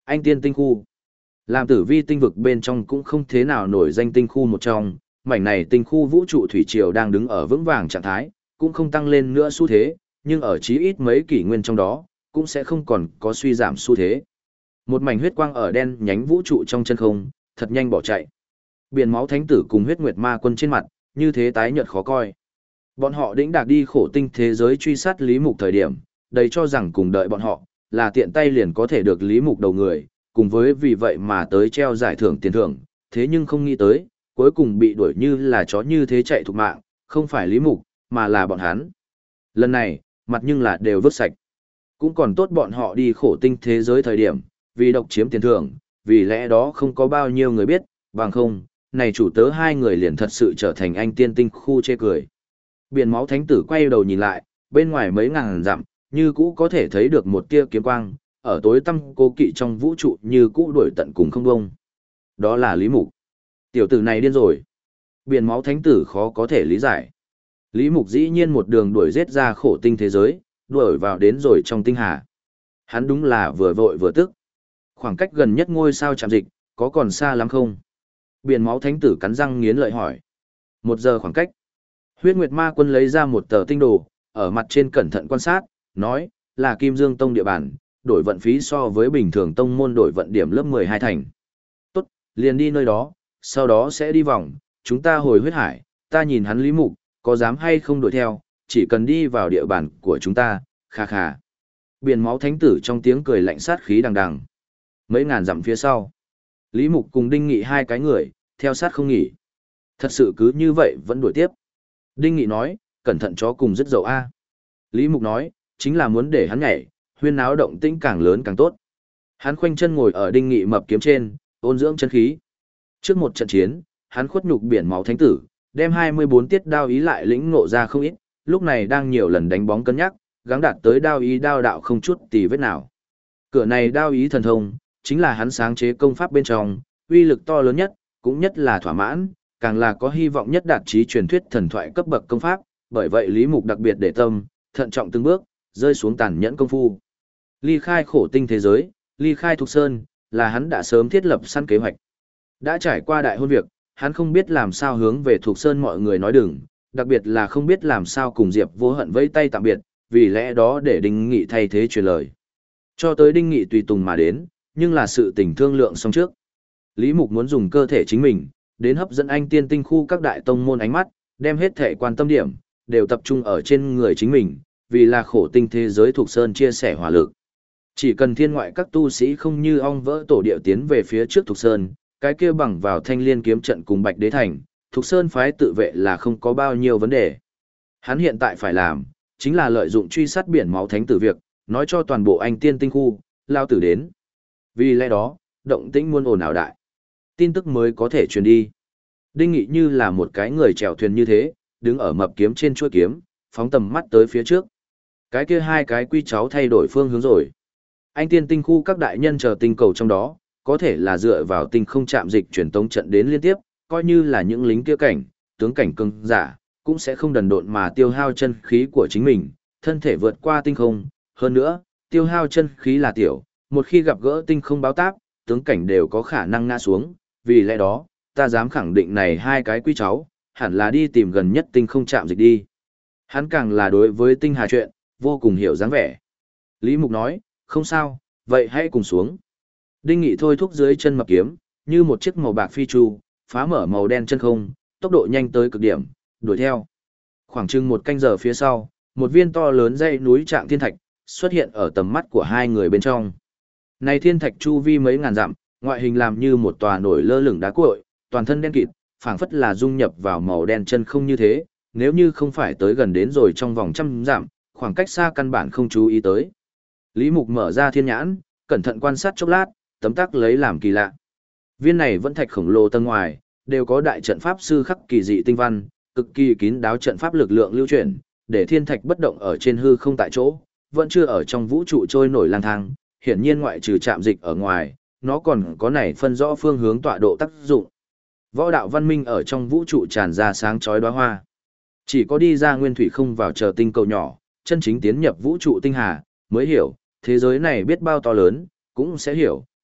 Anh tiên tinh khu. Làm tử vi tinh vực bên trong cũng không thế nào nổi danh tinh khu một trong, mảnh này tinh khu vũ trụ thủy triều đang đứng ở vững vàng trạng thái, cũng không tăng lên nữa xu thế, nhưng ở chí ít mấy kỷ nguyên trong đó, cũng sẽ không còn có suy giảm xu thế. Một mảnh huyết quang ở đen nhánh vũ trụ trong chân không, thật nhanh bỏ chạy. Biển máu thánh tử cùng huyết nguyệt ma quân trên mặt, như thế tái nhợt khó coi. Bọn họ đĩnh đạc đi khổ tinh thế giới truy sát Lý Mục thời điểm, đầy cho rằng cùng đợi bọn họ, là tiện tay liền có thể được Lý Mục đầu người, cùng với vì vậy mà tới treo giải thưởng tiền thưởng, thế nhưng không nghĩ tới, cuối cùng bị đuổi như là chó như thế chạy thục mạng, không phải Lý Mục, mà là bọn hắn. Lần này, mặt nhưng là đều vứt sạch. Cũng còn tốt bọn họ đi khổ tinh thế giới thời điểm, vì độc chiếm tiền thưởng, vì lẽ đó không có bao nhiêu người biết, bằng không, này chủ tớ hai người liền thật sự trở thành anh tiên tinh khu chê cười. Biển máu thánh tử quay đầu nhìn lại, bên ngoài mấy ngàn dặm, như cũ có thể thấy được một tia kiếm quang, ở tối tăm cố kỵ trong vũ trụ như cũ đuổi tận cùng không bông. Đó là Lý Mục. Tiểu tử này điên rồi. Biển máu thánh tử khó có thể lý giải. Lý Mục dĩ nhiên một đường đuổi giết ra khổ tinh thế giới, đuổi vào đến rồi trong tinh hà. Hắn đúng là vừa vội vừa tức. Khoảng cách gần nhất ngôi sao chạm dịch, có còn xa lắm không? Biển máu thánh tử cắn răng nghiến lợi hỏi. 1 giờ khoảng cách. Huyết Nguyệt Ma Quân lấy ra một tờ tinh đồ, ở mặt trên cẩn thận quan sát, nói, là Kim Dương Tông địa bàn, đổi vận phí so với bình thường tông môn đổi vận điểm lớp 12 thành. Tốt, liền đi nơi đó, sau đó sẽ đi vòng, chúng ta hồi huyết hải, ta nhìn hắn Lý Mục, có dám hay không đuổi theo, chỉ cần đi vào địa bàn của chúng ta, kha kha. Biển máu thánh tử trong tiếng cười lạnh sát khí đằng đằng. Mấy ngàn dặm phía sau, Lý Mục cùng Đinh Nghị hai cái người, theo sát không nghỉ. Thật sự cứ như vậy vẫn đuổi tiếp. Đinh Nghị nói, cẩn thận chó cùng rất dậu a. Lý Mục nói, chính là muốn để hắn nhảy, huyên náo động tĩnh càng lớn càng tốt. Hắn khoanh chân ngồi ở Đinh Nghị mập kiếm trên, ôn dưỡng chân khí. Trước một trận chiến, hắn khuất nhục biển máu thánh tử, đem 24 tiết đao ý lại lĩnh ngộ ra không ít, lúc này đang nhiều lần đánh bóng cân nhắc, gắng đạt tới đao ý đao đạo không chút tì vết nào. Cửa này đao ý thần thông, chính là hắn sáng chế công pháp bên trong, uy lực to lớn nhất, cũng nhất là thỏa mãn, càng là có hy vọng nhất đạt chí truyền thuyết thần thoại cấp bậc công pháp, bởi vậy Lý Mục đặc biệt để tâm, thận trọng từng bước, rơi xuống tàn nhẫn công phu. Ly khai khổ tinh thế giới, ly khai Thục Sơn, là hắn đã sớm thiết lập sẵn kế hoạch. Đã trải qua đại hôn việc, hắn không biết làm sao hướng về Thục Sơn mọi người nói đừng, đặc biệt là không biết làm sao cùng Diệp Vô Hận vẫy tay tạm biệt, vì lẽ đó để Đinh Nghị thay thế truyền lời. Cho tới Đinh Nghị tùy tùng mà đến, nhưng là sự tình thương lượng xong trước. Lý Mục muốn dùng cơ thể chính mình, đến hấp dẫn anh tiên tinh khu các đại tông môn ánh mắt, đem hết thể quan tâm điểm, đều tập trung ở trên người chính mình, vì là khổ tinh thế giới Thục Sơn chia sẻ hỏa lực. Chỉ cần thiên ngoại các tu sĩ không như ong vỡ tổ điệu tiến về phía trước Thục Sơn, cái kia bằng vào Thanh Liên kiếm trận cùng Bạch Đế Thành, Thục Sơn phái tự vệ là không có bao nhiêu vấn đề. Hắn hiện tại phải làm, chính là lợi dụng truy sát biển máu thánh tử việc, nói cho toàn bộ anh tiên tinh khu, lao tử đến. Vì lẽ đó, động tĩnh muôn ồn ào đại. Tin tức mới có thể truyền đi. Đinh Nghị như là một cái người chèo thuyền như thế, đứng ở mập kiếm trên chuôi kiếm, phóng tầm mắt tới phía trước. Cái kia hai cái quy cháu thay đổi phương hướng rồi. Anh tiên tinh khu các đại nhân chờ tinh cầu trong đó, có thể là dựa vào tinh không chạm dịch truyền tống trận đến liên tiếp, coi như là những lính kia cảnh, tướng cảnh cưng giả, cũng sẽ không đần độn mà tiêu hao chân khí của chính mình, thân thể vượt qua tinh không. Hơn nữa, tiêu hao chân khí là tiểu, một khi gặp gỡ tinh không báo táp, tướng cảnh đều có khả năng ngã xuống, vì lẽ đó, ta dám khẳng định này hai cái quy cháu, hẳn là đi tìm gần nhất tinh không chạm dịch đi. Hắn càng là đối với tinh hà chuyện, vô cùng hiểu dáng vẻ. Lý Mục nói, không sao, vậy hãy cùng xuống. Đinh Nghị thôi thúc dưới chân mập kiếm, như một chiếc màu bạc phi chu, phá mở màu đen chân không, tốc độ nhanh tới cực điểm, đuổi theo. Khoảng chừng 1 canh giờ phía sau, một viên to lớn dãy núi trạng thiên thạch xuất hiện ở tầm mắt của hai người bên trong. Này thiên thạch chu vi mấy ngàn dặm, ngoại hình làm như một tòa nổi lơ lửng đá cuội, toàn thân đen kịt, phảng phất là dung nhập vào màu đen chân không như thế, nếu như không phải tới gần đến rồi trong vòng trăm dặm, khoảng cách xa căn bản không chú ý tới. Lý Mục mở ra thiên nhãn, cẩn thận quan sát chốc lát, tấm tắc lấy làm kỳ lạ. Viên này vẫn thạch khổng lồ tầng ngoài, đều có đại trận pháp sư khắc kỳ dị tinh văn, cực kỳ kín đáo trận pháp lực lượng lưu chuyển, để thiên thạch bất động ở trên hư không tại chỗ, vẫn chưa ở trong vũ trụ trôi nổi lang thang, hiển nhiên ngoại trừ chạm dịch ở ngoài, nó còn có này phân rõ phương hướng tọa độ tác dụng. Võ đạo văn minh ở trong vũ trụ tràn ra sáng chói đóa hoa. Chỉ có đi ra nguyên thủy không vào chờ tinh cầu nhỏ, chân chính tiến nhập vũ trụ tinh hà, mới hiểu, thế giới này biết bao to lớn, cũng sẽ hiểu,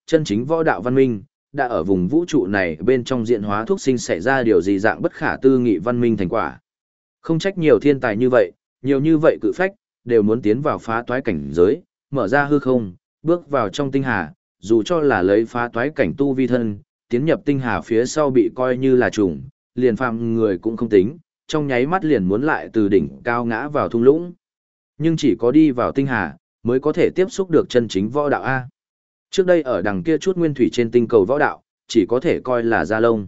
chân chính võ đạo văn minh, đã ở vùng vũ trụ này bên trong diện hóa thuốc sinh xảy ra điều gì dạng bất khả tư nghị văn minh thành quả. Không trách nhiều thiên tài như vậy, nhiều như vậy cự phách, đều muốn tiến vào phá toái cảnh giới, mở ra hư không, bước vào trong tinh hà, dù cho là lấy phá toái cảnh tu vi thân, tiến nhập tinh hà phía sau bị coi như là trùng, liền phàm người cũng không tính, trong nháy mắt liền muốn lại từ đỉnh cao ngã vào thung lũng. Nhưng chỉ có đi vào tinh hà, mới có thể tiếp xúc được chân chính võ đạo A. Trước đây ở đằng kia chút nguyên thủy trên tinh cầu võ đạo, chỉ có thể coi là da lông.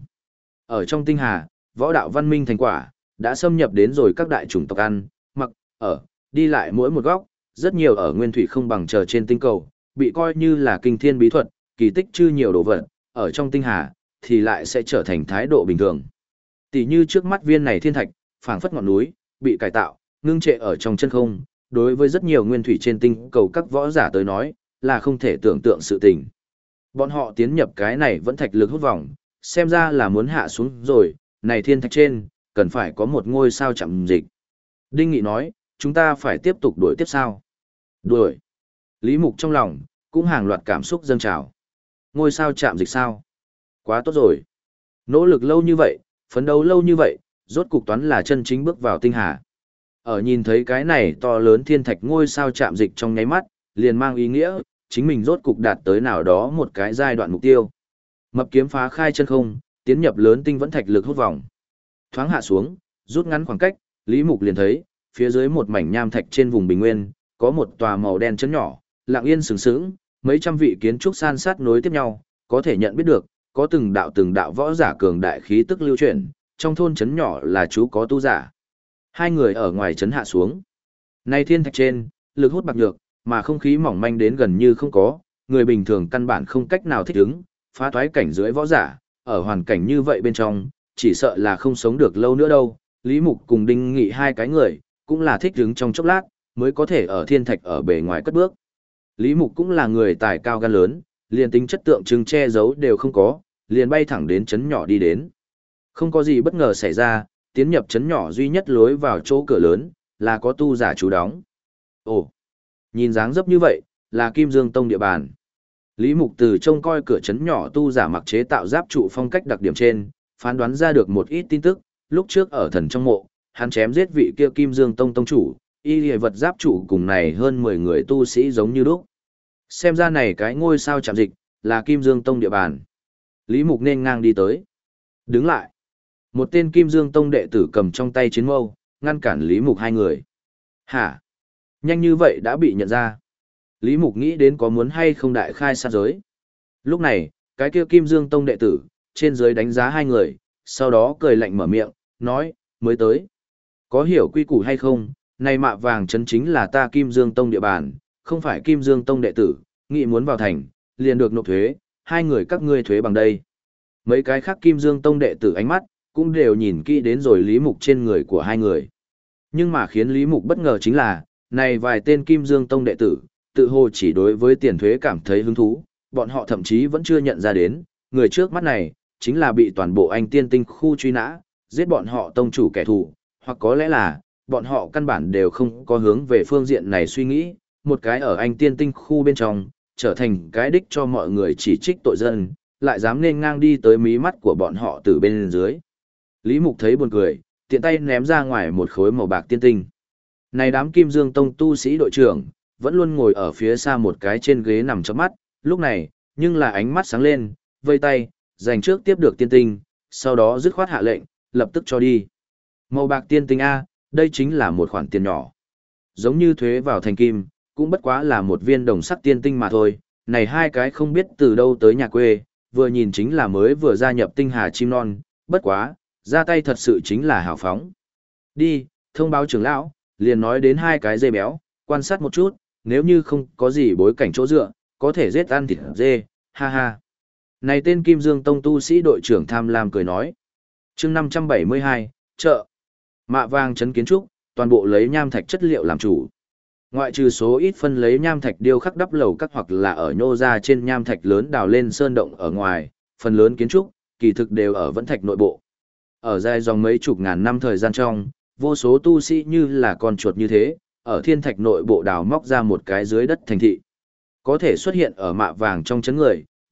Ở trong tinh hà, võ đạo văn minh thành quả, đã xâm nhập đến rồi các đại chủng tộc ăn, mặc, ở, đi lại mỗi một góc, rất nhiều ở nguyên thủy không bằng chờ trên tinh cầu, bị coi như là kinh thiên bí thuật, kỳ tích chư nhiều đồ vật, ở trong tinh hà, thì lại sẽ trở thành thái độ bình thường. Tỷ như trước mắt viên này thiên thạch, phảng phất ngọn núi, bị cải tạo, ngưng trệ ở trong chân không, đối với rất nhiều nguyên thủy trên tinh cầu các võ giả tới nói, là không thể tưởng tượng sự tình. Bọn họ tiến nhập cái này vẫn thạch lực hút vòng, xem ra là muốn hạ xuống rồi, này thiên thạch trên, cần phải có một ngôi sao chạm dịch. Đinh Nghị nói, chúng ta phải tiếp tục đuổi tiếp sao? Đuổi. Lý Mục trong lòng, cũng hàng loạt cảm xúc dâng trào. Ngôi sao chạm dịch sao? Quá tốt rồi. Nỗ lực lâu như vậy, phấn đấu lâu như vậy, rốt cục toán là chân chính bước vào tinh hà. Ở nhìn thấy cái này to lớn thiên thạch ngôi sao chạm dịch trong nháy mắt, liền mang ý nghĩa, chính mình rốt cục đạt tới nào đó một cái giai đoạn mục tiêu. Mập kiếm phá khai chân không, tiến nhập lớn tinh vẫn thạch lực hút vòng. Thoáng hạ xuống, rút ngắn khoảng cách, Lý Mục liền thấy, phía dưới một mảnh nham thạch trên vùng bình nguyên, có một tòa màu đen chấn nhỏ, lặng yên sừng sững, mấy trăm vị kiến trúc san sát nối tiếp nhau, có thể nhận biết được, có từng đạo võ giả cường đại khí tức lưu chuyển, trong thôn chấn nhỏ là chú có tu giả. Hai người ở ngoài chấn hạ xuống. Nay thiên thạch trên, lực hút bạc nhược, mà không khí mỏng manh đến gần như không có, người bình thường căn bản không cách nào thích ứng, phá thoái cảnh dưới võ giả, ở hoàn cảnh như vậy bên trong, chỉ sợ là không sống được lâu nữa đâu. Lý Mục cùng Đinh Nghị hai cái người, cũng là thích ứng trong chốc lát, mới có thể ở thiên thạch ở bề ngoài cất bước. Lý Mục cũng là người tài cao gan lớn, liền tính chất tượng trưng che giấu đều không có, liền bay thẳng đến chấn nhỏ đi đến. Không có gì bất ngờ xảy ra, tiến nhập chấn nhỏ duy nhất lối vào chỗ cửa lớn, là có tu giả trú đóng. Ồ, nhìn dáng dấp như vậy, là Kim Dương Tông địa bàn. Lý Mục từ trông coi cửa chấn nhỏ tu giả mặc chế tạo giáp trụ phong cách đặc điểm trên, phán đoán ra được một ít tin tức, lúc trước ở thần trong mộ, hắn chém giết vị kia Kim Dương Tông tông chủ, y liệt vật giáp trụ cùng này hơn 10 người tu sĩ giống như lúc. Xem ra này cái ngôi sao chạm dịch, là Kim Dương Tông địa bàn. Lý Mục nên ngang đi tới. Đứng lại. Một tên Kim Dương Tông đệ tử cầm trong tay chiến mâu, ngăn cản Lý Mục hai người. Hả? Nhanh như vậy đã bị nhận ra. Lý Mục nghĩ đến có muốn hay không đại khai sát giới. Lúc này, cái kia Kim Dương Tông đệ tử, trên dưới đánh giá hai người, sau đó cười lạnh mở miệng, nói, mới tới. Có hiểu quy củ hay không, này mạ vàng chấn chính là ta Kim Dương Tông địa bàn, không phải Kim Dương Tông đệ tử, nghĩ muốn vào thành, liền được nộp thuế, hai người các ngươi thuế bằng đây. Mấy cái khác Kim Dương Tông đệ tử ánh mắt, cũng đều nhìn kỹ đến rồi Lý Mục trên người của hai người. Nhưng mà khiến Lý Mục bất ngờ chính là, này vài tên Kim Dương Tông đệ tử, tự hồ chỉ đối với tiền thuế cảm thấy hứng thú, bọn họ thậm chí vẫn chưa nhận ra đến, người trước mắt này, chính là bị toàn bộ Anh Tiên Tinh khu truy nã, giết bọn họ tông chủ kẻ thù, hoặc có lẽ là, bọn họ căn bản đều không có hướng về phương diện này suy nghĩ, một cái ở Anh Tiên Tinh khu bên trong, trở thành cái đích cho mọi người chỉ trích tội dân, lại dám nên ngang đi tới mí mắt của bọn họ từ bên dưới. Lý Mục thấy buồn cười, tiện tay ném ra ngoài một khối màu bạc tiên tinh. Này đám Kim Dương Tông tu sĩ đội trưởng, vẫn luôn ngồi ở phía xa một cái trên ghế nằm chớp mắt, lúc này, nhưng là ánh mắt sáng lên, vây tay, giành trước tiếp được tiên tinh, sau đó dứt khoát hạ lệnh, lập tức cho đi. Màu bạc tiên tinh A, đây chính là một khoản tiền nhỏ. Giống như thuế vào thành kim, cũng bất quá là một viên đồng sắc tiên tinh mà thôi, này hai cái không biết từ đâu tới nhà quê, vừa nhìn chính là mới vừa gia nhập tinh hà chim non, bất quá, ra tay thật sự chính là hào phóng. Đi, thông báo trưởng lão, liền nói đến hai cái dê béo, quan sát một chút, nếu như không có gì bối cảnh chỗ dựa, có thể giết ăn thịt dê, ha ha. Này tên Kim Dương Tông tu sĩ đội trưởng tham lam cười nói. Chương 572, chợ. Mạ vàng trấn kiến trúc, toàn bộ lấy nham thạch chất liệu làm chủ. Ngoại trừ số ít phân lấy nham thạch điêu khắc đắp lầu các hoặc là ở nhô ra trên nham thạch lớn đào lên sơn động ở ngoài, phần lớn kiến trúc, kỳ thực đều ở vẫn thạch nội bộ. Ở dài dòng mấy chục ngàn năm thời gian trong, vô số tu sĩ như là con chuột như thế, ở thiên thạch nội bộ đào móc ra một cái dưới đất thành thị. Có thể xuất hiện ở mạ vàng trong chấn người,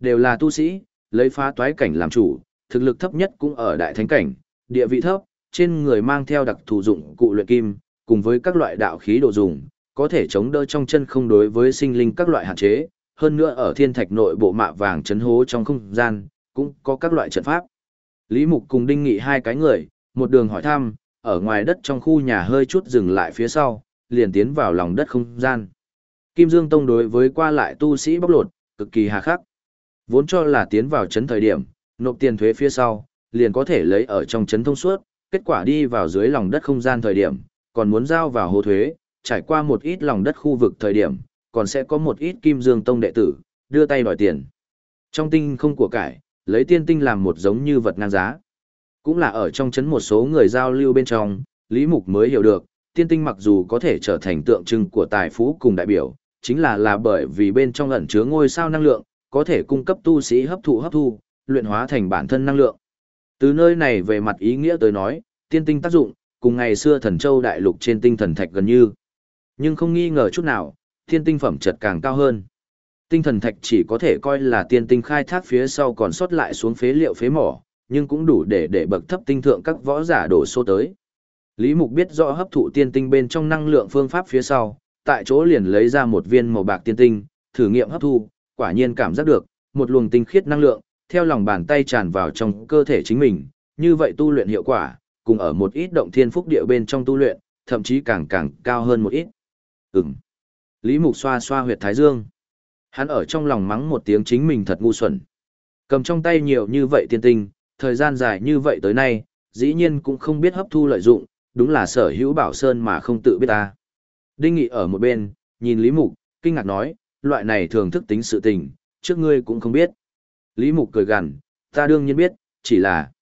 đều là tu sĩ, lấy phá toái cảnh làm chủ, thực lực thấp nhất cũng ở đại thánh cảnh, địa vị thấp, trên người mang theo đặc thù dụng cụ luyện kim, cùng với các loại đạo khí đồ dùng, có thể chống đỡ trong chân không đối với sinh linh các loại hạn chế, hơn nữa ở thiên thạch nội bộ mạ vàng chấn hố trong không gian, cũng có các loại trận pháp. Lý Mục cùng Đinh Nghị hai cái người, một đường hỏi thăm, ở ngoài đất trong khu nhà hơi chút dừng lại phía sau, liền tiến vào lòng đất không gian. Kim Dương Tông đối với qua lại tu sĩ bóc lột, cực kỳ hà khắc. Vốn cho là tiến vào trấn thời điểm, nộp tiền thuế phía sau, liền có thể lấy ở trong trấn thông suốt, kết quả đi vào dưới lòng đất không gian thời điểm, còn muốn giao vào hố thuế, trải qua một ít lòng đất khu vực thời điểm, còn sẽ có một ít Kim Dương Tông đệ tử, đưa tay đòi tiền. Trong tinh không của cải, lấy tiên tinh làm một giống như vật ngang giá. Cũng là ở trong trấn một số người giao lưu bên trong, Lý Mục mới hiểu được, tiên tinh mặc dù có thể trở thành tượng trưng của tài phú cùng đại biểu, chính là bởi vì bên trong ẩn chứa ngôi sao năng lượng, có thể cung cấp tu sĩ hấp thu, luyện hóa thành bản thân năng lượng. Từ nơi này về mặt ý nghĩa tới nói, tiên tinh tác dụng, cùng ngày xưa thần châu đại lục trên tinh thần thạch gần như. Nhưng không nghi ngờ chút nào, tiên tinh phẩm chất càng cao hơn. Tinh thần thạch chỉ có thể coi là tiên tinh khai thác phía sau còn sót lại xuống phế liệu phế mỏ, nhưng cũng đủ để bậc thấp tinh thượng các võ giả đổ số tới. Lý Mục biết rõ hấp thụ tiên tinh bên trong năng lượng phương pháp phía sau, tại chỗ liền lấy ra một viên màu bạc tiên tinh, thử nghiệm hấp thu, quả nhiên cảm giác được một luồng tinh khiết năng lượng theo lòng bàn tay tràn vào trong cơ thể chính mình, như vậy tu luyện hiệu quả, cùng ở một ít động thiên phúc địa bên trong tu luyện, thậm chí càng cao hơn một ít. Lý Mục xoa xoa huyệt thái dương. Hắn ở trong lòng mắng một tiếng chính mình thật ngu xuẩn. Cầm trong tay nhiều như vậy tiên tinh, thời gian dài như vậy tới nay, dĩ nhiên cũng không biết hấp thu lợi dụng, đúng là sở hữu bảo sơn mà không tự biết ta. Đinh Nghị ở một bên, nhìn Lý Mục, kinh ngạc nói, loại này thường thức tính sự tình, trước ngươi cũng không biết. Lý Mục cười gằn, ta đương nhiên biết, chỉ là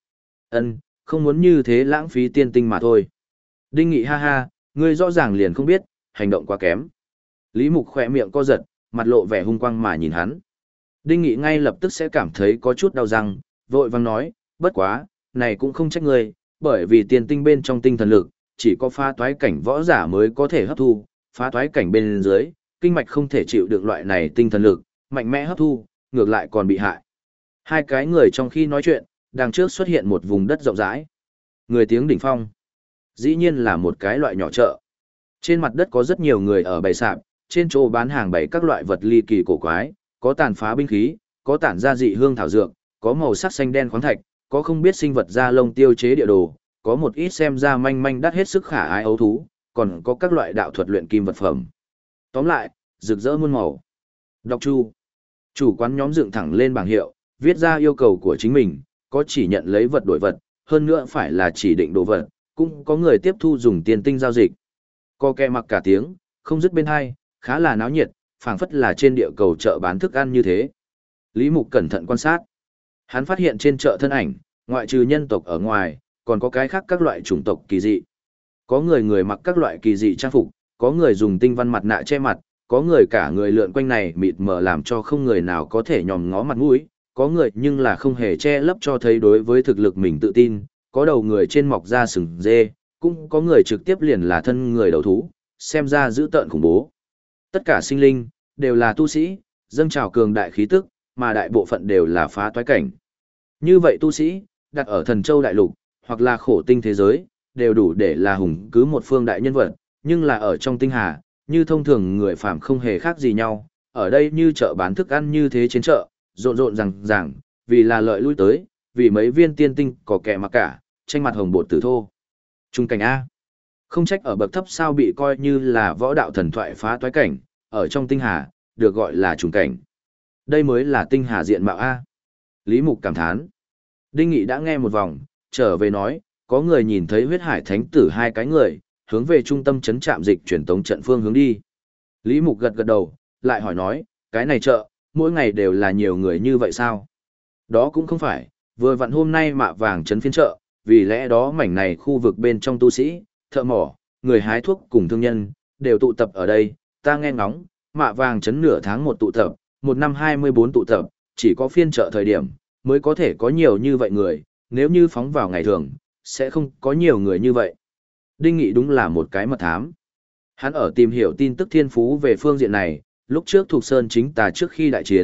không muốn như thế lãng phí tiên tinh mà thôi. Đinh Nghị ha ha, ngươi rõ ràng liền không biết, hành động quá kém. Lý Mục khỏe miệng co giật, mặt lộ vẻ hung quang mà nhìn hắn. Đinh Nghị ngay lập tức sẽ cảm thấy có chút đau răng, vội vang nói, bất quá, này cũng không trách ngươi, bởi vì tiên tinh bên trong tinh thần lực, chỉ có phá toái cảnh võ giả mới có thể hấp thu, phá toái cảnh bên dưới, kinh mạch không thể chịu được loại này tinh thần lực, mạnh mẽ hấp thu, ngược lại còn bị hại. Hai cái người trong khi nói chuyện, đằng trước xuất hiện một vùng đất rộng rãi. Người tiếng đỉnh phong. Dĩ nhiên là một cái loại nhỏ chợ. Trên mặt đất có rất nhiều người ở bày sạp, trên chỗ bán hàng bày các loại vật ly kỳ cổ quái, có tàn phá binh khí, có tản gia dị hương thảo dược, có màu sắc xanh đen khoáng thạch, có không biết sinh vật da lông tiêu chế địa đồ, có một ít xem ra manh manh đắt hết sức khả ái ấu thú, còn có các loại đạo thuật luyện kim vật phẩm. Tóm lại, rực rỡ muôn màu. Đọc chu. Chủ quán nhóm dựng thẳng lên bảng hiệu, viết ra yêu cầu của chính mình, có chỉ nhận lấy vật đổi vật, hơn nữa phải là chỉ định đồ vật, cũng có người tiếp thu dùng tiền tinh giao dịch. Co kè mặc cả tiếng, không dứt bên hai, khá là náo nhiệt, phảng phất là trên địa cầu chợ bán thức ăn như thế. Lý Mục cẩn thận quan sát. Hắn phát hiện trên chợ thân ảnh, ngoại trừ nhân tộc ở ngoài, còn có cái khác các loại chủng tộc kỳ dị. Có người mặc các loại kỳ dị trang phục, có người dùng tinh văn mặt nạ che mặt, có người cả người lượn quanh này mịt mờ làm cho không người nào có thể nhòm ngó mặt mũi, có người nhưng là không hề che lấp cho thấy đối với thực lực mình tự tin, có đầu người trên mọc da sừng dê, cũng có người trực tiếp liền là thân người đầu thú, xem ra dữ tợn khủng bố. Tất cả sinh linh, đều là tu sĩ, dâng trào cường đại khí tức, mà đại bộ phận đều là phá toái cảnh. Như vậy tu sĩ, đặt ở thần châu đại lục, hoặc là khổ tinh thế giới, đều đủ để là hùng cứ một phương đại nhân vật, nhưng là ở trong tinh hà, như thông thường người phàm không hề khác gì nhau, ở đây như chợ bán thức ăn như thế trên chợ, rộn rộn rằng, vì là lợi lui tới, vì mấy viên tiên tinh có kẻ mặc cả, tranh mặt hồng bột tử thô. Trung cảnh A. Không trách ở bậc thấp sao bị coi như là võ đạo thần thoại phá toái cảnh, ở trong tinh hà, được gọi là trùng cảnh. Đây mới là tinh hà diện mạo A. Lý Mục cảm thán. Đinh Nghị đã nghe một vòng, trở về nói, có người nhìn thấy huyết hải thánh tử hai cái người, hướng về trung tâm trấn trạm dịch truyền tống trận phương hướng đi. Lý Mục gật gật đầu, lại hỏi nói, cái này chợ, mỗi ngày đều là nhiều người như vậy sao? Đó cũng không phải, vừa vặn hôm nay mạ vàng trấn phiên chợ, vì lẽ đó mảnh này khu vực bên trong tu sĩ, thợ mỏ, người hái thuốc cùng thương nhân, đều tụ tập ở đây, ta nghe ngóng, mạ vàng trấn nửa tháng một tụ tập, một năm 24 tụ tập, chỉ có phiên chợ thời điểm, mới có thể có nhiều như vậy người, nếu như phóng vào ngày thường, sẽ không có nhiều người như vậy. Đinh Nghị đúng là một cái mật thám. Hắn ở tìm hiểu tin tức thiên phú về phương diện này, lúc trước Thục Sơn chính tà trước khi đại chiến,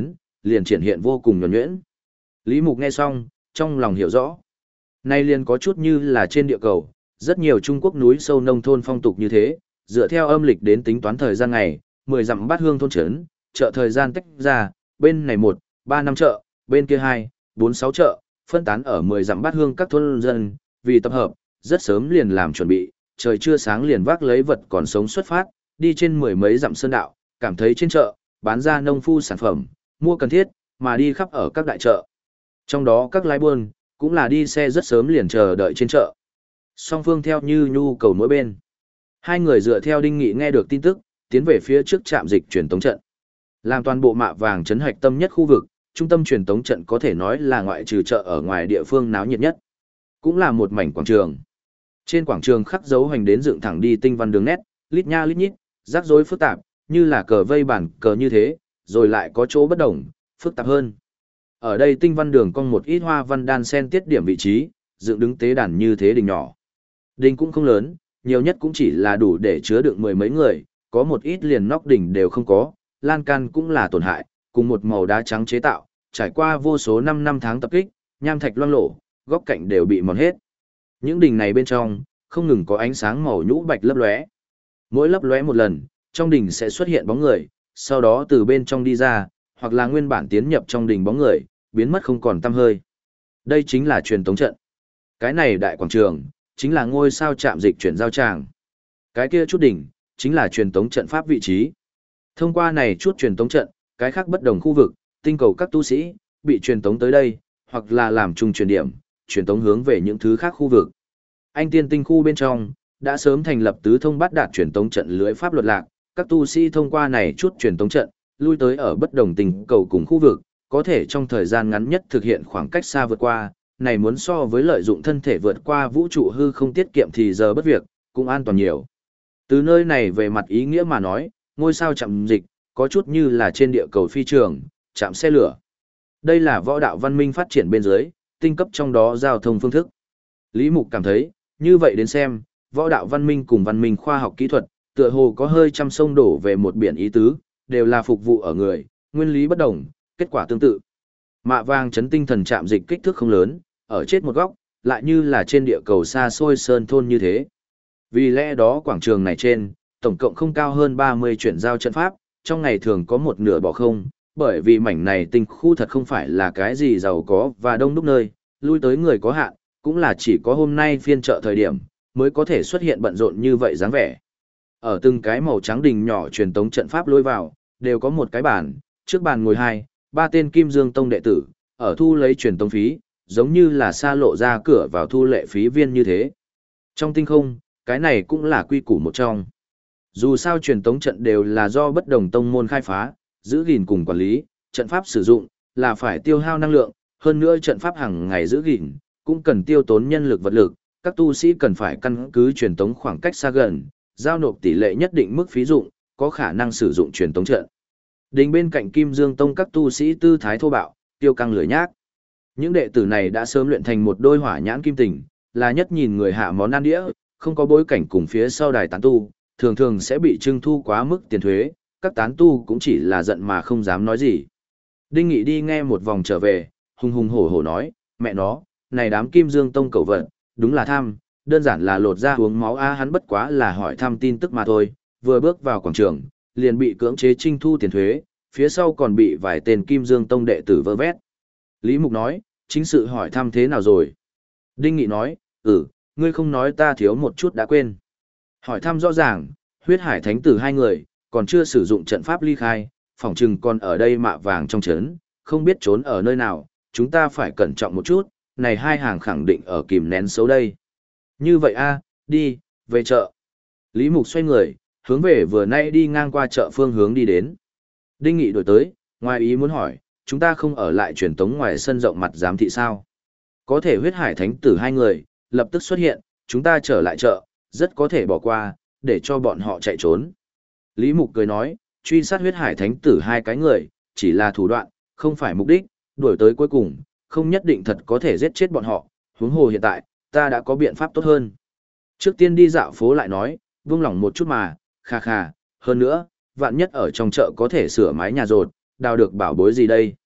liền triển hiện vô cùng nhuần nhuyễn. Lý Mục nghe xong, trong lòng hiểu rõ. Nay liền có chút như là trên địa cầu, rất nhiều Trung Quốc núi sâu nông thôn phong tục như thế, dựa theo âm lịch đến tính toán thời gian ngày, 10 dặm bát hương thôn trấn, chợ thời gian tách ra, bên này 1, 3 năm chợ, bên kia 2, 4 6 chợ, phân tán ở 10 dặm bát hương các thôn dân, vì tập hợp, rất sớm liền làm chuẩn bị, trời chưa sáng liền vác lấy vật còn sống xuất phát, đi trên mười mấy dặm sơn đạo, cảm thấy trên chợ, bán ra nông phu sản phẩm, mua cần thiết, mà đi khắp ở các đại chợ. Trong đó các lái buôn, cũng là đi xe rất sớm liền chờ đợi trên chợ. Song phương theo như nhu cầu mỗi bên. Hai người dựa theo Đinh Nghị nghe được tin tức, tiến về phía trước trạm dịch truyền tống trận. Làm toàn bộ Mạ Vàng trấn hạch tâm nhất khu vực, trung tâm truyền tống trận có thể nói là ngoại trừ chợ ở ngoài địa phương náo nhiệt nhất. Cũng là một mảnh quảng trường. Trên quảng trường khắc dấu hành đến dựng thẳng đi tinh văn đường nét, lít nha lít nhít, rắc rối phức tạp, như là cờ vây bản cờ như thế, rồi lại có chỗ bất đồng, phức tạp hơn. Ở đây tinh văn đường cong một ít hoa văn đan sen tiết điểm vị trí, dựng đứng tế đàn như thế đình nhỏ. Đình cũng không lớn, nhiều nhất cũng chỉ là đủ để chứa được mười mấy người, có một ít liền nóc đỉnh đều không có, lan can cũng là tổn hại, cùng một màu đá trắng chế tạo, trải qua vô số năm tháng tập kích, nham thạch loang lổ, góc cạnh đều bị mòn hết. Những đỉnh này bên trong, không ngừng có ánh sáng màu nhũ bạch lấp lóe. Mỗi lấp lóe một lần, trong đỉnh sẽ xuất hiện bóng người, sau đó từ bên trong đi ra, hoặc là nguyên bản tiến nhập trong đỉnh bóng người, biến mất không còn tăm hơi. Đây chính là truyền tống trận. Cái này đại quảng trường, chính là ngôi sao trạm dịch chuyển giao tràng. Cái kia chút đỉnh, chính là truyền tống trận pháp vị trí. Thông qua này chút truyền tống trận, cái khác bất đồng khu vực, tinh cầu các tu sĩ, bị truyền tống tới đây, hoặc là làm chung truyền điểm, truyền tống hướng về những thứ khác khu vực. Anh tiên tinh khu bên trong, đã sớm thành lập tứ thông bát đạt truyền tống trận lưới pháp luật lạc, các tu sĩ thông qua này chút truyền tống trận, lui tới ở bất đồng tinh cầu cùng khu vực, có thể trong thời gian ngắn nhất thực hiện khoảng cách xa vượt qua, này muốn so với lợi dụng thân thể vượt qua vũ trụ hư không tiết kiệm thì giờ bất việc, cũng an toàn nhiều. Từ nơi này về mặt ý nghĩa mà nói, ngôi sao trạm dịch, có chút như là trên địa cầu phi trường, trạm xe lửa. Đây là võ đạo văn minh phát triển bên dưới, tinh cấp trong đó giao thông phương thức. Lý Mục cảm thấy, như vậy đến xem, võ đạo văn minh cùng văn minh khoa học kỹ thuật, tựa hồ có hơi trăm sông đổ về một biển ý tứ, đều là phục vụ ở người, nguyên lý bất đồng, kết quả tương tự. Mạ Vàng trấn tinh thần trạm dịch kích thước không lớn, ở chết một góc, lại như là trên địa cầu xa xôi sơn thôn như thế. Vì lẽ đó quảng trường này trên, tổng cộng không cao hơn 30 chuyển giao trận pháp, trong ngày thường có một nửa bỏ không, bởi vì mảnh này tinh khu thật không phải là cái gì giàu có và đông đúc nơi, lui tới người có hạn, cũng là chỉ có hôm nay phiên chợ thời điểm, mới có thể xuất hiện bận rộn như vậy dáng vẻ. Ở từng cái màu trắng đình nhỏ truyền tống trận pháp lôi vào, đều có một cái bàn, trước bàn ngồi 2, 3 tên Kim Dương Tông đệ tử, ở thu lấy truyền tống phí, giống như là xa lộ ra cửa vào thu lệ phí viên như thế. Trong tinh không, cái này cũng là quy củ một trong. Dù sao truyền tống trận đều là do bất đồng tông môn khai phá, giữ gìn cùng quản lý, trận pháp sử dụng, là phải tiêu hao năng lượng, hơn nữa trận pháp hàng ngày giữ gìn, cũng cần tiêu tốn nhân lực vật lực, các tu sĩ cần phải căn cứ truyền tống khoảng cách xa gần, giao nộp tỷ lệ nhất định mức phí dụng, có khả năng sử dụng truyền tống trận. Đình bên cạnh Kim Dương Tông các tu sĩ tư thái thô bạo, tiêu căng lười nhác. Những đệ tử này đã sớm luyện thành một đôi hỏa nhãn kim tình, là nhất nhìn người hạ món ăn đĩa, không có bối cảnh cùng phía sau đài tán tu, thường thường sẽ bị trưng thu quá mức tiền thuế, các tán tu cũng chỉ là giận mà không dám nói gì. Đinh Nghị đi nghe một vòng trở về, hùng hùng hổ hổ nói, mẹ nó, này đám Kim Dương Tông cẩu vận, đúng là tham, đơn giản là lột ra uống máu a hắn bất quá là hỏi thăm tin tức mà thôi, vừa bước vào quảng trường, liền bị cưỡng chế trinh thu tiền thuế, phía sau còn bị vài tên Kim Dương Tông đệ tử vơ vét. Lý Mục nói, chính sự hỏi thăm thế nào rồi? Đinh Nghị nói, ngươi không nói ta thiếu một chút đã quên. Hỏi thăm rõ ràng, huyết hải thánh tử 2 người, còn chưa sử dụng trận pháp ly khai, phỏng chừng còn ở đây Mạ Vàng trong trấn, không biết trốn ở nơi nào, chúng ta phải cẩn trọng một chút, này 2 hàng khẳng định ở kìm nén xấu đây. Như vậy a, đi, về chợ. Lý Mục xoay người, hướng về vừa nay đi ngang qua chợ phương hướng đi đến. Đinh Nghị đổi tới, ngoài ý muốn hỏi, chúng ta không ở lại truyền tống ngoài sân rộng mặt giám thị sao? Có thể huyết hải thánh tử 2 người, lập tức xuất hiện, chúng ta trở lại chợ, rất có thể bỏ qua, để cho bọn họ chạy trốn. Lý Mục cười nói, truy sát huyết hải thánh tử 2 cái người, chỉ là thủ đoạn, không phải mục đích, đuổi tới cuối cùng, không nhất định thật có thể giết chết bọn họ, huống hồ hiện tại, ta đã có biện pháp tốt hơn. Trước tiên đi dạo phố lại nói, vương lòng một chút mà, kha kha, hơn nữa, vạn nhất ở trong chợ có thể sửa mái nhà rột, đào được bảo bối gì đây.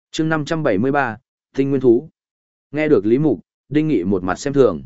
chương 573, Tinh Nguyên Thú. Nghe được Lý Mục, Đinh Nghị một mặt xem thường.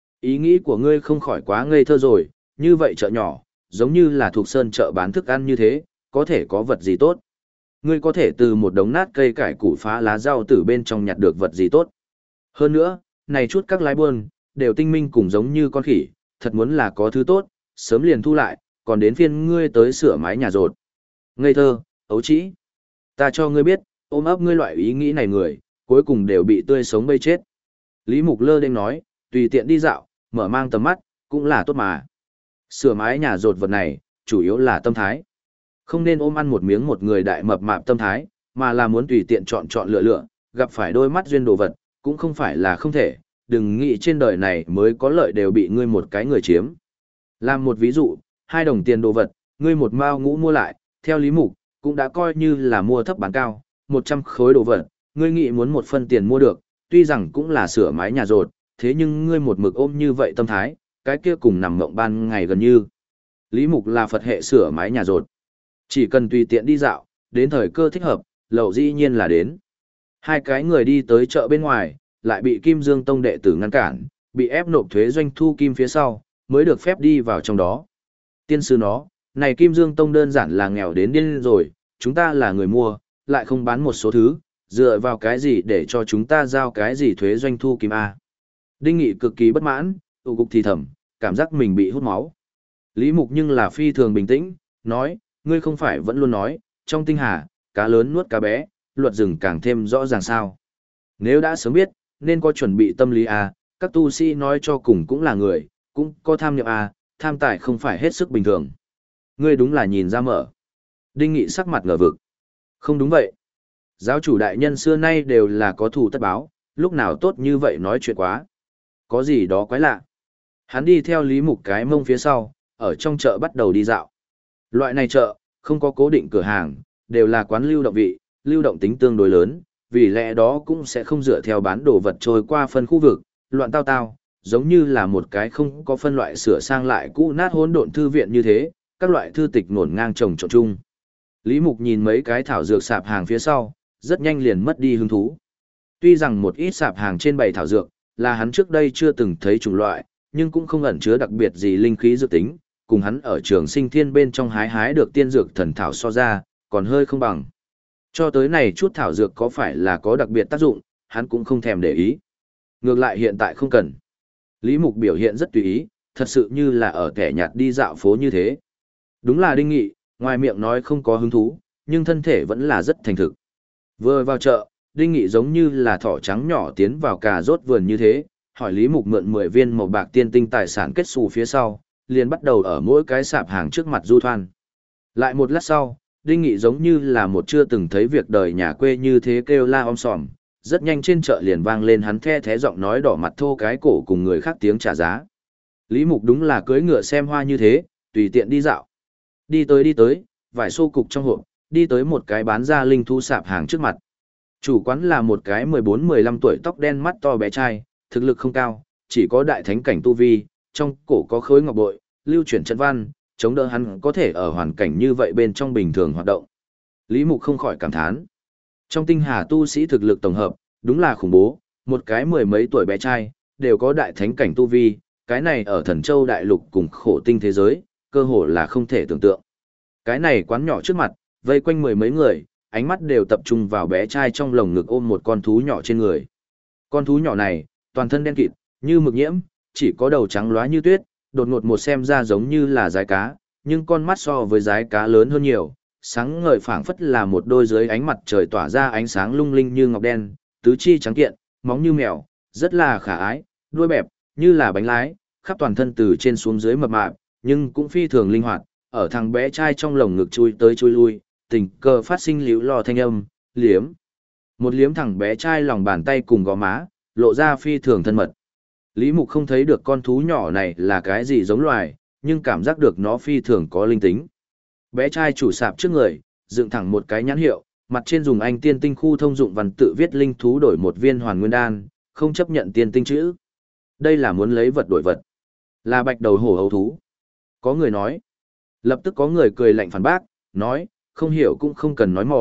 Ý nghĩ của ngươi không khỏi quá ngây thơ rồi, như vậy chợ nhỏ, giống như là thuộc sơn chợ bán thức ăn như thế, có thể có vật gì tốt. Ngươi có thể từ một đống nát cây cải củ phá lá rau từ bên trong nhặt được vật gì tốt. Hơn nữa, này chút các lái buôn, đều tinh minh cùng giống như con khỉ, thật muốn là có thứ tốt, sớm liền thu lại, còn đến phiên ngươi tới sửa mái nhà rột. Ngây thơ, ấu trĩ. Ta cho ngươi biết, ôm ấp ngươi loại ý nghĩ này người, cuối cùng đều bị tươi sống bây chết. Lý Mục lơ đênh nói, tùy tiện đi dạo, mở mang tầm mắt, cũng là tốt mà. Sửa mái nhà rột vật này, chủ yếu là tâm thái. Không nên ôm ăn một miếng một người đại mập mạp tâm thái, mà là muốn tùy tiện chọn chọn lựa lựa, gặp phải đôi mắt duyên đồ vật, cũng không phải là không thể, đừng nghĩ trên đời này mới có lợi đều bị ngươi một cái người chiếm. Làm một ví dụ, 2 đồng tiền đồ vật, ngươi một mao ngũ mua lại, theo Lý Mục, cũng đã coi như là mua thấp bán cao, 100 khối đồ vật, ngươi nghĩ muốn 1 phân tiền mua được, tuy rằng cũng là sửa mái nhà rột, thế nhưng ngươi một mực ôm như vậy tâm thái, cái kia cùng nằm mộng ban ngày gần như. Lý Mục là Phật hệ sửa mái nhà rột. Chỉ cần tùy tiện đi dạo, đến thời cơ thích hợp, lậu dĩ nhiên là đến. 2 cái người đi tới chợ bên ngoài, lại bị Kim Dương Tông đệ tử ngăn cản, bị ép nộp thuế doanh thu kim phía sau, mới được phép đi vào trong đó. Tiên sư nó, này Kim Dương Tông đơn giản là nghèo đến điên rồi, chúng ta là người mua, lại không bán một số thứ, dựa vào cái gì để cho chúng ta giao cái gì thuế doanh thu kim A. Đinh Nghị cực kỳ bất mãn, tụ cục thì thầm, cảm giác mình bị hút máu. Lý Mục nhưng là phi thường bình tĩnh, nói, ngươi không phải vẫn luôn nói, trong tinh hà, cá lớn nuốt cá bé, luật rừng càng thêm rõ ràng sao. Nếu đã sớm biết, nên có chuẩn bị tâm lý A, các tu sĩ nói cho cùng cũng là người, cũng có tham niệm A, tham tài không phải hết sức bình thường. Ngươi đúng là nhìn ra mở. Đinh Nghị sắc mặt ngờ vực. Không đúng vậy. Giáo chủ đại nhân xưa nay đều là có thù tất báo, lúc nào tốt như vậy nói chuyện quá. Có gì đó quái lạ. Hắn đi theo Lý Mục cái mông phía sau, ở trong chợ bắt đầu đi dạo. Loại này chợ, không có cố định cửa hàng, đều là quán lưu động vị, lưu động tính tương đối lớn, vì lẽ đó cũng sẽ không dựa theo bán đồ vật trôi qua phân khu vực, loạn tao tao, giống như là một cái không có phân loại sửa sang lại cũ nát hỗn độn thư viện như thế, các loại thư tịch ngổn ngang chồng trộn chung. Lý Mục nhìn mấy cái thảo dược sạp hàng phía sau, rất nhanh liền mất đi hứng thú. Tuy rằng một ít sạp hàng trên bày thảo dược, là hắn trước đây chưa từng thấy chủng loại, nhưng cũng không ẩn chứa đặc biệt gì linh khí dược tính, cùng hắn ở trường sinh thiên bên trong hái được tiên dược thần thảo so ra, còn hơi không bằng. Cho tới này chút thảo dược có phải là có đặc biệt tác dụng, hắn cũng không thèm để ý. Ngược lại hiện tại không cần. Lý Mục biểu hiện rất tùy ý, thật sự như là ở kẻ nhạt đi dạo phố như thế. Đúng là Đinh Nghị, ngoài miệng nói không có hứng thú, nhưng thân thể vẫn là rất thành thực. Vừa vào chợ, Đinh Nghị giống như là thỏ trắng nhỏ tiến vào cà rốt vườn như thế, hỏi Lý Mục mượn 10 viên màu bạc tiên tinh tài sản kết xù phía sau, liền bắt đầu ở mỗi cái sạp hàng trước mặt du thoan. Lại một lát sau, Đinh Nghị giống như là một chưa từng thấy việc đời nhà quê như thế kêu la om sòm, rất nhanh trên chợ liền vang lên hắn the thé giọng nói đỏ mặt thô cái cổ cùng người khác tiếng trả giá. Lý Mục đúng là cưỡi ngựa xem hoa như thế, tùy tiện đi dạo. Đi tới, vải xô cục trong hộp, đi tới một cái bán ra linh thú sạp hàng trước mặt. Chủ quán là một cái 14-15 tuổi tóc đen mắt to bé trai, thực lực không cao, chỉ có đại thánh cảnh tu vi, trong cổ có khối ngọc bội, lưu chuyển trận văn, chống đỡ hắn có thể ở hoàn cảnh như vậy bên trong bình thường hoạt động. Lý Mục không khỏi cảm thán. Trong tinh hà tu sĩ thực lực tổng hợp, đúng là khủng bố, một cái 10 mấy tuổi bé trai, đều có đại thánh cảnh tu vi, cái này ở Thần Châu đại lục cùng khổ tinh thế giới, cơ hồ là không thể tưởng tượng. Cái này quán nhỏ trước mặt, vây quanh 10 mấy người, ánh mắt đều tập trung vào bé trai trong lồng ngực ôm một con thú nhỏ trên người. Con thú nhỏ này, toàn thân đen kịt, như mực nhiễm, chỉ có đầu trắng loá như tuyết, đột ngột một xem ra giống như là dái cá, nhưng con mắt so với dái cá lớn hơn nhiều, sáng ngời phảng phất là một đôi dưới ánh mặt trời tỏa ra ánh sáng lung linh như ngọc đen, tứ chi trắng kiện, móng như mèo, rất là khả ái, đuôi bẹp, như là bánh lái, khắp toàn thân từ trên xuống dưới mập mạp, nhưng cũng phi thường linh hoạt, ở thằng bé trai trong lồng ngực chui tới chui lui, tình cờ phát sinh liễu lo thanh âm, liếm. Một liếm thằng bé trai lòng bàn tay cùng gò má, lộ ra phi thường thân mật. Lý Mục không thấy được con thú nhỏ này là cái gì giống loài, nhưng cảm giác được nó phi thường có linh tính. Bé trai chủ sạp trước người, dựng thẳng một cái nhãn hiệu, mặt trên dùng anh tiên tinh khu thông dụng văn tự viết linh thú đổi một viên hoàn nguyên đan, không chấp nhận tiên tinh chữ. Đây là muốn lấy vật đổi vật. Là bạch đầu hổ hấu thú. Có người nói. Lập tức có người cười lạnh phản bác, nói, không hiểu cũng không cần nói mỏ,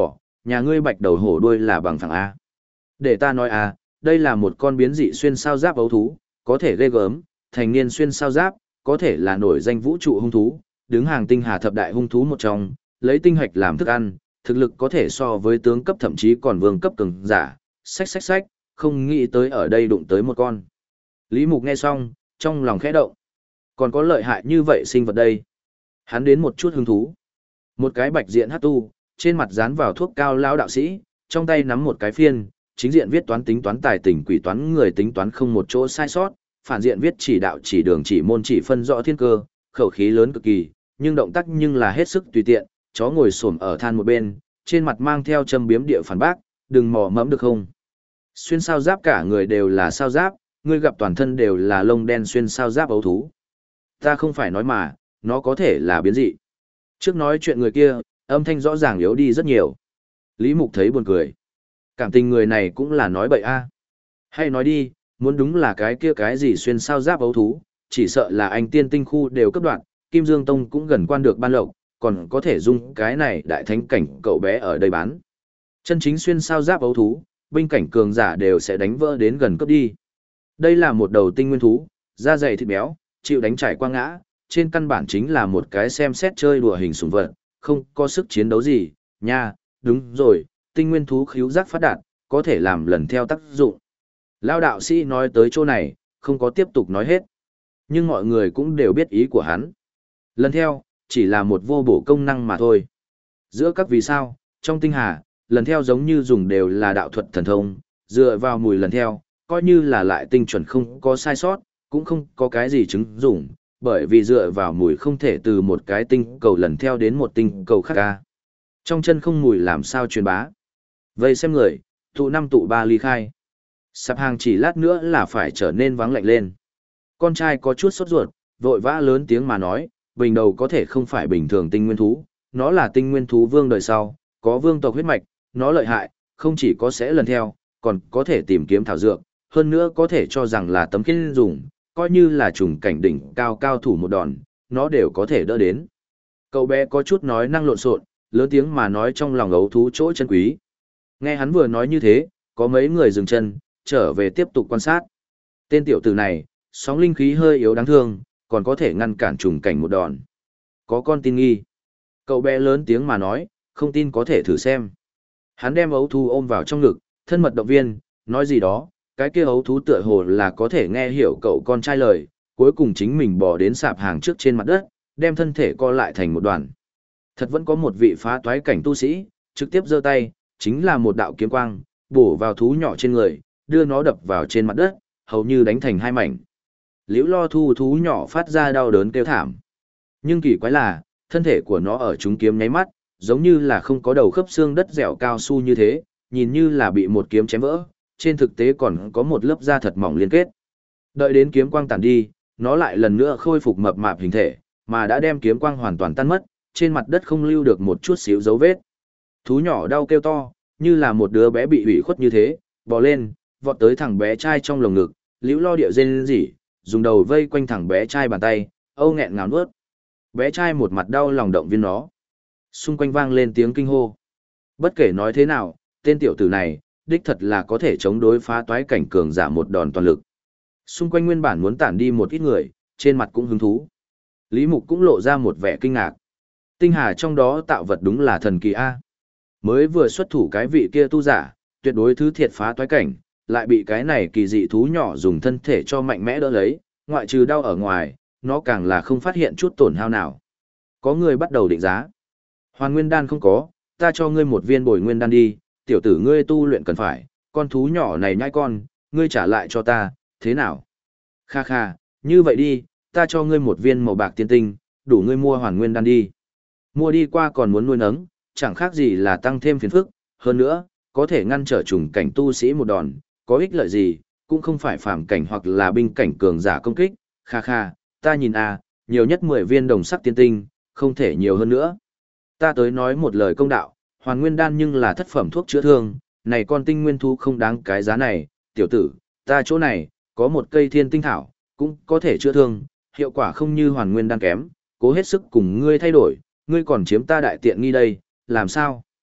nhà ngươi bạch đầu hổ đuôi là bằng phẳng A. Để ta nói A, đây là một con biến dị xuyên sao giáp ấu thú, có thể ghê gớm, thành niên xuyên sao giáp, có thể là nổi danh vũ trụ hung thú, đứng hàng tinh hà thập đại hung thú một trong, lấy tinh hạch làm thức ăn, thực lực có thể so với tướng cấp thậm chí còn vương cấp cường giả, xách, không nghĩ tới ở đây đụng tới một con. Lý Mục nghe xong, trong lòng khẽ động. Còn có lợi hại như vậy sinh vật đây. Hắn đến một chút hứng thú. Một cái bạch diện hát tu, trên mặt dán vào thuốc cao lão đạo sĩ, trong tay nắm một cái phiên, chính diện viết toán tính toán tài tỉnh quỷ toán người tính toán không một chỗ sai sót, phản diện viết chỉ đạo chỉ đường chỉ môn chỉ phân rõ thiên cơ, khẩu khí lớn cực kỳ, nhưng động tác nhưng là hết sức tùy tiện, chó ngồi xổm ở than một bên, trên mặt mang theo châm biếm địa phản bác, đừng mò mẫm được không? Xuyên sao giáp cả người đều là sao giáp, ngươi gặp toàn thân đều là lông đen xuyên sao giáp ấu thú. Ta không phải nói mà, nó có thể là biến dị. Trước nói chuyện người kia, âm thanh rõ ràng yếu đi rất nhiều. Lý Mục thấy buồn cười. Cảm tình người này cũng là nói bậy a. Hay nói đi, muốn đúng là cái kia cái gì xuyên sao giáp ấu thú, chỉ sợ là anh tiên tinh khu đều cấp đoạn, Kim Dương Tông cũng gần quan được ban lộc, còn có thể dung cái này đại thánh cảnh cậu bé ở đây bán. Chân chính xuyên sao giáp ấu thú, binh cảnh cường giả đều sẽ đánh vỡ đến gần cấp đi. Đây là một đầu tinh nguyên thú, da dày thịt béo, chịu đánh trải qua ngã, trên căn bản chính là một cái xem xét chơi đùa hình sủng vật, không có sức chiến đấu gì, nha, đúng rồi, tinh nguyên thú khíu giác phát đạt, có thể làm lần theo tác dụng. Lao đạo sĩ nói tới chỗ này, không có tiếp tục nói hết. Nhưng mọi người cũng đều biết ý của hắn. Lần theo, chỉ là một vô bổ công năng mà thôi. Giữa các vì sao, trong tinh hà, lần theo giống như dùng đều là đạo thuật thần thông, dựa vào mùi lần theo, coi như là lại tinh chuẩn không có sai sót, cũng không có cái gì chứng dụng, bởi vì dựa vào mùi không thể từ một cái tinh cầu lần theo đến một tinh cầu khác ca. Trong chân không mùi làm sao truyền bá. Vây xem người, tụ 5 tụ 3 ly khai. Sạp hàng chỉ lát nữa là phải trở nên vắng lạnh lên. Con trai có chút sốt ruột, vội vã lớn tiếng mà nói, bình đầu có thể không phải bình thường tinh nguyên thú, nó là tinh nguyên thú vương đời sau, có vương tộc huyết mạch, nó lợi hại, không chỉ có sẽ lần theo, còn có thể tìm kiếm thảo dược, hơn nữa có thể cho rằng là tấm khiên dùng, coi như là trùng cảnh đỉnh cao cao thủ một đòn, nó đều có thể đỡ đến. Cậu bé có chút nói năng lộn xộn, lớn tiếng mà nói trong lòng ấu thú chỗ chân quý. Nghe hắn vừa nói như thế, có mấy người dừng chân, trở về tiếp tục quan sát. Tên tiểu tử này, sóng linh khí hơi yếu đáng thương, còn có thể ngăn cản trùng cảnh một đòn. Có con tin nghi. Cậu bé lớn tiếng mà nói, không tin có thể thử xem. Hắn đem ấu thú ôm vào trong ngực, thân mật động viên, nói gì đó, cái kia ấu thú tựa hồ là có thể nghe hiểu cậu con trai lời, cuối cùng chính mình bò đến sạp hàng trước trên mặt đất, đem thân thể co lại thành một đoàn. Thật vẫn có một vị phá toái cảnh tu sĩ, trực tiếp giơ tay, chính là một đạo kiếm quang, bổ vào thú nhỏ trên người, đưa nó đập vào trên mặt đất, hầu như đánh thành hai mảnh. Liễu Lo Thu thú nhỏ phát ra đau đớn kêu thảm. Nhưng kỳ quái là, thân thể của nó ở trúng kiếm nháy mắt, giống như là không có đầu khớp xương đất dẻo cao su như thế, nhìn như là bị một kiếm chém vỡ, trên thực tế còn có một lớp da thật mỏng liên kết. Đợi đến kiếm quang tàn đi, nó lại lần nữa khôi phục mập mạp hình thể, mà đã đem kiếm quang hoàn toàn tan mất, trên mặt đất không lưu được một chút xíu dấu vết. Thú nhỏ đau kêu to, như là một đứa bé bị hủy khuất như thế, bò lên, vọt tới thằng bé trai trong lồng ngực, Liễu Lo địa rên rỉ, dùng đầu vây quanh thằng bé trai bàn tay, âu nghẹn ngào nuốt. Bé trai một mặt đau lòng động viên nó. Xung quanh vang lên tiếng kinh hô. Bất kể nói thế nào, tên tiểu tử này, đích thật là có thể chống đối phá toái cảnh cường giả một đòn toàn lực. Xung quanh nguyên bản muốn tản đi một ít người, trên mặt cũng hứng thú. Lý Mục cũng lộ ra một vẻ kinh ngạc. Tinh hà trong đó tạo vật đúng là thần kỳ A. Mới vừa xuất thủ cái vị kia tu giả, tuyệt đối thứ thiệt phá toái cảnh, lại bị cái này kỳ dị thú nhỏ dùng thân thể cho mạnh mẽ đỡ lấy, ngoại trừ đau ở ngoài, nó càng là không phát hiện chút tổn hao nào. Có người bắt đầu định giá. Hoàn nguyên đan không có, ta cho ngươi một viên bồi nguyên đan đi, tiểu tử ngươi tu luyện cần phải, con thú nhỏ này nhãi con, ngươi trả lại cho ta, thế nào? Kha kha, như vậy đi, ta cho ngươi một viên màu bạc tiên tinh, đủ ngươi mua hoàn nguyên đan đi. Mua đi qua còn muốn nuôi nấng, chẳng khác gì là tăng thêm phiền phức, hơn nữa, có thể ngăn trở trùng cảnh tu sĩ một đòn, có ích lợi gì, cũng không phải phàm cảnh hoặc là binh cảnh cường giả công kích, kha kha, ta nhìn nhiều nhất 10 viên đồng sắc tiên tinh, không thể nhiều hơn nữa. Ta tới nói một lời công đạo, hoàn nguyên đan nhưng là thất phẩm thuốc chữa thương, này con tinh nguyên thú không đáng cái giá này, tiểu tử, ta chỗ này, có một cây thiên tinh thảo, cũng có thể chữa thương, hiệu quả không như hoàn nguyên đan kém, cố hết sức cùng ngươi thay đổi, ngươi còn chiếm ta đại tiện nghi đây, làm sao?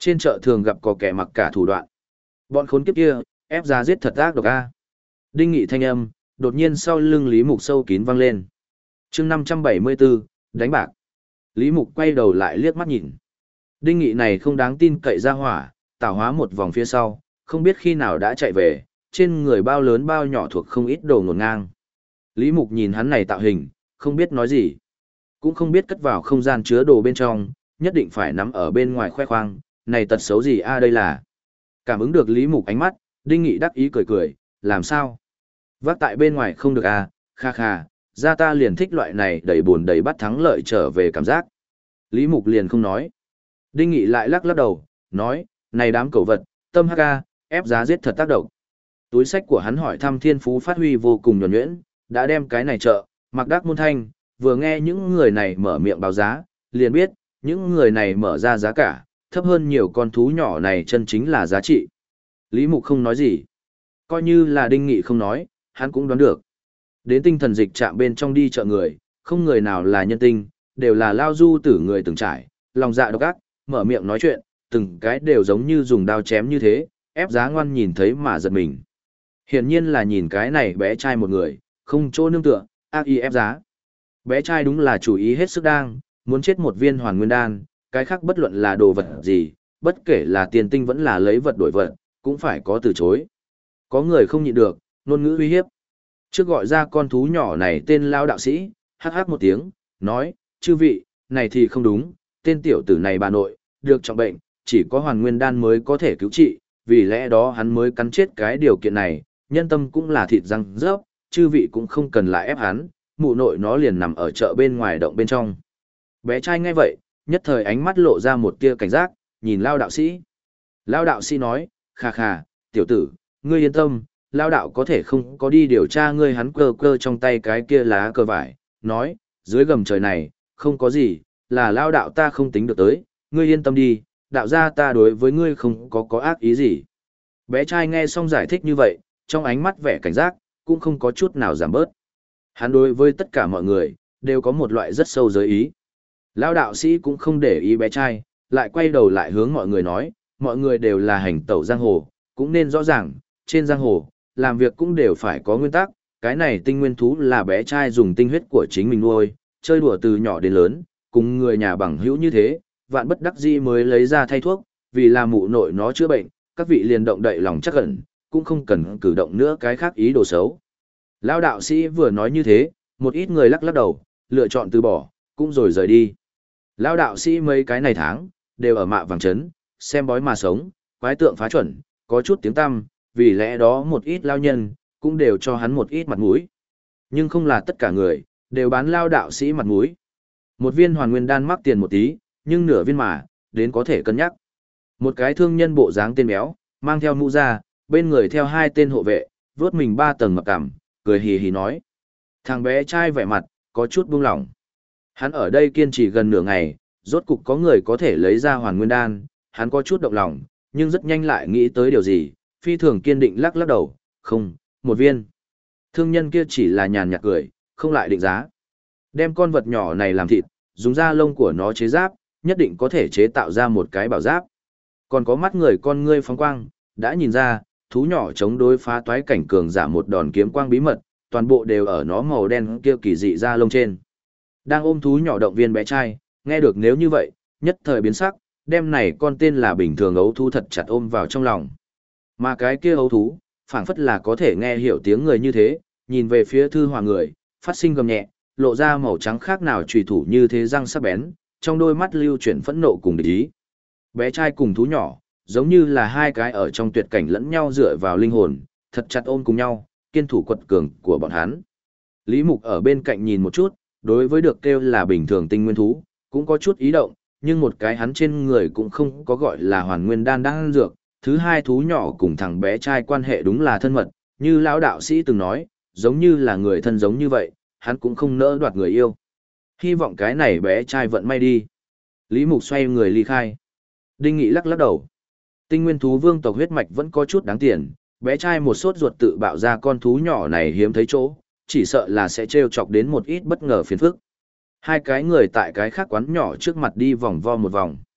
Trên chợ thường gặp có kẻ mặc cả thủ đoạn. Bọn khốn kiếp kia, ép giá giết thật ác độc a. Đinh Nghị thanh âm, đột nhiên sau lưng Lý Mục sâu kín vang lên. Chương 574, đánh bạc. Lý Mục quay đầu lại liếc mắt nhìn. Đinh Nghị này không đáng tin cậy ra hỏa, tạo hóa một vòng phía sau, không biết khi nào đã chạy về, trên người bao lớn bao nhỏ thuộc không ít đồ ngổn ngang. Lý Mục nhìn hắn này tạo hình, không biết nói gì. Cũng không biết cất vào không gian chứa đồ bên trong, nhất định phải nắm ở bên ngoài khoe khoang, này tật xấu gì a đây là. Cảm ứng được Lý Mục ánh mắt, Đinh Nghị đắc ý cười cười, làm sao? Vác tại bên ngoài không được à, kha kha, ra ta liền thích loại này đầy buồn đầy bắt thắng lợi trở về cảm giác. Lý Mục liền không nói. Đinh Nghị lại lắc lắc đầu, nói, này đám cẩu vật, tâm hắc ca, ép giá giết thật tác động. Túi sách của hắn hỏi thăm thiên phú phát huy vô cùng nhuần nhuyễn, đã đem cái này trợ, mặc đắc môn thanh, vừa nghe những người này mở miệng báo giá, liền biết, những người này mở ra giá cả, thấp hơn nhiều con thú nhỏ này chân chính là giá trị. Lý Mục không nói gì. Coi như là Đinh Nghị không nói, hắn cũng đoán được. Đến tinh thần dịch trạm bên trong đi chợ người, không người nào là nhân tinh, đều là lao du tử người từng trải, lòng dạ độc ác, mở miệng nói chuyện, từng cái đều giống như dùng đao chém như thế, ép giá ngoan nhìn thấy mà giật mình. Hiển nhiên là nhìn cái này bé trai một người, không chỗ nương tựa, ác ý ép giá. Bé trai đúng là chủ ý hết sức đang, muốn chết một viên hoàn nguyên đan, cái khác bất luận là đồ vật gì, bất kể là tiền tinh vẫn là lấy vật đổi vật, cũng phải có từ chối. Có người không nhịn được, ngôn ngữ uy hiếp. Trước gọi ra con thú nhỏ này tên lao đạo sĩ, hắc hắc một tiếng, nói, chư vị, này thì không đúng, tên tiểu tử này bà nội, được trọng bệnh, chỉ có hoàn nguyên đan mới có thể cứu trị, vì lẽ đó hắn mới cắn chết cái điều kiện này, nhân tâm cũng là thịt răng rớp, chư vị cũng không cần lại ép hắn, mụ nội nó liền nằm ở chợ bên ngoài động bên trong. Bé trai nghe vậy, nhất thời ánh mắt lộ ra một tia cảnh giác, nhìn lao đạo sĩ. Lao đạo sĩ nói, khà khà, tiểu tử, ngươi yên tâm, lao đạo có thể không có đi điều tra ngươi. Hắn cơ cơ trong tay cái kia lá cờ vải, nói, dưới gầm trời này, không có gì, là lao đạo ta không tính được tới, ngươi yên tâm đi, đạo gia ta đối với ngươi không có ác ý gì. Bé trai nghe xong giải thích như vậy, trong ánh mắt vẻ cảnh giác, cũng không có chút nào giảm bớt. Hắn đối với tất cả mọi người, đều có một loại rất sâu giới ý. Lao đạo sĩ cũng không để ý bé trai, lại quay đầu lại hướng mọi người nói, mọi người đều là hành tẩu giang hồ, cũng nên rõ ràng, trên giang hồ, làm việc cũng đều phải có nguyên tắc, cái này tinh nguyên thú là bé trai dùng tinh huyết của chính mình nuôi, chơi đùa từ nhỏ đến lớn, cùng người nhà bằng hữu như thế, vạn bất đắc dĩ mới lấy ra thay thuốc, vì là mụ nội nó chữa bệnh, các vị liền động đậy lòng chắc ẩn, cũng không cần cử động nữa cái khác ý đồ xấu. Lao đạo sĩ vừa nói như thế, một ít người lắc lắc đầu, lựa chọn từ bỏ, cũng rồi rời đi. Lao đạo sĩ mấy cái này tháng, đều ở mạ vàng trấn, xem bói mà sống, quái tượng phá chuẩn, có chút tiếng tăm, vì lẽ đó một ít lao nhân, cũng đều cho hắn một ít mặt mũi. Nhưng không là tất cả người, đều bán lao đạo sĩ mặt mũi. Một viên hoàn nguyên đan mắc tiền một tí, nhưng nửa viên mà, đến có thể cân nhắc. Một cái thương nhân bộ dáng tên béo, mang theo mũ ra, bên người theo hai tên hộ vệ, vớt mình 3 tầng mập cằm, cười hì hì nói. Thằng bé trai vẻ mặt, có chút buông lỏng. Hắn ở đây kiên trì gần nửa ngày, rốt cục có người có thể lấy ra hoàn nguyên đan, hắn có chút động lòng, nhưng rất nhanh lại nghĩ tới điều gì, phi thường kiên định lắc lắc đầu, không, một viên. Thương nhân kia chỉ là nhàn nhạt cười, không lại định giá. Đem con vật nhỏ này làm thịt, dùng da lông của nó chế giáp, nhất định có thể chế tạo ra một cái bảo giáp. Còn có mắt người con ngươi phóng quang, đã nhìn ra, thú nhỏ chống đối phá toái cảnh cường giả một đòn kiếm quang bí mật, toàn bộ đều ở nó màu đen kia kỳ dị da lông trên. Đang ôm thú nhỏ động viên bé trai, nghe được nếu như vậy, nhất thời biến sắc, đem này con tên là bình thường ấu thú thật chặt ôm vào trong lòng. Mà cái kia ấu thú, phảng phất là có thể nghe hiểu tiếng người như thế, nhìn về phía thư hòa người, phát sinh gầm nhẹ, lộ ra màu trắng khác nào chùy thủ như thế răng sắc bén, trong đôi mắt lưu chuyển phẫn nộ cùng địch ý. Bé trai cùng thú nhỏ, giống như là hai cái ở trong tuyệt cảnh lẫn nhau dựa vào linh hồn, thật chặt ôm cùng nhau, kiên thủ quật cường của bọn hắn. Lý Mục ở bên cạnh nhìn một chút, đối với được kêu là bình thường tinh nguyên thú, cũng có chút ý động, nhưng một cái hắn trên người cũng không có gọi là hoàn nguyên đan đang dược. Thứ hai thú nhỏ cùng thằng bé trai quan hệ đúng là thân mật, như lão đạo sĩ từng nói, giống như là người thân giống như vậy, hắn cũng không nỡ đoạt người yêu. Hy vọng cái này bé trai vận may đi. Lý Mục xoay người ly khai. Đinh Nghị lắc lắc đầu. Tinh nguyên thú vương tộc huyết mạch vẫn có chút đáng tiền, bé trai một sốt ruột tự bạo ra con thú nhỏ này hiếm thấy chỗ, chỉ sợ là sẽ trêu chọc đến một ít bất ngờ phiền phức. Hai cái người tại cái khác quán nhỏ trước mặt đi vòng vo một vòng.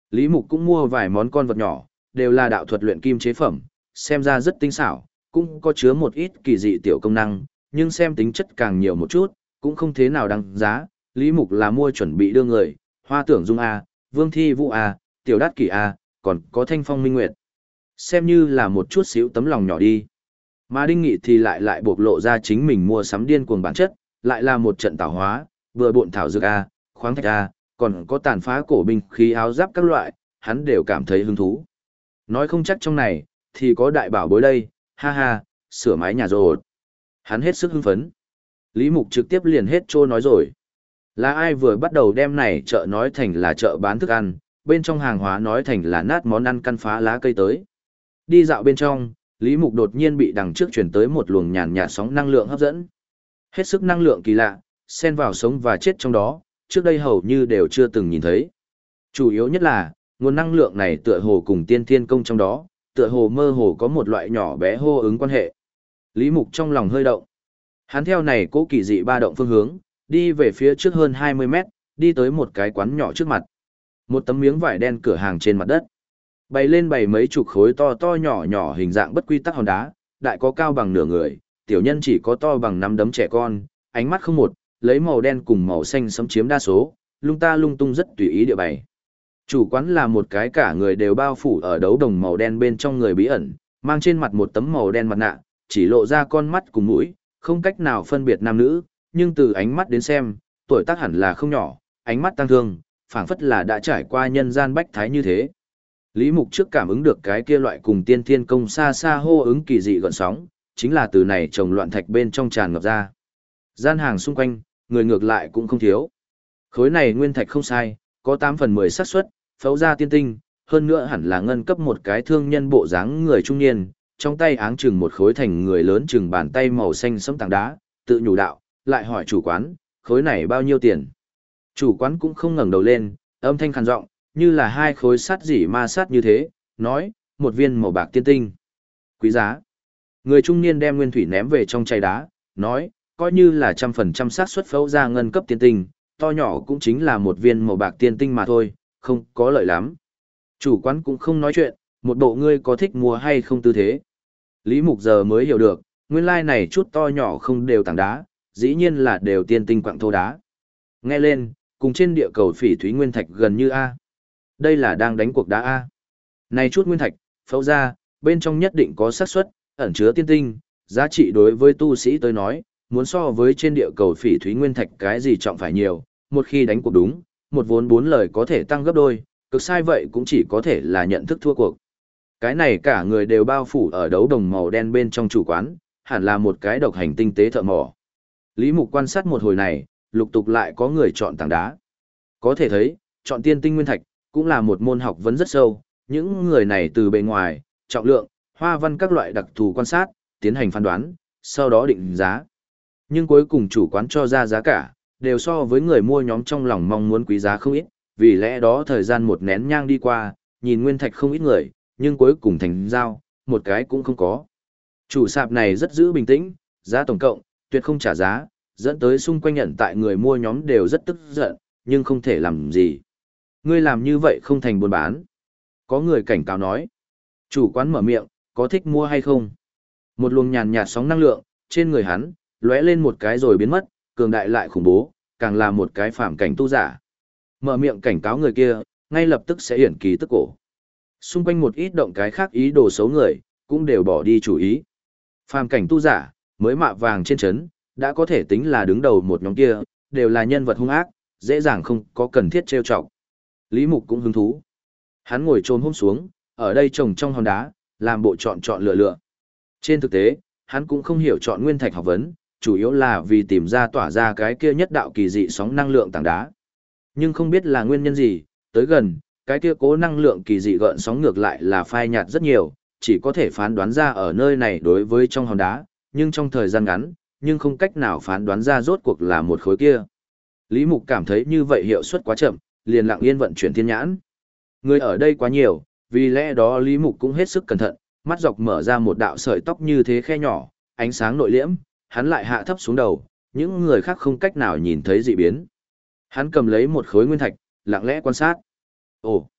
Lý Mục cũng mua vài món con vật nhỏ, đều là đạo thuật luyện kim chế phẩm, xem ra rất tinh xảo, cũng có chứa một ít kỳ dị tiểu công năng, nhưng xem tính chất càng nhiều một chút, cũng không thế nào đáng giá. Lý Mục là mua chuẩn bị đưa người, Hoa Tưởng Dung A, Vương Thi Vũ A, Tiểu Đát Kỷ A, còn có Thanh Phong Minh Nguyệt. Xem như là một chút xíu tấm lòng nhỏ đi. Mà Đinh Nghị thì lại bộc lộ ra chính mình mua sắm điên cuồng bản chất, lại là một trận tảo hóa, vừa bộn thảo dược A, khoáng thạch A, còn có tàn phá cổ binh khí áo giáp các loại, hắn đều cảm thấy hứng thú. Nói không chắc trong này, thì có đại bảo bối đây, ha ha, sửa mái nhà rồi. Hắn hết sức hưng phấn. Lý Mục trực tiếp liền hết trô nói rồi. Là ai vừa bắt đầu đem này chợ nói thành là chợ bán thức ăn, bên trong hàng hóa nói thành là nát món ăn căn phá lá cây tới. Đi dạo bên trong, Lý Mục đột nhiên bị đằng trước chuyển tới một luồng nhàn nhạt sóng năng lượng hấp dẫn. Hết sức năng lượng kỳ lạ, xen vào sống và chết trong đó, trước đây hầu như đều chưa từng nhìn thấy. Chủ yếu nhất là, nguồn năng lượng này tựa hồ cùng tiên thiên công trong đó, tựa hồ mơ hồ có một loại nhỏ bé hô ứng quan hệ. Lý Mục trong lòng hơi động. Hắn theo này cố kỳ dị ba động phương hướng, đi về phía trước hơn 20 mét, đi tới một cái quán nhỏ trước mặt. Một tấm miếng vải đen cửa hàng trên mặt đất. Bày lên mấy chục khối to to nhỏ nhỏ hình dạng bất quy tắc hòn đá, đại có cao bằng nửa người, tiểu nhân chỉ có to bằng nắm đấm trẻ con, ánh mắt không một, lấy màu đen cùng màu xanh sẫm chiếm đa số, lung ta lung tung rất tùy ý địa bày. Chủ quán là một cái cả người đều bao phủ ở đấu đồng màu đen bên trong người bí ẩn, mang trên mặt một tấm màu đen mặt nạ, chỉ lộ ra con mắt cùng mũi, không cách nào phân biệt nam nữ, nhưng từ ánh mắt đến xem, tuổi tác hẳn là không nhỏ, ánh mắt tăng thương, phảng phất là đã trải qua nhân gian bách thái như thế. Lý Mục trước cảm ứng được cái kia loại cùng tiên thiên công xa xa hô ứng kỳ dị gợn sóng, chính là từ này trồng loạn thạch bên trong tràn ngập ra. Gian hàng xung quanh, người ngược lại cũng không thiếu. Khối này nguyên thạch không sai, có 8 phần 10 xác suất, phẫu ra tiên tinh, hơn nữa hẳn là ngân cấp một cái thương nhân bộ dáng người trung niên, trong tay áng chừng một khối thành người lớn chừng bàn tay màu xanh sẫm tảng đá, tự nhủ đạo, lại hỏi chủ quán, khối này bao nhiêu tiền? Chủ quán cũng không ngẩng đầu lên, âm thanh khàn giọng, như là hai khối sắt dỉ ma sát như thế, nói, một viên màu bạc tiên tinh. Quý giá. Người trung niên đem nguyên thủy ném về trong chai đá, nói, coi như là 100% xác suất phẫu ra ngân cấp tiên tinh, to nhỏ cũng chính là một viên màu bạc tiên tinh mà thôi, không có lợi lắm. Chủ quán cũng không nói chuyện, một bộ ngươi có thích mua hay không tư thế. Lý Mục giờ mới hiểu được, nguyên lai này chút to nhỏ không đều tảng đá, dĩ nhiên là đều tiên tinh quặng thô đá. Nghe lên, cùng trên địa cầu phỉ thúy nguyên thạch gần như A. Đây là đang đánh cuộc đá A. Này chút nguyên thạch, phẫu ra, bên trong nhất định có xác suất, ẩn chứa tiên tinh, giá trị đối với tu sĩ tới nói, muốn so với trên địa cầu phỉ thúy nguyên thạch cái gì trọng phải nhiều, một khi đánh cuộc đúng, một vốn 4 lời có thể tăng gấp đôi, cực sai vậy cũng chỉ có thể là nhận thức thua cuộc. Cái này cả người đều bao phủ ở đấu đồng màu đen bên trong chủ quán, hẳn là một cái độc hành tinh tế thợ mỏ. Lý Mục quan sát một hồi này, lục tục lại có người chọn tảng đá. Có thể thấy, chọn tiên tinh nguyên thạch, cũng là một môn học vấn rất sâu, những người này từ bề ngoài, trọng lượng, hoa văn các loại đặc thù quan sát, tiến hành phán đoán, sau đó định giá. Nhưng cuối cùng chủ quán cho ra giá cả, đều so với người mua nhóm trong lòng mong muốn quý giá không ít, vì lẽ đó thời gian một nén nhang đi qua, nhìn nguyên thạch không ít người, nhưng cuối cùng thành giao, một cái cũng không có. Chủ sạp này rất giữ bình tĩnh, giá tổng cộng, tuyệt không trả giá, dẫn tới xung quanh nhận tại người mua nhóm đều rất tức giận, nhưng không thể làm gì. Ngươi làm như vậy không thành buôn bán. Có người cảnh cáo nói. Chủ quán mở miệng, có thích mua hay không? Một luồng nhàn nhạt sóng năng lượng, trên người hắn, lóe lên một cái rồi biến mất, cường đại lại khủng bố, càng là một cái phạm cảnh tu giả. Mở miệng cảnh cáo người kia, ngay lập tức sẽ hiển kỳ tức cổ. Xung quanh một ít động cái khác ý đồ xấu người, cũng đều bỏ đi chủ ý. Phàm cảnh tu giả, mới mạ vàng trên chấn, đã có thể tính là đứng đầu một nhóm kia, đều là nhân vật hung ác, dễ dàng không có cần thiết trêu chọc. Lý Mục cũng hứng thú. Hắn ngồi chôn hôm xuống, ở đây trồng trong hòn đá, làm bộ chọn lựa. Trên thực tế, hắn cũng không hiểu chọn nguyên thạch học vấn, chủ yếu là vì tìm ra tỏa ra cái kia nhất đạo kỳ dị sóng năng lượng tảng đá. Nhưng không biết là nguyên nhân gì, tới gần, cái kia cố năng lượng kỳ dị gợn sóng ngược lại là phai nhạt rất nhiều, chỉ có thể phán đoán ra ở nơi này đối với trong hòn đá, nhưng trong thời gian ngắn, nhưng không cách nào phán đoán ra rốt cuộc là một khối kia. Lý Mục cảm thấy như vậy hiệu suất quá chậm, liền lặng yên vận chuyển thiên nhãn. Người ở đây quá nhiều, vì lẽ đó Lý Mục cũng hết sức cẩn thận, mắt dọc mở ra một đạo sợi tóc như thế khe nhỏ, ánh sáng nội liễm, hắn lại hạ thấp xuống đầu, những người khác không cách nào nhìn thấy dị biến. Hắn cầm lấy một khối nguyên thạch, lặng lẽ quan sát. Ồ,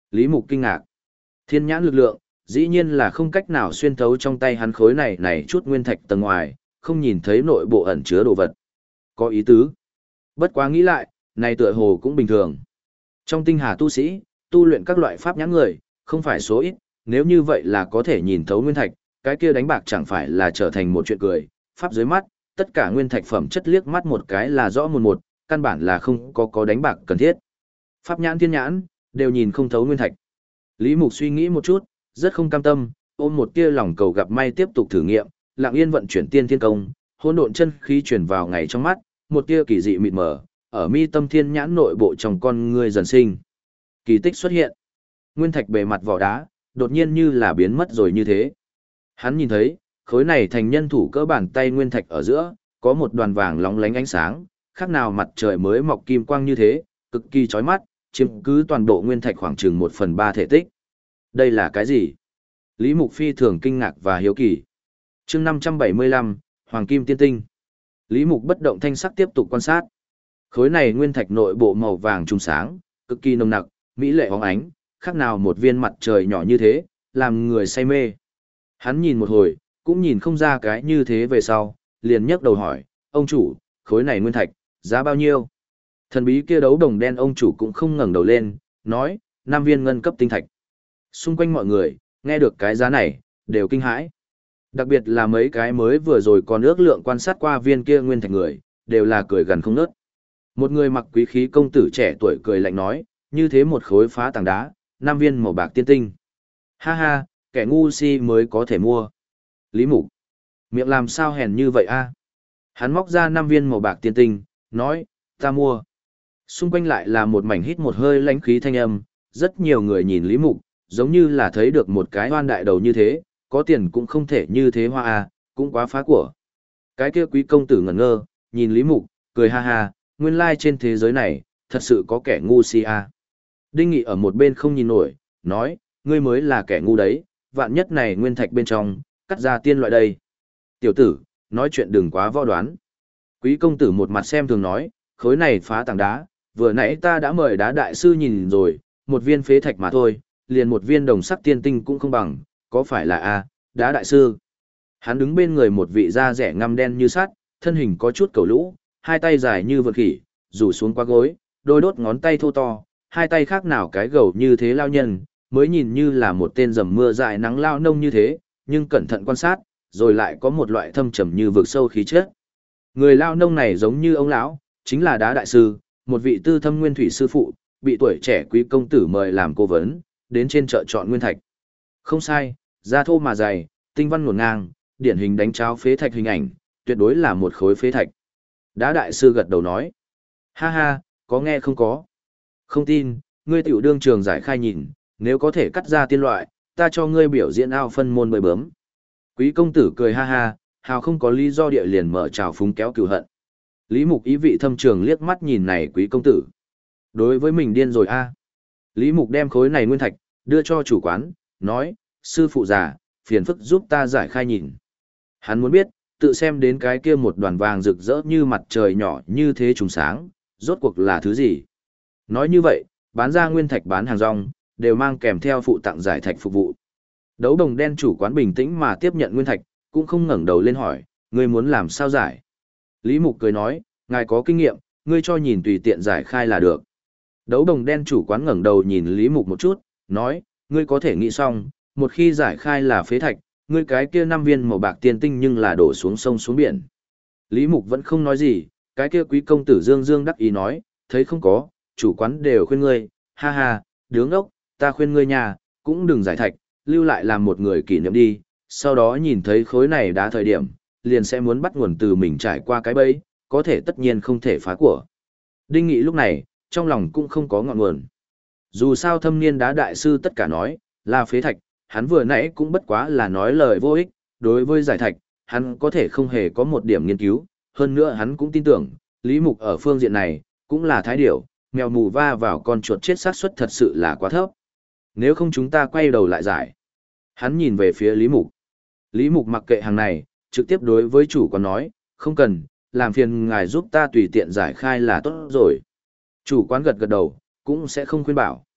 Lý Mục kinh ngạc. Thiên nhãn lực lượng, dĩ nhiên là không cách nào xuyên thấu trong tay hắn khối này chút nguyên thạch tầng ngoài, không nhìn thấy nội bộ ẩn chứa đồ vật. Có ý tứ. Bất quá nghĩ lại, này tựa hồ cũng bình thường. Trong tinh hà tu sĩ, tu luyện các loại pháp nhãn người, không phải số ít, nếu như vậy là có thể nhìn thấu nguyên thạch, cái kia đánh bạc chẳng phải là trở thành một chuyện cười, pháp dưới mắt, tất cả nguyên thạch phẩm chất liếc mắt một cái là rõ một, căn bản là không có đánh bạc cần thiết. Pháp nhãn thiên nhãn, đều nhìn không thấu nguyên thạch. Lý Mục suy nghĩ một chút, rất không cam tâm, ôm một tia lòng cầu gặp may tiếp tục thử nghiệm, lặng yên vận chuyển tiên thiên công, hỗn độn chân khí truyền vào ngày trong mắt, một tia kỳ dị mịt mờ, ở mi tâm thiên nhãn nội bộ trong con người dần sinh. Kỳ tích xuất hiện. Nguyên thạch bề mặt vỏ đá, đột nhiên như là biến mất rồi như thế. Hắn nhìn thấy, khối này thành nhân thủ cỡ bàn tay nguyên thạch ở giữa, có một đoàn vàng lóng lánh ánh sáng, khác nào mặt trời mới mọc kim quang như thế, cực kỳ chói mắt, chiếm cứ toàn bộ nguyên thạch khoảng chừng 1/3 thể tích. Đây là cái gì? Lý Mục phi thường kinh ngạc và hiếu kỳ. Chương 575, Hoàng Kim Tiên Tinh. Lý Mục bất động thanh sắc tiếp tục quan sát. Khối này nguyên thạch nội bộ màu vàng trùng sáng, cực kỳ nồng nặc, mỹ lệ óng ánh, khác nào một viên mặt trời nhỏ như thế, làm người say mê. Hắn nhìn một hồi, cũng nhìn không ra cái như thế về sau, liền nhấc đầu hỏi, ông chủ, khối này nguyên thạch, giá bao nhiêu? Thần bí kia đấu đồng đen ông chủ cũng không ngẩng đầu lên, nói, 5 viên ngân cấp tinh thạch. Xung quanh mọi người, nghe được cái giá này, đều kinh hãi. Đặc biệt là mấy cái mới vừa rồi còn ước lượng quan sát qua viên kia nguyên thạch người, đều là cười gần không nớt. Một người mặc quý khí công tử trẻ tuổi cười lạnh nói, như thế một khối phá tảng đá, 5 viên màu bạc tiên tinh. Ha ha, kẻ ngu si mới có thể mua. Lý Mục, miệng làm sao hèn như vậy a? Hắn móc ra 5 viên màu bạc tiên tinh, nói, ta mua. Xung quanh lại là một mảnh hít một hơi lãnh khí thanh âm, rất nhiều người nhìn Lý Mục, giống như là thấy được một cái hoan đại đầu như thế, có tiền cũng không thể như thế hoa a, cũng quá phá của. Cái kia quý công tử ngẩn ngơ, nhìn Lý Mục, cười ha ha, nguyên lai trên thế giới này, thật sự có kẻ ngu si a. Đinh Nghị ở một bên không nhìn nổi, nói, ngươi mới là kẻ ngu đấy, vạn nhất này nguyên thạch bên trong, cắt ra tiên loại đây. Tiểu tử, nói chuyện đừng quá võ đoán. Quý công tử một mặt xem thường nói, khối này phá tảng đá, vừa nãy ta đã mời đá đại sư nhìn rồi, một viên phế thạch mà thôi, liền một viên đồng sắc tiên tinh cũng không bằng, có phải là a, đá đại sư. Hắn đứng bên người một vị da rẻ ngăm đen như sắt, thân hình có chút cầu lũ, hai tay dài như vượt khỉ, rủ xuống qua gối, đôi đốt ngón tay thô to, hai tay khác nào cái gầu như thế lao nhân, mới nhìn như là một tên dầm mưa dại nắng lao nông như thế, nhưng cẩn thận quan sát, rồi lại có một loại thâm trầm như vực sâu khí chất. Người lao nông này giống như ông lão, chính là đá đại sư, một vị tư thâm nguyên thủy sư phụ, bị tuổi trẻ quý công tử mời làm cố vấn, đến trên chợ chọn nguyên thạch. Không sai, da thô mà dày, tinh văn ngổn ngang, điển hình đánh cháo phế thạch hình ảnh, tuyệt đối là một khối phế thạch. Đá đại sư gật đầu nói, ha ha, có nghe không có. Không tin, ngươi tiểu đương trường giải khai nhìn, nếu có thể cắt ra tiên loại, ta cho ngươi biểu diễn ao phân môn bơi bướm. Quý công tử cười ha ha, hào không có lý do địa liền mở trào phúng kéo cừu hận. Lý Mục ý vị thâm trường liếc mắt nhìn này quý công tử. Đối với mình điên rồi a. Lý Mục đem khối này nguyên thạch, đưa cho chủ quán, nói, sư phụ già, phiền phức giúp ta giải khai nhìn. Hắn muốn biết, tự xem đến cái kia một đoàn vàng rực rỡ như mặt trời nhỏ như thế trùng sáng, rốt cuộc là thứ gì. Nói như vậy, bán ra nguyên thạch bán hàng rong, đều mang kèm theo phụ tặng giải thạch phục vụ. Đấu đồng đen chủ quán bình tĩnh mà tiếp nhận nguyên thạch, cũng không ngẩng đầu lên hỏi, ngươi muốn làm sao giải. Lý Mục cười nói, ngài có kinh nghiệm, ngươi cho nhìn tùy tiện giải khai là được. Đấu đồng đen chủ quán ngẩng đầu nhìn Lý Mục một chút, nói, ngươi có thể nghĩ xong, một khi giải khai là phế thạch, ngươi cái kia 5 viên màu bạc tiên tinh nhưng là đổ xuống sông xuống biển. Lý Mục vẫn không nói gì, cái kia quý công tử Dương Dương đắc ý nói, thấy không có, chủ quán đều khuyên ngươi, ha ha, đứa ngốc, ta khuyên ngươi nhà, cũng đừng giải thạch, lưu lại làm một người kỷ niệm đi, sau đó nhìn thấy khối này đá thời điểm, liền sẽ muốn bắt nguồn từ mình trải qua cái bẫy, có thể tất nhiên không thể phá của. Đinh Nghị lúc này, trong lòng cũng không có ngọn nguồn. Dù sao thâm niên đá đại sư tất cả nói, là phế thạch, hắn vừa nãy cũng bất quá là nói lời vô ích, đối với giải thạch, hắn có thể không hề có một điểm nghiên cứu, hơn nữa hắn cũng tin tưởng, Lý Mục ở phương diện này, cũng là thái điểu, mèo mù va vào con chuột chết xác suất thật sự là quá thấp. Nếu không chúng ta quay đầu lại giải. Hắn nhìn về phía Lý Mục. Lý Mục mặc kệ hàng này, trực tiếp đối với chủ quán nói, không cần, làm phiền ngài giúp ta tùy tiện giải khai là tốt rồi. Chủ quán gật gật đầu, cũng sẽ không khuyên bảo.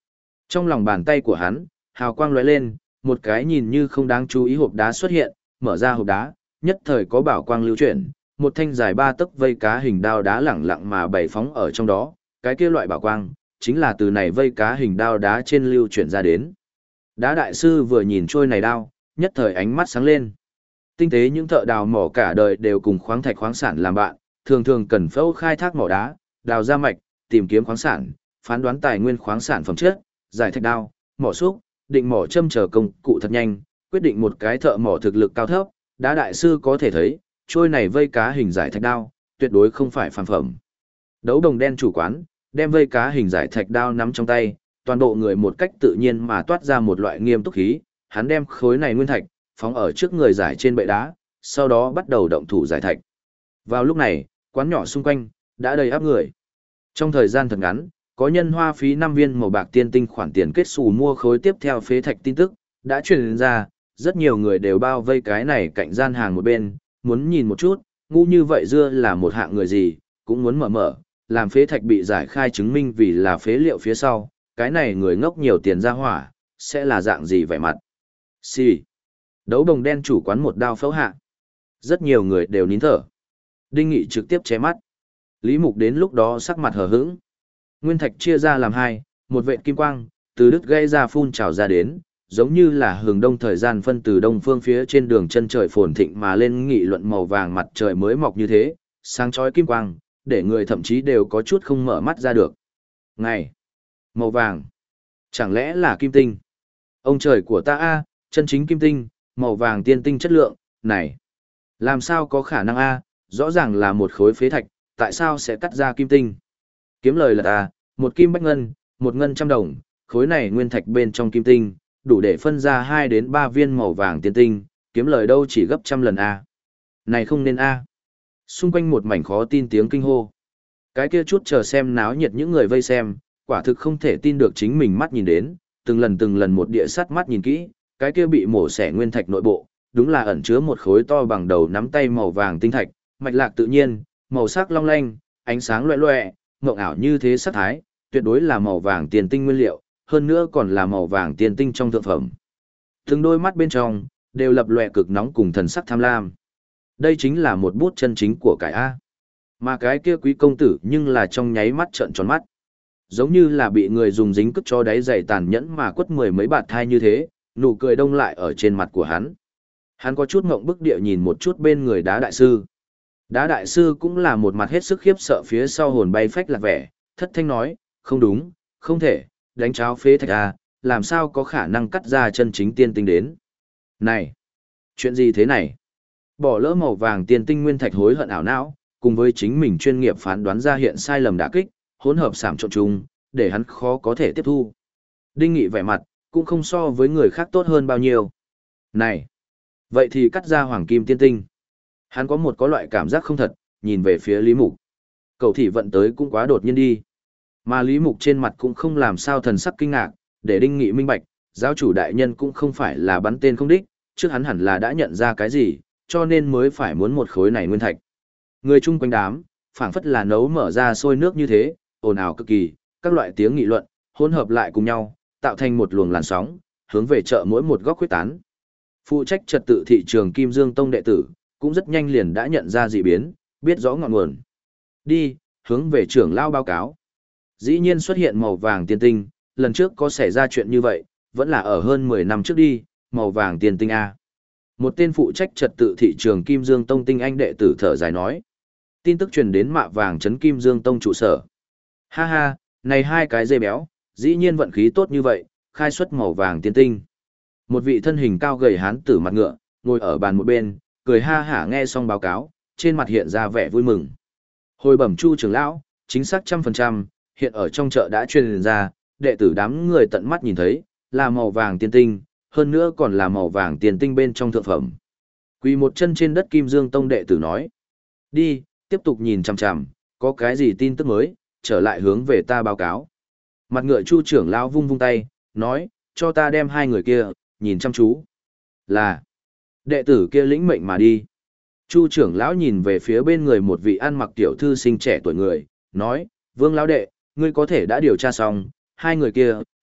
Trong lòng bàn tay của hắn, hào quang lóe lên, một cái nhìn như không đáng chú ý hộp đá xuất hiện, mở ra hộp đá, nhất thời có bảo quang lưu chuyển, một thanh dài 3 tấc vây cá hình đao đá lẳng lặng mà bày phóng ở trong đó, cái kia loại bảo quang, chính là từ này vây cá hình đao đá trên lưu chuyển ra đến. Đá đại sư vừa nhìn trôi này đao, nhất thời ánh mắt sáng lên. Tinh tế những thợ đào mỏ cả đời đều cùng khoáng thạch khoáng sản làm bạn, thường thường cần phẫu khai thác mỏ đá, đào ra mạch, tìm kiếm khoáng sản, phán đoán tài nguyên khoáng sản phẩm chất, giải thạch đao, mỏ xúc, định mỏ châm chờ công cụ thật nhanh, quyết định một cái thợ mỏ thực lực cao thấp, đá đại sư có thể thấy, trôi này vây cá hình giải thạch đao, tuyệt đối không phải phàm phẩm. Đấu đồng đen chủ quán, đem vây cá hình giải thạch đao nắm trong tay, toàn bộ người một cách tự nhiên mà toát ra một loại nghiêm túc khí, hắn đem khối này nguyên thạch phóng ở trước người giải trên bệ đá, sau đó bắt đầu động thủ giải thạch. Vào lúc này, quán nhỏ xung quanh đã đầy áp người. Trong thời gian thật ngắn, có nhân hoa phí 5 viên màu bạc tiên tinh khoản tiền kết xù mua khối tiếp theo phế thạch tin tức đã truyền ra, rất nhiều người đều bao vây cái này cạnh gian hàng một bên, muốn nhìn một chút, ngu như vậy dưa là một hạng người gì, cũng muốn mở, làm phế thạch bị giải khai chứng minh vì là phế liệu phía sau, cái này người ngốc nhiều tiền ra hỏa, sẽ là dạng gì vẻ mặt. Xì. Đấu đồng đen chủ quán một đao phẫu hạ. Rất nhiều người đều nín thở. Đinh Nghị trực tiếp che mắt. Lý Mục đến lúc đó sắc mặt hờ hững. Nguyên thạch chia ra làm hai, một vệt kim quang, từ đứt gây ra phun trào ra đến, giống như là hừng đông thời gian phân từ đông phương phía trên đường chân trời phồn thịnh mà lên nghị luận màu vàng mặt trời mới mọc như thế, sáng chói kim quang, để người thậm chí đều có chút không mở mắt ra được. Ngày, màu vàng, chẳng lẽ là kim tinh? Ông trời của ta a, chân chính kim tinh, màu vàng tiên tinh chất lượng, này, làm sao có khả năng a? Rõ ràng là một khối phế thạch, tại sao sẽ cắt ra kim tinh? Kiếm lời là ta, một kim bách ngân, một ngân trăm đồng, khối này nguyên thạch bên trong kim tinh, đủ để phân ra 2 đến 3 viên màu vàng tiên tinh, kiếm lời đâu chỉ gấp trăm lần a. Này không nên a. Xung quanh một mảnh khó tin tiếng kinh hô. Cái kia chút chờ xem náo nhiệt những người vây xem, quả thực không thể tin được chính mình mắt nhìn đến, từng lần một địa sắt mắt nhìn kỹ, cái kia bị mổ xẻ nguyên thạch nội bộ, đúng là ẩn chứa một khối to bằng đầu nắm tay màu vàng tinh thạch, mạch lạc tự nhiên, màu sắc long lanh, ánh sáng loẹt loẹt, ngộng ảo như thế sắc thái, tuyệt đối là màu vàng tiền tinh nguyên liệu, hơn nữa còn là màu vàng tiền tinh trong thượng phẩm. Từng đôi mắt bên trong đều lập lòe cực nóng cùng thần sắc tham lam. Đây chính là một bút chân chính của cải a. Mà cái kia quý công tử nhưng là trong nháy mắt trợn tròn mắt. Giống như là bị người dùng dính cức cho đáy giày tàn nhẫn mà quất 10 mấy bạt thai như thế, nụ cười đông lại ở trên mặt của hắn. Hắn có chút ngộng bức địa nhìn một chút bên người đá đại sư. Đá đại sư cũng là một mặt hết sức khiếp sợ phía sau hồn bay phách lạc vẻ, thất thanh nói, không đúng, không thể, đánh cháo phế thạch à, làm sao có khả năng cắt ra chân chính tiên tinh đến. Này, chuyện gì thế này? Bỏ lỡ màu vàng tiên tinh nguyên thạch hối hận ảo não, cùng với chính mình chuyên nghiệp phán đoán ra hiện sai lầm đả kích, hỗn hợp sảm trộn chung, để hắn khó có thể tiếp thu. Đinh Nghị vẻ mặt, cũng không so với người khác tốt hơn bao nhiêu. Này, vậy thì cắt ra hoàng kim tiên tinh. Hắn có loại cảm giác không thật, nhìn về phía Lý Mục. Cầu thị vận tới cũng quá đột nhiên đi. Mà Lý Mục trên mặt cũng không làm sao thần sắc kinh ngạc, để Đinh Nghị minh bạch, giáo chủ đại nhân cũng không phải là bắn tên không đích, trước hắn hẳn là đã nhận ra cái gì, cho nên mới phải muốn một khối này nguyên thạch. Người chung quanh đám, phảng phất là nấu mở ra sôi nước như thế, ồn ào cực kỳ, các loại tiếng nghị luận, hỗn hợp lại cùng nhau, tạo thành một luồng làn sóng, hướng về chợ mỗi một góc khuếch tán. Phụ trách trật tự thị trường Kim Dương Tông đệ tử, cũng rất nhanh liền đã nhận ra dị biến, biết rõ ngọn nguồn. Đi, hướng về trưởng lao báo cáo. Dĩ nhiên xuất hiện màu vàng tiên tinh, lần trước có xảy ra chuyện như vậy, vẫn là ở hơn 10 năm trước đi, màu vàng tiên tinh A. Một tên phụ trách trật tự thị trường Kim Dương Tông tinh anh đệ tử thở dài nói. Tin tức truyền đến mạ vàng trấn Kim Dương Tông trụ sở. Ha ha, này hai cái dây béo, dĩ nhiên vận khí tốt như vậy, khai xuất màu vàng tiên tinh. Một vị thân hình cao gầy hán tử mặt ngựa, ngồi ở bàn một bên, cười ha hả nghe xong báo cáo, trên mặt hiện ra vẻ vui mừng. Hồi bẩm Chu trưởng lão, chính xác 100%, hiện ở trong chợ đã truyền ra, đệ tử đám người tận mắt nhìn thấy, là màu vàng tiên tinh, hơn nữa còn là màu vàng tiền tinh bên trong thượng phẩm. Quỳ một chân trên đất Kim Dương Tông đệ tử nói. Đi, tiếp tục nhìn chằm chằm, có cái gì tin tức mới, trở lại hướng về ta báo cáo. Mặt ngựa Chu trưởng lão vung vung tay, nói, cho ta đem hai người kia, nhìn chăm chú. Là, đệ tử kia lĩnh mệnh mà đi. Chu trưởng lão nhìn về phía bên người một vị ăn mặc tiểu thư sinh trẻ tuổi người, nói, Vương lão đệ, ngươi có thể đã điều tra xong, hai người kia,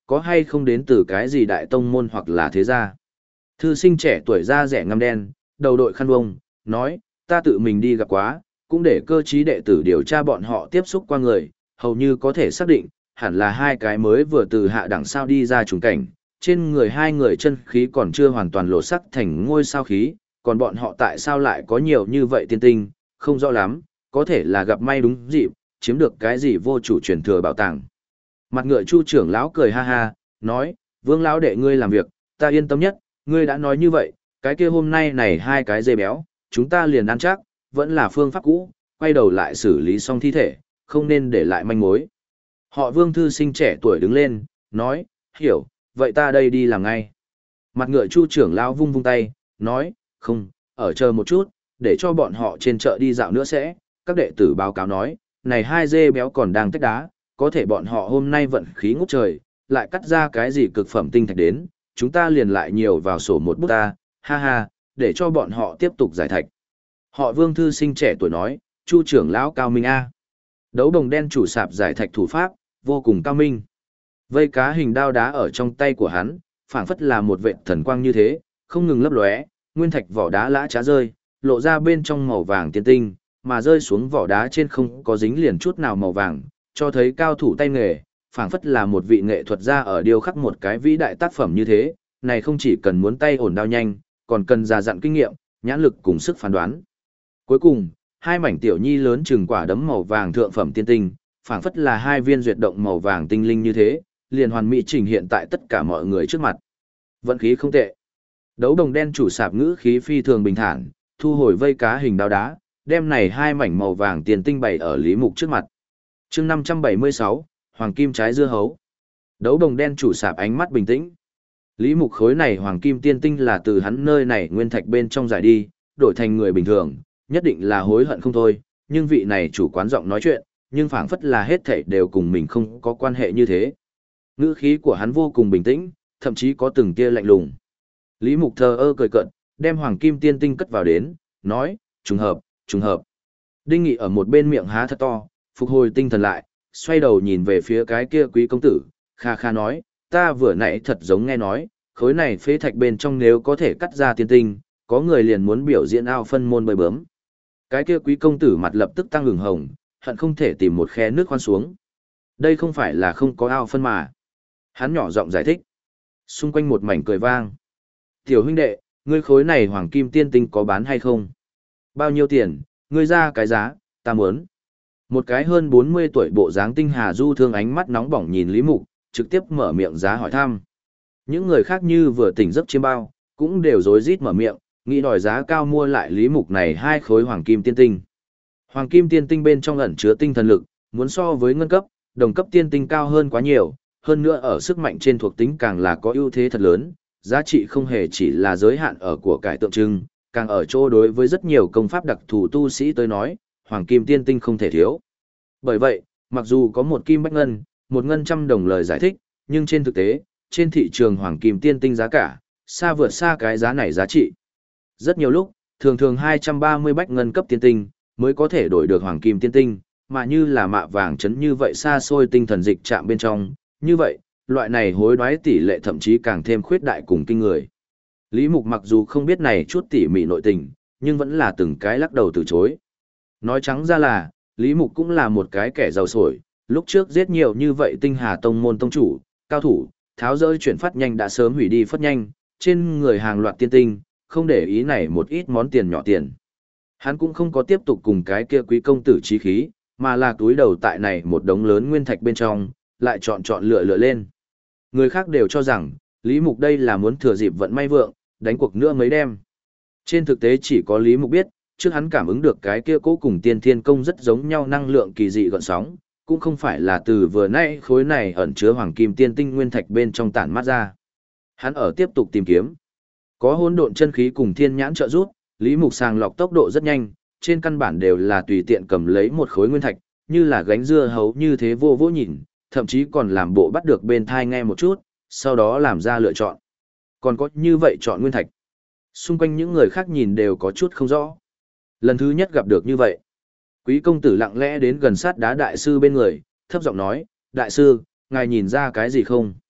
có hay không đến từ cái gì đại tông môn hoặc là thế gia. Thư sinh trẻ tuổi da rẻ ngăm đen, đầu đội khăn vông, nói, ta tự mình đi gặp quá, cũng để cơ trí đệ tử điều tra bọn họ tiếp xúc qua người, hầu như có thể xác định, hẳn là hai cái mới vừa từ hạ đẳng sao đi ra trùng cảnh, trên người hai người chân khí còn chưa hoàn toàn lộ sắc thành ngôi sao khí, còn bọn họ tại sao lại có nhiều như vậy tiên tinh, không rõ lắm, có thể là gặp may đúng dịp, chiếm được cái gì vô chủ truyền thừa bảo tàng. Mặt ngựa Chu trưởng lão cười ha ha, nói, Vương lão đệ ngươi làm việc, ta yên tâm nhất, ngươi đã nói như vậy, cái kia hôm nay này hai cái dê béo, chúng ta liền ăn chắc, vẫn là phương pháp cũ, quay đầu lại xử lý xong thi thể, không nên để lại manh mối. Họ Vương thư sinh trẻ tuổi đứng lên, nói, hiểu, vậy ta đây đi làm ngay. Mặt ngựa Chu trưởng lão vung vung tay, nói, không, ở chờ một chút, để cho bọn họ trên chợ đi dạo nữa sẽ, các đệ tử báo cáo nói, này hai dê béo còn đang tách đá, có thể bọn họ hôm nay vận khí ngút trời, lại cắt ra cái gì cực phẩm tinh thạch đến, chúng ta liền lại nhiều vào sổ một bút ta, ha ha, để cho bọn họ tiếp tục giải thạch. Họ Vương thư sinh trẻ tuổi nói, Chu trưởng lão cao minh a. Đấu đồng đen chủ sạp giải thạch thủ pháp, vô cùng cao minh. Vây cá hình đao đá ở trong tay của hắn, phảng phất là một vệt thần quang như thế, không ngừng lấp lóe, nguyên thạch vỏ đá lã trá rơi, lộ ra bên trong màu vàng tiên tinh, mà rơi xuống vỏ đá trên không có dính liền chút nào màu vàng, cho thấy cao thủ tay nghề, phảng phất là một vị nghệ thuật gia ở điêu khắc một cái vĩ đại tác phẩm như thế, này không chỉ cần muốn tay ổn đao nhanh, còn cần già dặn kinh nghiệm, nhãn lực cùng sức phán đoán. Cuối cùng, hai mảnh tiểu nhi lớn chừng quả đấm màu vàng thượng phẩm tiên tinh, phảng phất là hai viên duyệt động màu vàng tinh linh như thế, liền hoàn mỹ trình hiện tại tất cả mọi người trước mặt. Vận khí không tệ. Đấu đồng đen chủ sạp ngữ khí phi thường bình thản, thu hồi vây cá hình đao đá, đem này hai mảnh màu vàng tiền tinh bày ở Lý Mục trước mặt. Chương 576, Hoàng kim trái dưa hấu. Đấu đồng đen chủ sạp ánh mắt bình tĩnh. Lý Mục khối này hoàng kim tiên tinh là từ hắn nơi này nguyên thạch bên trong giải đi, đổi thành người bình thường, nhất định là hối hận không thôi, nhưng vị này chủ quán giọng nói chuyện, nhưng phảng phất là hết thảy đều cùng mình không có quan hệ như thế. Ngữ khí của hắn vô cùng bình tĩnh, thậm chí có từng tia lạnh lùng. Lý Mục thờ ơ cười cợt, đem hoàng kim tiên tinh cất vào đến, nói, trùng hợp, trùng hợp. Đinh Nghị ở một bên miệng há thật to, phục hồi tinh thần lại, xoay đầu nhìn về phía cái kia quý công tử, kha kha nói, ta vừa nãy thật giống nghe nói, khối này phế thạch bên trong nếu có thể cắt ra tiên tinh, có người liền muốn biểu diễn ao phân môn bơi bướm. Cái kia quý công tử mặt lập tức tăng ửng hồng, hận không thể tìm một khe nước khoan xuống. Đây không phải là không có ao phân mà. Hắn nhỏ giọng giải thích. Xung quanh một mảnh cười vang. Tiểu huynh đệ, ngươi khối này hoàng kim tiên tinh có bán hay không? Bao nhiêu tiền, ngươi ra cái giá, ta muốn. Một cái hơn 40 tuổi bộ dáng tinh hà du thương ánh mắt nóng bỏng nhìn Lý Mục, trực tiếp mở miệng giá hỏi thăm. Những người khác như vừa tỉnh giấc chiêm bao, cũng đều rối rít mở miệng, nghĩ đòi giá cao mua lại Lý Mục này hai khối hoàng kim tiên tinh. Hoàng kim tiên tinh bên trong ẩn chứa tinh thần lực, muốn so với ngân cấp, đồng cấp tiên tinh cao hơn quá nhiều, hơn nữa ở sức mạnh trên thuộc tính càng là có ưu thế thật lớn, giá trị không hề chỉ là giới hạn ở của cải tượng trưng, càng ở chỗ đối với rất nhiều công pháp đặc thù tu sĩ tới nói, hoàng kim tiên tinh không thể thiếu. Bởi vậy, mặc dù có một kim bách ngân, một ngân trăm đồng lời giải thích, nhưng trên thực tế, trên thị trường hoàng kim tiên tinh giá cả, xa vượt xa cái giá này giá trị. Rất nhiều lúc, thường thường 230 bách ngân cấp tiên tinh, mới có thể đổi được hoàng kim tiên tinh, mà như là mạ vàng chấn như vậy xa xôi tinh thần dịch chạm bên trong, như vậy, loại này hối đoái tỷ lệ thậm chí càng thêm khuyết đại cùng kinh người. Lý Mục mặc dù không biết này chút tỉ mỉ nội tình, nhưng vẫn là từng cái lắc đầu từ chối. Nói trắng ra là, Lý Mục cũng là một cái kẻ giàu sổi, lúc trước giết nhiều như vậy tinh hà tông môn tông chủ, cao thủ, tháo rơi chuyển phát nhanh đã sớm hủy đi phất nhanh, trên người hàng loạt tiên tinh, không để ý này một ít món tiền nhỏ tiền. Hắn cũng không có tiếp tục cùng cái kia quý công tử chí khí, mà là túi đầu tại này một đống lớn nguyên thạch bên trong, lại chọn lựa lên. Người khác đều cho rằng, Lý Mục đây là muốn thừa dịp vận may vượng, đánh cuộc nữa mấy đêm. Trên thực tế chỉ có Lý Mục biết, trước hắn cảm ứng được cái kia cố cùng tiên thiên công rất giống nhau năng lượng kỳ dị gợn sóng, cũng không phải là từ vừa nãy khối này ẩn chứa hoàng kim tiên tinh nguyên thạch bên trong tản mát ra. Hắn ở tiếp tục tìm kiếm. Có hỗn độn chân khí cùng thiên nhãn trợ giúp, Lý Mục sàng lọc tốc độ rất nhanh, trên căn bản đều là tùy tiện cầm lấy một khối nguyên thạch, như là gánh dưa hấu như thế vô vô nhìn, thậm chí còn làm bộ bắt được bên thai nghe một chút, sau đó làm ra lựa chọn. Còn có như vậy chọn nguyên thạch. Xung quanh những người khác nhìn đều có chút không rõ. Lần thứ nhất gặp được như vậy. Quý công tử lặng lẽ đến gần sát đá đại sư bên người, thấp giọng nói, đại sư, ngài nhìn ra cái gì không?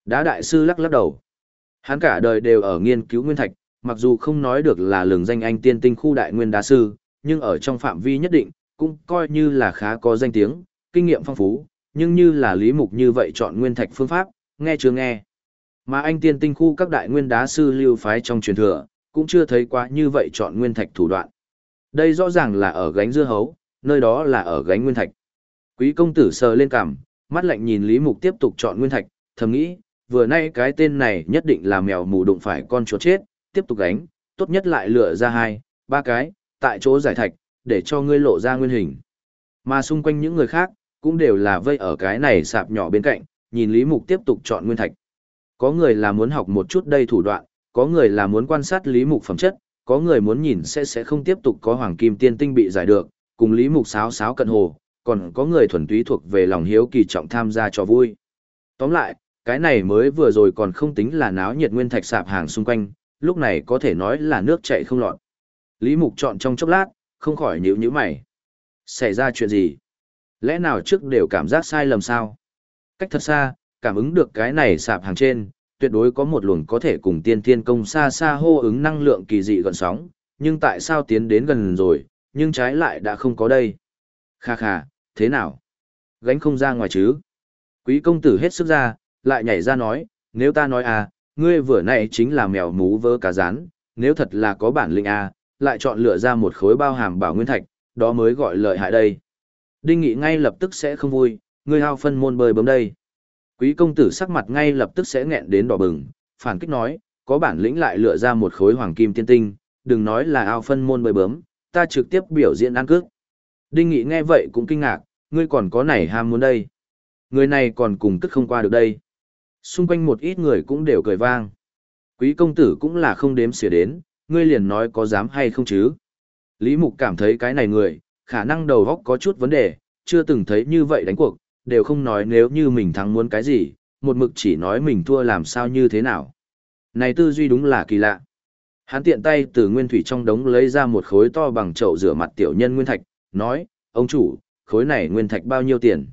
Đá đại sư lắc lắc đầu. Hắn cả đời đều ở nghiên cứu nguyên thạch, mặc dù không nói được là lừng danh anh tiên tinh khu đại nguyên đá sư, nhưng ở trong phạm vi nhất định, cũng coi như là khá có danh tiếng, kinh nghiệm phong phú, nhưng như là Lý Mục như vậy chọn nguyên thạch phương pháp, nghe chưa nghe. Mà anh tiên tinh khu các đại nguyên đá sư lưu phái trong truyền thừa, cũng chưa thấy quá như vậy chọn nguyên thạch thủ đoạn. Đây rõ ràng là ở gánh dưa hấu, nơi đó là ở gánh nguyên thạch. Quý công tử sờ lên cằm, mắt lạnh nhìn Lý Mục tiếp tục chọn nguyên thạch, thầm nghĩ, vừa nay cái tên này nhất định là mèo mù đụng phải con chuột chết, tiếp tục gánh, tốt nhất lại lựa ra 2, 3 cái, tại chỗ giải thạch, để cho ngươi lộ ra nguyên hình. Mà xung quanh những người khác, cũng đều là vây ở cái này sạp nhỏ bên cạnh, nhìn Lý Mục tiếp tục chọn nguyên thạch. Có người là muốn học một chút đây thủ đoạn, có người là muốn quan sát Lý Mục phẩm chất, có người muốn nhìn sẽ không tiếp tục có hoàng kim tiên tinh bị giải được, cùng Lý Mục sáo sáo cận hồ, còn có người thuần túy thuộc về lòng hiếu kỳ trọng tham gia cho vui. Tóm lại, cái này mới vừa rồi còn không tính là náo nhiệt nguyên thạch sạp hàng xung quanh, lúc này có thể nói là nước chảy không lọt. Lý Mục chọn trong chốc lát, không khỏi nhíu mày. Xảy ra chuyện gì? Lẽ nào trước đều cảm giác sai lầm sao? Cách thật xa, cảm ứng được cái này sạp hàng trên, tuyệt đối có một luồng có thể cùng tiên thiên công xa xa hô ứng năng lượng kỳ dị gợn sóng, nhưng tại sao tiến đến gần rồi, nhưng trái lại đã không có đây. Kha kha, thế nào? Gánh không ra ngoài chứ? Quý công tử hết sức ra, lại nhảy ra nói, nếu ta nói à, ngươi vừa nãy chính là mèo mú vớ cá rán, nếu thật là có bản lĩnh à, lại chọn lựa ra một khối bao hàm bảo nguyên thạch, đó mới gọi lợi hại đây. Đinh Nghị ngay lập tức sẽ không vui, ngươi hao phân môn bơi bấm đây. Quý công tử sắc mặt ngay lập tức sẽ nghẹn đến đỏ bừng, phản kích nói, có bản lĩnh lại lựa ra một khối hoàng kim tiên tinh, đừng nói là ao phân môn bơi bướm, ta trực tiếp biểu diễn ăn cước. Đinh Nghị nghe vậy cũng kinh ngạc, ngươi còn có nảy ham muốn đây. Người này còn cùng cất không qua được đây. Xung quanh một ít người cũng đều cười vang. Quý công tử cũng là không đếm xỉa đến, ngươi liền nói có dám hay không chứ. Lý Mục cảm thấy cái này người, khả năng đầu óc có chút vấn đề, chưa từng thấy như vậy đánh cuộc, đều không nói nếu như mình thắng muốn cái gì, một mực chỉ nói mình thua làm sao như thế nào. Này tư duy đúng là kỳ lạ. Hắn tiện tay từ nguyên thủy trong đống lấy ra một khối to bằng chậu rửa mặt tiểu nhân nguyên thạch, nói, ông chủ, khối này nguyên thạch bao nhiêu tiền?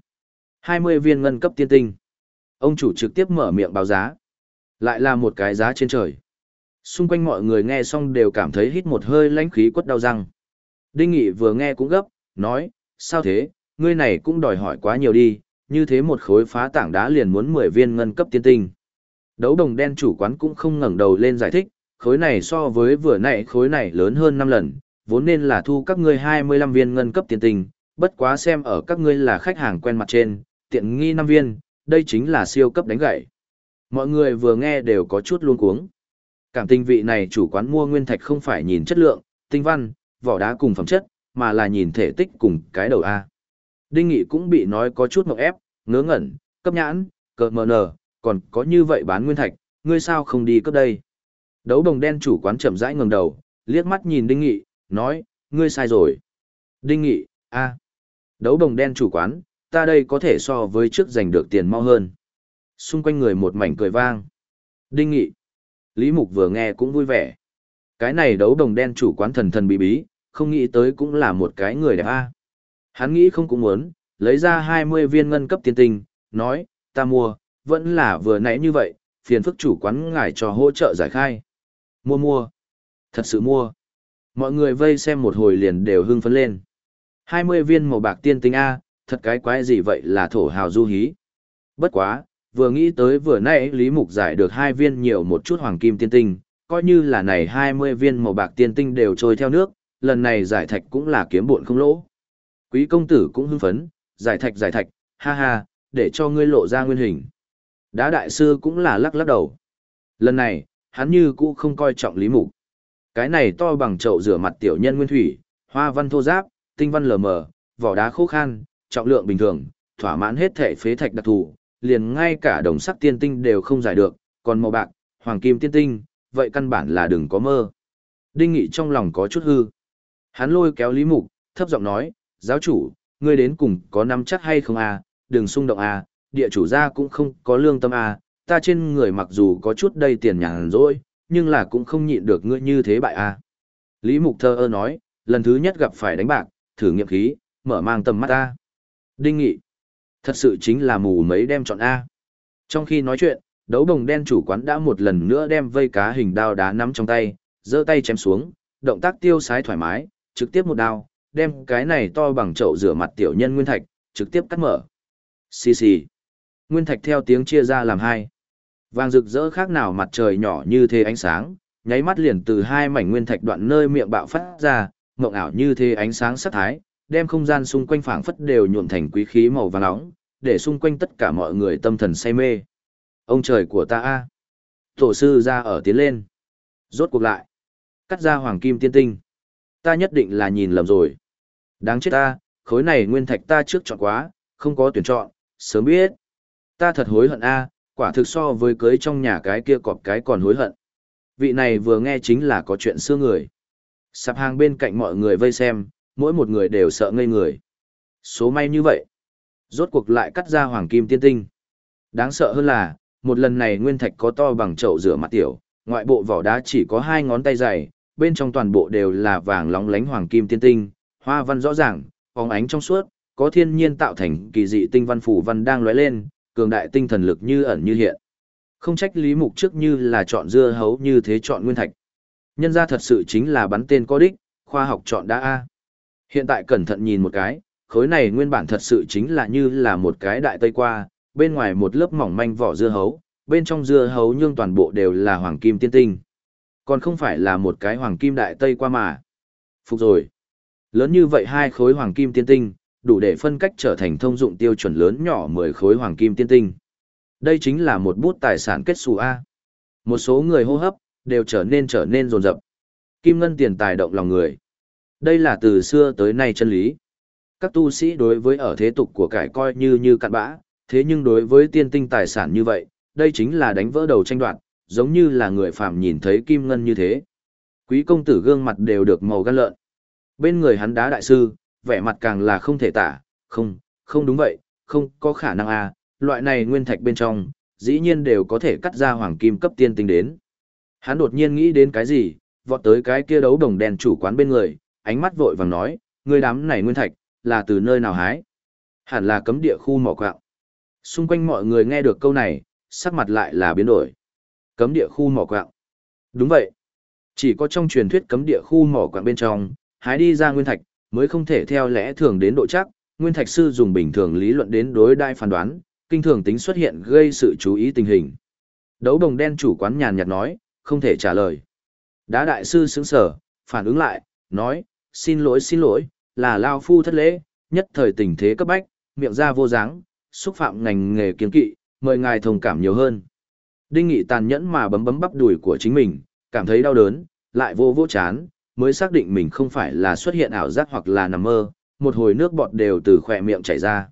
20 viên ngân cấp tiên tinh. Ông chủ trực tiếp mở miệng báo giá. Lại là một cái giá trên trời. Xung quanh mọi người nghe xong đều cảm thấy hít một hơi lãnh khí quất đau răng. Đinh Nghị vừa nghe cũng gấp, nói, sao thế, ngươi này cũng đòi hỏi quá nhiều đi, như thế một khối phá tảng đá liền muốn 10 viên ngân cấp tiên tinh. Đấu đồng đen chủ quán cũng không ngẩng đầu lên giải thích, khối này so với vừa nãy khối này lớn hơn 5 lần, vốn nên là thu các ngươi 25 viên ngân cấp tiên tinh, bất quá xem ở các ngươi là khách hàng quen mặt trên, tiện nghi 5 viên, đây chính là siêu cấp đánh gậy. Mọi người vừa nghe đều có chút luống cuống. Cảm tình vị này chủ quán mua nguyên thạch không phải nhìn chất lượng, tinh văn, vỏ đá cùng phẩm chất, mà là nhìn thể tích cùng cái đầu A. Đinh Nghị cũng bị nói có chút ngộp ép, ngớ ngẩn, cấp nhãn, cờ mờ nờ, còn có như vậy bán nguyên thạch, ngươi sao không đi cấp đây? Đấu đồng đen chủ quán chậm rãi ngẩng đầu, liếc mắt nhìn Đinh Nghị, nói, ngươi sai rồi. Đinh Nghị, a, đấu đồng đen chủ quán, ta đây có thể so với trước giành được tiền mau hơn. Xung quanh người một mảnh cười vang. Đinh Nghị, Lý Mục vừa nghe cũng vui vẻ. Cái này đấu đồng đen chủ quán thần thần bí bí, không nghĩ tới cũng là một cái người đẹp a. Hắn nghĩ không cũng muốn, lấy ra 20 viên ngân cấp tiên tinh, nói, ta mua, vẫn là vừa nãy như vậy, phiền phức chủ quán ngài cho hỗ trợ giải khai. Mua. Thật sự mua. Mọi người vây xem một hồi liền đều hưng phấn lên. 20 viên màu bạc tiên tinh A, thật cái quái gì vậy là thổ hào du hí. Bất quá, vừa nghĩ tới vừa nãy Lý Mục giải được 2 viên nhiều một chút hoàng kim tiên tinh, coi như là này 20 viên màu bạc tiên tinh đều trôi theo nước, lần này giải thạch cũng là kiếm bộn không lỗ. Quý công tử cũng hưng phấn, giải thạch, ha ha, để cho ngươi lộ ra nguyên hình. Đá đại sư cũng là lắc lắc đầu. Lần này, hắn như cũ không coi trọng Lý Mục. Cái này to bằng chậu rửa mặt tiểu nhân nguyên thủy, hoa văn thô giáp, tinh văn lờ mờ, vỏ đá khô khan, trọng lượng bình thường, thỏa mãn hết thể phế thạch đặc thù, liền ngay cả đồng sắc tiên tinh đều không giải được, còn màu bạc, hoàng kim tiên tinh, vậy căn bản là đừng có mơ. Đinh Nghị trong lòng có chút hư. Hắn lôi kéo Lý Mục, thấp giọng nói, giáo chủ, ngươi đến cùng có nắm chắc hay không à, đừng xung động à, địa chủ gia cũng không có lương tâm à, ta trên người mặc dù có chút đầy tiền nhàn rỗi, nhưng là cũng không nhịn được ngươi như thế bại à. Lý Mục thơ ơ nói, lần thứ nhất gặp phải đánh bạc, thử nghiệm khí, mở mang tầm mắt ta. Đinh Nghị, thật sự chính là mù mấy đem chọn A. Trong khi nói chuyện, Đấu đồng đen chủ quán đã một lần nữa đem vây cá hình đao đá nắm trong tay, giơ tay chém xuống, động tác tiêu sái thoải mái, trực tiếp một đao, đem cái này to bằng chậu rửa mặt tiểu nhân nguyên thạch, trực tiếp cắt mở. Xì xì. Nguyên thạch theo tiếng chia ra làm hai. Vàng rực rỡ khác nào mặt trời nhỏ như thế ánh sáng, nháy mắt liền từ hai mảnh nguyên thạch đoạn nơi miệng bạo phát ra, mộng ảo như thế ánh sáng sắc thái, đem không gian xung quanh phảng phất đều nhuộm thành quý khí màu vàng nóng, để xung quanh tất cả mọi người tâm thần say mê. Ông trời của ta a, tổ sư ra ở tiến lên. Rốt cuộc lại, cắt ra hoàng kim tiên tinh. Ta nhất định là nhìn lầm rồi. Đáng chết ta, khối này nguyên thạch ta trước chọn quá, không có tuyển chọn, sớm biết. Ta thật hối hận a, quả thực so với cưới trong nhà cái kia cọp cái còn hối hận. Vị này vừa nghe chính là có chuyện xưa người. Sạp hàng bên cạnh mọi người vây xem, mỗi một người đều sợ ngây người. Số may như vậy. Rốt cuộc lại cắt ra hoàng kim tiên tinh. Đáng sợ hơn là, một lần này nguyên thạch có to bằng chậu rửa mặt tiểu, ngoại bộ vỏ đá chỉ có 2 ngón tay dày, bên trong toàn bộ đều là vàng lóng lánh hoàng kim tiên tinh, hoa văn rõ ràng, phóng ánh trong suốt, có thiên nhiên tạo thành kỳ dị tinh văn phủ văn đang lóe lên, cường đại tinh thần lực như ẩn như hiện. Không trách Lý Mục trước như là chọn dưa hấu như thế chọn nguyên thạch. Nhân ra thật sự chính là bắn tên có đích, khoa học chọn đã A. Hiện tại cẩn thận nhìn một cái, khối này nguyên bản thật sự chính là như là một cái đại tây qua, bên ngoài một lớp mỏng manh vỏ dưa hấu, bên trong dưa hấu nhưng toàn bộ đều là hoàng kim tiên tinh. Còn không phải là một cái hoàng kim đại tây qua mà. Phục rồi. Lớn như vậy 2 khối hoàng kim tiên tinh, đủ để phân cách trở thành thông dụng tiêu chuẩn lớn nhỏ 10 khối hoàng kim tiên tinh. Đây chính là một bút tài sản kết xù A. Một số người hô hấp, đều trở nên rồn rập. Kim ngân tiền tài động lòng người. Đây là từ xưa tới nay chân lý. Các tu sĩ đối với ở thế tục của cải coi như cặn bã, thế nhưng đối với tiên tinh tài sản như vậy, đây chính là đánh vỡ đầu tranh đoạt, giống như là người phàm nhìn thấy kim ngân như thế. Quý công tử gương mặt đều được màu gan lợn. Bên người hắn đá đại sư, vẻ mặt càng là không thể tả, không đúng vậy, không có khả năng a, loại này nguyên thạch bên trong, dĩ nhiên đều có thể cắt ra hoàng kim cấp tiên tinh đến. Hắn đột nhiên nghĩ đến cái gì, vọt tới cái kia đấu đồng đèn chủ quán bên người, ánh mắt vội vàng nói, ngươi đám này nguyên thạch, là từ nơi nào hái? Hẳn là cấm địa khu mỏ quặng. Xung quanh mọi người nghe được câu này, sắc mặt lại là biến đổi. Cấm địa khu mỏ quặng. Đúng vậy. Chỉ có trong truyền thuyết cấm địa khu mỏ quặng bên trong, hái đi ra nguyên thạch, mới không thể theo lẽ thường đến độ chắc, nguyên thạch sư dùng bình thường lý luận đến đối đai phán đoán, kinh thường tính xuất hiện gây sự chú ý tình hình. Đấu đồng đen chủ quán nhàn nhạt nói, không thể trả lời. Đá đại sư sững sờ, phản ứng lại, nói, xin lỗi, là Lao Phu thất lễ, nhất thời tình thế cấp bách, miệng ra vô dáng, xúc phạm ngành nghề kiên kỵ, mời ngài thông cảm nhiều hơn. Đinh Nghị tàn nhẫn mà bấm bắp đùi của chính mình, cảm thấy đau đớn, lại vô chán, mới xác định mình không phải là xuất hiện ảo giác hoặc là nằm mơ, một hồi nước bọt đều từ khỏe miệng chảy ra.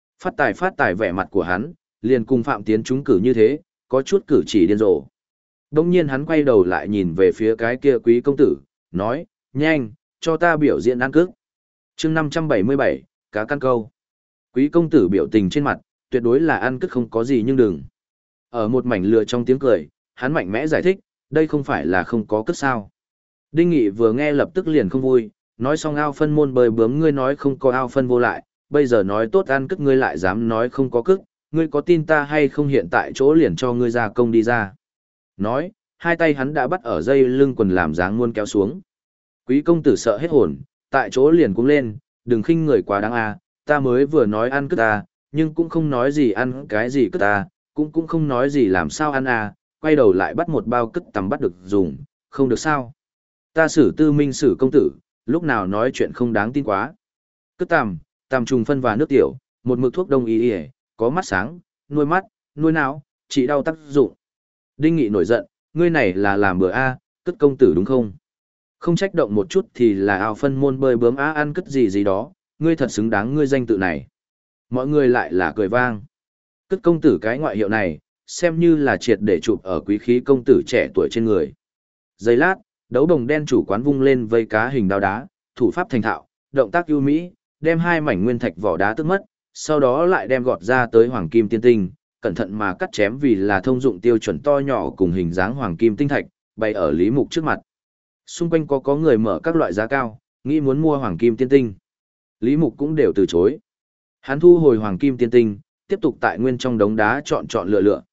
Phát tài vẻ mặt của hắn, liền cùng Phạm Tiến trúng cử như thế, có chút cử chỉ điên rồ. Đông nhiên hắn quay đầu lại nhìn về phía cái kia quý công tử, nói, nhanh, cho ta biểu diễn ăn cước. chương 577, cá căn câu. Quý công tử biểu tình trên mặt, tuyệt đối là ăn cước không có gì nhưng đừng. Ở một mảnh lừa trong tiếng cười, hắn mạnh mẽ giải thích, đây không phải là không có cước sao. Đinh Nghị vừa nghe lập tức liền không vui, nói xong ao phân môn bơi bướm ngươi nói không có ao phân vô lại, bây giờ nói tốt ăn cước ngươi lại dám nói không có cước, ngươi có tin ta hay không hiện tại chỗ liền cho ngươi ra công đi ra. Nói, hai tay hắn đã bắt ở dây lưng quần làm dáng muôn kéo xuống. Quý công tử sợ hết hồn, tại chỗ liền cũng lên, đừng khinh người quá đáng à, ta mới vừa nói ăn cước ta, nhưng cũng không nói gì ăn cái gì cước ta, cũng không nói gì làm sao ăn à, quay đầu lại bắt một bao cất tầm bắt được dùng, không được sao. Ta xử tư minh xử công tử, lúc nào nói chuyện không đáng tin quá. Cất tầm trùng phân và nước tiểu, một mực thuốc đông y có mắt sáng, nuôi mắt, nuôi não, trị đau tác dụng. Đinh Nghị nổi giận, ngươi này là làm bữa a, cất công tử đúng không? Không trách động một chút thì là ao phân môn bơi bướm á ăn cất gì đó, ngươi thật xứng đáng ngươi danh tự này. Mọi người lại là cười vang. Cất công tử cái ngoại hiệu này, xem như là triệt để chụp ở quý khí công tử trẻ tuổi trên người. Giây lát, đấu đồng đen chủ quán vung lên vây cá hình đao đá, thủ pháp thành thạo, động tác ưu mỹ, đem hai mảnh nguyên thạch vỏ đá tức mất, sau đó lại đem gọt ra tới hoàng kim tiên tinh, cẩn thận mà cắt chém vì là thông dụng tiêu chuẩn to nhỏ cùng hình dáng hoàng kim tinh thạch, bày ở Lý Mục trước mặt. Xung quanh có người mở các loại giá cao, nghĩ muốn mua hoàng kim tiên tinh. Lý Mục cũng đều từ chối. Hắn thu hồi hoàng kim tiên tinh, tiếp tục tại nguyên trong đống đá chọn lựa.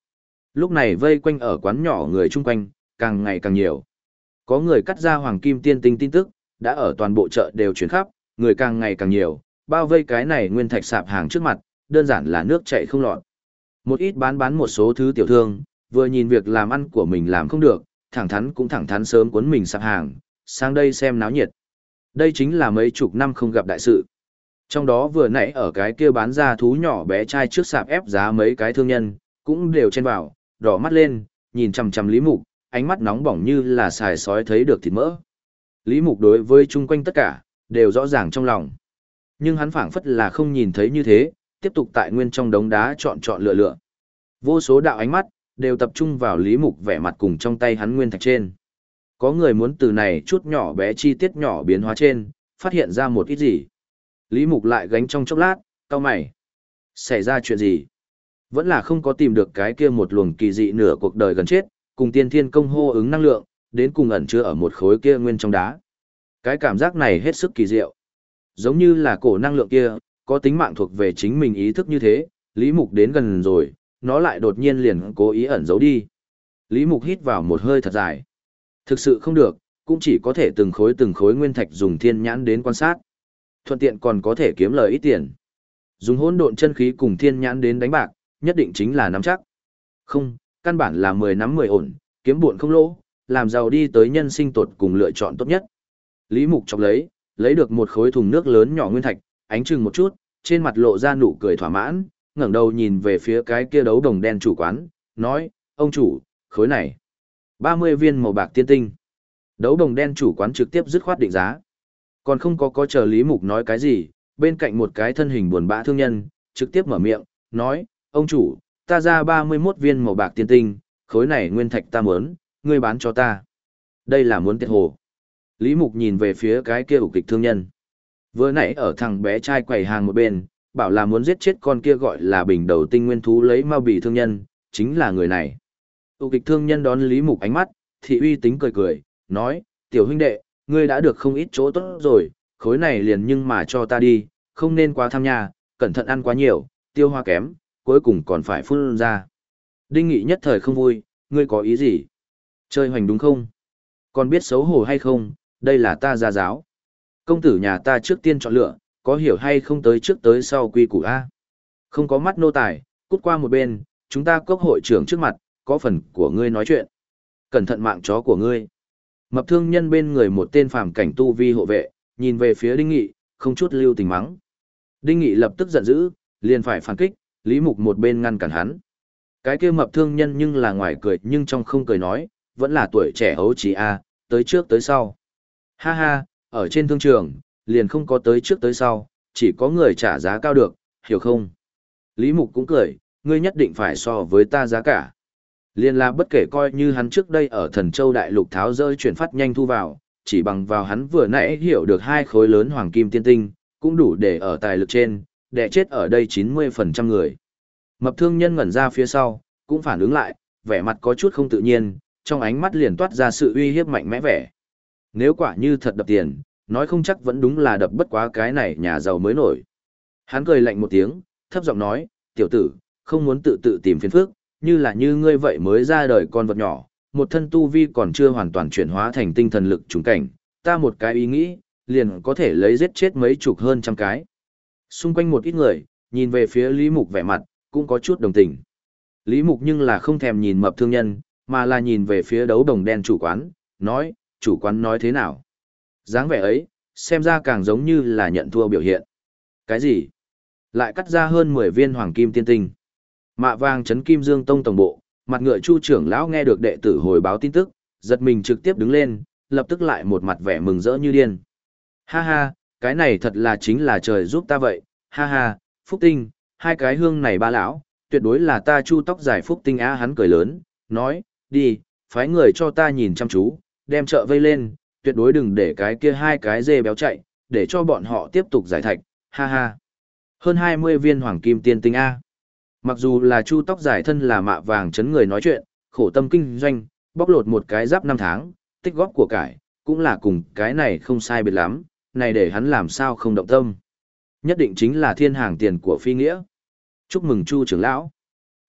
Lúc này vây quanh ở quán nhỏ người chung quanh, càng ngày càng nhiều. Có người cắt ra hoàng kim tiên tinh tin tức, đã ở toàn bộ chợ đều chuyển khắp, người càng ngày càng nhiều, bao vây cái này nguyên thạch sạp hàng trước mặt, đơn giản là nước chảy không lọt. Một ít bán một số thứ tiểu thương, vừa nhìn việc làm ăn của mình làm không được, thẳng thắn sớm cuốn mình sạp hàng, sang đây xem náo nhiệt. Đây chính là mấy chục năm không gặp đại sự. Trong đó vừa nãy ở cái kia bán ra thú nhỏ bé trai trước sạp ép giá mấy cái thương nhân, cũng đều chen vào, đỏ mắt lên, nhìn chằm chằm Lý Mục, ánh mắt nóng bỏng như là xài sói thấy được thịt mỡ. Lý Mục đối với chung quanh tất cả, đều rõ ràng trong lòng. Nhưng hắn phảng phất là không nhìn thấy như thế, tiếp tục tại nguyên trong đống đá chọn lựa. Vô số đạo ánh mắt, đều tập trung vào Lý Mục vẻ mặt cùng trong tay hắn nguyên thạch trên. Có người muốn từ này chút nhỏ bé chi tiết nhỏ biến hóa trên, phát hiện ra một ít gì. Lý Mục lại gánh trong chốc lát, cau mày. Xảy ra chuyện gì? Vẫn là không có tìm được cái kia một luồng kỳ dị nửa cuộc đời gần chết, cùng tiên thiên công hô ứng năng lượng, đến cùng ẩn chứa ở một khối kia nguyên trong đá. Cái cảm giác này hết sức kỳ diệu. Giống như là cổ năng lượng kia, có tính mạng thuộc về chính mình ý thức như thế, Lý Mục đến gần rồi, nó lại đột nhiên liền cố ý ẩn giấu đi. Lý Mục hít vào một hơi thật dài. Thực sự không được, cũng chỉ có thể từng khối nguyên thạch dùng thiên nhãn đến quan sát. Thuận tiện còn có thể kiếm lời ít tiền. Dùng hỗn độn chân khí cùng thiên nhãn đến đánh bạc, nhất định chính là nắm chắc. Không, căn bản là 10 nắm 10 ổn, kiếm buồn không lỗ, làm giàu đi tới nhân sinh tột cùng lựa chọn tốt nhất. Lý Mục chọc lấy được một khối thùng nước lớn nhỏ nguyên thạch, ánh chừng một chút, trên mặt lộ ra nụ cười thỏa mãn, ngẩng đầu nhìn về phía cái kia đấu đồng đen chủ quán, nói, ông chủ, khối này, 30 viên màu bạc tiên tinh. Đấu đồng đen chủ quán trực tiếp dứt khoát định giá. Còn không có chờ Lý Mục nói cái gì, bên cạnh một cái thân hình buồn bã thương nhân, trực tiếp mở miệng, nói, ông chủ, ta ra 31 viên màu bạc tiên tinh, khối này nguyên thạch ta muốn, ngươi bán cho ta. Đây là muốn tiệt hồ. Lý Mục nhìn về phía cái kia ục kịch thương nhân. Vừa nãy ở thằng bé trai quầy hàng một bên, bảo là muốn giết chết con kia gọi là bình đầu tinh nguyên thú lấy mau bì thương nhân, chính là người này. Ục kịch thương nhân đón Lý Mục ánh mắt, thị uy tính cười, nói, tiểu huynh đệ, ngươi đã được không ít chỗ tốt rồi, khối này liền nhưng mà cho ta đi, không nên quá tham nha, cẩn thận ăn quá nhiều, tiêu hóa kém, cuối cùng còn phải phun ra. Đinh Nghị nhất thời không vui, ngươi có ý gì? Chơi hoành đúng không? Còn biết xấu hổ hay không, đây là ta gia giáo. Công tử nhà ta trước tiên chọn lựa, có hiểu hay không tới trước tới sau quy củ A. Không có mắt nô tài, cút qua một bên, chúng ta cốc hội trưởng trước mặt, có phần của ngươi nói chuyện. Cẩn thận mạng chó của ngươi. Mập thương nhân bên người một tên phàm cảnh tu vi hộ vệ, nhìn về phía Đinh Nghị, không chút lưu tình mắng. Đinh Nghị lập tức giận dữ, liền phải phản kích, Lý Mục một bên ngăn cản hắn. Cái kia mập thương nhân nhưng là ngoài cười nhưng trong không cười nói, vẫn là tuổi trẻ ấu trí a, tới trước tới sau. Ha ha, ở trên thương trường, liền không có tới trước tới sau, chỉ có người trả giá cao được, hiểu không? Lý Mục cũng cười, ngươi nhất định phải so với ta giá cả. Liên là bất kể coi như hắn trước đây ở Thần Châu Đại Lục tháo rơi chuyển phát nhanh thu vào, chỉ bằng vào hắn vừa nãy hiểu được 2 khối lớn hoàng kim tiên tinh, cũng đủ để ở tài lực trên, để chết ở đây 90% người. Mập thương nhân ngẩn ra phía sau, cũng phản ứng lại, vẻ mặt có chút không tự nhiên, trong ánh mắt liền toát ra sự uy hiếp mạnh mẽ vẻ. Nếu quả như thật đập tiền, nói không chắc vẫn đúng là đập bất quá cái này nhà giàu mới nổi. Hắn cười lạnh một tiếng, thấp giọng nói, tiểu tử, không muốn tự tìm phiền phức, như ngươi vậy mới ra đời con vật nhỏ, một thân tu vi còn chưa hoàn toàn chuyển hóa thành tinh thần lực trùng cảnh, ta một cái ý nghĩ, liền có thể lấy giết chết mấy chục hơn trăm cái. Xung quanh một ít người, nhìn về phía Lý Mục vẻ mặt, cũng có chút đồng tình. Lý Mục nhưng là không thèm nhìn mập thương nhân, mà là nhìn về phía đấu đồng đen chủ quán, nói, chủ quán nói thế nào? Dáng vẻ ấy, xem ra càng giống như là nhận thua biểu hiện. Cái gì? Lại cắt ra hơn 10 viên hoàng kim tiên tinh. Mạ vàng trấn Kim Dương Tông tổng bộ, mặt ngựa Chu trưởng lão nghe được đệ tử hồi báo tin tức, giật mình trực tiếp đứng lên, lập tức lại một mặt vẻ mừng rỡ như điên. Ha ha, cái này thật là chính là trời giúp ta vậy, ha ha, Phúc Tinh, 2 cái hương này ba lão, tuyệt đối là ta Chu tóc dài Phúc Tinh á. Hắn cười lớn, nói, đi, phái người cho ta nhìn chăm chú, đem chợ vây lên, tuyệt đối đừng để cái kia 2 cái dê béo chạy, để cho bọn họ tiếp tục giải thạch, ha ha. Hơn 20 viên hoàng kim tiên tinh A. Mặc dù là Chu tóc dài thân là mạ vàng chấn người nói chuyện, khổ tâm kinh doanh, bóc lột một cái giáp 5 tháng, tích góp của cải, cũng là cùng cái này không sai biệt lắm, này để hắn làm sao không động tâm. Nhất định chính là thiên hàng tiền của phi nghĩa. Chúc mừng Chu trưởng lão.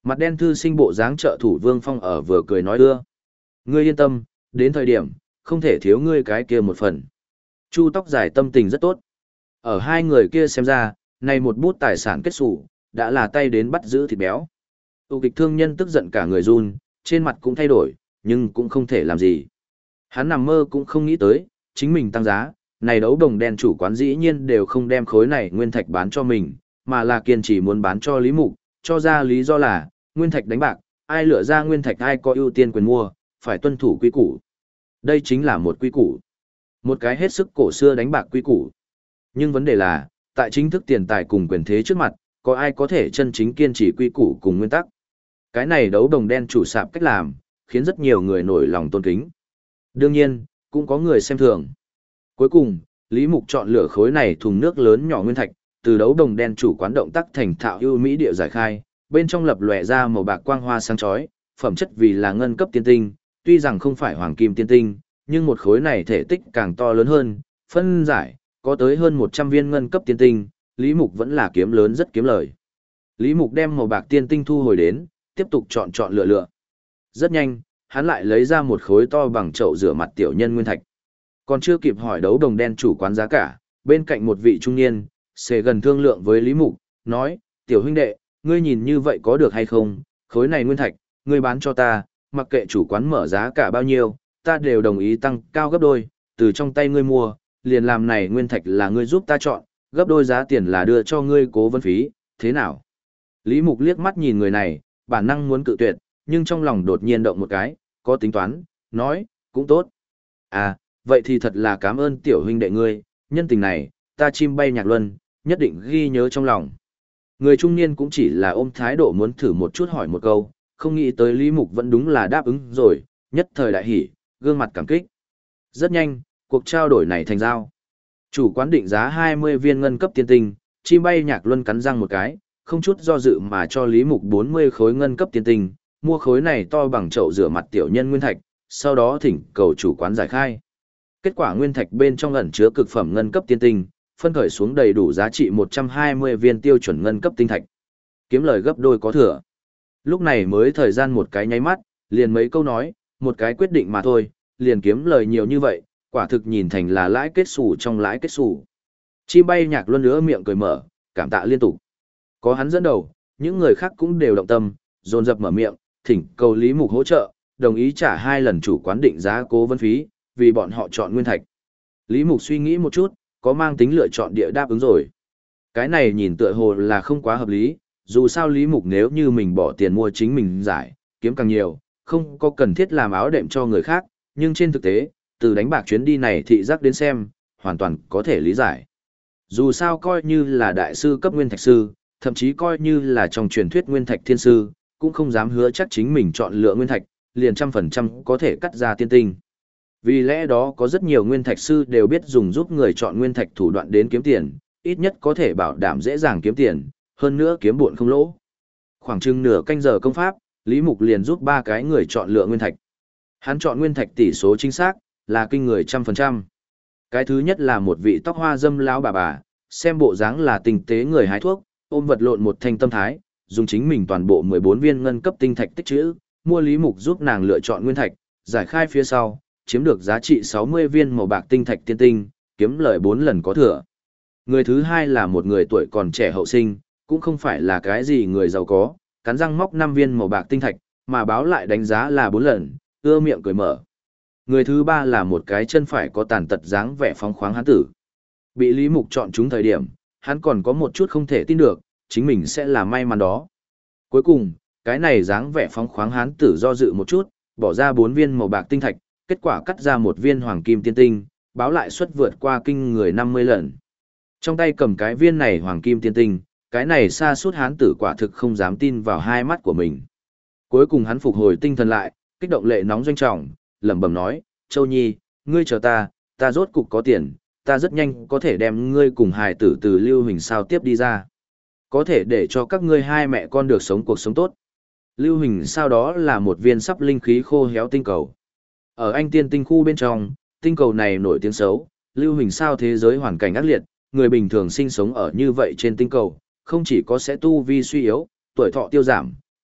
Mặt đen thư sinh bộ dáng trợ thủ Vương Phong ở vừa cười nói ưa. Ngươi yên tâm, đến thời điểm, không thể thiếu ngươi cái kia một phần. Chu tóc dài tâm tình rất tốt. Ở hai người kia xem ra, này một bút tài sản kết sủ, đã là tay đến bắt giữ thịt béo. Tụ kịch thương nhân tức giận cả người run, trên mặt cũng thay đổi, nhưng cũng không thể làm gì. Hắn nằm mơ cũng không nghĩ tới, chính mình tăng giá, này đấu đồng đen chủ quán dĩ nhiên đều không đem khối này nguyên thạch bán cho mình, mà là kiên trì muốn bán cho Lý Mục, cho ra lý do là, nguyên thạch đánh bạc, ai lựa ra nguyên thạch ai có ưu tiên quyền mua, phải tuân thủ quy củ. Đây chính là một quy củ. Một cái hết sức cổ xưa đánh bạc quy củ. Nhưng vấn đề là, tại chính thức tiền tài cùng quyền thế trước mặt, có ai có thể chân chính kiên trì quy củ cùng nguyên tắc. Cái này đấu đồng đen chủ sạp cách làm, khiến rất nhiều người nổi lòng tôn kính. Đương nhiên, cũng có người xem thường. Cuối cùng, Lý Mục chọn lựa khối này thùng nước lớn nhỏ nguyên thạch, từ đấu đồng đen chủ quán động tác thành thạo ưu mỹ địa giải khai, bên trong lập lòe ra màu bạc quang hoa sáng chói, phẩm chất vì là ngân cấp tiên tinh, tuy rằng không phải hoàng kim tiên tinh, nhưng một khối này thể tích càng to lớn hơn, phân giải, có tới hơn 100 viên ngân cấp tiên tinh, Lý Mục vẫn là kiếm lớn rất kiếm lời. Lý Mục đem màu bạc tiên tinh thu hồi đến, tiếp tục chọn lựa. Rất nhanh, hắn lại lấy ra một khối to bằng chậu rửa mặt tiểu nhân nguyên thạch. Còn chưa kịp hỏi đấu đồng đen chủ quán giá cả, bên cạnh một vị trung niên, xề gần thương lượng với Lý Mục, nói, tiểu huynh đệ, ngươi nhìn như vậy có được hay không, khối này nguyên thạch, ngươi bán cho ta, mặc kệ chủ quán mở giá cả bao nhiêu, ta đều đồng ý tăng cao gấp đôi, từ trong tay ngươi mua, liền làm này nguyên thạch là ngươi giúp ta chọn, gấp đôi giá tiền là đưa cho ngươi cố vấn phí, thế nào? Lý Mục liếc mắt nhìn người này, bản năng muốn cự tuyệt, nhưng trong lòng đột nhiên động một cái, có tính toán, nói, cũng tốt. À, vậy thì thật là cảm ơn tiểu huynh đệ ngươi, nhân tình này, ta chim bay nhạc luân, nhất định ghi nhớ trong lòng. Người trung niên cũng chỉ là ôm thái độ muốn thử một chút hỏi một câu, không nghĩ tới Lý Mục vẫn đúng là đáp ứng rồi, nhất thời đại hỉ, gương mặt cảm kích. Rất nhanh, cuộc trao đổi này thành giao. Chủ quán định giá 20 viên ngân cấp tiên tinh, chim bay nhạc luân cắn răng một cái, không chút do dự mà cho Lý Mục 40 khối ngân cấp tiên tinh, mua khối này to bằng chậu rửa mặt tiểu nhân nguyên thạch, sau đó thỉnh cầu chủ quán giải khai. Kết quả nguyên thạch bên trong ẩn chứa cực phẩm ngân cấp tiên tinh, phân khởi xuống đầy đủ giá trị 120 viên tiêu chuẩn ngân cấp tinh thạch. Kiếm lời gấp đôi có thừa. Lúc này mới thời gian một cái nháy mắt, liền mấy câu nói, một cái quyết định mà thôi, liền kiếm lời nhiều như vậy, quả thực nhìn thành là lãi kết xù trong lãi kết xù. Chim bay nhạc luân nữa miệng cười mở, cảm tạ liên tục. Có hắn dẫn đầu, những người khác cũng đều động tâm, dồn dập mở miệng, thỉnh cầu Lý Mục hỗ trợ, đồng ý trả 2 lần chủ quán định giá cố vấn phí, vì bọn họ chọn nguyên thạch. Lý Mục suy nghĩ một chút, có mang tính lựa chọn địa đáp ứng rồi. Cái này nhìn tựa hồ là không quá hợp lý, dù sao Lý Mục nếu như mình bỏ tiền mua chính mình giải, kiếm càng nhiều, không có cần thiết làm áo đệm cho người khác, nhưng trên thực tế, từ đánh bạc chuyến đi này thị giác đến xem, hoàn toàn có thể lý giải. Dù sao coi như là đại sư cấp nguyên thạch sư, thậm chí coi như là trong truyền thuyết nguyên thạch thiên sư, cũng không dám hứa chắc chính mình chọn lựa nguyên thạch, liền 100% có thể cắt ra tiên tinh. Vì lẽ đó có rất nhiều nguyên thạch sư đều biết dùng giúp người chọn nguyên thạch thủ đoạn đến kiếm tiền, ít nhất có thể bảo đảm dễ dàng kiếm tiền, hơn nữa kiếm buồn không lỗ. Khoảng chừng nửa canh giờ công pháp, Lý Mục liền giúp 3 cái người chọn lựa nguyên thạch. Hắn chọn nguyên thạch tỷ số chính xác là kinh người 100%. Cái thứ nhất là một vị tóc hoa dâm lão bà, xem bộ dáng là tinh tế người hái thuốc, ôm vật lộn một thanh tâm thái, dùng chính mình toàn bộ 14 viên ngân cấp tinh thạch tích trữ, mua Lý Mục giúp nàng lựa chọn nguyên thạch, giải khai phía sau, chiếm được giá trị 60 viên màu bạc tinh thạch tiên tinh, kiếm lời 4 lần có thừa. Người thứ hai là một người tuổi còn trẻ hậu sinh, cũng không phải là cái gì người giàu có, cắn răng móc 5 viên màu bạc tinh thạch, mà báo lại đánh giá là 4 lần, ưa miệng cười mở. Người thứ ba là một cái chân phải có tàn tật dáng vẻ phóng khoáng hán tử. Bị Lý Mục chọn trúng thời điểm, hắn còn có một chút không thể tin được, chính mình sẽ là may mắn đó. Cuối cùng, cái này dáng vẻ phóng khoáng hán tử do dự một chút, bỏ ra 4 viên màu bạc tinh thạch, kết quả cắt ra một viên hoàng kim tiên tinh, báo lại suất vượt qua kinh người 50 lần. Trong tay cầm cái viên này hoàng kim tiên tinh, cái này xa suốt hán tử quả thực không dám tin vào hai mắt của mình. Cuối cùng hắn phục hồi tinh thần lại, kích động lệ nóng doanh trọng, lẩm bẩm nói, Châu Nhi, ngươi chờ ta rốt cục có tiền, ta rất nhanh có thể đem ngươi cùng hài tử từ Lưu Huỳnh sao tiếp đi ra. Có thể để cho các ngươi hai mẹ con được sống cuộc sống tốt. Lưu Huỳnh sao đó là một viên sắp linh khí khô héo tinh cầu. Ở Anh Tiên tinh khu bên trong, tinh cầu này nổi tiếng xấu, Lưu Huỳnh sao thế giới hoàn cảnh ác liệt, người bình thường sinh sống ở như vậy trên tinh cầu, không chỉ có sẽ tu vi suy yếu, tuổi thọ tiêu giảm,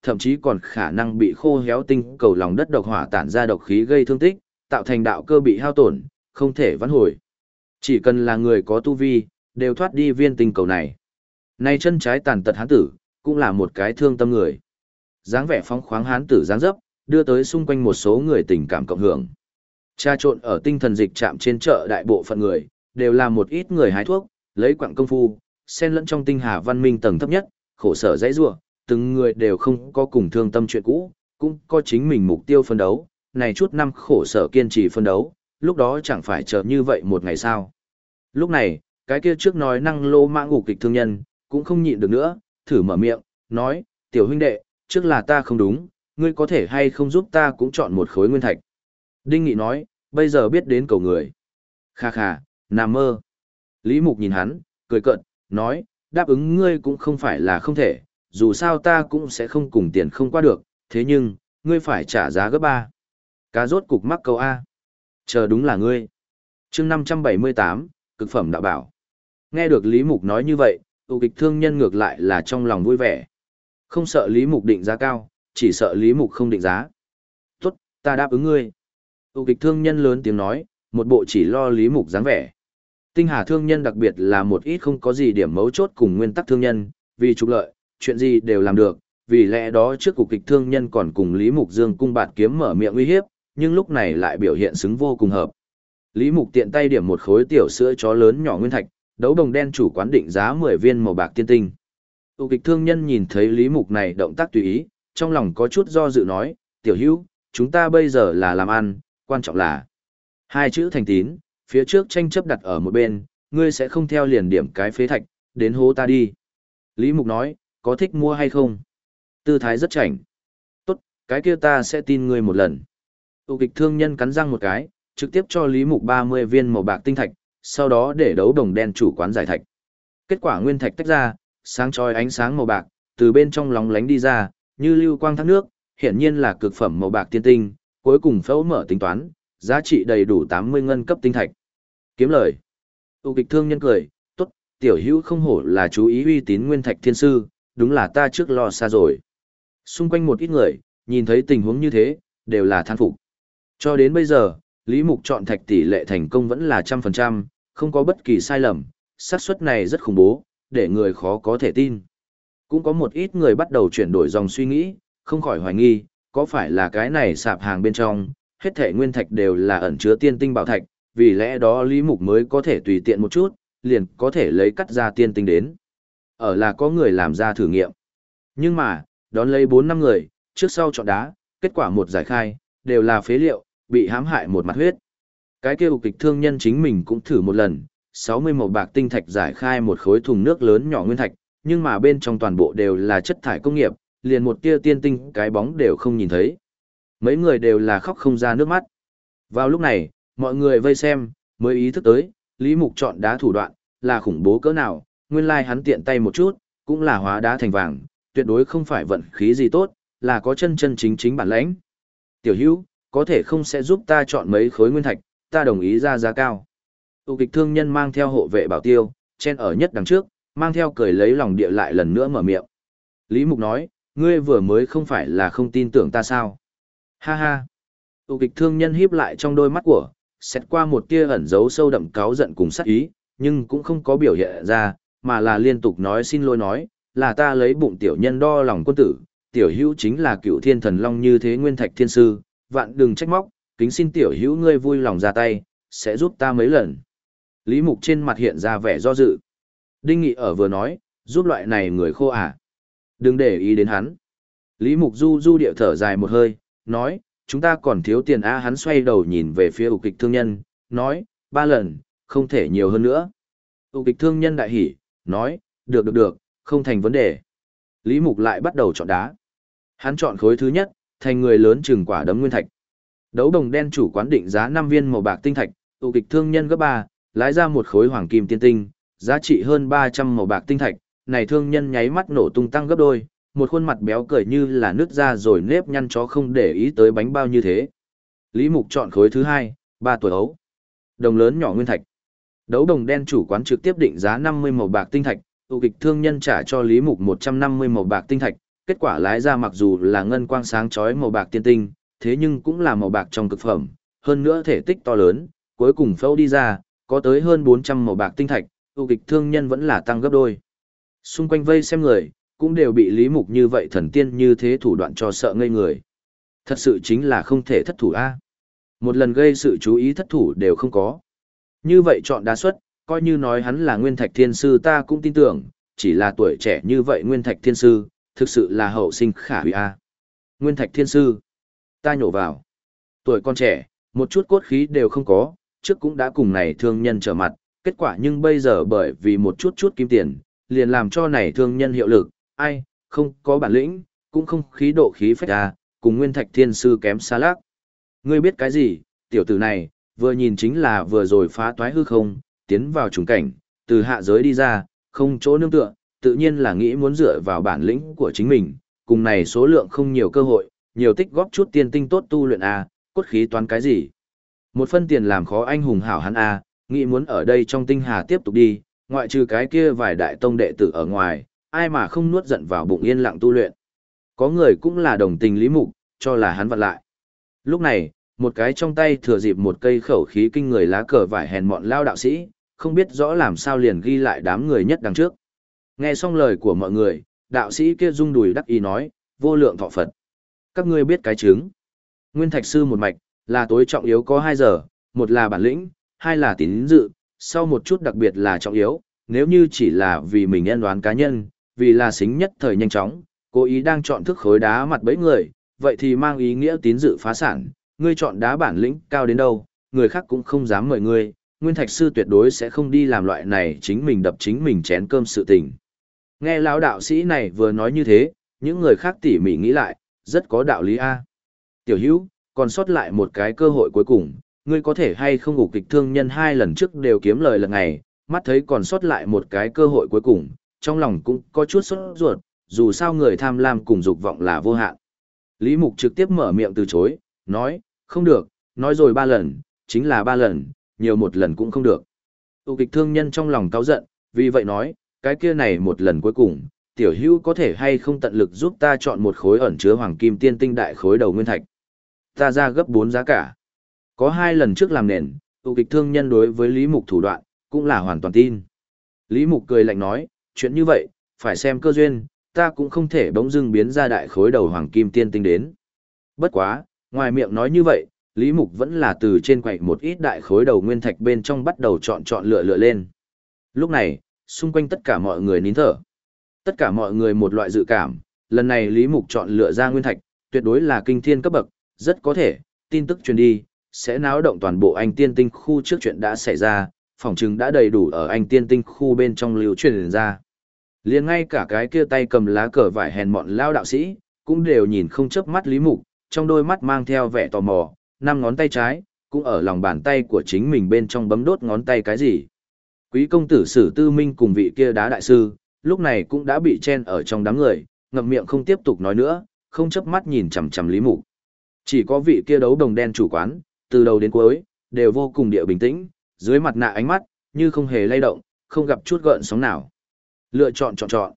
thậm chí còn khả năng bị khô héo tinh cầu lòng đất độc hỏa tản ra độc khí gây thương tích, tạo thành đạo cơ bị hao tổn, không thể vãn hồi. Chỉ cần là người có tu vi, đều thoát đi viên tinh cầu này. Nay chân trái tàn tật hán tử, cũng là một cái thương tâm người. Dáng vẻ phóng khoáng hán tử dáng dấp, đưa tới xung quanh một số người tình cảm cộng hưởng. Tra trộn ở tinh thần dịch trạm trên chợ đại bộ phận người, đều là một ít người hái thuốc, lấy quặng công phu, xen lẫn trong tinh hà văn minh tầng thấp nhất, khổ sở dãy rủa, từng người đều không có cùng thương tâm chuyện cũ, cũng có chính mình mục tiêu phân đấu, này chút năm khổ sở kiên trì phân đấu, lúc đó chẳng phải chờ như vậy một ngày sao. Lúc này, cái kia trước nói năng lô mãng ngục kịch thương nhân, cũng không nhịn được nữa, thử mở miệng, nói, tiểu huynh đệ, trước là ta không đúng, ngươi có thể hay không giúp ta cũng chọn một khối nguyên thạch. Đinh Nghị nói, bây giờ biết đến cầu người. Kha kha, nằm mơ. Lý Mục nhìn hắn, cười cợt, nói, đáp ứng ngươi cũng không phải là không thể, dù sao ta cũng sẽ không cùng tiền không qua được, thế nhưng, ngươi phải trả giá gấp 3. Cá rốt cục mắc câu A. Chờ đúng là ngươi. chương 578, cực phẩm đạo bảo. Nghe được Lý Mục nói như vậy, tụ kịch thương nhân ngược lại là trong lòng vui vẻ. Không sợ Lý Mục định giá cao, chỉ sợ Lý Mục không định giá. Tốt, ta đáp ứng ngươi. Tụ kịch thương nhân lớn tiếng nói, một bộ chỉ lo Lý Mục dáng vẻ. Tinh hà thương nhân đặc biệt là một ít không có gì điểm mấu chốt cùng nguyên tắc thương nhân, vì trục lợi, chuyện gì đều làm được, vì lẽ đó trước cục kịch thương nhân còn cùng Lý Mục Dương cung bạt kiếm mở miệng uy hiếp, nhưng lúc này lại biểu hiện xứng vô cùng hợp. Lý Mục tiện tay điểm một khối tiểu sữa chó lớn nhỏ nguyên thạch, đấu đồng đen chủ quán định giá 10 viên màu bạc tiên tinh. Tụ kịch thương nhân nhìn thấy Lý Mục này động tác tùy ý, trong lòng có chút do dự nói, tiểu hữu, chúng ta bây giờ là làm ăn, quan trọng là hai chữ thành tín, phía trước tranh chấp đặt ở một bên, ngươi sẽ không theo liền điểm cái phế thạch, đến hố ta đi. Lý Mục nói, có thích mua hay không? Tư thái rất chảnh. Tốt, cái kia ta sẽ tin ngươi một lần. Tụ kịch thương nhân cắn răng một cái, trực tiếp cho Lý Mục 30 viên màu bạc tinh thạch, sau đó để đấu đồng đen chủ quán giải thạch. Kết quả nguyên thạch tách ra, sáng chói ánh sáng màu bạc, từ bên trong lóng lánh đi ra, như lưu quang thác nước, hiển nhiên là cực phẩm màu bạc tiên tinh, cuối cùng phẫu mở tính toán, giá trị đầy đủ 80 ngân cấp tinh thạch. Kiếm lời. Tụ kịch thương nhân cười, tốt, tiểu hữu không hổ là chú ý uy tín nguyên thạch thiên sư, đúng là ta trước lo xa rồi. Xung quanh một ít người, nhìn thấy tình huống như thế, đều là thán phục. Cho đến bây giờ, Lý Mục chọn thạch tỷ lệ thành công vẫn là 100%, không có bất kỳ sai lầm, xác suất này rất khủng bố, để người khó có thể tin. Cũng có một ít người bắt đầu chuyển đổi dòng suy nghĩ, không khỏi hoài nghi, có phải là cái này sạp hàng bên trong, hết thể nguyên thạch đều là ẩn chứa tiên tinh bảo thạch, vì lẽ đó Lý Mục mới có thể tùy tiện một chút, liền có thể lấy cắt ra tiên tinh đến. Ở là có người làm ra thử nghiệm. Nhưng mà, đón lấy 4-5 người, trước sau chọn đá, kết quả một giải khai, đều là phế liệu, bị hãm hại một mặt huyết. Cái kia kịch thương nhân chính mình cũng thử một lần, 60 màu bạc tinh thạch giải khai một khối thùng nước lớn nhỏ nguyên thạch, nhưng mà bên trong toàn bộ đều là chất thải công nghiệp, liền một tia tiên tinh cái bóng đều không nhìn thấy. Mấy người đều là khóc không ra nước mắt. Vào lúc này, mọi người vây xem, mới ý thức tới, Lý Mục chọn đá thủ đoạn, là khủng bố cỡ nào, nguyên lai hắn tiện tay một chút, cũng là hóa đá thành vàng, tuyệt đối không phải vận khí gì tốt, là có chân chân chính chính bản lãnh. Tiểu hữu, có thể không sẽ giúp ta chọn mấy khối nguyên thạch, ta đồng ý ra giá cao. Tụ kịch thương nhân mang theo hộ vệ bảo tiêu, chen ở nhất đằng trước, mang theo cười lấy lòng địa lại lần nữa mở miệng. Lý Mục nói, ngươi vừa mới không phải là không tin tưởng ta sao? Ha ha. Tụ kịch thương nhân híp lại trong đôi mắt của, xét qua một tia ẩn giấu sâu đậm cáu giận cùng sát ý, nhưng cũng không có biểu hiện ra, mà là liên tục nói xin lỗi nói, là ta lấy bụng tiểu nhân đo lòng quân tử, tiểu hữu chính là cựu thiên thần long như thế nguyên thạch thiên sư, vạn đừng trách móc, kính xin tiểu hữu ngươi vui lòng ra tay, sẽ giúp ta mấy lần. Lý Mục trên mặt hiện ra vẻ do dự. Đinh Nghị ở vừa nói, giúp loại này người khô à. Đừng để ý đến hắn. Lý Mục du điệu thở dài một hơi, nói, chúng ta còn thiếu tiền a. Hắn xoay đầu nhìn về phía ục kịch thương nhân, nói, 3 lần, không thể nhiều hơn nữa. Ục kịch thương nhân đại hỉ, nói, được, không thành vấn đề. Lý Mục lại bắt đầu chọn đá. Hắn chọn khối thứ nhất, thành người lớn chừng quả đấm nguyên thạch. Đấu đồng đen chủ quán định giá 5 viên màu bạc tinh thạch, ục kịch thương nhân gấp 3, lái ra một khối hoàng kim tiên tinh, giá trị hơn 300 màu bạc tinh thạch. Này thương nhân nháy mắt nổ tung tăng gấp đôi, một khuôn mặt béo cười như là nứt ra rồi nếp nhăn chó không để ý tới bánh bao như thế. Lý Mục chọn khối thứ 2, 3 tuổi ấu. Đồng lớn nhỏ nguyên thạch. Đấu đồng đen chủ quán trực tiếp định giá 50 màu bạc tinh thạch, tụ kịch thương nhân trả cho Lý Mục 150 màu bạc tinh thạch, Kết quả lái ra mặc dù là ngân quang sáng chói màu bạc tiên tinh, thế nhưng cũng là màu bạc trong cực phẩm, hơn nữa thể tích to lớn, cuối cùng phẫu đi ra, có tới hơn 400 màu bạc tinh thạch, ưu kịch thương nhân vẫn là tăng gấp đôi. Xung quanh vây xem người, cũng đều bị Lý Mục như vậy thần tiên như thế thủ đoạn cho sợ ngây người. Thật sự chính là không thể thất thủ a. Một lần gây sự chú ý thất thủ đều không có. Như vậy chọn đa suất, coi như nói hắn là Nguyên Thạch Thiên Sư ta cũng tin tưởng, chỉ là tuổi trẻ như vậy Nguyên Thạch Thiên Sư, thực sự là hậu sinh khả hủy a. Nguyên Thạch Thiên Sư, ta nhổ vào. Tuổi con trẻ, một chút cốt khí đều không có, trước cũng đã cùng này thương nhân trở mặt, kết quả nhưng bây giờ bởi vì một chút kim tiền, liền làm cho này thương nhân hiệu lực, ai, không có bản lĩnh, cũng không khí độ khí phách a, cùng Nguyên Thạch Thiên Sư kém xa lác. Ngươi biết cái gì, tiểu tử này, vừa nhìn chính là vừa rồi phá toái hư không, tiến vào trùng cảnh, từ hạ giới đi ra, không chỗ nương tựa, tự nhiên là nghĩ muốn dựa vào bản lĩnh của chính mình, cùng này số lượng không nhiều cơ hội, nhiều tích góp chút tiền tinh tốt tu luyện a, cốt khí toán cái gì. Một phân tiền làm khó anh hùng hảo hắn a, nghĩ muốn ở đây trong tinh hà tiếp tục đi, ngoại trừ cái kia vài đại tông đệ tử ở ngoài, ai mà không nuốt giận vào bụng yên lặng tu luyện. Có người cũng là đồng tình Lý Mục, cho là hắn vặn lại. Lúc này, một cái trong tay thừa dịp một cây khẩu khí kinh người lá cờ vải hèn mọn lao đạo sĩ, không biết rõ làm sao liền ghi lại đám người nhất đằng trước. Nghe xong lời của mọi người, đạo sĩ kia rung đùi đắc ý nói, vô lượng thọ Phật. Các ngươi biết cái chứng. Nguyên Thạch Sư một mạch, là tối trọng yếu có 2 giờ, một là bản lĩnh, hai là tín dự, sau một chút đặc biệt là trọng yếu, nếu như chỉ là vì mình nhân đoán cá nhân, vì là xính nhất thời nhanh chóng, cố ý đang chọn thức khối đá mặt bẫy người, vậy thì mang ý nghĩa tín dự phá sản, ngươi chọn đá bản lĩnh cao đến đâu, người khác cũng không dám mời ngươi, Nguyên Thạch Sư tuyệt đối sẽ không đi làm loại này chính mình đập chính mình chén cơm sự tình. Nghe lão đạo sĩ này vừa nói như thế, những người khác tỉ mỉ nghĩ lại, rất có đạo lý a. Tiểu Hữu, còn sót lại một cái cơ hội cuối cùng, ngươi có thể hay không ngủ kịch thương nhân 2 lần trước đều kiếm lời lần ngày, mắt thấy còn sót lại một cái cơ hội cuối cùng, trong lòng cũng có chút sốt ruột, dù sao người tham lam cùng dục vọng là vô hạn. Lý Mục trực tiếp mở miệng từ chối, nói, không được, nói rồi 3 lần, chính là 3 lần, nhiều một lần cũng không được. Tụ kịch thương nhân trong lòng cáu giận, vì vậy nói, cái kia này một lần cuối cùng, tiểu hữu có thể hay không tận lực giúp ta chọn một khối ẩn chứa hoàng kim tiên tinh đại khối đầu nguyên thạch. Ta ra gấp 4 giá cả. Có 2 lần trước làm nền, tụ kịch thương nhân đối với Lý Mục thủ đoạn, cũng là hoàn toàn tin. Lý Mục cười lạnh nói, chuyện như vậy, phải xem cơ duyên, ta cũng không thể bỗng dưng biến ra đại khối đầu hoàng kim tiên tinh đến. Bất quá, ngoài miệng nói như vậy, Lý Mục vẫn là từ trên quậy một ít đại khối đầu nguyên thạch bên trong bắt đầu chọn lựa lên. Lúc này, xung quanh tất cả mọi người nín thở. Tất cả mọi người một loại dự cảm, lần này Lý Mục chọn lựa ra nguyên thạch, tuyệt đối là kinh thiên cấp bậc, rất có thể, tin tức truyền đi, sẽ náo động toàn bộ Anh Tiên Tinh khu trước chuyện đã xảy ra, phỏng chừng đã đầy đủ ở Anh Tiên Tinh khu bên trong lưu truyền ra. Liền ngay cả cái kia tay cầm lá cờ vải hèn mọn lao đạo sĩ, cũng đều nhìn không chớp mắt Lý Mục, trong đôi mắt mang theo vẻ tò mò, 5 ngón tay trái, cũng ở lòng bàn tay của chính mình bên trong bấm đốt ngón tay cái gì. Quý công tử Sử Tư Minh cùng vị kia đá đại sư, lúc này cũng đã bị chen ở trong đám người, ngậm miệng không tiếp tục nói nữa, không chớp mắt nhìn chằm chằm Lý Mục. Chỉ có vị kia đấu đồng đen chủ quán, từ đầu đến cuối, đều vô cùng địa bình tĩnh, dưới mặt nạ ánh mắt, như không hề lay động, không gặp chút gợn sóng nào. Lựa chọn.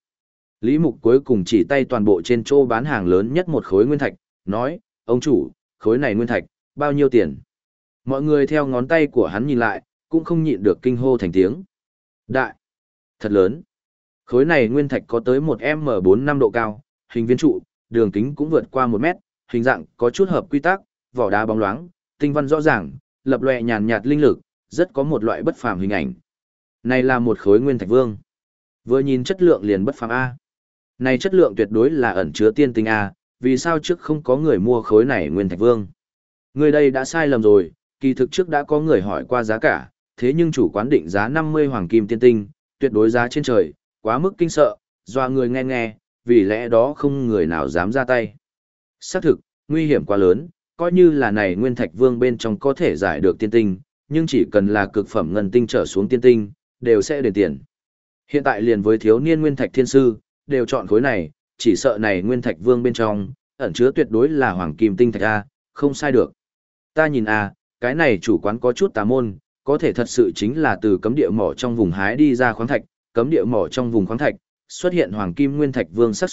Lý Mục cuối cùng chỉ tay toàn bộ trên chỗ bán hàng lớn nhất một khối nguyên thạch, nói, ông chủ, khối này nguyên thạch, bao nhiêu tiền? Mọi người theo ngón tay của hắn nhìn lại, cũng không nhịn được kinh hô thành tiếng. Đại! Thật lớn! Khối này nguyên thạch có tới 1m45 độ cao, hình viên trụ, đường kính cũng vượt qua 1 mét, hình dạng có chút hợp quy tắc, vỏ đá bóng loáng, tinh văn rõ ràng, lập lòe nhàn nhạt linh lực, rất có một loại bất phàm hình ảnh. Này là một khối nguyên thạch vương. Vừa nhìn chất lượng liền bất phàm A. Này chất lượng tuyệt đối là ẩn chứa tiên tinh A, vì sao trước không có người mua khối này nguyên thạch vương? Người đây đã sai lầm rồi, kỳ thực trước đã có người hỏi qua giá cả, thế nhưng chủ quán định giá 50 hoàng kim tiên tinh, tuyệt đối giá trên trời, quá mức kinh sợ, doa người nghe, vì lẽ đó không người nào dám ra tay. Xác thực, nguy hiểm quá lớn, coi như là này nguyên thạch vương bên trong có thể giải được tiên tinh, nhưng chỉ cần là cực phẩm ngân tinh trở xuống tiên tinh, đều sẽ đền tiền. Hiện tại liền với thiếu niên nguyên thạch thiên sư, đều chọn khối này, chỉ sợ này nguyên thạch vương bên trong, ẩn chứa tuyệt đối là hoàng kim tinh thạch A, không sai được. Ta nhìn A, cái này chủ quán có chút tà môn, có thể thật sự chính là từ cấm địa mỏ trong vùng hái đi ra khoáng thạch, cấm địa mỏ trong vùng khoáng thạch, xuất hiện hoàng kim nguyên thạch vương xác suất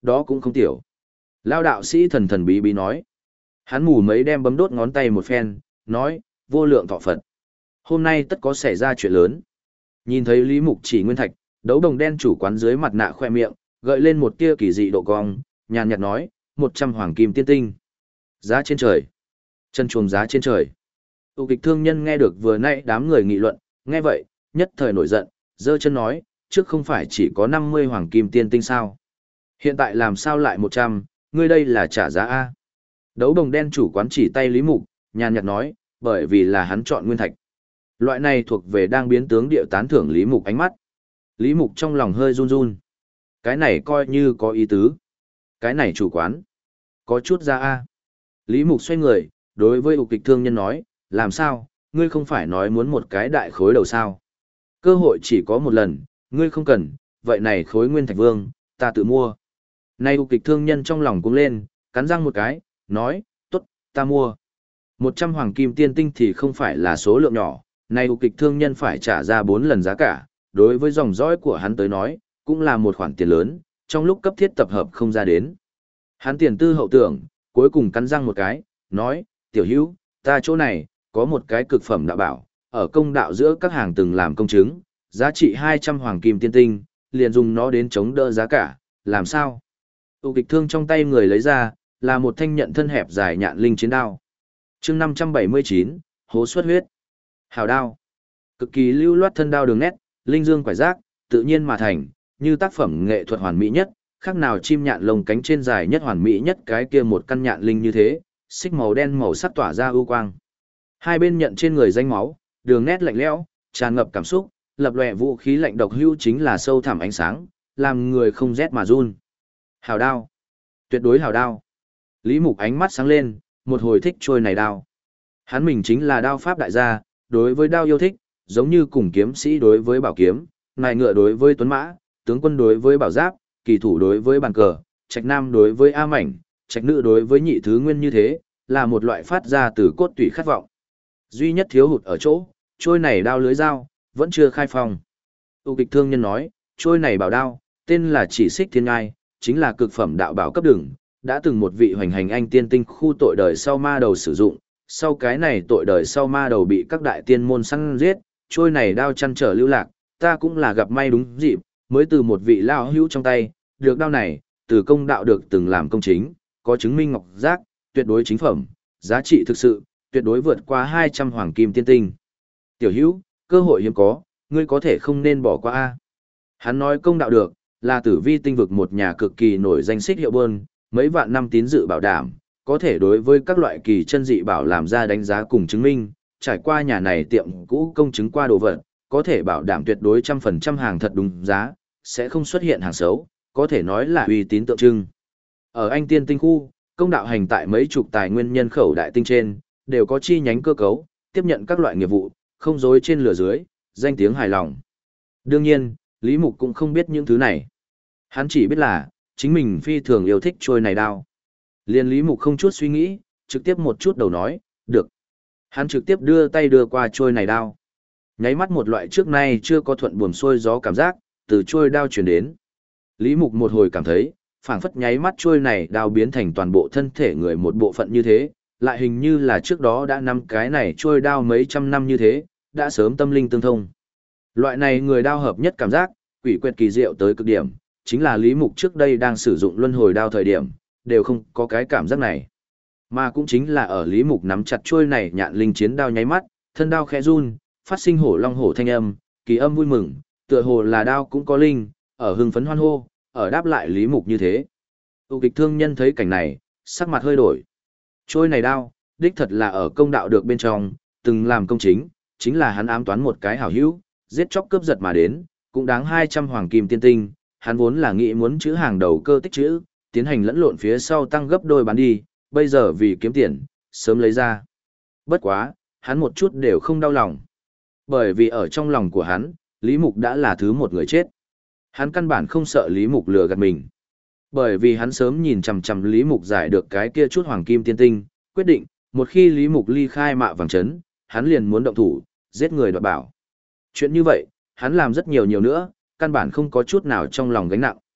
đó cũng không tiểu. Lao đạo sĩ thần thần bí bí nói. Hắn mù mấy đem bấm đốt ngón tay một phen, nói, vô lượng thọ Phật. Hôm nay tất có xảy ra chuyện lớn. Nhìn thấy Lý Mục chỉ nguyên thạch, đấu đồng đen chủ quán dưới mặt nạ khoe miệng, gợi lên một tia kỳ dị độ cong, nhàn nhạt nói, 100 hoàng kim tiên tinh. Giá trên trời. Chân chuồng giá trên trời. Tụ kịch thương nhân nghe được vừa nãy đám người nghị luận, nghe vậy, nhất thời nổi giận, giơ chân nói, trước không phải chỉ có 50 hoàng kim tiên tinh sao. Hiện tại làm sao lại 100, ngươi đây là trả giá A. Đấu đồng đen chủ quán chỉ tay Lý Mục, nhàn nhạt nói, bởi vì là hắn chọn nguyên thạch. Loại này thuộc về đang biến tướng địa tán thưởng Lý Mục ánh mắt. Lý Mục trong lòng hơi run run. Cái này coi như có ý tứ. Cái này chủ quán. Có chút ra A. Lý Mục xoay người, đối với ục kịch thương nhân nói, làm sao, ngươi không phải nói muốn một cái đại khối đầu sao. Cơ hội chỉ có một lần, ngươi không cần, vậy này khối nguyên thạch vương, ta tự mua. Nay ục kịch thương nhân trong lòng cũng lên, cắn răng một cái, nói, tốt, ta mua. 100 hoàng kim tiên tinh thì không phải là số lượng nhỏ, nay ục kịch thương nhân phải trả ra 4 lần giá cả, đối với dòng dõi của hắn tới nói, cũng là một khoản tiền lớn, trong lúc cấp thiết tập hợp không ra đến. Hắn tiền tư hậu tưởng, cuối cùng cắn răng một cái, nói, tiểu hữu, ta chỗ này, có một cái cực phẩm đạo bảo, ở công đạo giữa các hàng từng làm công chứng, giá trị 200 hoàng kim tiên tinh, liền dùng nó đến chống đỡ giá cả, làm sao? Tụ kịch thương trong tay người lấy ra, là một thanh nhận thân hẹp dài nhạn linh chiến đao. chương 579, hố xuất huyết. Hào đao. Cực kỳ lưu loát thân đao đường nét, linh dương quải giác, tự nhiên mà thành, như tác phẩm nghệ thuật hoàn mỹ nhất, khác nào chim nhạn lồng cánh trên dài nhất hoàn mỹ nhất cái kia một căn nhạn linh như thế, xích màu đen màu sắc tỏa ra ưu quang. Hai bên nhận trên người danh máu, đường nét lạnh lẽo, tràn ngập cảm xúc, lập lòe vũ khí lạnh độc hưu chính là sâu thẳm ánh sáng, làm người không rét mà run. Hào đao. Tuyệt đối hào đao. Lý Mục ánh mắt sáng lên, một hồi thích trôi này đao. Hắn mình chính là đao pháp đại gia, đối với đao yêu thích, giống như cùng kiếm sĩ đối với bảo kiếm, nài ngựa đối với tuấn mã, tướng quân đối với bảo giáp, kỳ thủ đối với bàn cờ, trạch nam đối với a mảnh, trạch nữ đối với nhị thứ nguyên như thế, là một loại phát ra từ cốt tủy khát vọng. Duy nhất thiếu hụt ở chỗ, trôi này đao lưới dao, vẫn chưa khai phong. Tụ kịch thương nhân nói, trôi này bảo đao, tên là chỉ xích thiên ngai, chính là cực phẩm đạo bảo cấp đường, đã từng một vị hoành hành anh tiên tinh khu tội đời sau ma đầu sử dụng, sau cái này tội đời sau ma đầu bị các đại tiên môn săn giết, trôi này đao chăn trở lưu lạc, ta cũng là gặp may đúng dịp, mới từ một vị lao hữu trong tay, được đao này, từ công đạo được từng làm công chính, có chứng minh ngọc giác, tuyệt đối chính phẩm, giá trị thực sự, tuyệt đối vượt qua 200 hoàng kim tiên tinh. Tiểu hữu, cơ hội hiếm có, ngươi có thể không nên bỏ qua a. Hắn nói công đạo được, là Tử Vi tinh vực một nhà cực kỳ nổi danh xích hiệu bơn, mấy vạn năm tín dự bảo đảm, có thể đối với các loại kỳ chân dị bảo làm ra đánh giá cùng chứng minh, trải qua nhà này tiệm cũ công chứng qua đồ vật, có thể bảo đảm tuyệt đối 100% hàng thật đúng giá, sẽ không xuất hiện hàng xấu, có thể nói là uy tín tượng trưng. Ở Anh Tiên tinh khu, công đạo hành tại mấy chục tài nguyên nhân khẩu đại tinh trên, đều có chi nhánh cơ cấu, tiếp nhận các loại nghiệp vụ, không dối trên lửa dưới, danh tiếng hài lòng. Đương nhiên, Lý Mục cũng không biết những thứ này. Hắn chỉ biết là, chính mình phi thường yêu thích trôi này đao. Liên Lý Mục không chút suy nghĩ, trực tiếp một chút đầu nói, được. Hắn trực tiếp đưa tay đưa qua trôi này đao. Nháy mắt một loại trước nay chưa có thuận buồm xuôi gió cảm giác, từ trôi đao truyền đến. Lý Mục một hồi cảm thấy, phảng phất nháy mắt trôi này đao biến thành toàn bộ thân thể người một bộ phận như thế, lại hình như là trước đó đã nắm cái này trôi đao mấy trăm năm như thế, đã sớm tâm linh tương thông. Loại này người đao hợp nhất cảm giác, quỷ quyệt kỳ diệu tới cực điểm, chính là Lý Mục trước đây đang sử dụng luân hồi đao thời điểm, đều không có cái cảm giác này. Mà cũng chính là ở Lý Mục nắm chặt chuôi này nhạn linh chiến đao nháy mắt, thân đao khẽ run, phát sinh hổ long hổ thanh âm, kỳ âm vui mừng, tựa hồ là đao cũng có linh, ở hưng phấn hoan hô, ở đáp lại Lý Mục như thế. Tụ kịch thương nhân thấy cảnh này, sắc mặt hơi đổi. Chuôi này đao, đích thật là ở công đạo được bên trong, từng làm công chính, chính là hắn ám toán một cái hảo hữu, giết chóc cướp giật mà đến, cũng đáng 200 hoàng kim tiên tinh, hắn vốn là nghĩ muốn chữ hàng đầu cơ tích chữ, tiến hành lẫn lộn phía sau tăng gấp đôi bán đi, bây giờ vì kiếm tiền, sớm lấy ra. Bất quá, hắn một chút đều không đau lòng. Bởi vì ở trong lòng của hắn, Lý Mục đã là thứ một người chết. Hắn căn bản không sợ Lý Mục lừa gạt mình. Bởi vì hắn sớm nhìn chằm chằm Lý Mục giải được cái kia chút hoàng kim tiên tinh, quyết định, một khi Lý Mục ly khai Mạ Vàng Trấn, hắn liền muốn động thủ, giết người đoạt bảo. Chuyện như vậy, hắn làm rất nhiều nữa, căn bản không có chút nào trong lòng gánh nặng.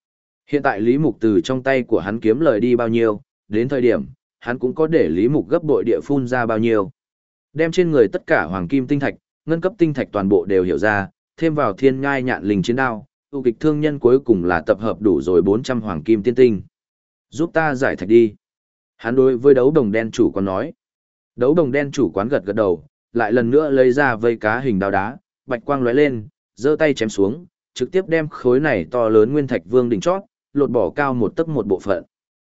Hiện tại Lý Mục từ trong tay của hắn kiếm lời đi bao nhiêu, đến thời điểm, hắn cũng có để Lý Mục gấp bội địa phun ra bao nhiêu. Đem trên người tất cả hoàng kim tinh thạch, ngân cấp tinh thạch toàn bộ đều hiểu ra, thêm vào thiên nhai nhạn linh chiến đao, ưu kịch thương nhân cuối cùng là tập hợp đủ rồi 400 hoàng kim tiên tinh. Giúp ta giải thạch đi. Hắn đối với đấu đồng đen chủ quán nói. Đấu đồng đen chủ quán gật gật đầu, lại lần nữa lấy ra vây cá hình đao đá, bạch quang lóe lên, giơ tay chém xuống, trực tiếp đem khối này to lớn nguyên thạch vương đỉnh chót, lột bỏ cao một tấc một bộ phận.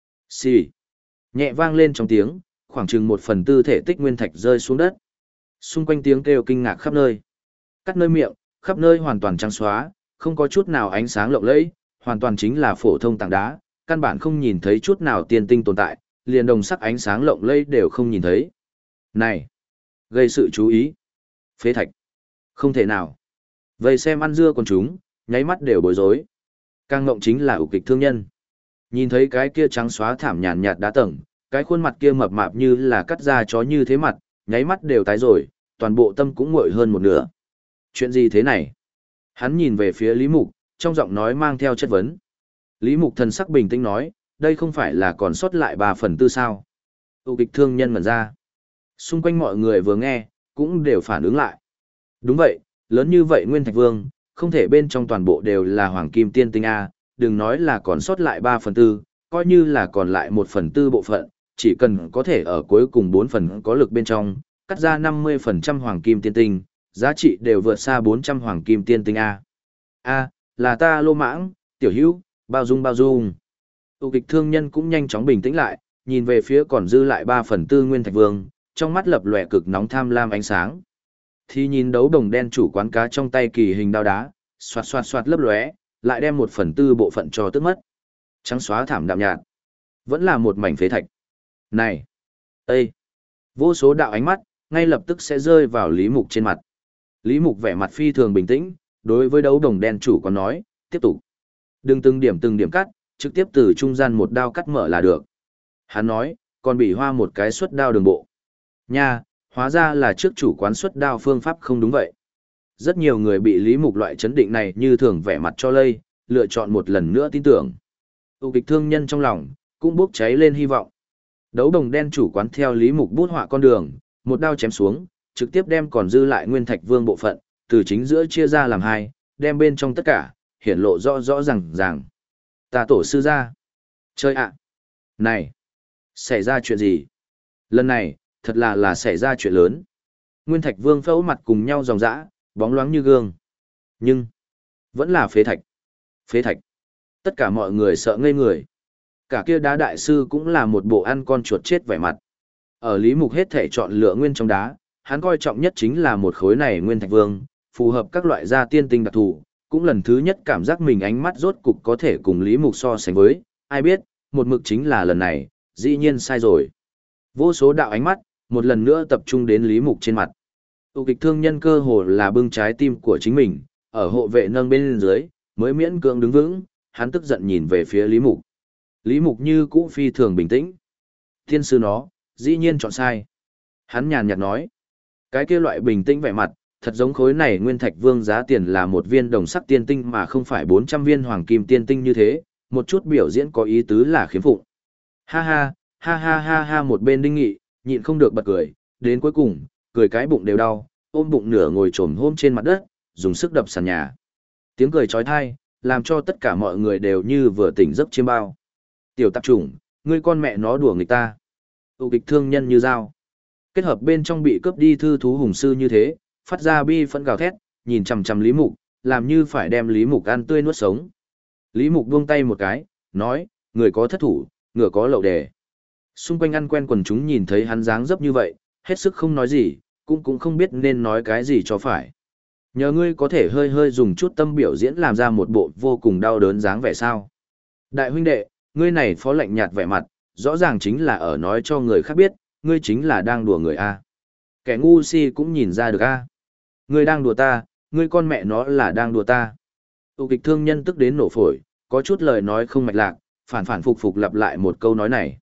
Xì. Nhẹ vang lên trong tiếng, khoảng chừng 1/4 thể tích nguyên thạch rơi xuống đất. Xung quanh tiếng kêu kinh ngạc khắp nơi. Cắt nơi miệng, khắp nơi hoàn toàn trắng xóa, không có chút nào ánh sáng lộng lẫy, hoàn toàn chính là phổ thông tảng đá, căn bản không nhìn thấy chút nào tiên tinh tồn tại, liền đồng sắc ánh sáng lộng lẫy đều không nhìn thấy. Này, gây sự chú ý. Phế thạch. Không thể nào. Vậy xem ăn dưa con chúng, nháy mắt đều bối rối. Càng ngộng chính là ủ kịch thương nhân. Nhìn thấy cái kia trắng xóa thảm nhàn nhạt đá tầng, cái khuôn mặt kia mập mạp như là cắt da chó như thế mặt, nháy mắt đều tái rồi, toàn bộ tâm cũng nguội hơn một nửa. Chuyện gì thế này? Hắn nhìn về phía Lý Mục, trong giọng nói mang theo chất vấn. Lý Mục thần sắc bình tĩnh nói, đây không phải là còn sót lại 3/4 sao? Ủ kịch thương nhân ngẩn ra. Xung quanh mọi người vừa nghe, cũng đều phản ứng lại. Đúng vậy, lớn như vậy Nguyên Thạch Vương, không thể bên trong toàn bộ đều là hoàng kim tiên tinh A, đừng nói là còn sót lại 3/4, coi như là còn lại 1/4 bộ phận, chỉ cần có thể ở cuối cùng 4 phần có lực bên trong, cắt ra 50% hoàng kim tiên tinh, giá trị đều vượt xa 400 hoàng kim tiên tinh A. A, là ta lô mãng, tiểu hữu, bao dung bao dung. Tụ kịch thương nhân cũng nhanh chóng bình tĩnh lại, nhìn về phía còn dư lại 3/4 Nguyên Thạch Vương, trong mắt lập lòe cực nóng tham lam ánh sáng. Thì nhìn đấu đồng đen chủ quán cá trong tay kỳ hình đao đá, xoạt xoạt xoạt lấp lóe, lại đem 1/4 bộ phận cho tức mất. Trắng xóa thảm đạm nhạt, vẫn là một mảnh phế thạch. Này, Ê! Vô số đạo ánh mắt, ngay lập tức sẽ rơi vào Lý Mục trên mặt. Lý Mục vẻ mặt phi thường bình tĩnh, đối với đấu đồng đen chủ quán nói, tiếp tục. Đừng từng điểm cắt, trực tiếp từ trung gian một đao cắt mở là được. Hắn nói, còn bị hoa một cái xuất đao đường bộ. Nha, hóa ra là trước chủ quán xuất đao phương pháp không đúng vậy. Rất nhiều người bị Lý Mục loại chấn định này như thường vẻ mặt cho lây, lựa chọn một lần nữa tin tưởng. Tụ kịch thương nhân trong lòng, cũng bốc cháy lên hy vọng. Đấu đồng đen chủ quán theo Lý Mục bút họa con đường, một đao chém xuống, trực tiếp đem còn dư lại Nguyên Thạch Vương bộ phận, từ chính giữa chia ra làm hai, đem bên trong tất cả, hiển lộ rõ rõ ràng. Ta tổ sư ra. Chơi ạ. Này. Xảy ra chuyện gì? Lần này, thật là xảy ra chuyện lớn. Nguyên Thạch Vương phẫu mặt cùng nhau ròng rã, bóng loáng như gương. Nhưng, vẫn là phế thạch. Phế thạch. Tất cả mọi người sợ ngây người. Cả kia đá đại sư cũng là một bộ ăn con chuột chết vẻ mặt. Ở Lý Mục hết thể chọn lựa nguyên trong đá, hắn coi trọng nhất chính là một khối này Nguyên Thạch Vương, phù hợp các loại gia tiên tinh đặc thù, cũng lần thứ nhất cảm giác mình ánh mắt rốt cục có thể cùng Lý Mục so sánh với, ai biết, một mực chính là lần này, dĩ nhiên sai rồi. Vô số đạo ánh mắt, một lần nữa tập trung đến Lý Mục trên mặt. Tụ kịch thương nhân cơ hồ là bưng trái tim của chính mình, ở hộ vệ nâng bên dưới, mới miễn cưỡng đứng vững, hắn tức giận nhìn về phía Lý Mục. Lý Mục như cũ phi thường bình tĩnh. Thiên sư nó, dĩ nhiên chọn sai. Hắn nhàn nhạt nói, cái kia loại bình tĩnh vẻ mặt, thật giống khối này Nguyên Thạch Vương giá tiền là một viên đồng sắc tiên tinh mà không phải 400 viên hoàng kim tiên tinh như thế, một chút biểu diễn có ý tứ là khiếm phụng. Ha ha, ha ha ha ha, một bên Đinh Nghị, nhịn không được bật cười, đến cuối cùng, cười cái bụng đều đau, ôm bụng nửa ngồi trồm hôm trên mặt đất, dùng sức đập sàn nhà. Tiếng cười chói tai, làm cho tất cả mọi người đều như vừa tỉnh giấc chiêm bao. Tiểu tạp chủng, ngươi con mẹ nó đùa người ta. Tụ kịch thương nhân như dao. Kết hợp bên trong bị cướp đi thư thú hùng sư như thế, phát ra bi phẫn gào thét, nhìn chằm chằm Lý Mục, làm như phải đem Lý Mục ăn tươi nuốt sống. Lý Mục buông tay một cái, nói, người có thất thủ, ngựa có lậu đề. Xung quanh ăn quen quần chúng nhìn thấy hắn dáng dấp như vậy, hết sức không nói gì, cũng không biết nên nói cái gì cho phải. Nhờ ngươi có thể hơi hơi dùng chút tâm biểu diễn làm ra một bộ vô cùng đau đớn dáng vẻ sao. Đại huynh đệ, ngươi này phó lạnh nhạt vẻ mặt, rõ ràng chính là ở nói cho người khác biết, ngươi chính là đang đùa người A. Kẻ ngu si cũng nhìn ra được A. Ngươi đang đùa ta, ngươi con mẹ nó là đang đùa ta. Tụ kịch thương nhân tức đến nổ phổi, có chút lời nói không mạch lạc, phản phục lặp lại một câu nói này.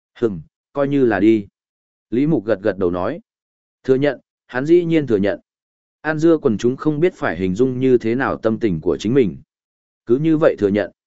Coi như là đi. Lý Mục gật đầu nói. Thừa nhận, hắn dĩ nhiên thừa nhận. An dưa quần chúng không biết phải hình dung như thế nào tâm tình của chính mình. Cứ như vậy thừa nhận.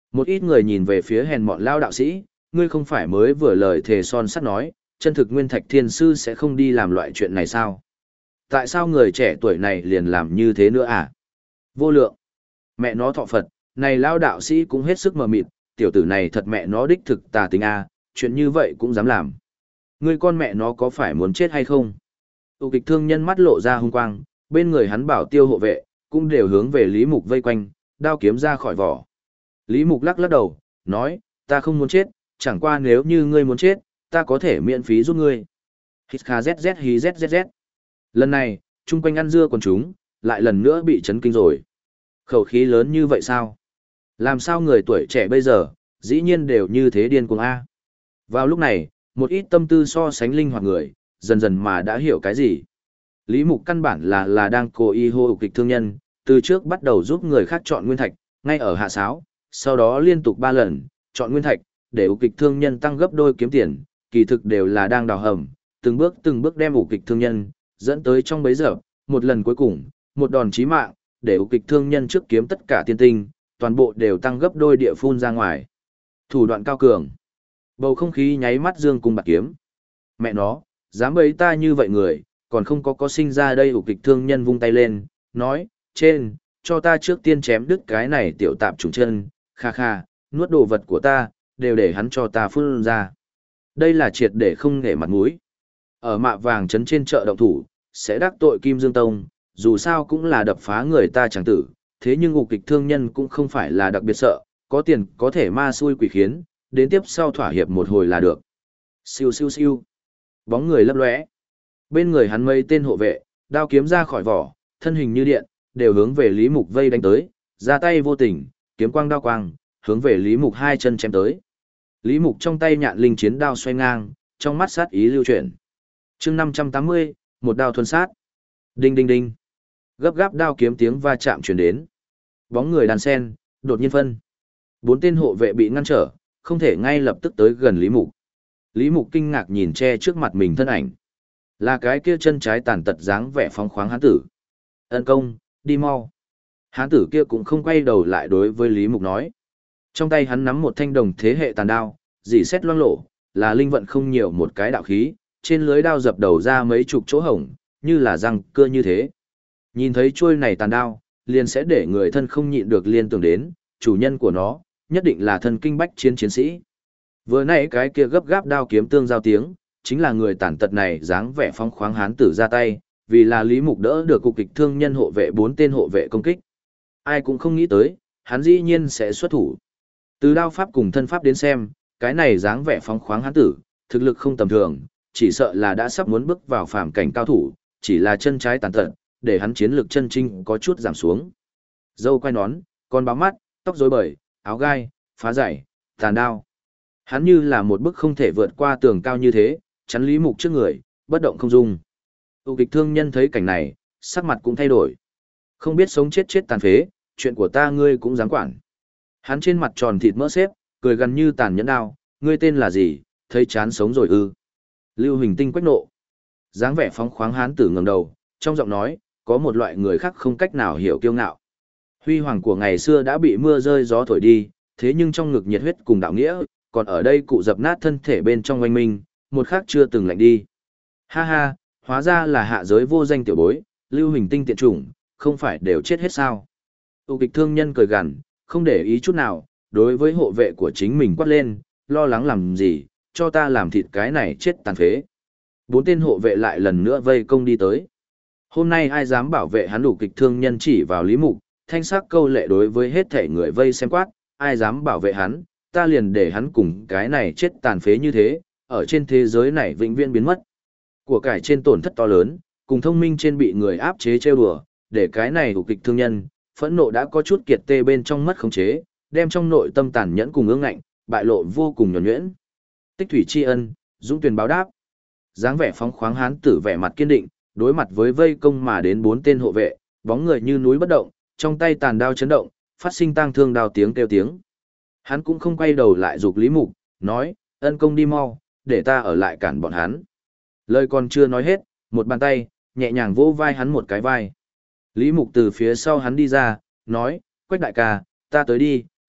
Một ít người nhìn về phía hèn mọn lao đạo sĩ, ngươi không phải mới vừa lời thề son sắt nói, chân thực nguyên thạch thiên sư sẽ không đi làm loại chuyện này sao? Tại sao người trẻ tuổi này liền làm như thế nữa à? Vô lượng. Mẹ nó thọ Phật, này lao đạo sĩ cũng hết sức mờ mịt, tiểu tử này thật mẹ nó đích thực tà tính a, chuyện như vậy cũng dám làm. Ngươi con mẹ nó có phải muốn chết hay không? Tụ kịch thương nhân mắt lộ ra hung quang, bên người hắn bảo tiêu hộ vệ, cũng đều hướng về Lý Mục vây quanh, đao kiếm ra khỏi vỏ. Lý Mục lắc lắc đầu, nói, ta không muốn chết, chẳng qua nếu như ngươi muốn chết, ta có thể miễn phí giúp ngươi. Hít kha zzz hí zzz. Lần này, chung quanh ăn dưa còn chúng, lại lần nữa bị chấn kinh rồi. Khẩu khí lớn như vậy sao? Làm sao người tuổi trẻ bây giờ, dĩ nhiên đều như thế điên cuồng A. Vào lúc này, một ít tâm tư so sánh linh hoạt người, dần dần mà đã hiểu cái gì. Lý Mục căn bản là đang cố ý hô kịch thương nhân, từ trước bắt đầu giúp người khác chọn nguyên thạch, ngay ở hạ sáo, sau đó liên tục 3 lần, chọn nguyên thạch, để kịch thương nhân tăng gấp đôi kiếm tiền, kỳ thực đều là đang đào hầm, từng bước đem kịch thương nhân, dẫn tới trong bấy giờ, một lần cuối cùng, một đòn chí mạng, để kịch thương nhân trước kiếm tất cả tiên tinh, toàn bộ đều tăng gấp đôi địa phun ra ngoài. Thủ đoạn cao cường. Bầu không khí nháy mắt dương cung bạc kiếm. Mẹ nó, dám bấy ta như vậy người, còn không có sinh ra đây kịch thương nhân vung tay lên, nói, trên, cho ta trước tiên chém đứt cái này tiểu tạp trùng chân, kha kha, nuốt đồ vật của ta, đều để hắn cho ta phun ra. Đây là triệt để không nể mặt mũi. Ở mạ vàng trấn trên chợ động thủ, sẽ đắc tội Kim Dương Tông, dù sao cũng là đập phá người ta chẳng tử, thế nhưng ngục kịch thương nhân cũng không phải là đặc biệt sợ, có tiền có thể ma xui quỷ khiến, đến tiếp sau thỏa hiệp một hồi là được. Siêu siêu siêu. Bóng người lấp lóe. Bên người hắn mấy tên hộ vệ, đao kiếm ra khỏi vỏ, thân hình như điện, đều hướng về Lý Mục vây đánh tới, ra tay vô tình, kiếm quang đao quang, hướng về Lý Mục hai chân chém tới. Lý Mục trong tay nhạn linh chiến đao xoay ngang, trong mắt sát ý lưu chuyển. Chương 580, một đao thuần sát. Đinh đinh đinh. Gấp gáp đao kiếm tiếng va chạm truyền đến. Bóng người đàn sen, đột nhiên phân. 4 tên hộ vệ bị ngăn trở, không thể ngay lập tức tới gần Lý Mục. Lý Mục kinh ngạc nhìn che trước mặt mình thân ảnh. Là cái kia chân trái tàn tật dáng vẻ phóng khoáng hán tử. Ân công, đi mau. Hán tử kia cũng không quay đầu lại đối với Lý Mục nói. Trong tay hắn nắm một thanh đồng thế hệ tàn đao, dỉ xét loang lổ, là linh vận không nhiều một cái đạo khí, trên lưới đao dập đầu ra mấy chục chỗ hổng, như là răng cưa như thế. Nhìn thấy chuôi này tàn đao, liền sẽ để người thân không nhịn được liên tưởng đến, chủ nhân của nó, nhất định là thân kinh bách chiến chiến sĩ. Vừa nãy cái kia gấp gáp đao kiếm tương giao tiếng, chính là người tàn tật này dáng vẻ phong khoáng hán tử ra tay, vì là Lý Mục đỡ được cục kịch thương nhân hộ vệ 4 tên hộ vệ công kích. Ai cũng không nghĩ tới, hắn dĩ nhiên sẽ xuất thủ. Từ đao pháp cùng thân pháp đến xem, cái này dáng vẻ phong khoáng hán tử, thực lực không tầm thường, chỉ sợ là đã sắp muốn bước vào phàm cảnh cao thủ, chỉ là chân trái tàn tật, để hắn chiến lược chân trinh có chút giảm xuống. Dâu quai nón, con báo mắt, tóc rối bời, áo gai, phá giày, tàn đao. Hắn như là một bức không thể vượt qua tường cao như thế, chắn Lý Mục trước người, bất động không dung. Tụ kịch thương nhân thấy cảnh này, sắc mặt cũng thay đổi. Không biết sống chết chết tàn phế, chuyện của ta ngươi cũng dám quản. Hắn trên mặt tròn thịt mỡ xếp, cười gần như tàn nhẫn đao, ngươi tên là gì, thấy chán sống rồi ư. Lưu Huỳnh Tinh quách nộ. Dáng vẻ phóng khoáng hán tử ngẩng đầu, trong giọng nói, có một loại người khác không cách nào hiểu kiêu ngạo. Huy hoàng của ngày xưa đã bị mưa rơi gió thổi đi, thế nhưng trong ngực nhiệt huyết cùng đạo nghĩa, còn ở đây cụ dập nát thân thể bên trong oanh minh, một khắc chưa từng lạnh đi. Ha ha, hóa ra là hạ giới vô danh tiểu bối, Lưu Huỳnh Tinh tiện chủng, không phải đều chết hết sao. Tụ kịch thương nhân cười gằn, không để ý chút nào, đối với hộ vệ của chính mình quát lên, lo lắng làm gì, cho ta làm thịt cái này chết tàn phế. 4 tên hộ vệ lại lần nữa vây công đi tới. Hôm nay ai dám bảo vệ hắn? Đủ kịch thương nhân chỉ vào Lý Mục, thanh sắc câu lệ đối với hết thể người vây xem quát, ai dám bảo vệ hắn, ta liền để hắn cùng cái này chết tàn phế như thế, ở trên thế giới này vĩnh viễn biến mất. Của cải trên tổn thất to lớn, cùng thông minh trên bị người áp chế trêu đùa, để cái này đủ kịch thương nhân, phẫn nộ đã có chút kiệt tê bên trong mất khống chế, đem trong nội tâm tàn nhẫn cùng ương ngạnh, bại lộ vô cùng nhuần nhuyễn. Tích thủy tri ân, dũng tuyển báo đáp. Dáng vẻ phóng khoáng hán tử vẻ mặt kiên định, đối mặt với vây công mà đến 4 tên hộ vệ, bóng người như núi bất động, trong tay tàn đao chấn động, phát sinh tang thương đao tiếng kêu tiếng. Hắn cũng không quay đầu lại giục Lý Mục, nói, ân công đi mau, để ta ở lại cản bọn hắn. Lời còn chưa nói hết, một bàn tay, nhẹ nhàng vỗ vai hắn một cái vai. Lý Mục từ phía sau hắn đi ra, nói, Quách đại ca, ta tới đi,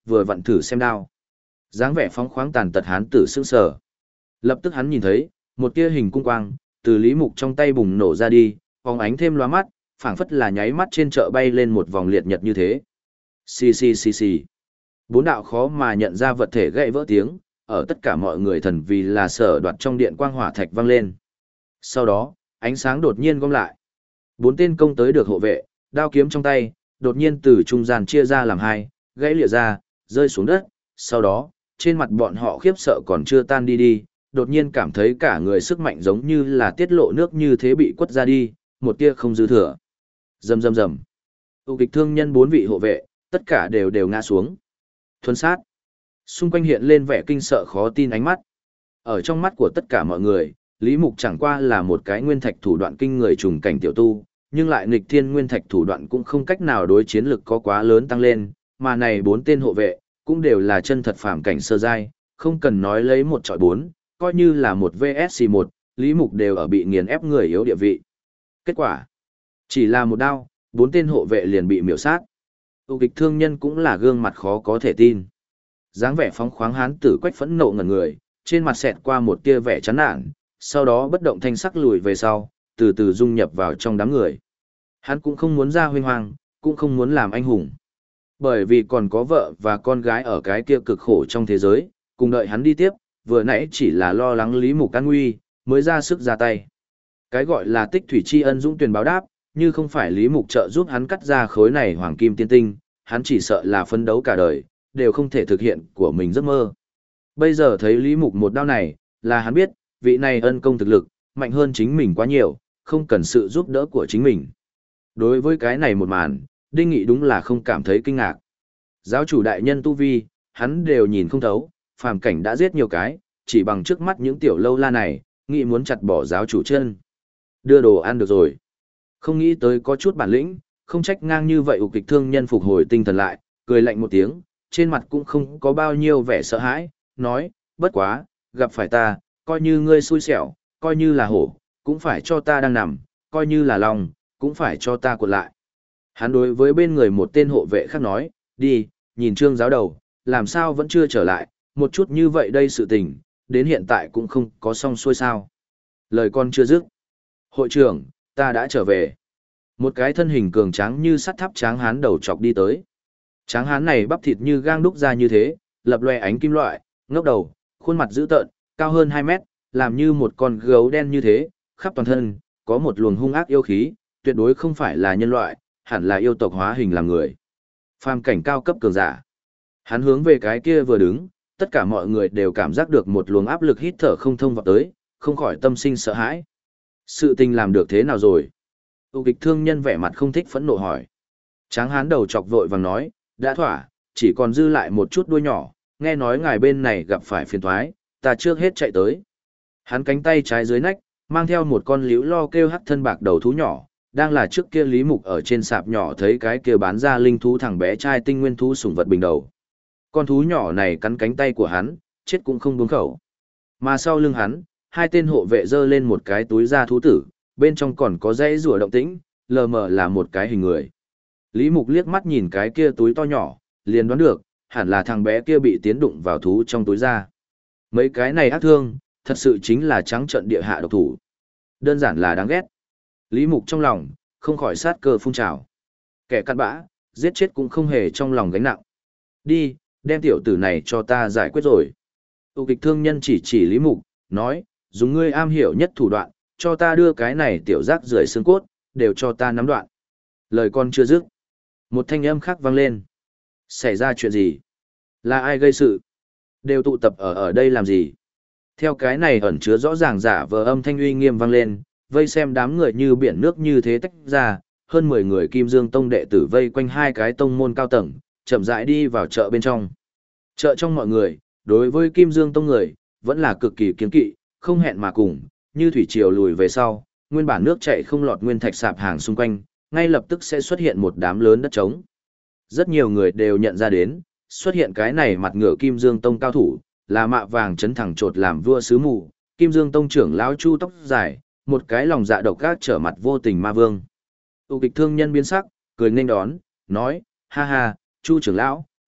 vừa vặn thử xem đao. Dáng vẻ phóng khoáng tàn tật hán tử sững sờ. Lập tức hắn nhìn thấy, một tia hình cung quang, từ Lý Mục trong tay bùng nổ ra đi, phóng ánh thêm lóa mắt, phảng phất là nháy mắt trên chợ bay lên một vòng liệt nhật như thế. Xì xì xì xì. Bốn đạo khó mà nhận ra vật thể gãy vỡ tiếng, ở tất cả mọi người thần vì là sở đoạt trong điện quang hỏa thạch vang lên. Sau đó, ánh sáng đột nhiên gom lại. Bốn tên công tới được hộ vệ, đao kiếm trong tay, đột nhiên từ trung gian chia ra làm hai, gãy lìa ra, rơi xuống đất. Sau đó, trên mặt bọn họ khiếp sợ còn chưa tan đi, đột nhiên cảm thấy cả người sức mạnh giống như là tiết lộ nước như thế bị quất ra đi, một tia không dư thừa. Rầm rầm rầm. Tu kịch thương nhân bốn vị hộ vệ, tất cả đều ngã xuống. Thuần sát. Xung quanh hiện lên vẻ kinh sợ khó tin ánh mắt. Ở trong mắt của tất cả mọi người, Lý Mục chẳng qua là một cái nguyên thạch thủ đoạn kinh người trùng cảnh tiểu tu, nhưng lại nghịch thiên nguyên thạch thủ đoạn cũng không cách nào đối chiến lực có quá lớn tăng lên, mà này bốn tên hộ vệ, cũng đều là chân thật phàm cảnh sơ giai, không cần nói lấy một trọi bốn, coi như là một VSC 1, Lý Mục đều ở bị nghiền ép người yếu địa vị. Kết quả, chỉ là một đao, bốn tên hộ vệ liền bị miểu sát. Tu kịch thương nhân cũng là gương mặt khó có thể tin. Dáng vẻ phóng khoáng hán tử Quách phẫn nộ ngẩn người, trên mặt xẹt qua một tia vẻ chán nản, sau đó bất động thanh sắc lùi về sau, từ từ dung nhập vào trong đám người. Hắn cũng không muốn ra huy hoàng, cũng không muốn làm anh hùng. Bởi vì còn có vợ và con gái ở cái kia cực khổ trong thế giới, cùng đợi hắn đi tiếp, vừa nãy chỉ là lo lắng Lý Mục an nguy, mới ra sức ra tay. Cái gọi là tích thủy tri ân dũng tuyển báo đáp, như không phải Lý Mục trợ giúp hắn cắt ra khối này hoàng kim tiên tinh, hắn chỉ sợ là phấn đấu cả đời, đều không thể thực hiện của mình giấc mơ. Bây giờ thấy Lý Mục một đao này, là hắn biết, vị này ân công thực lực, mạnh hơn chính mình quá nhiều, không cần sự giúp đỡ của chính mình. Đối với cái này một màn, Đinh Nghị đúng là không cảm thấy kinh ngạc. Giáo chủ đại nhân tu vi, hắn đều nhìn không thấu, phàm cảnh đã giết nhiều cái, chỉ bằng trước mắt những tiểu lâu la này, Nghị muốn chặt bỏ giáo chủ chân. Đưa đồ ăn được rồi. Không nghĩ tới có chút bản lĩnh, không trách ngang như vậy ục kịch thương nhân phục hồi tinh thần lại, cười lạnh một tiếng, trên mặt cũng không có bao nhiêu vẻ sợ hãi, nói, bất quá, gặp phải ta, coi như ngươi xui xẻo, coi như là hổ, cũng phải cho ta đang nằm, coi như là lòng, cũng phải cho ta cuộn lại. Hắn đối với bên người một tên hộ vệ khác nói, đi, nhìn Trương giáo đầu, làm sao vẫn chưa trở lại, một chút như vậy đây sự tình, đến hiện tại cũng không có xong xuôi sao. Lời con chưa dứt. Hội trưởng, ta đã trở về. Một cái thân hình cường tráng như sắt tháp tráng hán đầu chọc đi tới. Tráng hán này bắp thịt như gang đúc ra như thế, lập loè ánh kim loại, ngốc đầu, khuôn mặt dữ tợn, cao hơn 2 mét, làm như một con gấu đen như thế, khắp toàn thân, có một luồng hung ác yêu khí, tuyệt đối không phải là nhân loại, hẳn là yêu tộc hóa hình làm người. Phàm cảnh cao cấp cường giả. Hắn hướng về cái kia vừa đứng, tất cả mọi người đều cảm giác được một luồng áp lực hít thở không thông vào tới, không khỏi tâm sinh sợ hãi. Sự tình làm được thế nào rồi? Tu kịch thương nhân vẻ mặt không thích phẫn nộ hỏi. Tráng hán đầu chọc vội vàng nói, đã thỏa, chỉ còn dư lại một chút đuôi nhỏ, nghe nói ngài bên này gặp phải phiền toái, ta trước hết chạy tới. Hắn cánh tay trái dưới nách, mang theo một con liễu lo kêu hắc thân bạc đầu thú nhỏ, đang là trước kia Lý Mục ở trên sạp nhỏ thấy cái kia bán ra linh thú thằng bé trai tinh nguyên thú sủng vật bình đầu. Con thú nhỏ này cắn cánh tay của hắn, chết cũng không buông khẩu. Mà sau lưng hắn, hai tên hộ vệ dơ lên một cái túi da thú tử, bên trong còn có dãy rùa động tĩnh, lờ mờ là một cái hình người. Lý Mục liếc mắt nhìn cái kia túi to nhỏ, liền đoán được, hẳn là thằng bé kia bị tiến đụng vào thú trong túi da. Mấy cái này ác thương, thật sự chính là trắng trận địa hạ độc thủ. Đơn giản là đáng ghét. Lý Mục trong lòng, không khỏi sát cơ phun trào. Kẻ cặn bã, giết chết cũng không hề trong lòng gánh nặng. Đi, đem tiểu tử này cho ta giải quyết rồi. Tu kịch thương nhân chỉ Lý Mục, nói, dùng ngươi am hiểu nhất thủ đoạn, cho ta đưa cái này tiểu rác rưởi xương cốt, đều cho ta nắm đoạn. Lời con chưa dứt. Một thanh âm khác vang lên. Xảy ra chuyện gì? Là ai gây sự? Đều tụ tập ở đây làm gì? Theo cái này ẩn chứa rõ ràng giả vờ âm thanh uy nghiêm vang lên, vây xem đám người như biển nước như thế tách ra, hơn 10 người Kim Dương Tông đệ tử vây quanh hai cái tông môn cao tầng, chậm rãi đi vào chợ bên trong. Chợ trong mọi người, đối với Kim Dương Tông người, vẫn là cực kỳ kiêng kỵ, không hẹn mà cùng, như thủy triều lùi về sau, nguyên bản nước chảy không lọt nguyên thạch sạp hàng xung quanh, ngay lập tức sẽ xuất hiện một đám lớn đất trống. Rất nhiều người đều nhận ra đến, xuất hiện cái này mặt ngựa Kim Dương Tông cao thủ, là mạ vàng chấn thẳng trột làm vua sứ mù, Kim Dương Tông trưởng lão Chu tóc dài, một cái lòng dạ độc ác trở mặt vô tình ma vương. Tu kịch thương nhân biến sắc, cười nghênh đón, nói, ha ha, Chu trưởng lão,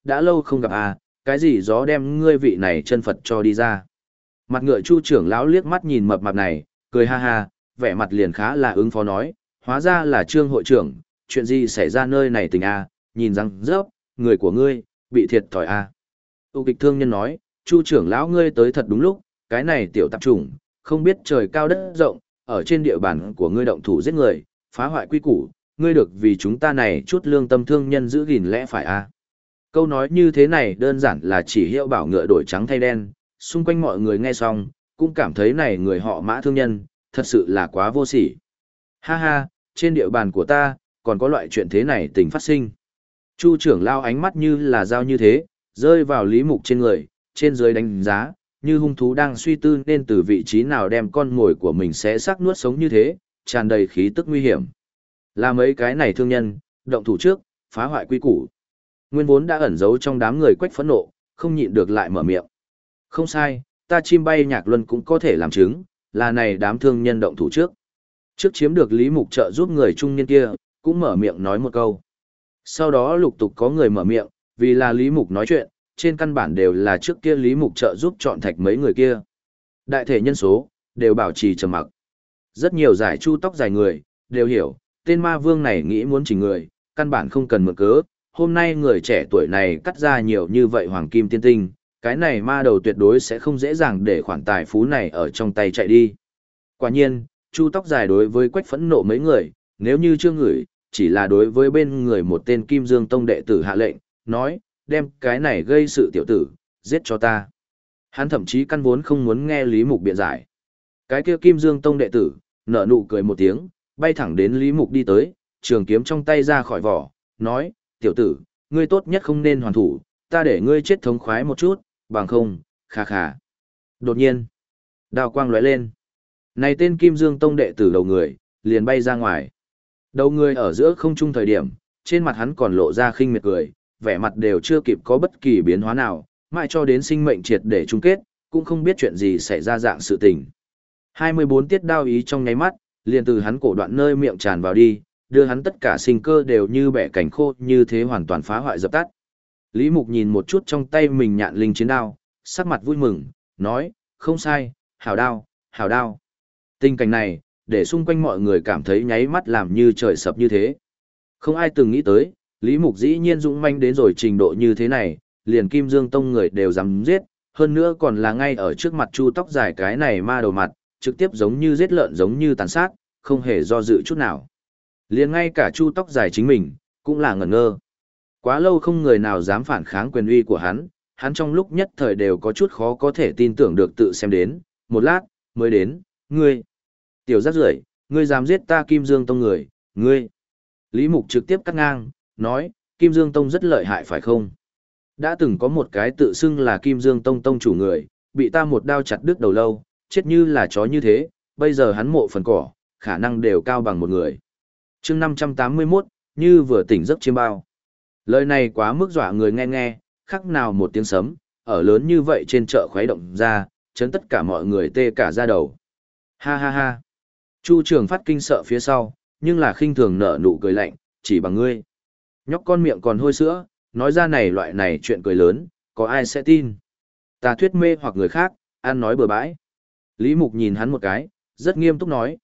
đã lâu không gặp à, cái gì gió đem ngươi vị này chân Phật cho đi ra. Mặt ngựa Chu trưởng lão liếc mắt nhìn mập mạp này, cười ha ha, vẻ mặt liền khá là ứng phó nói, hóa ra là Trương hội trưởng, chuyện gì xảy ra nơi này tình à, nhìn rằng rớp, người của ngươi, bị thiệt thòi à. Tu kịch thương nhân nói, Chu trưởng lão ngươi tới thật đúng lúc, cái này tiểu tạp chủng, không biết trời cao đất rộng, ở trên địa bàn của ngươi động thủ giết người, phá hoại quy củ, ngươi được vì chúng ta này chút lương tâm thương nhân giữ gìn lẽ phải à. Câu nói như thế này đơn giản là chỉ hiệu bảo ngựa đổi trắng thay đen, xung quanh mọi người nghe xong, cũng cảm thấy này người họ Mã thương nhân, thật sự là quá vô sỉ. Ha ha, trên địa bàn của ta, còn có loại chuyện thế này tình phát sinh. Chu trưởng lao ánh mắt như là dao như thế, rơi vào Lý Mục trên người, trên dưới đánh giá, như hung thú đang suy tư nên từ vị trí nào đem con mồi của mình sẽ xác nuốt sống như thế, tràn đầy khí tức nguy hiểm. Là mấy cái này thương nhân, động thủ trước, phá hoại quy củ. Nguyên vốn đã ẩn giấu trong đám người quách phẫn nộ, không nhịn được lại mở miệng. Không sai, ta chim bay nhạc luân cũng có thể làm chứng, là này đám thương nhân động thủ trước. Trước chiếm được Lý Mục trợ giúp người trung niên kia, cũng mở miệng nói một câu. Sau đó lục tục có người mở miệng, vì là Lý Mục nói chuyện, trên căn bản đều là trước kia Lý Mục trợ giúp chọn thạch mấy người kia. Đại thể nhân số, đều bảo trì trầm mặc. Rất nhiều giải chu tóc dài người, đều hiểu, tên ma vương này nghĩ muốn chỉnh người, căn bản không cần mượn cớ. Hôm nay người trẻ tuổi này cắt ra nhiều như vậy hoàng kim tiên tinh, cái này ma đầu tuyệt đối sẽ không dễ dàng để khoản tài phú này ở trong tay chạy đi. Quả nhiên, chu tóc dài đối với quách phẫn nộ mấy người, nếu như chưa ngửi, chỉ là đối với bên người một tên Kim Dương Tông đệ tử hạ lệnh, nói, đem cái này gây sự tiểu tử, giết cho ta. Hắn thậm chí căn vốn không muốn nghe Lý Mục biện giải. Cái kia Kim Dương Tông đệ tử, nở nụ cười một tiếng, bay thẳng đến Lý Mục đi tới, trường kiếm trong tay ra khỏi vỏ, nói, tiểu tử, ngươi tốt nhất không nên hoàn thủ, ta để ngươi chết thống khoái một chút, bằng không, khà khà. Đột nhiên, đao quang lóe lên. Này tên Kim Dương Tông đệ tử đầu người, liền bay ra ngoài. Đầu người ở giữa không trung thời điểm, trên mặt hắn còn lộ ra khinh miệt cười, vẻ mặt đều chưa kịp có bất kỳ biến hóa nào, mãi cho đến sinh mệnh triệt để chung kết, cũng không biết chuyện gì xảy ra dạng sự tình. 24 tiết đao ý trong nháy mắt, liền từ hắn cổ đoạn nơi miệng tràn vào đi, đưa hắn tất cả sinh cơ đều như bẻ cảnh khô như thế hoàn toàn phá hoại dập tắt. Lý Mục nhìn một chút trong tay mình nhạn linh chiến đao, sắc mặt vui mừng, nói, không sai, hảo đao, hảo đao. Tình cảnh này, để xung quanh mọi người cảm thấy nháy mắt làm như trời sập như thế. Không ai từng nghĩ tới, Lý Mục dĩ nhiên dũng manh đến rồi trình độ như thế này, liền Kim Dương Tông người đều dám giết, hơn nữa còn là ngay ở trước mặt chu tóc dài cái này ma đầu mặt, trực tiếp giống như giết lợn giống như tàn sát, không hề do dự chút nào. Liền ngay cả chu tóc dài chính mình, cũng là ngẩn ngơ. Quá lâu không người nào dám phản kháng quyền uy của hắn trong lúc nhất thời đều có chút khó có thể tin tưởng được tự xem đến, một lát, mới đến, ngươi. Tiểu rác rưởi, ngươi dám giết ta Kim Dương Tông người, ngươi. Lý Mục trực tiếp cắt ngang, nói, Kim Dương Tông rất lợi hại phải không? Đã từng có một cái tự xưng là Kim Dương Tông tông chủ người, bị ta một đao chặt đứt đầu lâu, chết như là chó như thế, bây giờ hắn mộ phần cỏ, khả năng đều cao bằng một người. chương 581, như vừa tỉnh giấc chiêm bao. Lời này quá mức dọa người nghe, khác nào một tiếng sấm, ở lớn như vậy trên chợ khuấy động ra, chấn tất cả mọi người tê cả da đầu. Ha ha ha. Chu Trường Phát kinh sợ phía sau, nhưng là khinh thường nở nụ cười lạnh, chỉ bằng ngươi. Nhóc con miệng còn hôi sữa, nói ra này loại này chuyện cười lớn, có ai sẽ tin. Ta thuyết mê hoặc người khác, ăn nói bừa bãi. Lý Mục nhìn hắn một cái, rất nghiêm túc nói,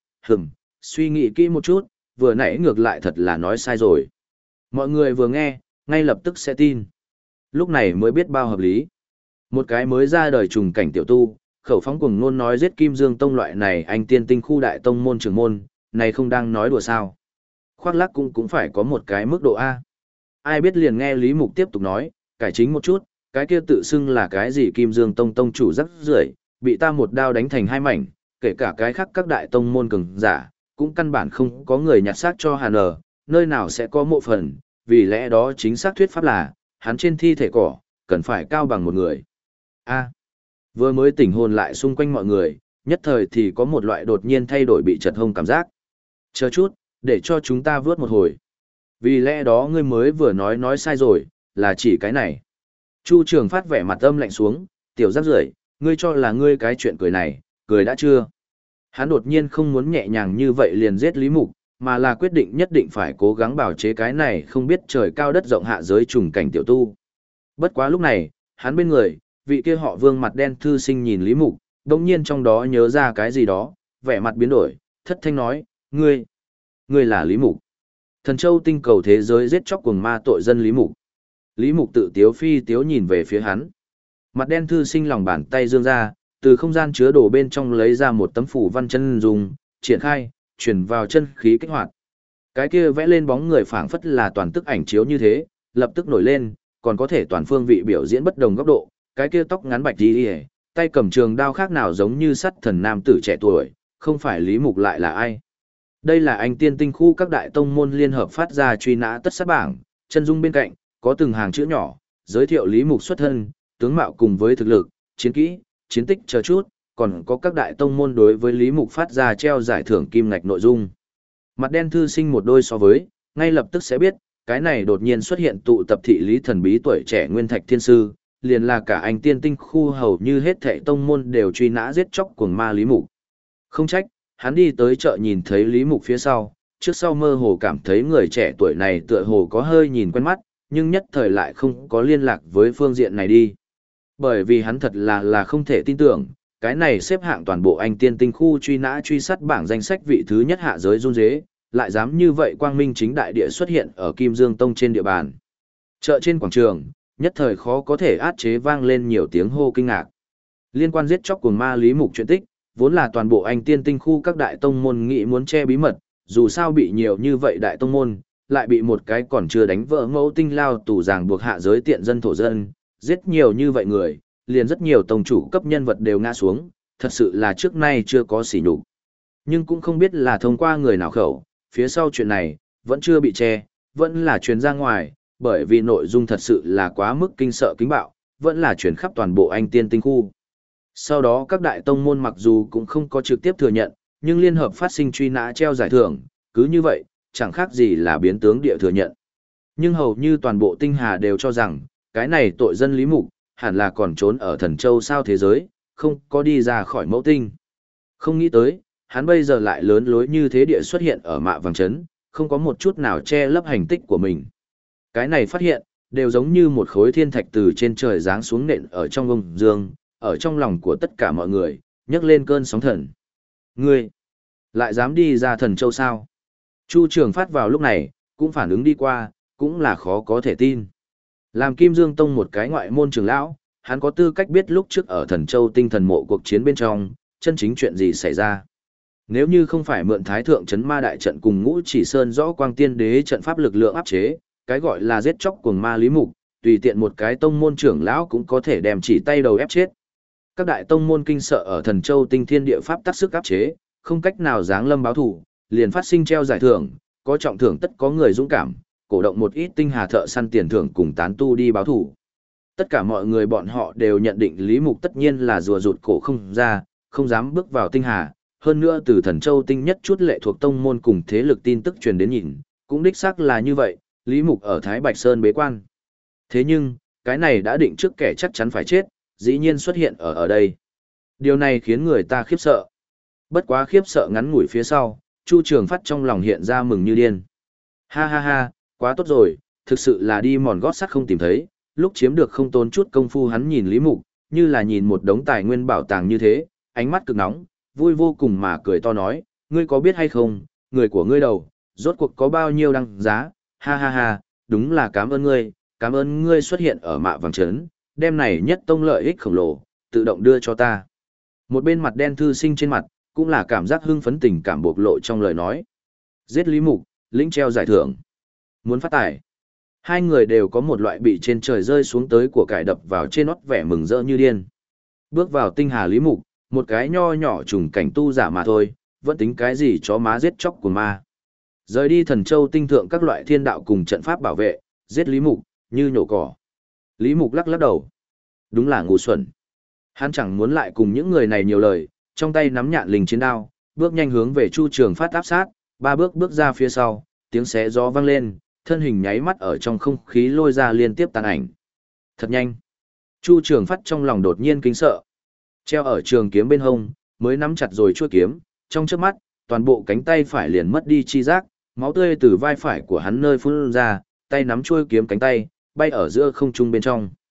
suy nghĩ kỹ một chút, vừa nãy ngược lại thật là nói sai rồi. Mọi người vừa nghe, ngay lập tức sẽ tin. Lúc này mới biết bao hợp lý. Một cái mới ra đời trùng cảnh tiểu tu, khẩu phóng cuồng ngôn nói giết Kim Dương Tông loại này anh tiên tinh khu đại tông môn trưởng môn, này không đang nói đùa sao. Khoác lác cũng phải có một cái mức độ A. Ai biết liền nghe Lý Mục tiếp tục nói, cải chính một chút, cái kia tự xưng là cái gì Kim Dương Tông tông chủ rắc rưởi, bị ta một đao đánh thành hai mảnh, kể cả cái khác các đại tông môn cường giả, cũng căn bản không có người nhặt xác cho Hàn ở, nơi nào sẽ có mộ phần, vì lẽ đó chính xác thuyết pháp là, hắn trên thi thể cỏ, cần phải cao bằng một người. A. Vừa mới tỉnh hồn lại xung quanh mọi người, nhất thời thì có một loại đột nhiên thay đổi bị chật hông cảm giác. Chờ chút, để cho chúng ta vớt một hồi. Vì lẽ đó ngươi mới vừa nói sai rồi, là chỉ cái này. Chu Trường Phát vẻ mặt âm lạnh xuống, tiểu rác rưởi, ngươi cho là ngươi cái chuyện cười này, cười đã chưa? Hắn đột nhiên không muốn nhẹ nhàng như vậy liền giết Lý Mục, mà là quyết định nhất định phải cố gắng bảo chế cái này không biết trời cao đất rộng hạ giới trùng cảnh tiểu tu. Bất quá lúc này, hắn bên người, vị kia họ Vương mặt đen thư sinh nhìn Lý Mục, đồng nhiên trong đó nhớ ra cái gì đó, vẻ mặt biến đổi, thất thanh nói, ngươi là Lý Mục. Thần Châu tinh cầu thế giới giết chóc cuồng ma tội dân Lý Mục. Lý Mục tự tiếu phi tiếu nhìn về phía hắn. Mặt đen thư sinh lòng bàn tay dương ra, từ không gian chứa đồ bên trong lấy ra một tấm phủ văn chân dùng, triển khai, chuyển vào chân khí kích hoạt. Cái kia vẽ lên bóng người phảng phất là toàn tức ảnh chiếu như thế, lập tức nổi lên, còn có thể toàn phương vị biểu diễn bất đồng góc độ, cái kia tóc ngắn bạch đi, tay cầm trường đao khác nào giống như sắt thần nam tử trẻ tuổi, không phải Lý Mục lại là ai. Đây là anh tiên tinh khu các đại tông môn liên hợp phát ra truy nã tất sát bảng, chân dung bên cạnh, có từng hàng chữ nhỏ, giới thiệu Lý Mục xuất thân, tướng mạo cùng với thực lực, chiến kỹ, chiến tích chờ chút, còn có các đại tông môn đối với Lý Mục phát ra treo giải thưởng kim ngạch nội dung. Mặt đen thư sinh một đôi so với, ngay lập tức sẽ biết, cái này đột nhiên xuất hiện tụ tập thị lý thần bí tuổi trẻ Nguyên Thạch Thiên Sư, liền là cả anh tiên tinh khu hầu như hết thảy tông môn đều truy nã giết chóc cuồng ma Lý Mục. Không trách, hắn đi tới chợ nhìn thấy Lý Mục phía sau, trước sau mơ hồ cảm thấy người trẻ tuổi này tựa hồ có hơi nhìn quen mắt, nhưng nhất thời lại không có liên lạc với phương diện này đi. Bởi vì hắn thật là không thể tin tưởng, cái này xếp hạng toàn bộ anh tiên tinh khu truy nã truy sát bảng danh sách vị thứ nhất hạ giới run dế, lại dám như vậy quang minh chính đại địa xuất hiện ở Kim Dương Tông trên địa bàn. Chợ trên quảng trường, nhất thời khó có thể át chế vang lên nhiều tiếng hô kinh ngạc. Liên quan giết chóc cuồng ma Lý Mục chuyện tích, vốn là toàn bộ anh tiên tinh khu các đại tông môn nghĩ muốn che bí mật, dù sao bị nhiều như vậy đại tông môn, lại bị một cái còn chưa đánh vỡ mẫu tinh lao tù ràng buộc hạ giới tiện dân thổ dân, giết nhiều như vậy người, liền rất nhiều tông chủ cấp nhân vật đều ngã xuống, thật sự là trước nay chưa có sỉ nhục. Nhưng cũng không biết là thông qua người nào khẩu, phía sau chuyện này, vẫn chưa bị che, vẫn là truyền ra ngoài, bởi vì nội dung thật sự là quá mức kinh sợ kính bạo, vẫn là truyền khắp toàn bộ anh tiên tinh khu. Sau đó các đại tông môn mặc dù cũng không có trực tiếp thừa nhận, nhưng liên hợp phát sinh truy nã treo giải thưởng, cứ như vậy, chẳng khác gì là biến tướng địa thừa nhận. Nhưng hầu như toàn bộ tinh hà đều cho rằng, cái này tội dân Lý Mục, hẳn là còn trốn ở thần châu sao thế giới, không có đi ra khỏi mẫu tinh. Không nghĩ tới, hắn bây giờ lại lớn lối như thế địa xuất hiện ở mạ vàng trấn, không có một chút nào che lấp hành tích của mình. Cái này phát hiện, đều giống như một khối thiên thạch từ trên trời giáng xuống nện ở trong vông dương, ở trong lòng của tất cả mọi người, nhấc lên cơn sóng thần. Ngươi, lại dám đi ra thần châu sao? Chu Trường Phát vào lúc này, cũng phản ứng đi qua, cũng là khó có thể tin. Làm Kim Dương Tông một cái ngoại môn trưởng lão, hắn có tư cách biết lúc trước ở thần châu tinh thần mộ cuộc chiến bên trong, chân chính chuyện gì xảy ra. Nếu như không phải mượn Thái Thượng Trấn Ma Đại Trận cùng Ngũ Chỉ Sơn rõ quang tiên đế trận pháp lực lượng áp chế, cái gọi là giết chóc cuồng ma Lý Mục, tùy tiện một cái tông môn trưởng lão cũng có thể đem chỉ tay đầu ép chết. Các đại tông môn kinh sợ ở thần châu tinh thiên địa pháp tác sức áp chế, không cách nào giáng lâm báo thủ, liền phát sinh treo giải thưởng, có trọng thưởng tất có người dũng cảm, cổ động một ít tinh hà thợ săn tiền thưởng cùng tán tu đi báo thủ. Tất cả mọi người bọn họ đều nhận định Lý Mục tất nhiên là rùa rụt cổ không ra, không dám bước vào tinh hà, hơn nữa từ thần châu tinh nhất chút lệ thuộc tông môn cùng thế lực tin tức truyền đến nhìn, cũng đích xác là như vậy, Lý Mục ở Thái Bạch Sơn bế quan. Thế nhưng, cái này đã định trước kẻ chắc chắn phải chết, dĩ nhiên xuất hiện ở đây. Điều này khiến người ta khiếp sợ. Bất quá khiếp sợ ngắn ngủi phía sau, Chu Trường Phát trong lòng hiện ra mừng như điên. Ha ha ha, quá tốt rồi, thực sự là đi mòn gót sắt không tìm thấy, lúc chiếm được không tốn chút công phu hắn nhìn Lý Mục, như là nhìn một đống tài nguyên bảo tàng như thế, ánh mắt cực nóng, vui vô cùng mà cười to nói, ngươi có biết hay không, người của ngươi đầu, rốt cuộc có bao nhiêu đăng giá, ha ha ha, đúng là cảm ơn ngươi xuất hiện ở mạ vàng trấn, đem này nhất tông lợi ích khổng lồ, tự động đưa cho ta. Một bên mặt đen thư sinh trên mặt, cũng là cảm giác hưng phấn tình cảm bộc lộ trong lời nói. Giết Lý Mục, lĩnh treo giải thưởng. Muốn phát tài. Hai người đều có một loại bị trên trời rơi xuống tới của cải đập vào trên nót vẻ mừng rỡ như điên. Bước vào tinh hà Lý Mục, một cái nho nhỏ trùng cảnh tu giả mà thôi, vẫn tính cái gì chó má giết chóc của ma. Rời đi thần châu tinh thượng các loại thiên đạo cùng trận pháp bảo vệ, giết Lý Mục, như nhổ cỏ. Lý Mục lắc lắc đầu. Đúng là ngu xuẩn. Hắn chẳng muốn lại cùng những người này nhiều lời, trong tay nắm nhạn linh chiến đao, bước nhanh hướng về Chu Trường Phát áp sát, ba bước ra phía sau, tiếng xé gió vang lên, thân hình nháy mắt ở trong không khí lôi ra liên tiếp tàn ảnh. Thật nhanh. Chu Trường Phát trong lòng đột nhiên kinh sợ. Treo ở trường kiếm bên hông, mới nắm chặt rồi chuôi kiếm, trong chớp mắt, toàn bộ cánh tay phải liền mất đi chi giác, máu tươi từ vai phải của hắn nơi phun ra, tay nắm chuôi kiếm cánh tay, bay ở giữa không trung bên trong.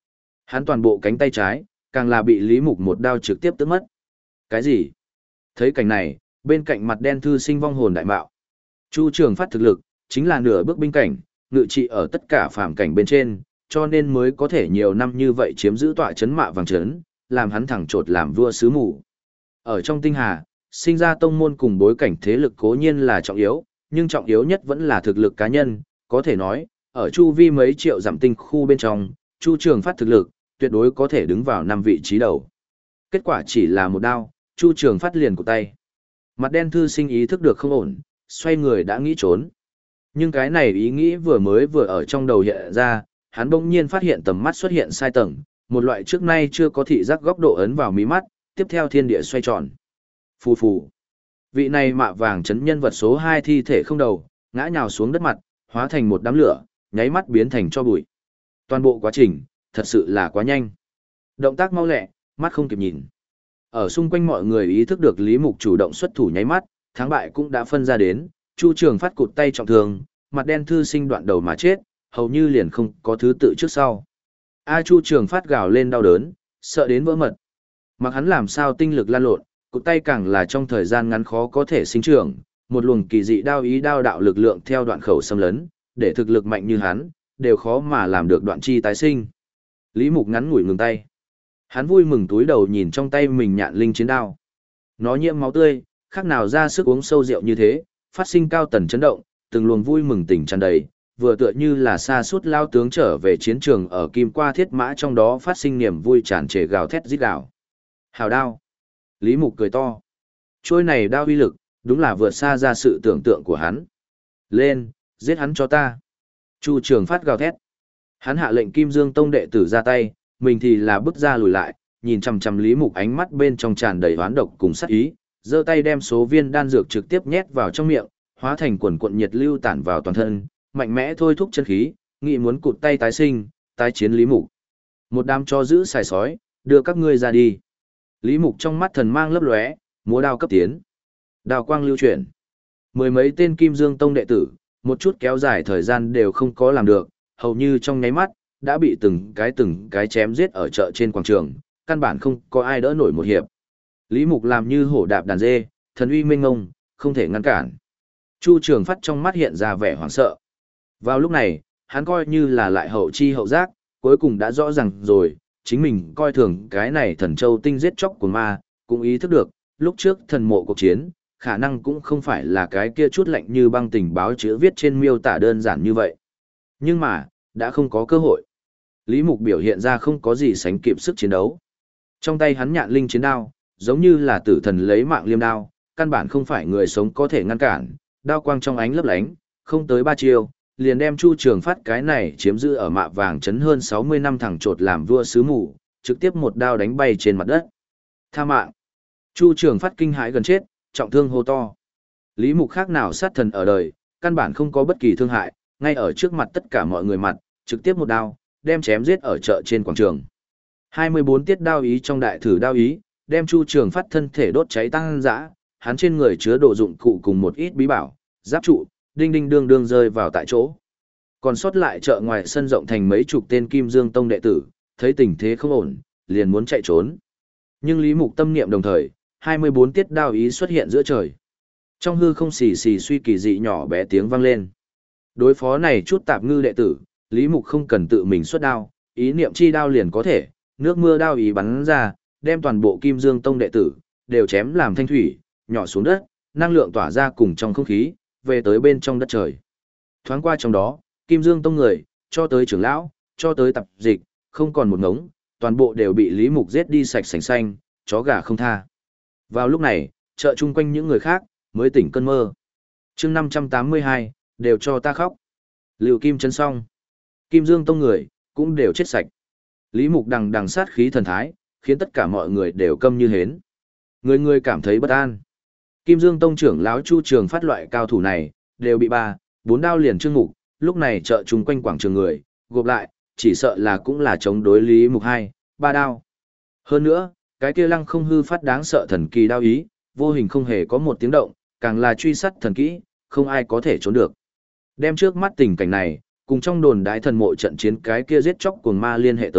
Hắn toàn bộ cánh tay trái, càng là bị Lý Mục một đao trực tiếp tước mất. Cái gì? Thấy cảnh này, bên cạnh mặt đen thư sinh vong hồn đại mạo. Chu Trường Phát thực lực, chính là nửa bước binh cảnh, ngự trị ở tất cả phàm cảnh bên trên, cho nên mới có thể nhiều năm như vậy chiếm giữ tọa chấn Mạ Vàng Trấn, làm hắn thẳng chột làm vua sứ mù. Ở trong tinh hà, sinh ra tông môn cùng bối cảnh thế lực cố nhiên là trọng yếu, nhưng trọng yếu nhất vẫn là thực lực cá nhân, có thể nói, ở chu vi mấy triệu dặm tinh khu bên trong, Chu Trường Phát thực lực, tuyệt đối có thể đứng vào 5 vị trí đầu. Kết quả chỉ là một đao, Chu Trường Phát liền của tay. Mặt đen thư sinh ý thức được không ổn, xoay người đã nghĩ trốn. Nhưng cái này ý nghĩ vừa ở trong đầu hiện ra, hắn bỗng nhiên phát hiện tầm mắt xuất hiện sai tầng, một loại trước nay chưa có thị giác góc độ ấn vào mí mắt, tiếp theo thiên địa xoay tròn. Phù phù. Vị này Mạ Vàng Trấn nhân vật số 2 thi thể không đầu, ngã nhào xuống đất mặt, hóa thành một đám lửa, nháy mắt biến thành tro bụi. Toàn bộ quá trình, thật sự là quá nhanh. Động tác mau lẹ, mắt không kịp nhìn. Ở xung quanh mọi người ý thức được Lý Mục chủ động xuất thủ nháy mắt, thắng bại cũng đã phân ra đến, Chu Trường Phát cụt tay trọng thương, mặt đen thư sinh đoạn đầu mà chết, hầu như liền không có thứ tự trước sau. Chu Trường Phát gào lên đau đớn, sợ đến vỡ mật. Mặc hắn làm sao tinh lực lan lộn, cụt tay càng là trong thời gian ngắn khó có thể sinh trưởng, một luồng kỳ dị đao ý đao đạo lực lượng theo đoạn khẩu xâm lấn, để thực lực mạnh như hắn, đều khó mà làm được đoạn chi tái sinh. Lý Mục ngắn ngủi ngừng tay. Hắn vui mừng túi đầu nhìn trong tay mình nhạn linh chiến đao. Nó nhiễm máu tươi, khác nào ra sức uống sâu rượu như thế, phát sinh cao tần chấn động, từng luồng vui mừng tỉnh tràn đầy, vừa tựa như là xa suốt lao tướng trở về chiến trường ở kim qua thiết mã trong đó phát sinh niềm vui tràn trề gào thét rít gào. Hào đao. Lý Mục cười to. Trôi này đao uy lực, đúng là vượt xa ra sự tưởng tượng của hắn. Lên, giết hắn cho ta. Chu Trường Phát gào thét. Hắn hạ lệnh Kim Dương Tông đệ tử ra tay, mình thì là bước ra lùi lại, nhìn chằm chằm Lý Mục ánh mắt bên trong tràn đầy oán độc cùng sát ý, giơ tay đem số viên đan dược trực tiếp nhét vào trong miệng, hóa thành quần cuộn nhiệt lưu tản vào toàn thân, mạnh mẽ thôi thúc chân khí, nghị muốn cụt tay tái sinh, tái chiến Lý Mục. Một đám cho giữ xài sói, đưa các ngươi ra đi. Lý Mục trong mắt thần mang lấp lóe, múa đao cấp tiến. Đao quang lưu chuyển. Mười mấy tên Kim Dương Tông đệ tử, một chút kéo dài thời gian đều không có làm được, hầu như trong nháy mắt, đã bị từng cái chém giết ở chợ trên quảng trường, căn bản không có ai đỡ nổi một hiệp. Lý Mục làm như hổ đạp đàn dê, thần uy mênh ngông, không thể ngăn cản. Chu Trường Phát trong mắt hiện ra vẻ hoảng sợ. Vào lúc này, hắn coi như là lại hậu chi hậu giác, cuối cùng đã rõ ràng rồi, chính mình coi thường cái này thần châu tinh giết chóc của ma, cũng ý thức được, lúc trước thần mộ cuộc chiến, khả năng cũng không phải là cái kia chút lạnh như băng tình báo chữ viết trên miêu tả đơn giản như vậy. Nhưng mà, đã không có cơ hội. Lý Mục biểu hiện ra không có gì sánh kịp sức chiến đấu. Trong tay hắn nhạn linh chiến đao, giống như là tử thần lấy mạng liêm đao, căn bản không phải người sống có thể ngăn cản, đao quang trong ánh lấp lánh, không tới 3 chiêu, liền đem Chu Trường Phát cái này chiếm giữ ở Mạ Vàng Trấn hơn 60 năm thẳng chột làm vua sứ mù, trực tiếp một đao đánh bay trên mặt đất. Tha mạng. Chu Trường Phát kinh hãi gần chết, trọng thương hô to. Lý Mục khác nào sát thần ở đời, căn bản không có bất kỳ thương hại, ngay ở trước mặt tất cả mọi người mặt, trực tiếp một đao, đem chém giết ở chợ trên quảng trường. 24 tiết đao ý trong đại thử đao ý, đem Chu Trường Phát thân thể đốt cháy tăng dã, hắn trên người chứa đồ dụng cụ cùng một ít bí bảo, giáp trụ, đinh đinh đương đương rơi vào tại chỗ. Còn sót lại chợ ngoài sân rộng thành mấy chục tên Kim Dương Tông đệ tử, thấy tình thế không ổn, liền muốn chạy trốn. Nhưng Lý Mục tâm niệm đồng thời, 24 tiết đao ý xuất hiện giữa trời. Trong hư không xì xì suy kỳ dị nhỏ bé tiếng vang lên. Đối phó này chút tạp ngư đệ tử, Lý Mục không cần tự mình xuất đao, ý niệm chi đao liền có thể, nước mưa đao ý bắn ra, đem toàn bộ Kim Dương Tông đệ tử đều chém làm thanh thủy, nhỏ xuống đất, năng lượng tỏa ra cùng trong không khí, về tới bên trong đất trời. Thoáng qua trong đó, Kim Dương Tông người, cho tới trưởng lão, cho tới tập dịch, không còn một ngống, toàn bộ đều bị Lý Mục giết đi sạch sành xanh, chó gà không tha. Vào lúc này, chợ chung quanh những người khác, mới tỉnh cơn mơ. chương 582, đều cho ta khóc. Lưu Kim chân song. Kim Dương Tông người, cũng đều chết sạch. Lý Mục đằng đằng sát khí thần thái, khiến tất cả mọi người đều câm như hến. Người người cảm thấy bất an. Kim Dương Tông trưởng lão Chu Trường Phát loại cao thủ này, đều bị 3, 4 đao liền trương mục, lúc này chợ chung quanh quảng trường người, gộp lại, chỉ sợ là cũng là chống đối Lý Mục 2, 3 đao. Hơn nữa, cái kia lăng không hư phát đáng sợ thần kỳ đao ý, vô hình không hề có một tiếng động, càng là truy sát thần kỹ, không ai có thể trốn được. Đem trước mắt tình cảnh này, cùng trong đồn đại thần mộ trận chiến cái kia giết chóc cuồng ma liên hệ tới,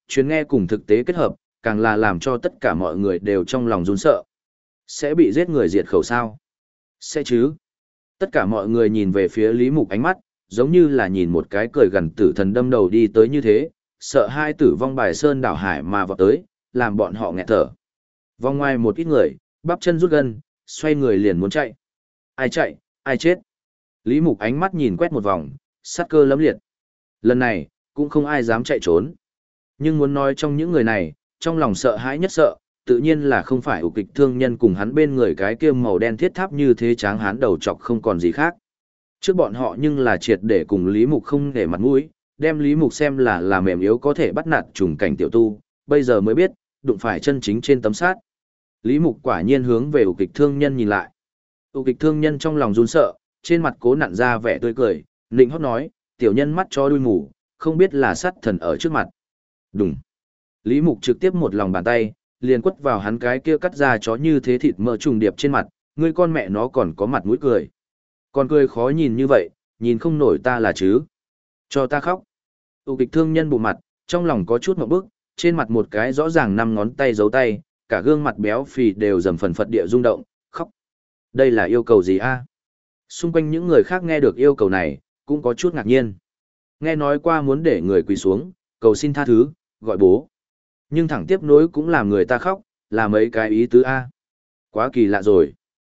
chuyến nghe cùng thực tế kết hợp, càng là làm cho tất cả mọi người đều trong lòng run sợ. Sẽ bị giết người diệt khẩu sao? Sẽ chứ. Tất cả mọi người nhìn về phía Lý Mục ánh mắt, giống như là nhìn một cái cười gần tử thần đâm đầu đi tới như thế, sợ hai tử vong bài sơn đảo hải mà vọt tới, làm bọn họ nghẹt thở. Vòng ngoài một ít người, bắp chân rút gân, xoay người liền muốn chạy. Ai chạy, ai chết. Lý Mục ánh mắt nhìn quét một vòng, sát cơ lẫm liệt. Lần này, cũng không ai dám chạy trốn. Nhưng muốn nói trong những người này, trong lòng sợ hãi nhất sợ, tự nhiên là không phải ủ kịch thương nhân cùng hắn bên người cái kia màu đen thiết tháp như thế tráng hán đầu trọc không còn gì khác. Trước bọn họ nhưng là triệt để cùng Lý Mục không để mặt mũi, đem Lý Mục xem là mềm yếu có thể bắt nạt trùng cảnh tiểu tu, bây giờ mới biết, đụng phải chân chính trên tấm sát. Lý Mục quả nhiên hướng về ủ kịch thương nhân nhìn lại. Ủ kịch thương nhân trong lòng run sợ, trên mặt cố nặn ra vẻ tươi cười, nịnh hót nói, tiểu nhân mắt cho đuôi mù, không biết là sát thần ở trước mặt. Đúng. Lý Mục trực tiếp một lòng bàn tay, liền quất vào hắn cái kia cắt ra chó như thế thịt mỡ trùng điệp trên mặt, ngươi con mẹ nó còn có mặt mũi cười. Còn cười khó nhìn như vậy, nhìn không nổi ta là chứ. Cho ta khóc. Tụ kịch thương nhân bụng mặt, trong lòng có chút một bức, trên mặt một cái rõ ràng 5 ngón tay giấu tay, cả gương mặt béo phì đều dầm phần phật địa rung động, khóc. Đây là yêu cầu gì a? Xung quanh những người khác nghe được yêu cầu này, cũng có chút ngạc nhiên. Nghe nói qua muốn để người quỳ xuống, cầu xin tha thứ, gọi bố. Nhưng thẳng tiếp nối cũng làm người ta khóc, là mấy cái ý tứ A. Quá kỳ lạ rồi.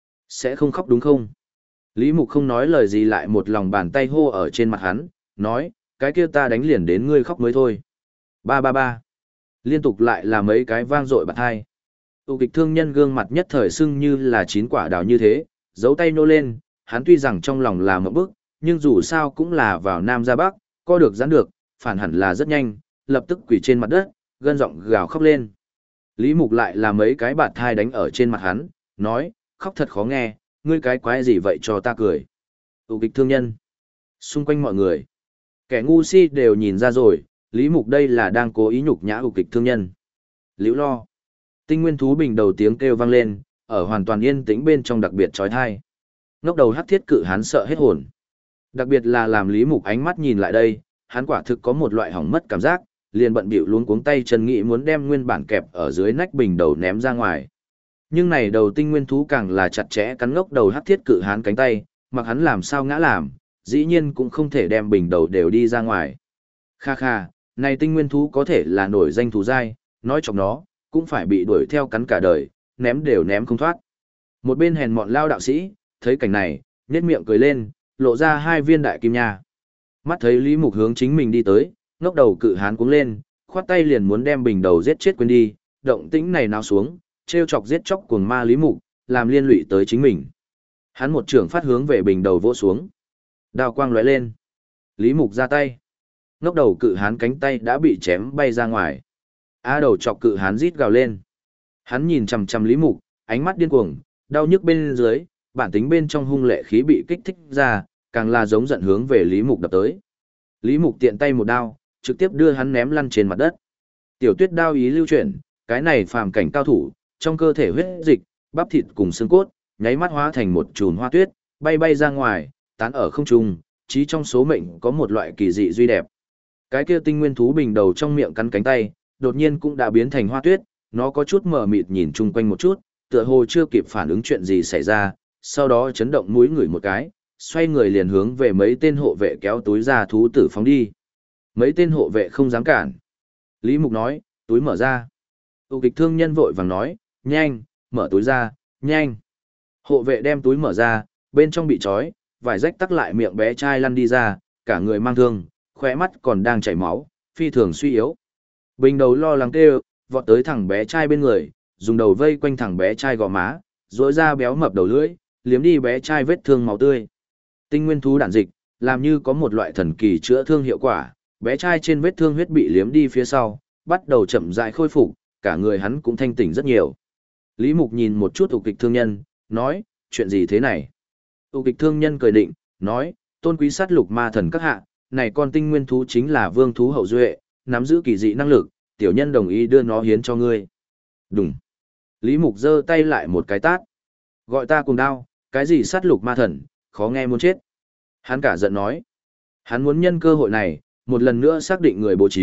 Sẽ không khóc đúng không? Lý Mục không nói lời gì lại một lòng bàn tay hô ở trên mặt hắn, nói, cái kia ta đánh liền đến ngươi khóc mới thôi. Ba ba ba. Liên tục lại là mấy cái vang dội bạc hai. Tụ kịch thương nhân gương mặt nhất thời sưng như là 9 quả đào như thế, giấu tay nô lên, hắn tuy rằng trong lòng là một bức, nhưng dù sao cũng là vào Nam ra Bắc, co được giãn được, phản hẳn là rất nhanh, lập tức quỳ trên mặt đất, gân giọng gào khóc lên. Lý Mục lại là mấy cái bạt thai đánh ở trên mặt hắn, nói, khóc thật khó nghe, ngươi cái quái gì vậy cho ta cười. Tụ kịch thương nhân. Xung quanh mọi người. Kẻ ngu si đều nhìn ra rồi, Lý Mục đây là đang cố ý nhục nhã tụ kịch thương nhân. Liễu lo. Tinh nguyên thú bình đầu tiếng kêu vang lên, ở hoàn toàn yên tĩnh bên trong đặc biệt trói thai. Ngốc đầu hắc thiết cự hắn sợ hết hồn. Đặc biệt là làm Lý Mục ánh mắt nhìn lại đây, hắn quả thực có một loại hỏng mất cảm giác, liền bận bịu luống cuống tay chân nghĩ muốn đem nguyên bản kẹp ở dưới nách bình đầu ném ra ngoài. Nhưng này đầu tinh nguyên thú càng là chặt chẽ cắn ngốc đầu hắc thiết cự hán cánh tay, mặc hắn làm sao ngã làm, dĩ nhiên cũng không thể đem bình đầu đều đi ra ngoài. Kha kha, này tinh nguyên thú có thể là nổi danh thú dai, nói chọc nó, cũng phải bị đuổi theo cắn cả đời, ném đều ném không thoát. Một bên hèn mọn lao đạo sĩ, thấy cảnh này, nhếch miệng cười lên, lộ ra 2 viên đại kim nha. Mắt thấy Lý Mục hướng chính mình đi tới, ngốc đầu cự hán cuống lên, khoát tay liền muốn đem bình đầu giết chết quên đi, động tĩnh này nào xuống, trêu chọc giết chóc cuồng ma Lý Mục, làm liên lụy tới chính mình. Hắn một trường phát hướng về bình đầu vỗ xuống. Đao quang lóe lên. Lý Mục ra tay. Ngốc đầu cự hán cánh tay đã bị chém bay ra ngoài. Đầu chọc cự hán rít gào lên. Hắn nhìn chằm chằm Lý Mục, ánh mắt điên cuồng, đau nhức bên dưới, bản tính bên trong hung lệ khí bị kích thích ra, càng là giống giận hướng về Lý Mục đập tới. Lý Mục tiện tay một đao, trực tiếp đưa hắn ném lăn trên mặt đất. Tiểu Tuyết đao ý lưu chuyển, cái này phàm cảnh cao thủ, trong cơ thể huyết dịch, bắp thịt cùng xương cốt, nháy mắt hóa thành một chùm hoa tuyết, bay bay ra ngoài, tán ở không trung, chí trong số mệnh có một loại kỳ dị duy đẹp. Cái kia tinh nguyên thú bình đầu trong miệng cắn cánh tay, đột nhiên cũng đã biến thành hoa tuyết, nó có chút mờ mịt nhìn chung quanh một chút, tựa hồ chưa kịp phản ứng chuyện gì xảy ra, sau đó chấn động mũi người một cái, xoay người liền hướng về mấy tên hộ vệ kéo túi ra thú tử phóng đi. Mấy tên hộ vệ không dám cản. Lý Mục nói, túi mở ra. Tụ kịch thương nhân vội vàng nói, nhanh, mở túi ra, nhanh. Hộ vệ đem túi mở ra, bên trong bị trói, vải rách tắc lại miệng bé trai lăn đi ra, cả người mang thương, khóe mắt còn đang chảy máu, phi thường suy yếu. Bình đầu lo lắng kêu, vọt tới thằng bé trai bên người, dùng đầu vây quanh thằng bé trai gò má, rỗi ra béo mập đầu lưỡi, liếm đi bé trai vết thương máu tươi. Tinh nguyên thú đản dịch, làm như có một loại thần kỳ chữa thương hiệu quả, bé trai trên vết thương huyết bị liếm đi phía sau, bắt đầu chậm rãi khôi phục, cả người hắn cũng thanh tỉnh rất nhiều. Lý Mục nhìn một chút tụ kịch thương nhân, nói, chuyện gì thế này? Tụ kịch thương nhân cười định, nói, tôn quý sát lục ma thần các hạ, này con tinh nguyên thú chính là vương thú hậu duệ, nắm giữ kỳ dị năng lực, tiểu nhân đồng ý đưa nó hiến cho ngươi. Đúng. Lý Mục giơ tay lại một cái tát. Gọi ta cùng đao, cái gì sát lục ma thần, khó nghe muốn chết. Hắn cả giận nói. Hắn muốn nhân cơ hội này, một lần nữa xác định người bố trí,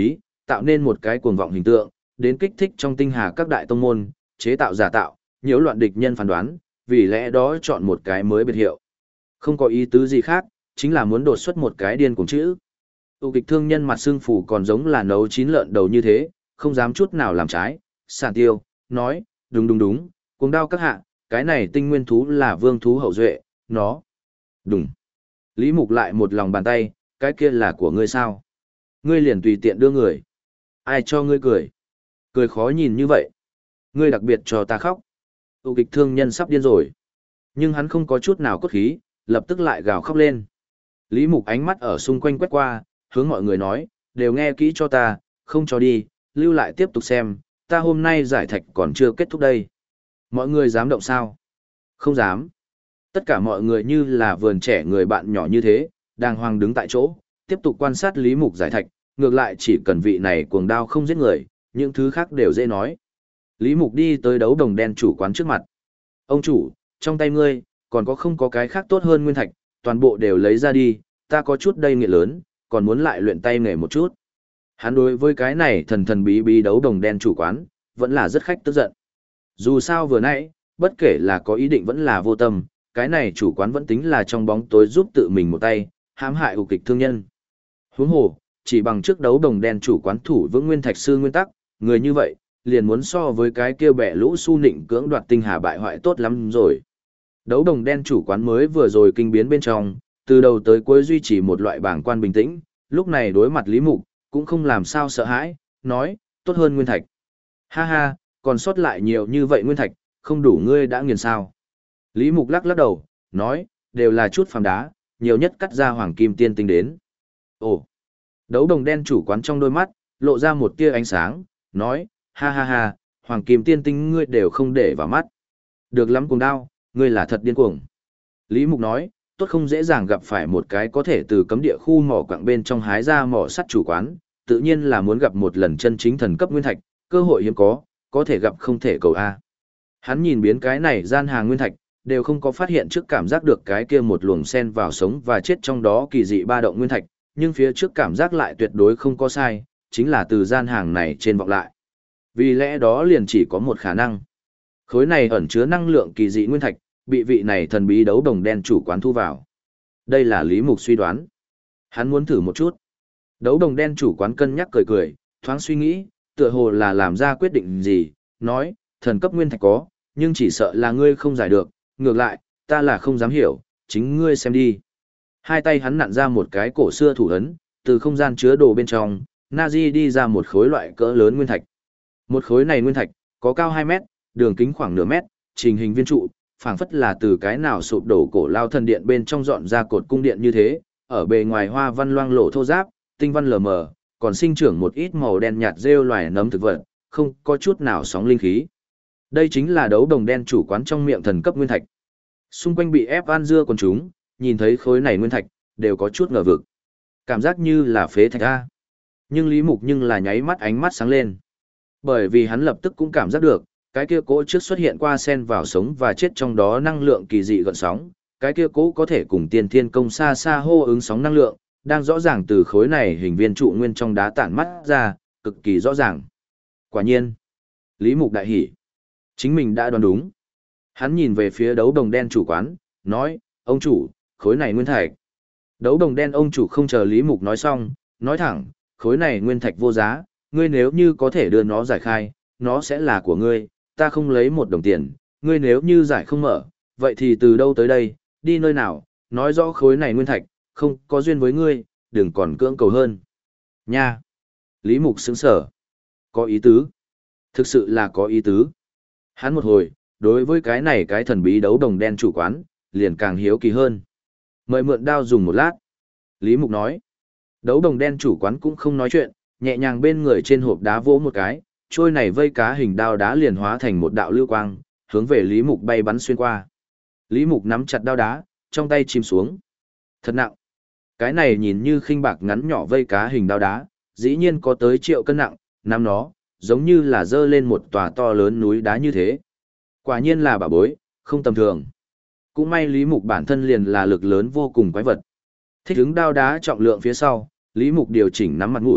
tạo nên một cái cuồng vọng hình tượng, đến kích thích trong tinh hà các đại tông môn, chế tạo giả tạo, nhiễu loạn địch nhân phán đoán, vì lẽ đó chọn một cái mới biệt hiệu. Không có ý tứ gì khác, chính là muốn đột xuất một cái điên cuồng chữ. Tu kịch thương nhân mặt xương phủ còn giống là nấu chín lợn đầu như thế, không dám chút nào làm trái, sàn tiêu, nói, đúng, cuồng đao các hạ, cái này tinh nguyên thú là vương thú hậu duệ, nó. Đúng. Lý Mục lại một lòng bàn tay, cái kia là của ngươi sao? Ngươi liền tùy tiện đưa người. Ai cho ngươi cười? Cười khó nhìn như vậy. Ngươi đặc biệt cho ta khóc. Tu kịch thương nhân sắp điên rồi. Nhưng hắn không có chút nào cốt khí, lập tức lại gào khóc lên. Lý Mục ánh mắt ở xung quanh quét qua, hướng mọi người nói, đều nghe kỹ cho ta, không cho đi, lưu lại tiếp tục xem, ta hôm nay giải thạch còn chưa kết thúc đây. Mọi người dám động sao? Không dám. Tất cả mọi người như là vườn trẻ người bạn nhỏ như thế, đàng hoàng đứng tại chỗ, tiếp tục quan sát Lý Mục giải thạch, ngược lại chỉ cần vị này cuồng đao không giết người, những thứ khác đều dễ nói. Lý Mục đi tới đấu đồng đen chủ quán trước mặt. Ông chủ, trong tay ngươi, còn có không có cái khác tốt hơn nguyên thạch, toàn bộ đều lấy ra đi, ta có chút đây nghệ lớn, còn muốn lại luyện tay nghề một chút. Hắn đối với cái này thần thần bí bí đấu đồng đen chủ quán, vẫn là rất khách tức giận. Dù sao vừa nãy, bất kể là có ý định vẫn là vô tâm, cái này chủ quán vẫn tính là trong bóng tối giúp tự mình một tay, hãm hại ục kịch thương nhân. Huống hồ, chỉ bằng trước đấu đồng đen chủ quán thủ vững nguyên thạch sư nguyên tắc, người như vậy, liền muốn so với cái kia bẻ lũ su nịnh cưỡng đoạt tinh hà bại hoại tốt lắm rồi. Đấu đồng đen chủ quán mới vừa rồi kinh biến bên trong, từ đầu tới cuối duy trì một loại bảng quan bình tĩnh, lúc này đối mặt Lý Mục, cũng không làm sao sợ hãi, nói, tốt hơn nguyên thạch. Ha ha, còn sót lại nhiều như vậy nguyên thạch, không đủ ngươi đã nghiền sao. Lý Mục lắc lắc đầu, nói, đều là chút phàm đá, nhiều nhất cắt ra hoàng kim tiên tinh đến. Ồ, đấu đồng đen chủ quán trong đôi mắt, lộ ra một tia ánh sáng, nói, ha ha ha, hoàng kim tiên tinh ngươi đều không để vào mắt. Được lắm cùng đao, ngươi là thật điên cuồng. Lý Mục nói, tốt không dễ dàng gặp phải một cái có thể từ cấm địa khu mỏ quặng bên trong hái ra mỏ sắt chủ quán, tự nhiên là muốn gặp một lần chân chính thần cấp nguyên thạch, cơ hội hiếm có thể gặp không thể cầu A. Hắn nhìn biến cái này gian hàng nguyên thạch, đều không có phát hiện trước cảm giác được cái kia một luồng sen vào sống và chết trong đó kỳ dị ba động nguyên thạch, nhưng phía trước cảm giác lại tuyệt đối không có sai, chính là từ gian hàng này trên vọng lại. Vì lẽ đó liền chỉ có một khả năng. Khối này ẩn chứa năng lượng kỳ dị nguyên thạch, bị vị này thần bí đấu đồng đen chủ quán thu vào. Đây là Lý Mục suy đoán. Hắn muốn thử một chút. Đấu đồng đen chủ quán cân nhắc cười cười, thoáng suy nghĩ, tựa hồ là làm ra quyết định gì, nói, thần cấp nguyên thạch có, nhưng chỉ sợ là ngươi không giải được, ngược lại, ta là không dám hiểu, chính ngươi xem đi. Hai tay hắn nặn ra một cái cổ xưa thủ ấn, từ không gian chứa đồ bên trong, Nazi đi ra một khối loại cỡ lớn nguyên thạch. Một khối này nguyên thạch, có cao 2 mét, đường kính khoảng nửa mét, trình hình viên trụ, phảng phất là từ cái nào sụp đổ cổ lao thần điện bên trong dọn ra cột cung điện như thế, ở bề ngoài hoa văn loang lổ thô ráp, tinh văn lờ mờ, còn sinh trưởng một ít màu đen nhạt rêu loài nấm thực vật, không có chút nào sóng linh khí. Đây chính là đấu đồng đen chủ quán trong miệng thần cấp nguyên thạch. Xung quanh bị ép an dưa còn chúng, nhìn thấy khối này nguyên thạch, đều có chút ngờ vực. Cảm giác như là phế thạch a. Nhưng Lý Mục nhưng là nháy mắt ánh mắt sáng lên. Bởi vì hắn lập tức cũng cảm giác được, cái kia cỗ trước xuất hiện qua sen vào sống và chết trong đó năng lượng kỳ dị gợn sóng, cái kia cỗ có thể cùng tiên thiên công xa xa hô ứng sóng năng lượng, đang rõ ràng từ khối này hình viên trụ nguyên trong đá tản mắt ra, cực kỳ rõ ràng. Quả nhiên, Lý Mục đại hỉ. Chính mình đã đoán đúng. Hắn nhìn về phía đấu đồng đen chủ quán, nói, ông chủ, khối này nguyên thạch. Đấu đồng đen ông chủ không chờ Lý Mục nói xong, nói thẳng, khối này nguyên thạch vô giá, ngươi nếu như có thể đưa nó giải khai, nó sẽ là của ngươi, ta không lấy một đồng tiền, ngươi nếu như giải không mở, vậy thì từ đâu tới đây, đi nơi nào, nói rõ khối này nguyên thạch, không có duyên với ngươi, đừng còn cưỡng cầu hơn. Nha! Lý Mục sững sở. Có ý tứ. Thực sự là có ý tứ. Hắn một hồi, đối với cái này cái thần bí đấu đồng đen chủ quán, liền càng hiếu kỳ hơn. Mời mượn đao dùng một lát. Lý Mục nói. Đấu đồng đen chủ quán cũng không nói chuyện, nhẹ nhàng bên người trên hộp đá vỗ một cái, trôi này vây cá hình đao đá liền hóa thành một đạo lưu quang, hướng về Lý Mục bay bắn xuyên qua. Lý Mục nắm chặt đao đá, trong tay chìm xuống. Thật nặng. Cái này nhìn như khinh bạc ngắn nhỏ vây cá hình đao đá, dĩ nhiên có tới 1.000 cân nặng, nắm nó, giống như là dơ lên một tòa to lớn núi đá như thế. Quả nhiên là bảo bối, không tầm thường. Cũng may Lý Mục bản thân liền là lực lớn vô cùng quái vật. Thích ứng đao đá trọng lượng phía sau, Lý Mục điều chỉnh nắm mặt mũi,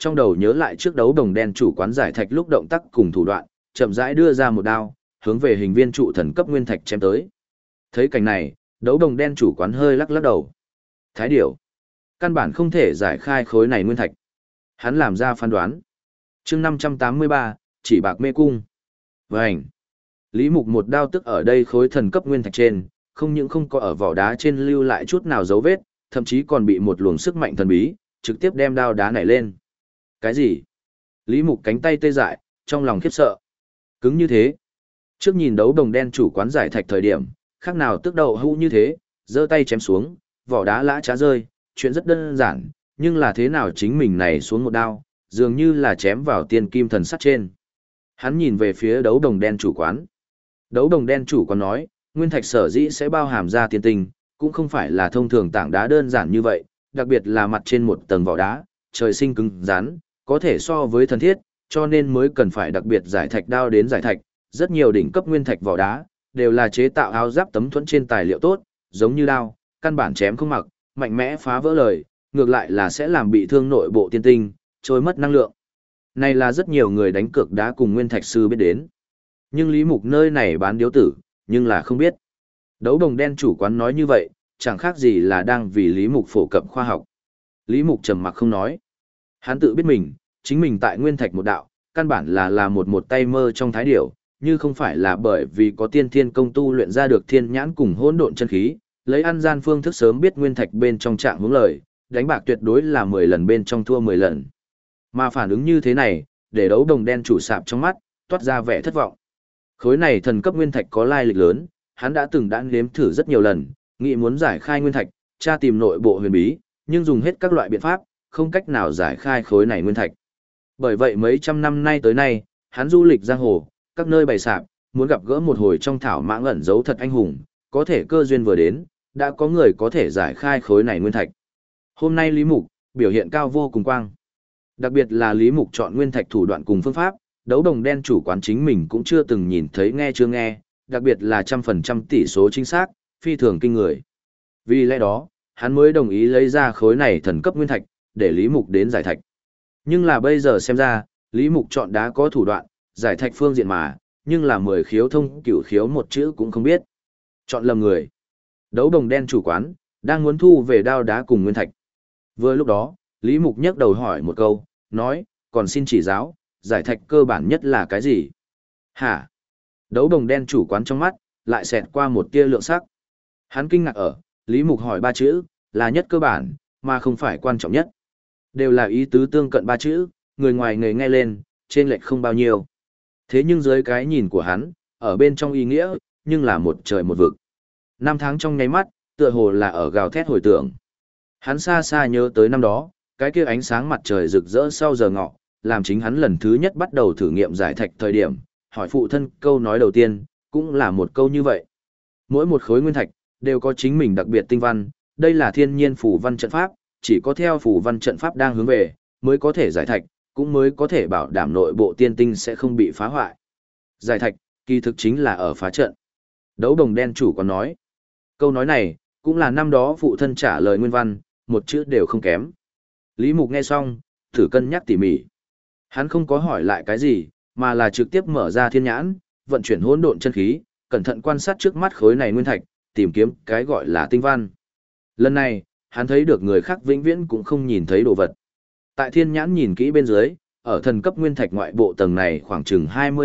trong đầu nhớ lại trước đấu đồng đen chủ quán giải thạch lúc động tác cùng thủ đoạn, chậm rãi đưa ra một đao, hướng về hình viên trụ thần cấp nguyên thạch chém tới. Thấy cảnh này, đấu đồng đen chủ quán hơi lắc lắc đầu. Thái điểu, căn bản không thể giải khai khối này nguyên thạch. Hắn làm ra phán đoán. Chương 583, chỉ bạc mê cung. Vành. Lý Mục một đao tức ở đây khối thần cấp nguyên thạch trên, không những không có ở vỏ đá trên lưu lại chút nào dấu vết, thậm chí còn bị một luồng sức mạnh thần bí, trực tiếp đem đao đá nảy lên. Cái gì? Lý Mục cánh tay tê dại, trong lòng khiếp sợ. Cứng như thế. Trước nhìn đấu đồng đen chủ quán giải thạch thời điểm, khác nào tức đầu hũ như thế, giơ tay chém xuống, vỏ đá lã trá rơi, chuyện rất đơn giản, nhưng là thế nào chính mình này xuống một đao, dường như là chém vào tiên kim thần sắt trên. Hắn nhìn về phía đấu đồng đen chủ quán. Đấu đồng đen chủ quán nói, nguyên thạch sở dĩ sẽ bao hàm ra tiên tinh, cũng không phải là thông thường tảng đá đơn giản như vậy, đặc biệt là mặt trên một tầng vỏ đá, trời sinh cứng rắn, có thể so với thần thiết, cho nên mới cần phải đặc biệt giải thạch đao đến giải thạch. Rất nhiều đỉnh cấp nguyên thạch vỏ đá đều là chế tạo áo giáp tấm thuẫn trên tài liệu tốt, giống như đao, căn bản chém không mặc, mạnh mẽ phá vỡ lời, ngược lại là sẽ làm bị thương nội bộ tiên tinh, trôi mất năng lượng. Này là rất nhiều người đánh cược đá cùng nguyên thạch sư biết đến. Nhưng Lý Mục nơi này bán điếu tử, nhưng là không biết. Đấu đồng đen chủ quán nói như vậy, chẳng khác gì là đang vì Lý Mục phổ cập khoa học. Lý Mục trầm mặc không nói. Hắn tự biết mình, chính mình tại nguyên thạch một đạo, căn bản là một tay mơ trong thái điểu, như không phải là bởi vì có tiên thiên công tu luyện ra được thiên nhãn cùng hỗn độn chân khí, lấy ăn gian phương thức sớm biết nguyên thạch bên trong trạng hướng lời, đánh bạc tuyệt đối là 10 lần bên trong thua 10 lần. Mà phản ứng như thế này, để đấu đồng đen chủ sạp trong mắt, toát ra vẻ thất vọng. Khối này thần cấp nguyên thạch có lai lịch lớn, hắn đã nếm thử rất nhiều lần, nghĩ muốn giải khai nguyên thạch, tra tìm nội bộ huyền bí, nhưng dùng hết các loại biện pháp, không cách nào giải khai khối này nguyên thạch. Bởi vậy mấy trăm năm nay tới nay, hắn du lịch giang hồ, các nơi bày sạp, muốn gặp gỡ một hồi trong thảo mãng ẩn giấu thật anh hùng, có thể cơ duyên vừa đến, đã có người có thể giải khai khối này nguyên thạch. Hôm nay Lý Mục, biểu hiện cao vô cùng quang. Đặc biệt là Lý Mục chọn nguyên thạch thủ đoạn cùng phương pháp, đấu đồng đen chủ quán chính mình cũng chưa từng nhìn thấy nghe chưa nghe, đặc biệt là 100% tỷ số chính xác, phi thường kinh người. Vì lẽ đó, hắn mới đồng ý lấy ra khối này thần cấp nguyên thạch, để Lý Mục đến giải thạch. Nhưng là bây giờ xem ra, Lý Mục chọn đá có thủ đoạn, giải thạch phương diện mà, nhưng là 10 khiếu thông cửu khiếu một chữ cũng không biết. Chọn lầm người. Đấu đồng đen chủ quán, đang muốn thu về đao đá cùng nguyên thạch. Vừa lúc đó, Lý Mục nhấc đầu hỏi một câu, nói, còn xin chỉ giáo, giải thạch cơ bản nhất là cái gì? Hả? Đấu đồng đen chủ quán trong mắt, lại xẹt qua một tia lượng sắc. Hắn kinh ngạc ở, Lý Mục hỏi ba chữ, là nhất cơ bản, mà không phải quan trọng nhất. Đều là ý tứ tương cận ba chữ, người ngoài người nghe lên, trên lệch không bao nhiêu. Thế nhưng dưới cái nhìn của hắn, ở bên trong ý nghĩa, nhưng là một trời một vực. Năm tháng trong nháy mắt, tựa hồ là ở gào thét hồi tưởng. Hắn xa xa nhớ tới năm đó, cái kia ánh sáng mặt trời rực rỡ sau giờ ngọ, làm chính hắn lần thứ nhất bắt đầu thử nghiệm giải thạch thời điểm, hỏi phụ thân câu nói đầu tiên, cũng là một câu như vậy. Mỗi một khối nguyên thạch, đều có chính mình đặc biệt tinh văn, đây là thiên nhiên phù văn trận pháp, chỉ có theo phù văn trận pháp đang hướng về, mới có thể giải thạch, cũng mới có thể bảo đảm nội bộ tiên tinh sẽ không bị phá hoại. Giải thạch, kỳ thực chính là ở phá trận. Đấu đồng đen chủ còn nói. Câu nói này, cũng là năm đó phụ thân trả lời nguyên văn, một chữ đều không kém. Lý Mục nghe xong, thử cân nhắc tỉ mỉ. Hắn không có hỏi lại cái gì, mà là trực tiếp mở ra thiên nhãn, vận chuyển hỗn độn chân khí, cẩn thận quan sát trước mắt khối này nguyên thạch, tìm kiếm cái gọi là tinh văn. Lần này, hắn thấy được người khác vĩnh viễn cũng không nhìn thấy đồ vật. Tại thiên nhãn nhìn kỹ bên dưới, ở thần cấp nguyên thạch ngoại bộ tầng này khoảng chừng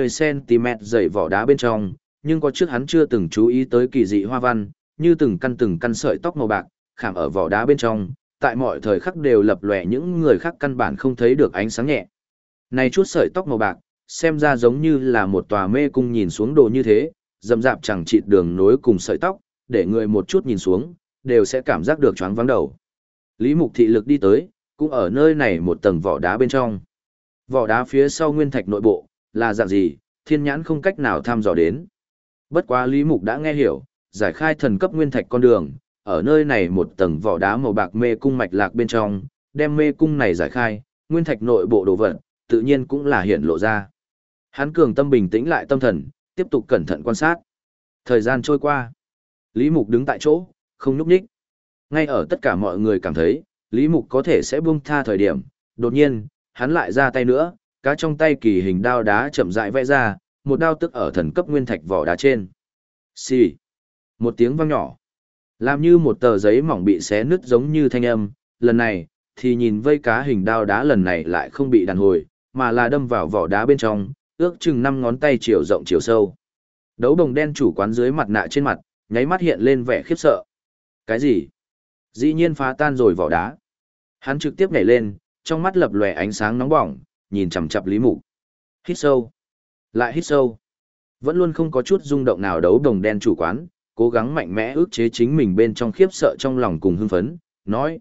20cm dày vỏ đá bên trong, nhưng có trước hắn chưa từng chú ý tới kỳ dị hoa văn, như từng căn sợi tóc màu bạc, khảm ở vỏ đá bên trong, tại mọi thời khắc đều lập lòe những người khác căn bản không thấy được ánh sáng nhẹ. Này chút sợi tóc màu bạc, xem ra giống như là một tòa mê cung nhìn xuống đồ như thế, rậm rạp chẳng chịt đường nối cùng sợi tóc, để người một chút nhìn xuống, đều sẽ cảm giác được choáng váng đầu. Lý Mục thị lực đi tới, cũng ở nơi này một tầng vỏ đá bên trong. Vỏ đá phía sau nguyên thạch nội bộ, là dạng gì, thiên nhãn không cách nào thăm dò đến. Bất quá Lý Mục đã nghe hiểu, giải khai thần cấp nguyên thạch con đường, ở nơi này một tầng vỏ đá màu bạc mê cung mạch lạc bên trong, đem mê cung này giải khai, nguyên thạch nội bộ đồ vật, tự nhiên cũng là hiện lộ ra. Hắn cường tâm bình tĩnh lại tâm thần, tiếp tục cẩn thận quan sát. Thời gian trôi qua, Lý Mục đứng tại chỗ, không nhúc nhích. Ngay ở tất cả mọi người cảm thấy, Lý Mục có thể sẽ buông tha thời điểm, đột nhiên, hắn lại ra tay nữa, cá trong tay kỳ hình đao đá chậm rãi vẽ ra, một đao tức ở thần cấp nguyên thạch vỏ đá trên. Xì. Một tiếng vang nhỏ. Làm như một tờ giấy mỏng bị xé nứt giống như thanh âm, lần này, thì nhìn vây cá hình đao đá lần này lại không bị đàn hồi, mà là đâm vào vỏ đá bên trong, ước chừng 5 ngón tay chiều rộng chiều sâu. Đấu đồng đen chủ quán dưới mặt nạ trên mặt, nháy mắt hiện lên vẻ khiếp sợ. Cái gì? Dĩ nhiên phá tan rồi vỏ đá. Hắn trực tiếp nhảy lên, trong mắt lập lòe ánh sáng nóng bỏng, nhìn chằm chằm Lý Mục. Hít sâu. Lại hít sâu. Vẫn luôn không có chút rung động nào đấu đồng đen chủ quán, cố gắng mạnh mẽ ức chế chính mình bên trong khiếp sợ trong lòng cùng hưng phấn, nói,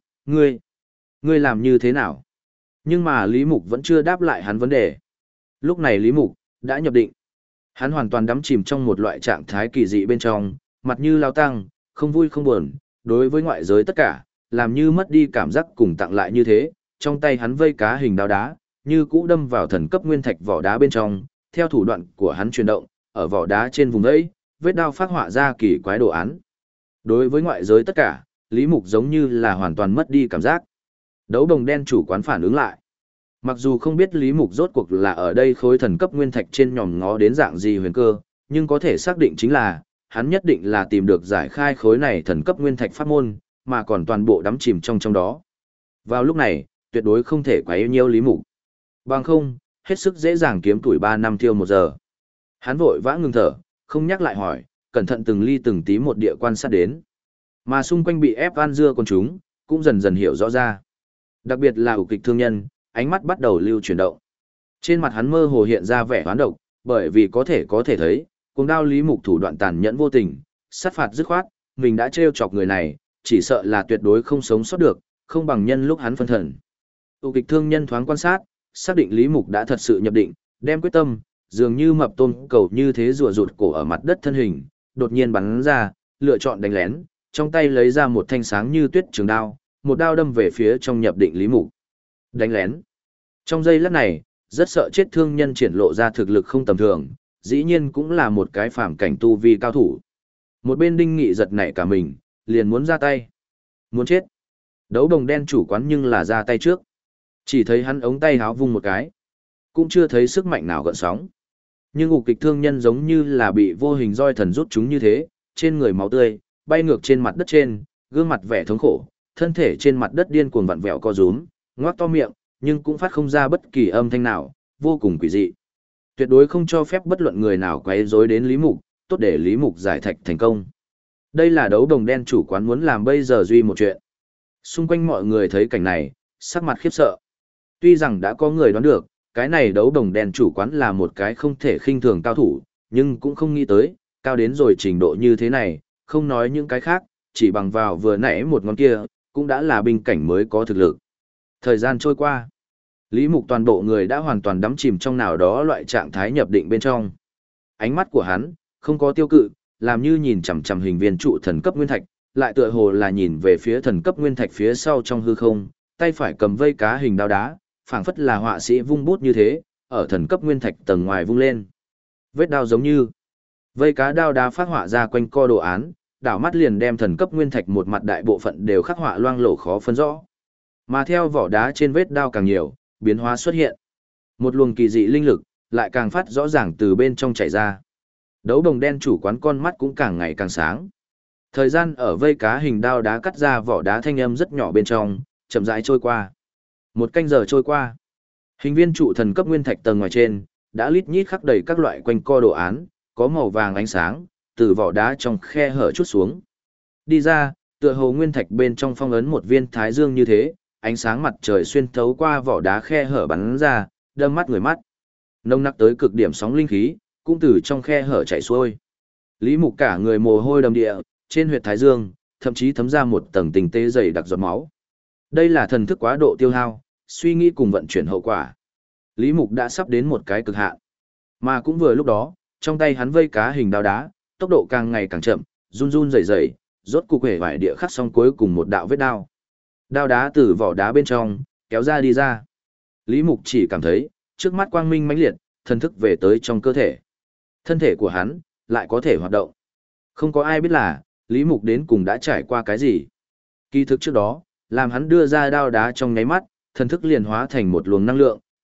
ngươi làm như thế nào? Nhưng mà Lý Mục vẫn chưa đáp lại hắn vấn đề. Lúc này Lý Mục đã nhập định. Hắn hoàn toàn đắm chìm trong một loại trạng thái kỳ dị bên trong, mặt như lao tăng, không vui không buồn, đối với ngoại giới tất cả, làm như mất đi cảm giác cùng tặng lại như thế, trong tay hắn vây cá hình đao đá, như cũ đâm vào thần cấp nguyên thạch vỏ đá bên trong, theo thủ đoạn của hắn chuyển động, ở vỏ đá trên vùng ấy, vết đao phát họa ra kỳ quái đồ án. Đối với ngoại giới tất cả, Lý Mục giống như là hoàn toàn mất đi cảm giác. Đấu đồng đen chủ quán phản ứng lại. Mặc dù không biết Lý Mục rốt cuộc là ở đây khối thần cấp nguyên thạch trên nhòm ngó đến dạng gì huyền cơ, nhưng có thể xác định chính là, hắn nhất định là tìm được giải khai khối này thần cấp nguyên thạch pháp môn, mà còn toàn bộ đắm chìm trong đó. Vào lúc này, tuyệt đối không thể quấy nhiễu Lý Mục. Bằng không, hết sức dễ dàng kiếm tuổi 3 năm tiêu 1 giờ. Hắn vội vã ngừng thở, không nhắc lại hỏi, cẩn thận từng ly từng tí một địa quan sát đến. Mà xung quanh bị ép ăn dưa con chúng, cũng dần dần hiểu rõ ra. Đặc biệt là ủ kịch thương nhân, ánh mắt bắt đầu lưu chuyển động. Trên mặt hắn mơ hồ hiện ra vẻ hoán độc, bởi vì có thể thấy, cuồng đao Lý Mục thủ đoạn tàn nhẫn vô tình, sát phạt dứt khoát, mình đã trêu chọc người này, chỉ sợ là tuyệt đối không sống sót được, không bằng nhân lúc hắn phân thần. Ủ kịch thương nhân thoáng quan sát, xác định Lý Mục đã thật sự nhập định, đem quyết tâm, dường như mập tôm cầu như thế rùa rụt cổ ở mặt đất thân hình, đột nhiên bắn ra, lựa chọn đánh lén, trong tay lấy ra một thanh sáng như tuyết trường đao, một đao đâm về phía trong nhập định Lý Mục. Đánh lén. Trong giây lát này, rất sợ chết thương nhân triển lộ ra thực lực không tầm thường, dĩ nhiên cũng là một cái phàm cảnh tu vi cao thủ. Một bên Đinh Nghị giật nảy cả mình, liền muốn ra tay. Muốn chết. Đấu đồng đen chủ quán nhưng là ra tay trước. Chỉ thấy hắn ống tay háo vung một cái. Cũng chưa thấy sức mạnh nào gợn sóng. Nhưng ủ kịch thương nhân giống như là bị vô hình roi thần rút chúng như thế, trên người máu tươi, bay ngược trên mặt đất trên, gương mặt vẻ thống khổ, thân thể trên mặt đất điên cuồng vặn vẹo co rúm, ngoác to miệng, nhưng cũng phát không ra bất kỳ âm thanh nào, vô cùng quỷ dị. Tuyệt đối không cho phép bất luận người nào quấy rối đến Lý Mục, tốt để Lý Mục giải thạch thành công. Đây là đấu đồng đen chủ quán muốn làm bây giờ duy một chuyện. Xung quanh mọi người thấy cảnh này, sắc mặt khiếp sợ. Tuy rằng đã có người đoán được, cái này đấu đồng đen chủ quán là một cái không thể khinh thường cao thủ, nhưng cũng không nghĩ tới, cao đến rồi trình độ như thế này, không nói những cái khác, chỉ bằng vào vừa nãy một ngón kia, cũng đã là binh cảnh mới có thực lực. Thời gian trôi qua, Lý Mục toàn bộ người đã hoàn toàn đắm chìm trong nào đó loại trạng thái nhập định bên trong. Ánh mắt của hắn, không có tiêu cự, làm như nhìn chằm chằm hình viên trụ thần cấp nguyên thạch, lại tựa hồ là nhìn về phía thần cấp nguyên thạch phía sau trong hư không, tay phải cầm vây cá hình đao đá, phảng phất là họa sĩ vung bút như thế, ở thần cấp nguyên thạch tầng ngoài vung lên. Vết đao giống như vây cá đao đá phát họa ra quanh co đồ án, đảo mắt liền đem thần cấp nguyên thạch một mặt đại bộ phận đều khắc họa loang lổ khó phân rõ. Mà theo vỏ đá trên vết đao càng nhiều, biến hóa xuất hiện. Một luồng kỳ dị linh lực lại càng phát rõ ràng từ bên trong chảy ra. Đấu đồng đen chủ quán con mắt cũng càng ngày càng sáng. Thời gian ở vây cá hình đao đá cắt ra vỏ đá thanh âm rất nhỏ bên trong, chậm rãi trôi qua. 1 canh giờ trôi qua. Hình viên trụ thần cấp nguyên thạch tầng ngoài trên, đã lít nhít khắc đầy các loại quanh co đồ án, có màu vàng ánh sáng, từ vỏ đá trong khe hở chút xuống. Đi ra, tựa hồ nguyên thạch bên trong phong ấn một viên thái dương như thế, ánh sáng mặt trời xuyên thấu qua vỏ đá khe hở bắn ra, đâm mắt người mắt. Nông nặc tới cực điểm sóng linh khí, cũng từ trong khe hở chảy xuôi. Lý Mục cả người mồ hôi đầm địa, trên huyệt thái dương, thậm chí thấm ra một tầng tình tế dày đặc giọt máu. Đây là thần thức quá độ tiêu hao, suy nghĩ cùng vận chuyển hậu quả. Lý Mục đã sắp đến một cái cực hạn. Mà cũng vừa lúc đó, trong tay hắn vây cá hình đao đá, tốc độ càng ngày càng chậm, run run rẩy rẩy, rốt cục hề vải địa khắc xong cuối cùng một đạo vết đao. Đao đá từ vỏ đá bên trong, kéo ra đi ra. Lý Mục chỉ cảm thấy, trước mắt quang minh mãnh liệt, thần thức về tới trong cơ thể. Thân thể của hắn, lại có thể hoạt động. Không có ai biết là, Lý Mục đến cùng đã trải qua cái gì. Kỳ thực trước đó, làm hắn đưa ra đao đá trong nháy mắt, thần thức liền hóa thành một luồng năng lượng,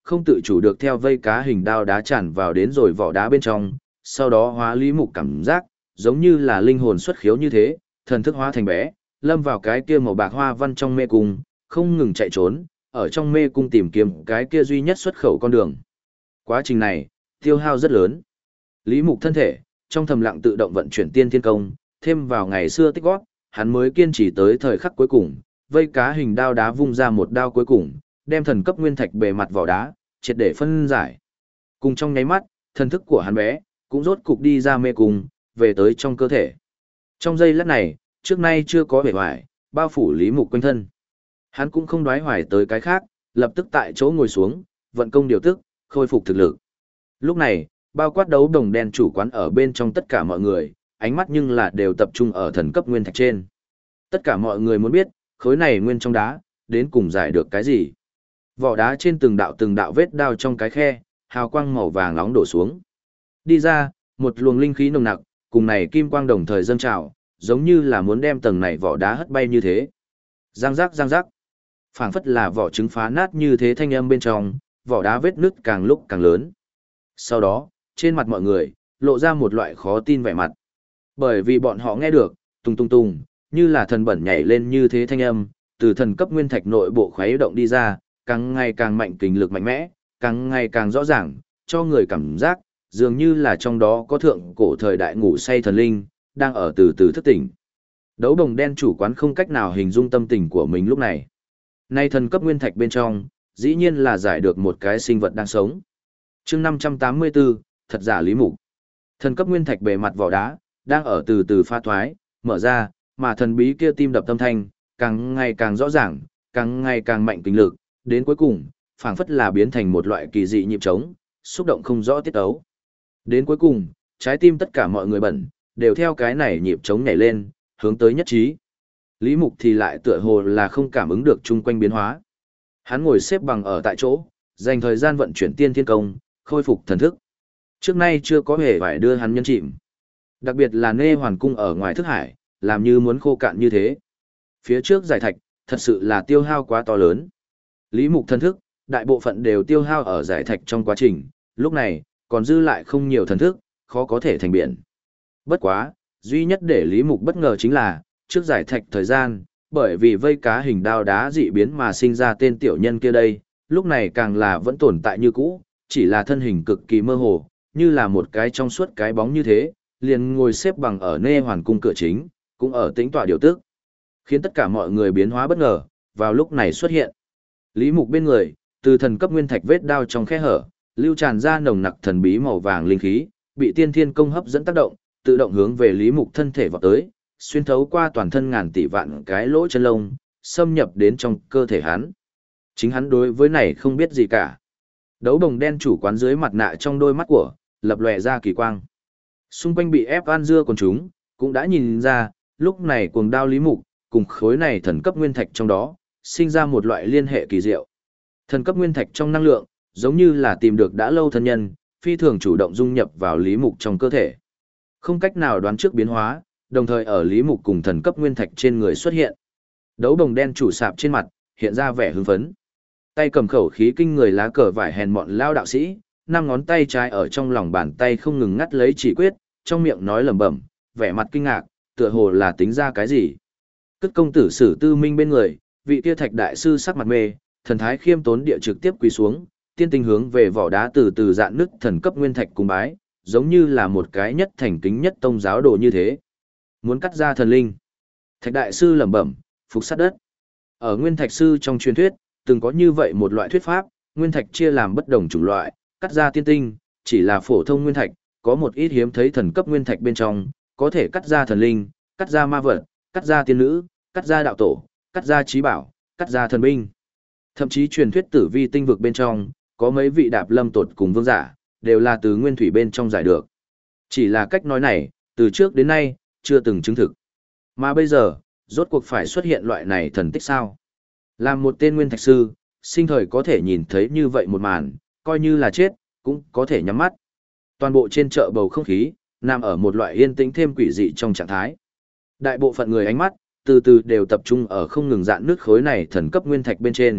không tự chủ được theo vây cá hình đao đá tràn vào đến rồi vỏ đá bên trong, sau đó hóa Lý Mục cảm giác, giống như là linh hồn xuất khiếu như thế, thần thức hóa thành bé, lâm vào cái kia màu bạc hoa văn trong mê cung, không ngừng chạy trốn, ở trong mê cung tìm kiếm cái kia duy nhất xuất khẩu con đường. Quá trình này, tiêu hao rất lớn. Lý Mục thân thể, trong thầm lặng tự động vận chuyển tiên thiên công, thêm vào ngày xưa tích góp, hắn mới kiên trì tới thời khắc cuối cùng, vây cá hình đao đá vung ra một đao cuối cùng, đem thần cấp nguyên thạch bề mặt vỏ đá, triệt để phân giải. Cùng trong nháy mắt, thần thức của hắn bé, cũng rốt cục đi ra mê cung, về tới trong cơ thể. Trong giây lát này, trước nay chưa có vẻ hoài, bao phủ Lý Mục quanh thân. Hắn cũng không đoái hoài tới cái khác, lập tức tại chỗ ngồi xuống, vận công điều tức, khôi phục thực lực. Lúc này, bao quát đấu đồng đen chủ quán ở bên trong tất cả mọi người, ánh mắt nhưng là đều tập trung ở thần cấp nguyên thạch trên. Tất cả mọi người muốn biết, khối này nguyên trong đá, đến cùng giải được cái gì. Vỏ đá trên từng đạo vết đao trong cái khe, hào quang màu vàng nóng đổ xuống. Đi ra, một luồng linh khí nồng nặc, cùng này kim quang đồng thời dâng trào, giống như là muốn đem tầng này vỏ đá hất bay như thế. Giang giác, phảng phất là vỏ trứng phá nát như thế thanh âm bên trong, vỏ đá vết nứt càng lúc càng lớn. Sau đó, trên mặt mọi người, lộ ra một loại khó tin vẻ mặt. Bởi vì bọn họ nghe được, tùng tùng tùng, như là thần bẩn nhảy lên như thế thanh âm, từ thần cấp nguyên thạch nội bộ khuấy động đi ra, càng ngày càng mạnh kình lực mạnh mẽ, càng ngày càng rõ ràng, cho người cảm giác, dường như là trong đó có thượng cổ thời đại ngủ say thần linh, đang ở từ từ thức tỉnh. Đấu đồng đen chủ quán không cách nào hình dung tâm tình của mình lúc này. Nay thần cấp nguyên thạch bên trong, dĩ nhiên là giải được một cái sinh vật đang sống. chương 584, thật giả Lý Mục. Thần cấp nguyên thạch bề mặt vỏ đá, đang ở từ từ pha thoái, mở ra, mà thần bí kia tim đập tâm thanh, càng ngày càng rõ ràng, càng ngày càng mạnh kinh lực, đến cuối cùng, phảng phất là biến thành một loại kỳ dị nhịp trống, xúc động không rõ tiết ấu. Đến cuối cùng, trái tim tất cả mọi người bẩn, đều theo cái này nhịp trống nhảy lên, hướng tới nhất trí. Lý Mục thì lại tựa hồ là không cảm ứng được chung quanh biến hóa. Hắn ngồi xếp bằng ở tại chỗ, dành thời gian vận chuyển tiên thiên công, khôi phục thần thức. Trước nay chưa có hề phải đưa hắn nhân chìm. Đặc biệt là Nê Hoàn Cung ở ngoài thức hải, làm như muốn khô cạn như thế. Phía trước giải thạch, thật sự là tiêu hao quá to lớn. Lý Mục thần thức, đại bộ phận đều tiêu hao ở giải thạch trong quá trình, lúc này, còn dư lại không nhiều thần thức, khó có thể thành biển. Bất quá, duy nhất để Lý Mục bất ngờ chính là, trước giải thạch thời gian, bởi vì vây cá hình đao đá dị biến mà sinh ra tên tiểu nhân kia đây, lúc này càng là vẫn tồn tại như cũ, chỉ là thân hình cực kỳ mơ hồ, như là một cái trong suốt cái bóng như thế, liền ngồi xếp bằng ở Nê Hoàn Cung cửa chính, cũng ở tĩnh tọa điều tức. Khiến tất cả mọi người biến hóa bất ngờ, vào lúc này xuất hiện. Lý Mục bên người, từ thần cấp nguyên thạch vết đao trong khe hở, lưu tràn ra nồng nặc thần bí màu vàng linh khí, bị tiên thiên công hấp dẫn tác động, tự động hướng về Lý Mục thân thể vọt tới, xuyên thấu qua toàn thân ngàn tỷ vạn cái lỗ chân lông, xâm nhập đến trong cơ thể hắn. Chính hắn đối với này không biết gì cả. Đấu đồng đen chủ quán dưới mặt nạ trong đôi mắt của, lập lòe ra kỳ quang. Xung quanh bị ép an dưa còn chúng, cũng đã nhìn ra, lúc này cuồng đao Lý Mục, cùng khối này thần cấp nguyên thạch trong đó, sinh ra một loại liên hệ kỳ diệu. Thần cấp nguyên thạch trong năng lượng, giống như là tìm được đã lâu thân nhân, phi thường chủ động dung nhập vào Lý Mục trong cơ thể. Không cách nào đoán trước biến hóa, đồng thời ở Lý Mục cùng thần cấp nguyên thạch trên người xuất hiện. Đấu đồng đen chủ sạp trên mặt, hiện ra vẻ hưng phấn. Tay cầm khẩu khí kinh người lá cờ vải hèn mọn lao đạo sĩ, năm ngón tay trái ở trong lòng bàn tay không ngừng ngắt lấy chỉ quyết, trong miệng nói lẩm bẩm, vẻ mặt kinh ngạc, tựa hồ là tính ra cái gì. Cất công tử Sử Tư Minh bên người, vị kia thạch đại sư sắc mặt mê, thần thái khiêm tốn địa trực tiếp quỳ xuống, tiên tinh hướng về vỏ đá từ từ dạn nứt thần cấp nguyên thạch cung bái, giống như là một cái nhất thành kính nhất tông giáo đồ như thế. Muốn cắt ra thần linh. Thạch đại sư lẩm bẩm, phục sát đất. Ở nguyên thạch sư trong truyền thuyết, từng có như vậy một loại thuyết pháp, nguyên thạch chia làm bất đồng chủng loại, cắt ra tiên tinh, chỉ là phổ thông nguyên thạch, có một ít hiếm thấy thần cấp nguyên thạch bên trong, có thể cắt ra thần linh, cắt ra ma vật, cắt ra tiên nữ, cắt ra đạo tổ, cắt ra trí bảo, cắt ra thần binh. Thậm chí truyền thuyết tử vi tinh vực bên trong, có mấy vị đạp lâm tột cùng vương giả, đều là từ nguyên thủy bên trong giải được. Chỉ là cách nói này, từ trước đến nay, chưa từng chứng thực. Mà bây giờ, rốt cuộc phải xuất hiện loại này thần tích sao? Làm một tên nguyên thạch sư, sinh thời có thể nhìn thấy như vậy một màn, coi như là chết, cũng có thể nhắm mắt. Toàn bộ trên chợ bầu không khí, nằm ở một loại yên tĩnh thêm quỷ dị trong trạng thái. Đại bộ phận người ánh mắt, từ từ đều tập trung ở không ngừng dạn nước khối này thần cấp nguyên thạch bên trên,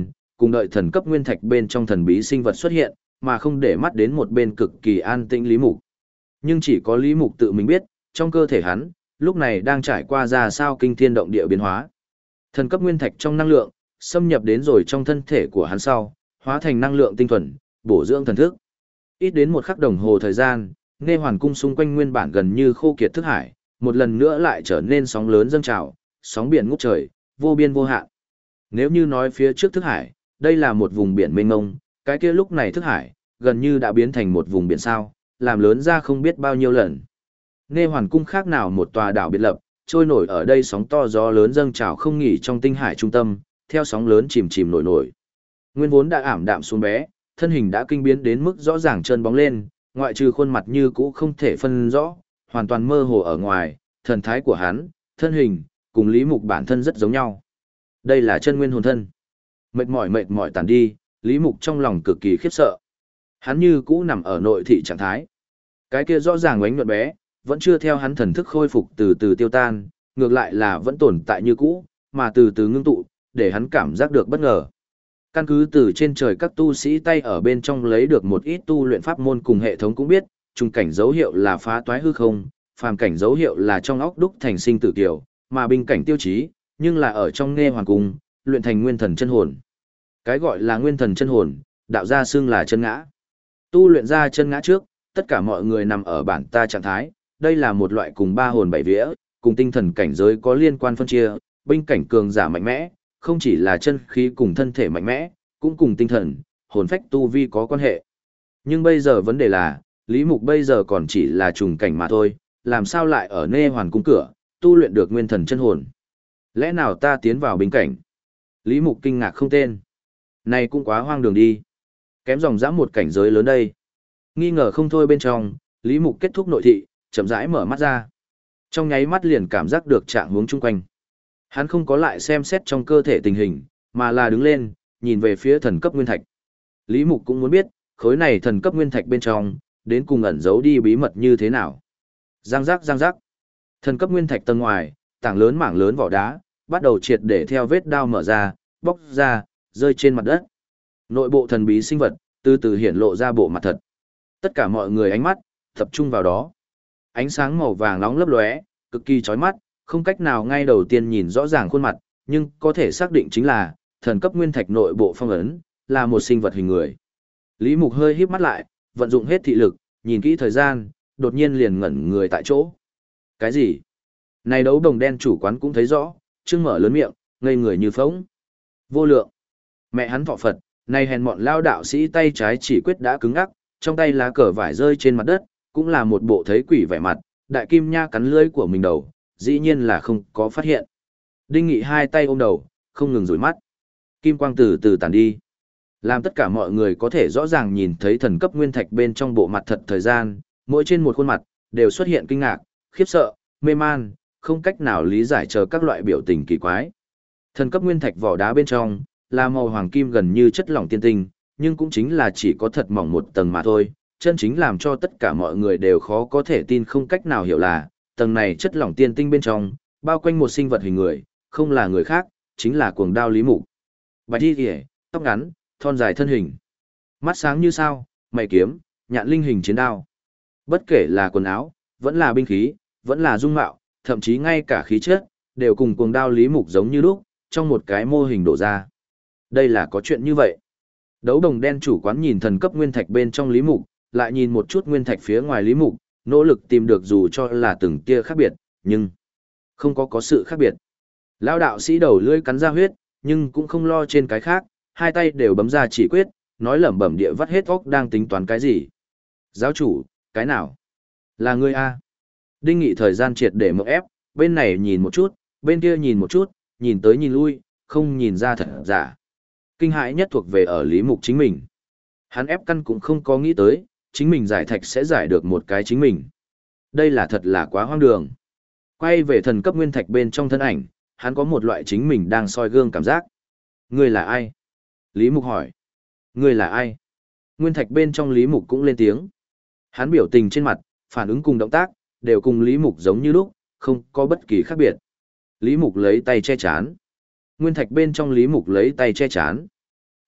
cùng đợi thần cấp nguyên thạch bên trong thần bí sinh vật xuất hiện, mà không để mắt đến một bên cực kỳ an tĩnh Lý Mục. Nhưng chỉ có Lý Mục tự mình biết, trong cơ thể hắn, lúc này đang trải qua ra sao kinh thiên động địa biến hóa. Thần cấp nguyên thạch trong năng lượng, xâm nhập đến rồi trong thân thể của hắn sau, hóa thành năng lượng tinh thuần, bổ dưỡng thần thức. Ít đến một khắc đồng hồ thời gian, Nghe Hoàn Cung xung quanh nguyên bản gần như khô kiệt thức hải, một lần nữa lại trở nên sóng lớn dâng trào, sóng biển ngút trời, vô biên vô hạn. Nếu như nói phía trước thức hải, đây là một vùng biển mênh mông, cái kia lúc này thức hải, gần như đã biến thành một vùng biển sao, làm lớn ra không biết bao nhiêu lần. Nghe Hoàn Cung khác nào một tòa đảo biệt lập, trôi nổi ở đây sóng to gió lớn dâng trào không nghỉ trong tinh hải trung tâm, theo sóng lớn chìm chìm nổi nổi. Nguyên vốn đã ảm đạm xuống bé, thân hình đã kinh biến đến mức rõ ràng chân bóng lên, ngoại trừ khuôn mặt như cũ không thể phân rõ, hoàn toàn mơ hồ ở ngoài, thần thái của hắn, thân hình, cùng Lý Mục bản thân rất giống nhau. Đây là chân nguyên hồn thân. Mệt mỏi tàn đi, Lý Mục trong lòng cực kỳ khiếp sợ. Hắn như cũ nằm ở nội thị trạng thái. Cái kia rõ ràng oánh nhuận bé, vẫn chưa theo hắn thần thức khôi phục từ từ tiêu tan, ngược lại là vẫn tồn tại như cũ, mà từ từ ngưng tụ, để hắn cảm giác được bất ngờ. Căn cứ từ trên trời các tu sĩ tay ở bên trong lấy được một ít tu luyện pháp môn cùng hệ thống cũng biết, trùng cảnh dấu hiệu là phá toái hư không, phàm cảnh dấu hiệu là trong óc đúc thành sinh tử kiều, mà binh cảnh tiêu chí, nhưng là ở trong Nghe Hoàn Cung, luyện thành nguyên thần chân hồn. Cái gọi là nguyên thần chân hồn, đạo gia xưng là chân ngã. Tu luyện ra chân ngã trước, tất cả mọi người nằm ở bản ta trạng thái, đây là một loại cùng ba hồn bảy vía, cùng tinh thần cảnh giới có liên quan phân chia, binh cảnh cường giả mạnh mẽ, không chỉ là chân khí cùng thân thể mạnh mẽ, cũng cùng tinh thần, hồn phách tu vi có quan hệ. Nhưng bây giờ vấn đề là, Lý Mục bây giờ còn chỉ là trùng cảnh mà thôi, làm sao lại ở Nghe Hoàn Cung cửa, tu luyện được nguyên thần chân hồn. Lẽ nào ta tiến vào binh cảnh? Lý Mục kinh ngạc không tên. Này cũng quá hoang đường đi. Kém dòng dã một cảnh giới lớn đây. Nghi ngờ không thôi bên trong, Lý Mục kết thúc nội thị, chậm rãi mở mắt ra. Trong nháy mắt liền cảm giác được trạng huống chung quanh. Hắn không có lại xem xét trong cơ thể tình hình, mà là đứng lên, nhìn về phía thần cấp nguyên thạch. Lý Mục cũng muốn biết, khối này thần cấp nguyên thạch bên trong, đến cùng ẩn giấu đi bí mật như thế nào. Giang giác giang giác. Thần cấp nguyên thạch tầng ngoài, tảng lớn mảng lớn vỏ đá, bắt đầu triệt để theo vết đao mở ra, bóc ra, rơi trên mặt đất. Nội bộ thần bí sinh vật, từ từ hiển lộ ra bộ mặt thật. Tất cả mọi người ánh mắt, tập trung vào đó. Ánh sáng màu vàng nóng lấp lóe, cực kỳ chói mắt, không cách nào ngay đầu tiên nhìn rõ ràng khuôn mặt, nhưng có thể xác định chính là, thần cấp nguyên thạch nội bộ phong ấn, là một sinh vật hình người. Lý Mục hơi híp mắt lại, vận dụng hết thị lực, nhìn kỹ thời gian, đột nhiên liền ngẩn người tại chỗ. Cái gì? Này đấu đồng đen chủ quán cũng thấy rõ, trưng mở lớn miệng, ngây người như phỗng. Vô lượng. Mẹ hắn thọ Phật, này hèn mọn lao đạo sĩ tay trái chỉ quyết đã cứng ngắc, trong tay lá cờ vải rơi trên mặt đất, cũng là một bộ thấy quỷ vẻ mặt, đại kim nha cắn lưỡi của mình đầu, dĩ nhiên là không có phát hiện. Đinh Nghị hai tay ôm đầu, không ngừng rủi mắt. Kim quang từ từ tàn đi. Làm tất cả mọi người có thể rõ ràng nhìn thấy thần cấp nguyên thạch bên trong bộ mặt thật thời gian, mỗi trên một khuôn mặt, đều xuất hiện kinh ngạc, khiếp sợ, mê man, không cách nào lý giải chờ các loại biểu tình kỳ quái. Thần cấp nguyên thạch vỏ đá bên trong, là màu hoàng kim gần như chất lỏng tiên tinh, nhưng cũng chính là chỉ có thật mỏng một tầng mà thôi, chân chính làm cho tất cả mọi người đều khó có thể tin không cách nào hiểu là, tầng này chất lỏng tiên tinh bên trong, bao quanh một sinh vật hình người, không là người khác, chính là cuồng đao Lý Mục. Bạch y kìa, tóc ngắn, thon dài thân hình. Mắt sáng như sao, mày kiếm, nhạn linh hình chiến đao. Bất kể là quần áo, vẫn là binh khí, vẫn là dung mạo, thậm chí ngay cả khí chất, đều cùng cuồng đao Lý Mục giống như lúc, trong một cái mô hình đổ ra. Đây là có chuyện như vậy. Đấu đồng đen chủ quán nhìn thần cấp nguyên thạch bên trong Lý Mục, lại nhìn một chút nguyên thạch phía ngoài Lý Mục, nỗ lực tìm được dù cho là từng tia khác biệt, nhưng không có sự khác biệt. Lão đạo sĩ đầu lưỡi cắn ra huyết, nhưng cũng không lo trên cái khác, hai tay đều bấm ra chỉ quyết, nói lẩm bẩm địa vắt hết óc đang tính toán cái gì. Giáo chủ, cái nào? Là ngươi a? Đinh Nghị thời gian triệt để mộng ép, bên này nhìn một chút, bên kia nhìn một chút, nhìn tới nhìn lui, không nhìn ra thật giả. Kinh hãi nhất thuộc về ở Lý Mục chính mình. Hắn ép căn cũng không có nghĩ tới, chính mình giải thạch sẽ giải được một cái chính mình. Đây là thật là quá hoang đường. Quay về thần cấp nguyên thạch bên trong thân ảnh, hắn có một loại chính mình đang soi gương cảm giác. Ngươi là ai? Lý Mục hỏi. Ngươi là ai? Nguyên thạch bên trong Lý Mục cũng lên tiếng. Hắn biểu tình trên mặt, phản ứng cùng động tác, đều cùng Lý Mục giống như lúc, không có bất kỳ khác biệt. Lý Mục lấy tay che chán. Nguyên thạch bên trong Lý Mục lấy tay che chán.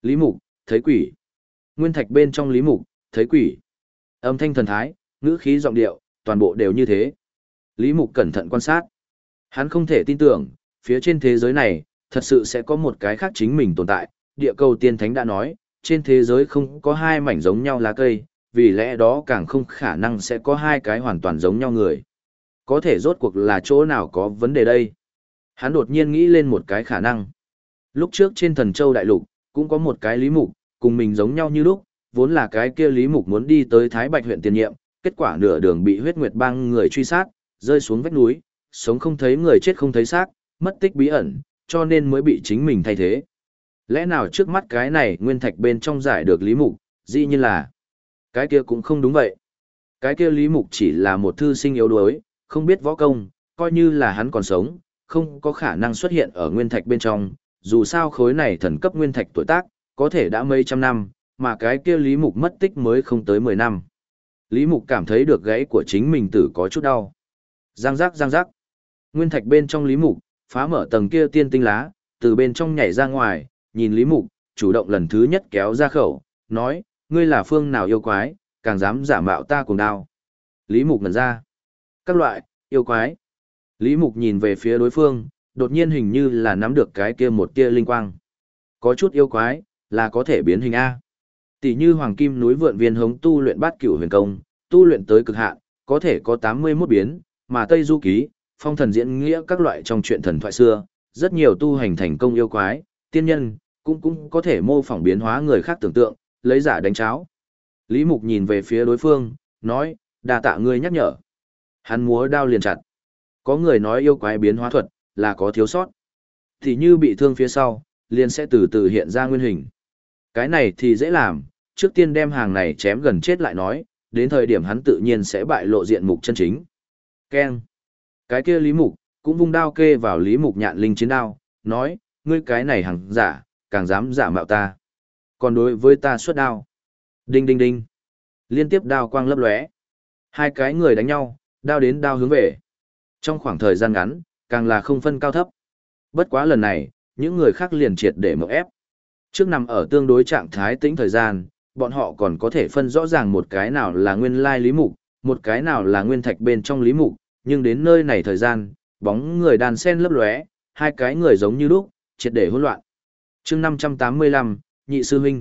Lý Mục, thấy quỷ. Nguyên thạch bên trong Lý Mục, thấy quỷ. Âm thanh thần thái, ngữ khí giọng điệu, toàn bộ đều như thế. Lý Mục cẩn thận quan sát. Hắn không thể tin tưởng, phía trên thế giới này, thật sự sẽ có một cái khác chính mình tồn tại. Địa cầu tiên thánh đã nói, trên thế giới không có hai mảnh giống nhau lá cây, vì lẽ đó càng không khả năng sẽ có hai cái hoàn toàn giống nhau người. Có thể rốt cuộc là chỗ nào có vấn đề đây? Hắn đột nhiên nghĩ lên một cái khả năng. Lúc trước trên Thần Châu Đại Lục, cũng có một cái Lý Mục, cùng mình giống nhau như lúc, vốn là cái kia Lý Mục muốn đi tới Thái Bạch huyện tiền nhiệm, kết quả nửa đường bị huyết nguyệt bang người truy sát, rơi xuống vách núi, sống không thấy người chết không thấy xác, mất tích bí ẩn, cho nên mới bị chính mình thay thế. Lẽ nào trước mắt cái này nguyên thạch bên trong giải được Lý Mục, dĩ nhiên là cái kia cũng không đúng vậy. Cái kia Lý Mục chỉ là một thư sinh yếu đuối, không biết võ công, coi như là hắn còn sống, không có khả năng xuất hiện ở nguyên thạch bên trong, dù sao khối này thần cấp nguyên thạch tuổi tác, có thể đã mấy trăm năm, mà cái kia Lý Mục mất tích mới không tới 10 năm. Lý Mục cảm thấy được gãy của chính mình tử có chút đau. Giang giác giang giác. Nguyên thạch bên trong Lý Mục, phá mở tầng kia tiên tinh lá, từ bên trong nhảy ra ngoài, nhìn Lý Mục, chủ động lần thứ nhất kéo ra khẩu, nói, ngươi là phương nào yêu quái, càng dám giả mạo ta cùng đao. Lý Mục ngẩn ra. Các loại, yêu quái. Lý Mục nhìn về phía đối phương, đột nhiên hình như là nắm được cái kia một tia linh quang. Có chút yêu quái, là có thể biến hình A. Tỷ như hoàng kim núi vượn viên hống tu luyện bát cửu huyền công, tu luyện tới cực hạn, có thể có 81 biến, mà Tây Du Ký, phong thần diễn nghĩa các loại trong truyện thần thoại xưa, rất nhiều tu hành thành công yêu quái, tiên nhân, cũng có thể mô phỏng biến hóa người khác tưởng tượng, lấy giả đánh cháo. Lý Mục nhìn về phía đối phương, nói, đa tạ ngươi nhắc nhở. Hắn múa đao liền chặt. Có người nói yêu quái biến hóa thuật, là có thiếu sót. Thì như bị thương phía sau, liền sẽ từ từ hiện ra nguyên hình. Cái này thì dễ làm, trước tiên đem hàng này chém gần chết lại nói, đến thời điểm hắn tự nhiên sẽ bại lộ diện mục chân chính. Keng. Cái kia Lý Mục, cũng vung đao kê vào Lý Mục nhạn linh chiến đao, nói, ngươi cái này hàng giả, càng dám giả mạo ta. Còn đối với ta xuất đao. Đinh đinh đinh. Liên tiếp đao quang lấp lóe. Hai cái người đánh nhau, đao đến đao hướng về. Trong khoảng thời gian ngắn, càng là không phân cao thấp. Bất quá lần này, những người khác liền triệt để mộng ép. Trước nằm ở tương đối trạng thái tĩnh thời gian, bọn họ còn có thể phân rõ ràng một cái nào là nguyên lai Lý Mục, một cái nào là nguyên thạch bên trong Lý Mục, nhưng đến nơi này thời gian, bóng người đàn sen lấp lóe, hai cái người giống như lúc, triệt để hỗn loạn. Chương 585, nhị sư huynh.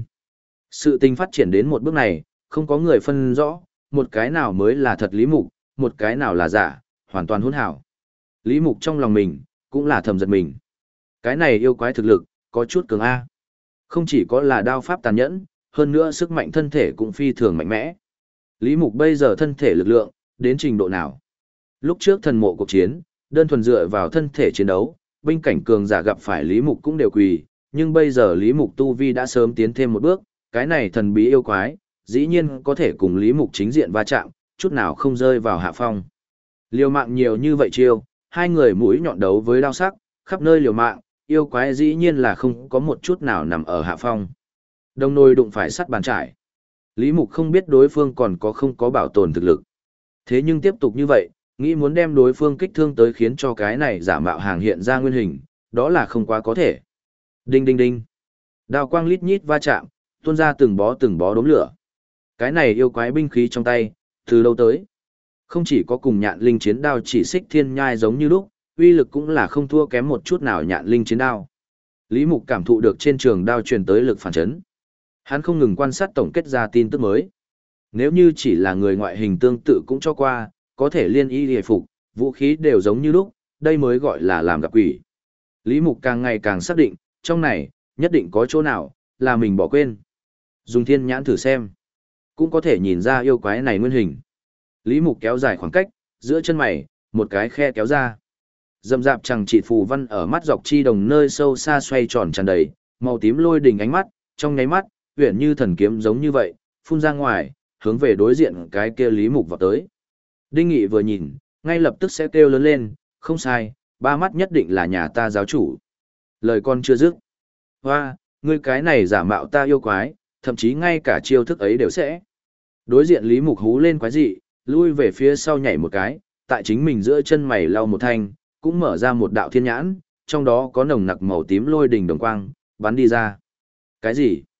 Sự tình phát triển đến một bước này, không có người phân rõ, một cái nào mới là thật Lý Mục, một cái nào là giả, hoàn toàn hỗn hảo. Lý Mục trong lòng mình, cũng là thầm giật mình. Cái này yêu quái thực lực, có chút cường A. Không chỉ có là đao pháp tàn nhẫn, hơn nữa sức mạnh thân thể cũng phi thường mạnh mẽ. Lý Mục bây giờ thân thể lực lượng, đến trình độ nào? Lúc trước thần mộ cuộc chiến, đơn thuần dựa vào thân thể chiến đấu, binh cảnh cường giả gặp phải Lý Mục cũng đều quỳ, nhưng bây giờ Lý Mục tu vi đã sớm tiến thêm một bước, cái này thần bí yêu quái, dĩ nhiên có thể cùng Lý Mục chính diện va chạm, chút nào không rơi vào hạ phong. Liều mạng nhiều như vậy chiêu, hai người mũi nhọn đấu với đao sắc, khắp nơi liều mạng, yêu quái dĩ nhiên là không có một chút nào nằm ở hạ phong. Đồng nồi đụng phải sắt bàn trải. Lý Mục không biết đối phương còn có không có bảo tồn thực lực. Thế nhưng tiếp tục như vậy, nghĩ muốn đem đối phương kích thương tới khiến cho cái này giả mạo hàng hiện ra nguyên hình, đó là không quá có thể. Đinh đinh đinh. Đao quang lít nhít va chạm, tuôn ra từng bó đốm lửa. Cái này yêu quái binh khí trong tay, từ lâu tới. Không chỉ có cùng nhạn linh chiến đao chỉ xích thiên nhai giống như lúc, uy lực cũng là không thua kém một chút nào nhạn linh chiến đao. Lý Mục cảm thụ được trên trường đao truyền tới lực phản chấn. Hắn không ngừng quan sát tổng kết ra tin tức mới. Nếu như chỉ là người ngoại hình tương tự cũng cho qua, có thể liên y hề phục, vũ khí đều giống như lúc, đây mới gọi là làm gặp quỷ. Lý Mục càng ngày càng xác định, trong này, nhất định có chỗ nào, là mình bỏ quên. Dùng thiên nhãn thử xem, cũng có thể nhìn ra yêu quái này nguyên hình. Lý Mục kéo dài khoảng cách, giữa chân mày, một cái khe kéo ra. Dầm dạp chẳng chỉ phù văn ở mắt dọc chi đồng nơi sâu xa xoay tròn tràn đầy, màu tím lôi đỉnh ánh mắt, trong nháy mắt, uyển như thần kiếm giống như vậy, phun ra ngoài, hướng về đối diện cái kia Lý Mục vào tới. Đinh Nghị vừa nhìn, ngay lập tức sẽ kêu lớn lên, không sai, ba mắt nhất định là nhà ta giáo chủ. Lời con chưa dứt. Hoa, ngươi cái này giả mạo ta yêu quái, thậm chí ngay cả chiêu thức ấy đều sẽ. Đối diện Lý Mục hú lên quái dị, lui về phía sau nhảy một cái, tại chính mình giữa chân mày lau một thanh, cũng mở ra một đạo thiên nhãn, trong đó có nồng nặc màu tím lôi đỉnh đồng quang, bắn đi ra. Cái gì?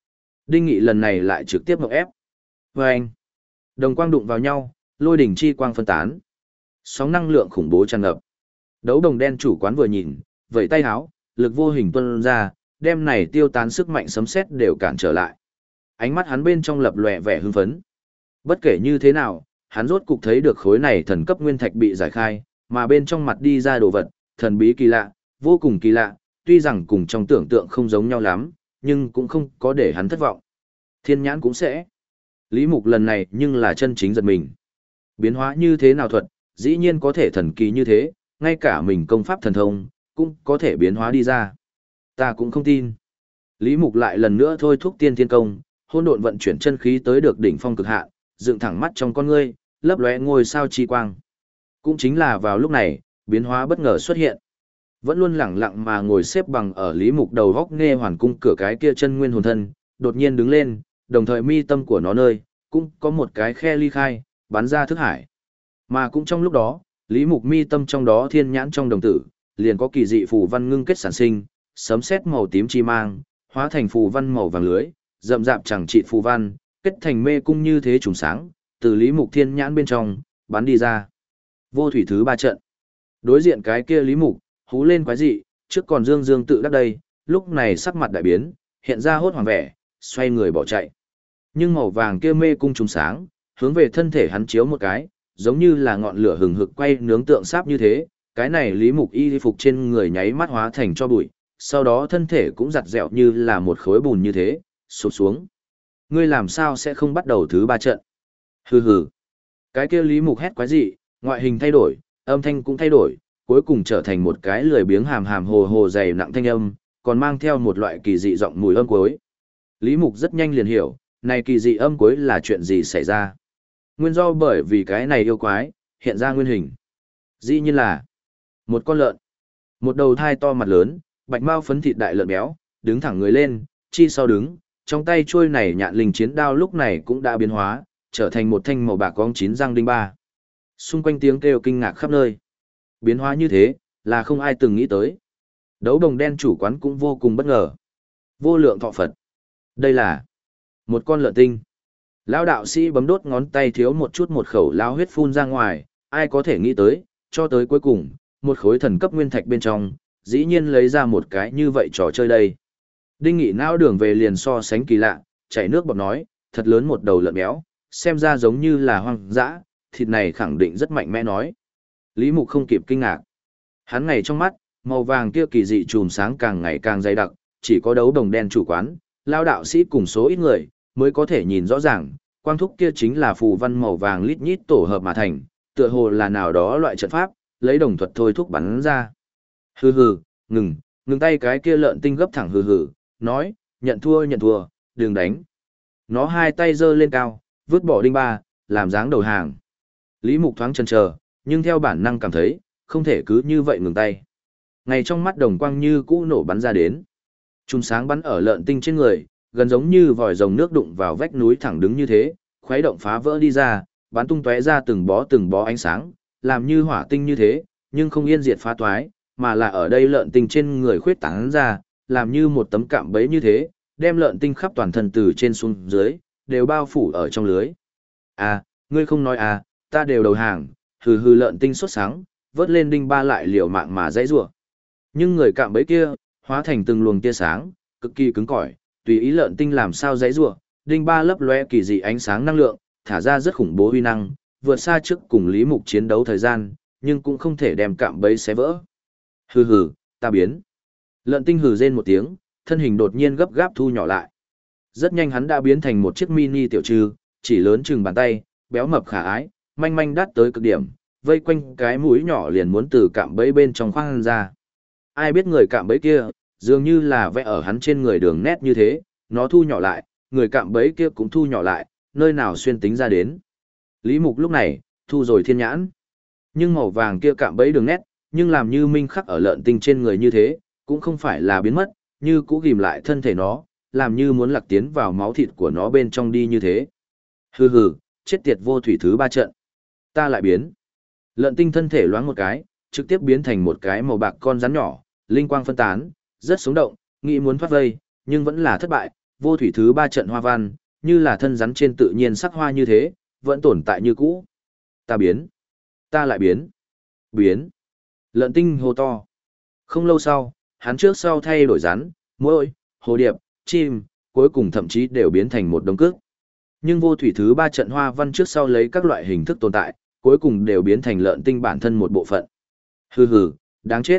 Đinh Nghị lần này lại trực tiếp ngộp ép. Và anh, đồng quang đụng vào nhau, lôi đỉnh chi quang phân tán. Sóng năng lượng khủng bố tràn ngập. Đấu đồng đen chủ quán vừa nhìn, vẩy tay háo, lực vô hình tuôn ra, đem này tiêu tán sức mạnh sấm sét đều cản trở lại. Ánh mắt hắn bên trong lập lòe vẻ hưng phấn. Bất kể như thế nào, hắn rốt cục thấy được khối này thần cấp nguyên thạch bị giải khai, mà bên trong mặt đi ra đồ vật, thần bí kỳ lạ, vô cùng kỳ lạ, tuy rằng cùng trong tưởng tượng không giống nhau lắm, nhưng cũng không có để hắn thất vọng. Thiên nhãn cũng sẽ. Lý Mục lần này nhưng là chân chính giật mình. Biến hóa như thế nào thuật, dĩ nhiên có thể thần kỳ như thế, ngay cả mình công pháp thần thông, cũng có thể biến hóa đi ra. Ta cũng không tin. Lý Mục lại lần nữa thôi thúc tiên thiên công, hỗn độn vận chuyển chân khí tới được đỉnh phong cực hạn, dựng thẳng mắt trong con ngươi, lấp lóe ngôi sao chi quang. Cũng chính là vào lúc này, biến hóa bất ngờ xuất hiện. Vẫn luôn lẳng lặng mà ngồi xếp bằng ở Lý Mục đầu góc nghe hoàn cung cửa cái kia chân nguyên hồn thân, đột nhiên đứng lên, đồng thời mi tâm của nó nơi, cũng có một cái khe ly khai, bắn ra thức hải. Mà cũng trong lúc đó, Lý Mục mi tâm trong đó thiên nhãn trong đồng tử, liền có kỳ dị phù văn ngưng kết sản sinh, sấm sét màu tím chi mang, hóa thành phù văn màu vàng lưới, rậm rạp chẳng trị phù văn, kết thành mê cung như thế trùng sáng, từ Lý Mục thiên nhãn bên trong, bắn đi ra. Vô thủy thứ ba trận. Đối diện cái kia Lý Mục, hú lên quái dị, trước còn dương dương tự đắc đây, lúc này sắc mặt đại biến, hiện ra hốt hoảng vẻ, xoay người bỏ chạy. Nhưng màu vàng kia mê cung trùng sáng, hướng về thân thể hắn chiếu một cái, giống như là ngọn lửa hừng hực quay nướng tượng sáp như thế, cái này Lý Mục y phục trên người nháy mắt hóa thành cho bụi, sau đó thân thể cũng giặt dẹo như là một khối bùn như thế, sụp xuống. Ngươi làm sao sẽ không bắt đầu thứ ba trận? Hừ hừ. Cái kia Lý Mục hét quái dị, ngoại hình thay đổi, âm thanh cũng thay đổi, cuối cùng trở thành một cái lười biếng hàm hàm hồ hồ dày nặng thanh âm, còn mang theo một loại kỳ dị giọng mùi âm cuối. Lý Mục rất nhanh liền hiểu, này kỳ dị âm cuối là chuyện gì xảy ra. Nguyên do bởi vì cái này yêu quái, hiện ra nguyên hình. Dĩ nhiên là một con lợn. Một đầu thai to mặt lớn, bạch mao phấn thịt đại lợn béo, đứng thẳng người lên, chi sau đứng, trong tay chuôi này nhạn linh chiến đao lúc này cũng đã biến hóa, trở thành một thanh màu bạc cong chín răng đinh ba. Xung quanh tiếng kêu kinh ngạc khắp nơi. Biến hóa như thế, là không ai từng nghĩ tới. Đấu đồng đen chủ quán cũng vô cùng bất ngờ. Vô lượng thọ Phật. Đây là một con lợn tinh. Lão đạo sĩ bấm đốt ngón tay thiếu một chút một khẩu lao huyết phun ra ngoài, ai có thể nghĩ tới, cho tới cuối cùng, một khối thần cấp nguyên thạch bên trong, dĩ nhiên lấy ra một cái như vậy trò chơi đây. Đinh Nghị não đường về liền so sánh kỳ lạ, chảy nước bọt nói, thật lớn một đầu lợn béo, xem ra giống như là hoang dã, thịt này khẳng định rất mạnh mẽ nói. Lý Mục không kịp kinh ngạc. Hắn ngày trong mắt, màu vàng kia kỳ dị chùm sáng càng ngày càng dày đặc, chỉ có đấu đồng đen chủ quán, lao đạo sĩ cùng số ít người, mới có thể nhìn rõ ràng, quang thúc kia chính là phù văn màu vàng lít nhít tổ hợp mà thành, tựa hồ là nào đó loại trận pháp, lấy đồng thuật thôi thúc bắn ra. Hừ hừ, ngừng tay cái kia lợn tinh gấp thẳng hừ hừ, nói, nhận thua, đừng đánh. Nó hai tay giơ lên cao, vứt bỏ đinh ba, làm dáng đầu hàng. Lý Mục thoáng chần chờ, nhưng theo bản năng cảm thấy, không thể cứ như vậy ngừng tay. Ngay trong mắt đồng quang như cũ nổ bắn ra đến. Chùm sáng bắn ở lợn tinh trên người, gần giống như vòi rồng nước đụng vào vách núi thẳng đứng như thế, khuấy động phá vỡ đi ra, bắn tung tóe ra từng bó ánh sáng, làm như hỏa tinh như thế, nhưng không yên diệt phá toái, mà là ở đây lợn tinh trên người khuyết tán ra, làm như một tấm cạm bẫy như thế, đem lợn tinh khắp toàn thân từ trên xuống dưới, đều bao phủ ở trong lưới. À, ngươi không nói à, ta đều đầu hàng, hừ hừ lợn tinh sốt sáng, vớt lên đinh ba lại liều mạng mà dãy rủa. Nhưng người cạm bẫy kia, hóa thành từng luồng tia sáng, cực kỳ cứng cỏi, tùy ý lợn tinh làm sao dãy rủa, đinh ba lấp lóe kỳ dị ánh sáng năng lượng, thả ra rất khủng bố uy năng, vượt xa trước cùng Lý Mục chiến đấu thời gian, nhưng cũng không thể đem cạm bẫy xé vỡ. Hừ hừ, ta biến. Lợn tinh hừ rên một tiếng, thân hình đột nhiên gấp gáp thu nhỏ lại. Rất nhanh hắn đã biến thành một chiếc mini tiểu trư, chỉ lớn chừng bàn tay, béo mập khả ái, manh manh đắt tới cực điểm, vây quanh cái mũi nhỏ liền muốn từ cạm bẫy bên trong khoang ra. Ai biết người cạm bẫy kia, dường như là vẽ ở hắn trên người đường nét như thế, nó thu nhỏ lại, người cạm bẫy kia cũng thu nhỏ lại, nơi nào xuyên tính ra đến. Lý Mục lúc này, thu rồi thiên nhãn. Nhưng màu vàng kia cạm bẫy đường nét, nhưng làm như minh khắc ở lợn tinh trên người như thế, cũng không phải là biến mất, như cũ ghim lại thân thể nó, làm như muốn lạc tiến vào máu thịt của nó bên trong đi như thế. Hừ hừ, chết tiệt vô thủy thứ ba trận. Ta lại biến. Lợn tinh thân thể loáng một cái, trực tiếp biến thành một cái màu bạc con rắn nhỏ, linh quang phân tán, rất sống động, nghĩ muốn thoát vây, nhưng vẫn là thất bại, vô thủy thứ ba trận hoa văn, như là thân rắn trên tự nhiên sắc hoa như thế, vẫn tồn tại như cũ. Ta biến, ta lại biến, biến. Lợn tinh hô to. Không lâu sau, hắn trước sau thay đổi rắn, muỗi, hồ điệp, chim, cuối cùng thậm chí đều biến thành một đống cước. Nhưng vô thủy thứ ba trận hoa văn trước sau lấy các loại hình thức tồn tại, cuối cùng đều biến thành lợn tinh bản thân một bộ phận. Hừ hừ, đáng chết,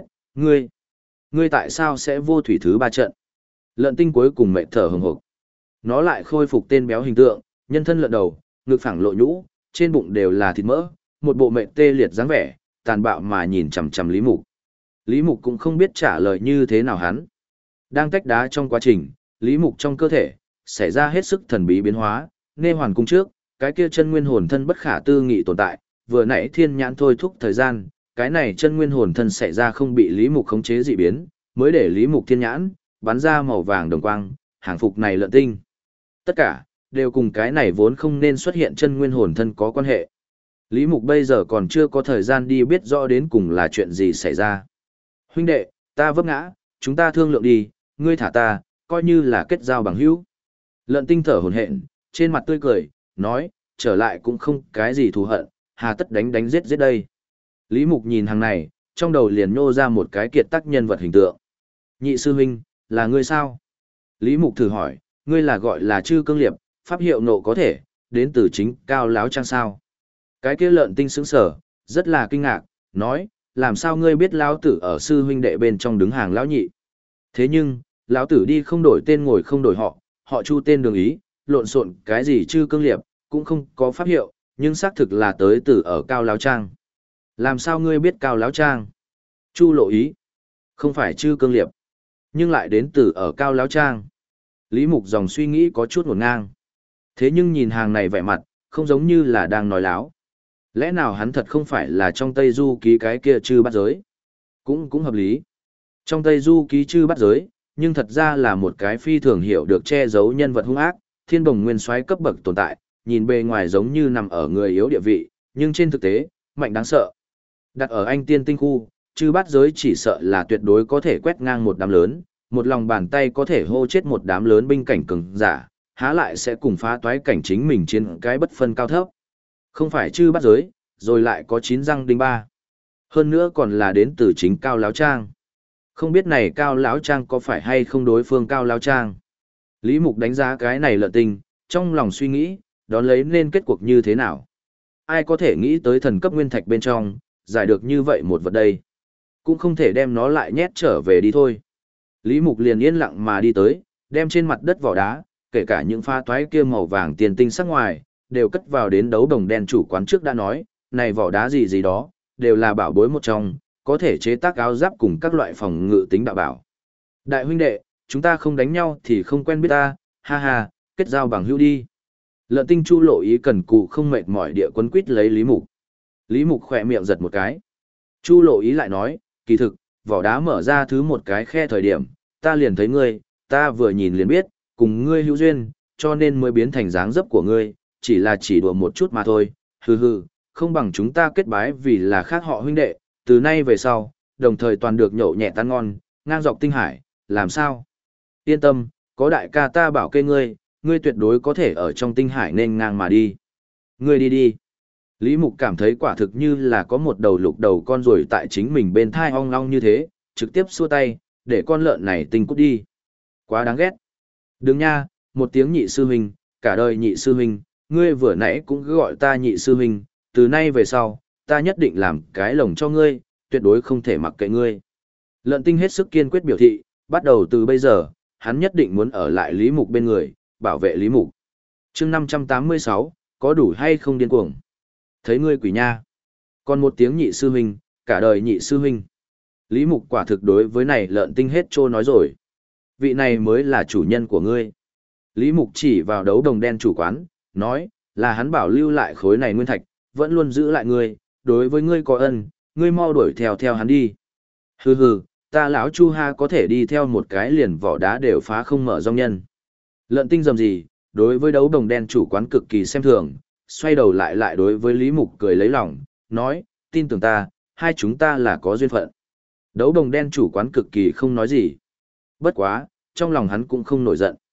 ngươi tại sao sẽ vô thủy thứ ba trận? Lợn tinh cuối cùng mệt thở hừng hực. Nó lại khôi phục tên béo hình tượng, nhân thân lợn đầu, ngực phẳng lộ nhũ, trên bụng đều là thịt mỡ, một bộ mệt tê liệt dáng vẻ, tàn bạo mà nhìn chằm chằm Lý Mục. Lý Mục cũng không biết trả lời như thế nào hắn. Đang tách đá trong quá trình, Lý Mục trong cơ thể xảy ra hết sức thần bí biến hóa, nghe hoàn cung trước, cái kia chân nguyên hồn thân bất khả tư nghị tồn tại, vừa nãy thiên nhãn thôi thúc thời gian, cái này chân nguyên hồn thân xảy ra không bị Lý Mục khống chế dị biến, mới để Lý Mục thiên nhãn bắn ra màu vàng đồng quang, hàng phục này lợn tinh. Tất cả đều cùng cái này vốn không nên xuất hiện chân nguyên hồn thân có quan hệ. Lý Mục bây giờ còn chưa có thời gian đi biết rõ đến cùng là chuyện gì xảy ra. Huynh đệ, ta vấp ngã, chúng ta thương lượng đi, ngươi thả ta, coi như là kết giao bằng hữu. Lợn tinh thở hổn hển, trên mặt tươi cười, nói, trở lại cũng không cái gì thù hận, hà tất đánh đánh giết giết đây. Lý Mục nhìn hàng này, trong đầu liền nhô ra một cái kiệt tác nhân vật hình tượng. Nhị sư huynh, là ngươi sao? Lý Mục thử hỏi, ngươi là gọi là Trư Cương Liệp, pháp hiệu nộ có thể, đến từ chính Cao Láo Trang sao? Cái kia lợn tinh sững sờ, rất là kinh ngạc, nói, làm sao ngươi biết lão tử ở sư huynh đệ bên trong đứng hàng lão nhị? Thế nhưng, lão tử đi không đổi tên ngồi không đổi họ, họ Chu tên đường ý, lộn xộn cái gì Trư Cương Liệp, cũng không có pháp hiệu, nhưng xác thực là tới từ ở Cao Láo Trang. Làm sao ngươi biết Cao Láo Trang? Chu lộ ý, không phải Trư Cương Liệp, nhưng lại đến từ ở Cao Láo Trang. Lý Mục dòng suy nghĩ có chút ngổn ngang. Thế nhưng nhìn hàng này vẻ mặt, không giống như là đang nói láo. Lẽ nào hắn thật không phải là trong Tây Du ký cái kia Chư Bát Giới? Cũng hợp lý. Trong Tây Du ký Chư Bát Giới, nhưng thật ra là một cái phi thường hiểu được che giấu nhân vật hung ác, thiên bồng nguyên soái cấp bậc tồn tại, nhìn bề ngoài giống như nằm ở người yếu địa vị, nhưng trên thực tế, mạnh đáng sợ. Đặt ở Anh Tiên Tinh khu, Chư Bát Giới chỉ sợ là tuyệt đối có thể quét ngang một đám lớn, một lòng bàn tay có thể hô chết một đám lớn binh cảnh cường giả, há lại sẽ cùng phá toái cảnh chính mình trên cái bất phân cao thấp. Không phải Chư Bát Giới, rồi lại có 9 răng đinh ba. Hơn nữa còn là đến từ chính Cao Láo Trang. Không biết này Cao Láo Trang có phải hay không đối phương Cao Láo Trang. Lý Mục đánh giá cái này lợn tinh, trong lòng suy nghĩ, đón lấy nên kết cuộc như thế nào. Ai có thể nghĩ tới thần cấp nguyên thạch bên trong, giải được như vậy một vật đây. Cũng không thể đem nó lại nhét trở về đi thôi. Lý Mục liền yên lặng mà đi tới, đem trên mặt đất vỏ đá, kể cả những pha toái kia màu vàng tiền tinh sắc ngoài, đều cất vào đến đấu đồng đen chủ quán trước đã nói, này vỏ đá gì gì đó, đều là bảo bối một trong, có thể chế tác áo giáp cùng các loại phòng ngự tính đạo bảo. Đại huynh đệ, chúng ta không đánh nhau thì không quen biết ta, ha ha, kết giao bằng hữu đi. Lợn tinh Chu lộ ý cần cù không mệt mỏi địa quấn quýt lấy Lý Mục. Lý Mục khỏe miệng giật một cái. Chu lộ ý lại nói, kỳ thực, vỏ đá mở ra thứ một cái khe thời điểm, ta liền thấy ngươi, ta vừa nhìn liền biết, cùng ngươi hữu duyên, cho nên mới biến thành dáng dấp của ngươi, chỉ là chỉ đùa một chút mà thôi, hừ hừ, không bằng chúng ta kết bái vì là khác họ huynh đệ, từ nay về sau, đồng thời toàn được nhậu nhẹ tan ngon, ngang dọc tinh hải, làm sao? Yên tâm, có đại ca ta bảo kê ngươi, ngươi tuyệt đối có thể ở trong tinh hải nên ngang mà đi. Ngươi đi đi. Lý Mục cảm thấy quả thực như là có một đầu lục đầu con ruồi tại chính mình bên thai ong long như thế, trực tiếp xua tay, để con lợn này tinh cút đi. Quá đáng ghét. Đừng nha, một tiếng nhị sư huynh, cả đời nhị sư huynh, ngươi vừa nãy cũng cứ gọi ta nhị sư huynh, từ nay về sau, ta nhất định làm cái lồng cho ngươi, tuyệt đối không thể mặc kệ ngươi. Lợn tinh hết sức kiên quyết biểu thị, bắt đầu từ bây giờ, hắn nhất định muốn ở lại Lý Mục bên người, bảo vệ Lý Mục. Chương 586, có đủ hay không điên cuồng? Thấy ngươi quỷ nha. Còn một tiếng nhị sư huynh, cả đời nhị sư huynh. Lý Mục quả thực đối với này lợn tinh hết trô nói rồi. Vị này mới là chủ nhân của ngươi. Lý Mục chỉ vào đấu đồng đen chủ quán, nói, là hắn bảo lưu lại khối này nguyên thạch, vẫn luôn giữ lại ngươi, đối với ngươi có ân, ngươi mau đuổi theo hắn đi. Hừ hừ, ta lão Chu Ha có thể đi theo một cái liền vỏ đá đều phá không mở dòng nhân. Lợn tinh dầm gì, đối với đấu đồng đen chủ quán cực kỳ xem thường, xoay đầu lại đối với Lý Mục cười lấy lòng, nói, tin tưởng ta, hai chúng ta là có duyên phận. Đấu đồng đen chủ quán cực kỳ không nói gì. Bất quá, trong lòng hắn cũng không nổi giận.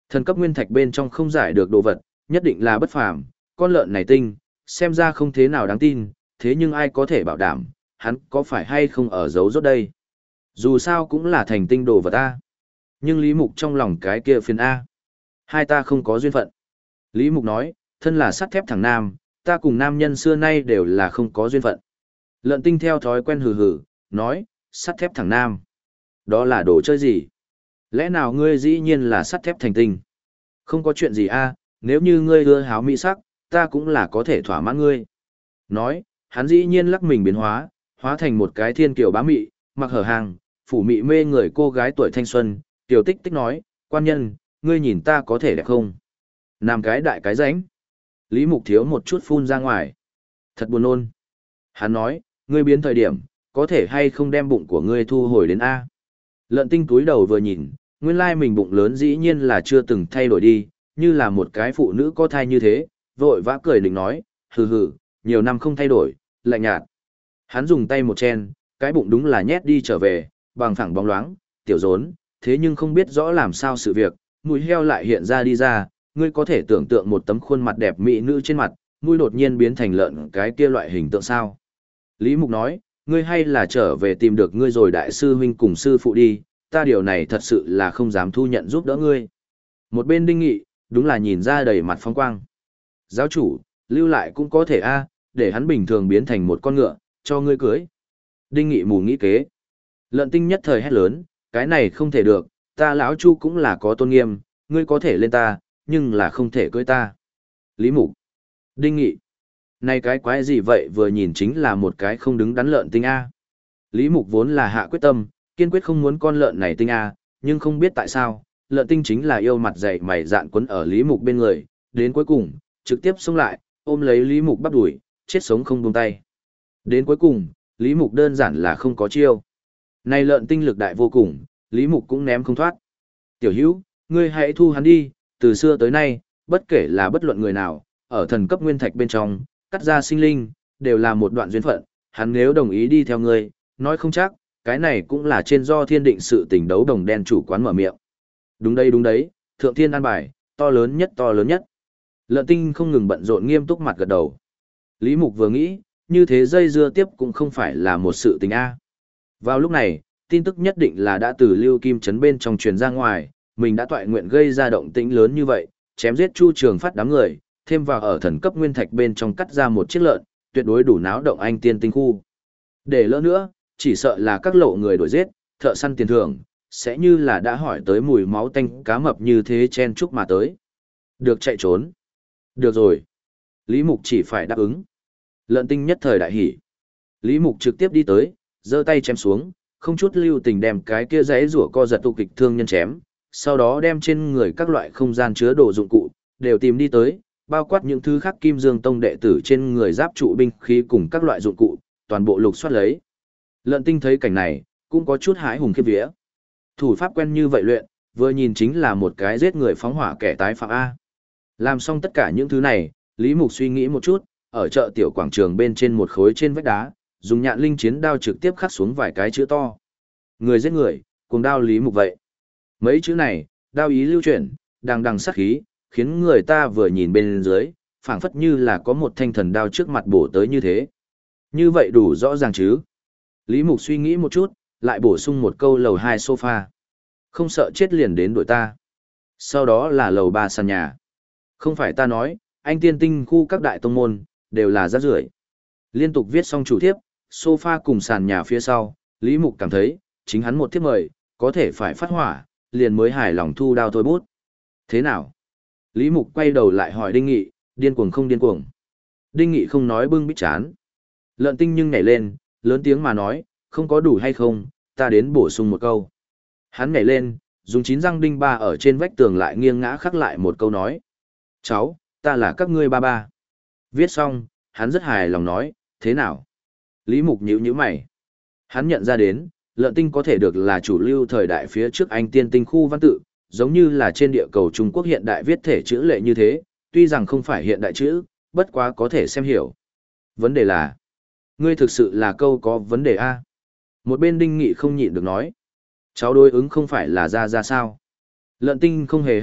Thần cấp nguyên thạch bên trong không giải được đồ vật, nhất định là bất phàm, con lợn này tinh, xem ra không thế nào đáng tin, thế nhưng ai có thể bảo đảm, hắn có phải hay không ở giấu rốt đây. Dù sao cũng là thành tinh đồ vật A. Nhưng Lý Mục trong lòng cái kia phiền A. Hai ta không có duyên phận. Lý Mục nói, thân là sắt thép thằng nam, ta cùng nam nhân xưa nay đều là không có duyên phận. Lợn tinh theo thói quen hừ hừ, nói, sắt thép thằng nam. Đó là đồ chơi gì? Lẽ nào ngươi dĩ nhiên là sắt thép thành tinh? Không có chuyện gì a, nếu như ngươi ưa háo mỹ sắc, ta cũng là có thể thỏa mãn ngươi. Nói, hắn dĩ nhiên lắc mình biến hóa, hóa thành một cái thiên kiều bá mị, mặc hở hàng, phủ mị mê người cô gái tuổi thanh xuân, tiểu tích tích nói, quan nhân, ngươi nhìn ta có thể đẹp không? Làm cái đại cái ránh. Lý Mục thiếu một chút phun ra ngoài. Thật buồn nôn. Hắn nói, ngươi biến thời điểm, có thể hay không đem bụng của ngươi thu hồi đến A. Lợn tinh túi đầu vừa nhìn, nguyên lai mình bụng lớn dĩ nhiên là chưa từng thay đổi đi, như là một cái phụ nữ có thai như thế, vội vã cười định nói, hừ hừ, nhiều năm không thay đổi, lạnh nhạt. Hắn dùng tay một chen, cái bụng đúng là nhét đi trở về, bằng phẳng bóng loáng, tiểu rốn, thế nhưng không biết rõ làm sao sự việc, mũi heo lại hiện ra đi ra, ngươi có thể tưởng tượng một tấm khuôn mặt đẹp mỹ nữ trên mặt, mũi đột nhiên biến thành lợn cái kia loại hình tượng sao. Lý Mục nói, ngươi hay là trở về tìm được ngươi rồi đại sư huynh cùng sư phụ đi, ta điều này thật sự là không dám thu nhận giúp đỡ ngươi. Một bên Đinh Nghị, đúng là nhìn ra đầy mặt phong quang. Giáo chủ, lưu lại cũng có thể a, để hắn bình thường biến thành một con ngựa, cho ngươi cưới. Đinh Nghị mù nghĩ kế. Lợn tinh nhất thời hét lớn, cái này không thể được, ta lão Chu cũng là có tôn nghiêm, ngươi có thể lên ta, nhưng là không thể cưới ta. Lý Mục. Đinh Nghị. Này cái quái gì vậy, vừa nhìn chính là một cái không đứng đắn lợn tinh A. Lý Mục vốn là hạ quyết tâm, kiên quyết không muốn con lợn này tinh A, nhưng không biết tại sao, lợn tinh chính là yêu mặt dày mày dạn quấn ở Lý Mục bên người, đến cuối cùng, trực tiếp xông lại, ôm lấy Lý Mục bắp đuổi, chết sống không buông tay. Đến cuối cùng, Lý Mục đơn giản là không có chiêu. Này lợn tinh lực đại vô cùng, Lý Mục cũng ném không thoát. Tiểu Hữu, ngươi hãy thu hắn đi, từ xưa tới nay, bất kể là bất luận người nào, ở thần cấp nguyên thạch bên trong, cắt ra sinh linh, đều là một đoạn duyên phận, hắn nếu đồng ý đi theo ngươi, nói không chắc, cái này cũng là trên do thiên định sự tình đấu đồng đen chủ quán mở miệng. Đúng đấy, thượng thiên an bài, to lớn nhất. Lợn tinh không ngừng bận rộn nghiêm túc mặt gật đầu. Lý Mục vừa nghĩ, như thế dây dưa tiếp cũng không phải là một sự tình A. Vào lúc này, tin tức nhất định là đã từ Lưu Kim Trấn bên trong truyền ra ngoài, mình đã toại nguyện gây ra động tĩnh lớn như vậy, chém giết Chu Trường Phát đám người, thêm vào ở thần cấp nguyên thạch bên trong cắt ra một chiếc lợn, tuyệt đối đủ náo động anh tiên tinh khu. Để lỡ nữa, chỉ sợ là các lộ người đuổi giết, thợ săn tiền thưởng, sẽ như là đã hỏi tới mùi máu tanh cá mập như thế chen chúc mà tới. Được chạy trốn. Được rồi. Lý Mục chỉ phải đáp ứng. Lợn tinh nhất thời đại hỉ. Lý Mục trực tiếp đi tới, giơ tay chém xuống, không chút lưu tình đem cái kia giấy rủa co giật tu kịch thương nhân chém, sau đó đem trên người các loại không gian chứa đồ dụng cụ, đều tìm đi tới, bao quát những thứ khác Kim Dương Tông đệ tử trên người giáp trụ binh khí cùng các loại dụng cụ, toàn bộ lục soát lấy. Lợn tinh thấy cảnh này, cũng có chút hãi hùng khiếp vía. Thủ pháp quen như vậy luyện, vừa nhìn chính là một cái giết người phóng hỏa kẻ tái phạm A. Làm xong tất cả những thứ này, Lý Mục suy nghĩ một chút, ở chợ tiểu quảng trường bên trên một khối trên vách đá, dùng nhạn linh chiến đao trực tiếp khắc xuống vài cái chữ to. Người giết người, cùng đao Lý Mục vậy. Mấy chữ này, đao ý lưu chuyển, đằng đằng sát khí, khiến người ta vừa nhìn bên dưới, phảng phất như là có một thanh thần đao trước mặt bổ tới như thế. Như vậy đủ rõ ràng chứ? Lý Mục suy nghĩ một chút, lại bổ sung một câu lầu 2 sofa. Không sợ chết liền đến đội ta. Sau đó là lầu 3 sàn nhà. Không phải ta nói, anh tiên tinh khu các đại tông môn, đều là rác rưởi. Liên tục viết xong chủ thiếp, sofa cùng sàn nhà phía sau, Lý Mục cảm thấy, chính hắn một thiếp mời, có thể phải phát hỏa, liền mới hài lòng thu đao thôi bút. Thế nào? Lý Mục quay đầu lại hỏi Đinh Nghị, điên cuồng không điên cuồng? Đinh Nghị không nói bưng bít chán. Lợn tinh nhưng nhảy lên, lớn tiếng mà nói, không có đủ hay không, ta đến bổ sung một câu. Hắn nhảy lên, dùng 9 răng đinh ba ở trên vách tường lại nghiêng ngã khắc lại một câu nói. Cháu, ta là các ngươi ba ba. Viết xong, hắn rất hài lòng nói, thế nào? Lý Mục nhíu mày. Hắn nhận ra đến, lợn tinh có thể được là chủ lưu thời đại phía trước anh tiên tinh khu văn tự, giống như là trên địa cầu Trung Quốc hiện đại viết thể chữ lệ như thế, tuy rằng không phải hiện đại chữ, bất quá có thể xem hiểu. Vấn đề là, ngươi thực sự là câu có vấn đề A. Một bên Đinh Nghị không nhịn được nói. Cháu đối ứng không phải là ra sao. Lợn tinh không hề hay biết,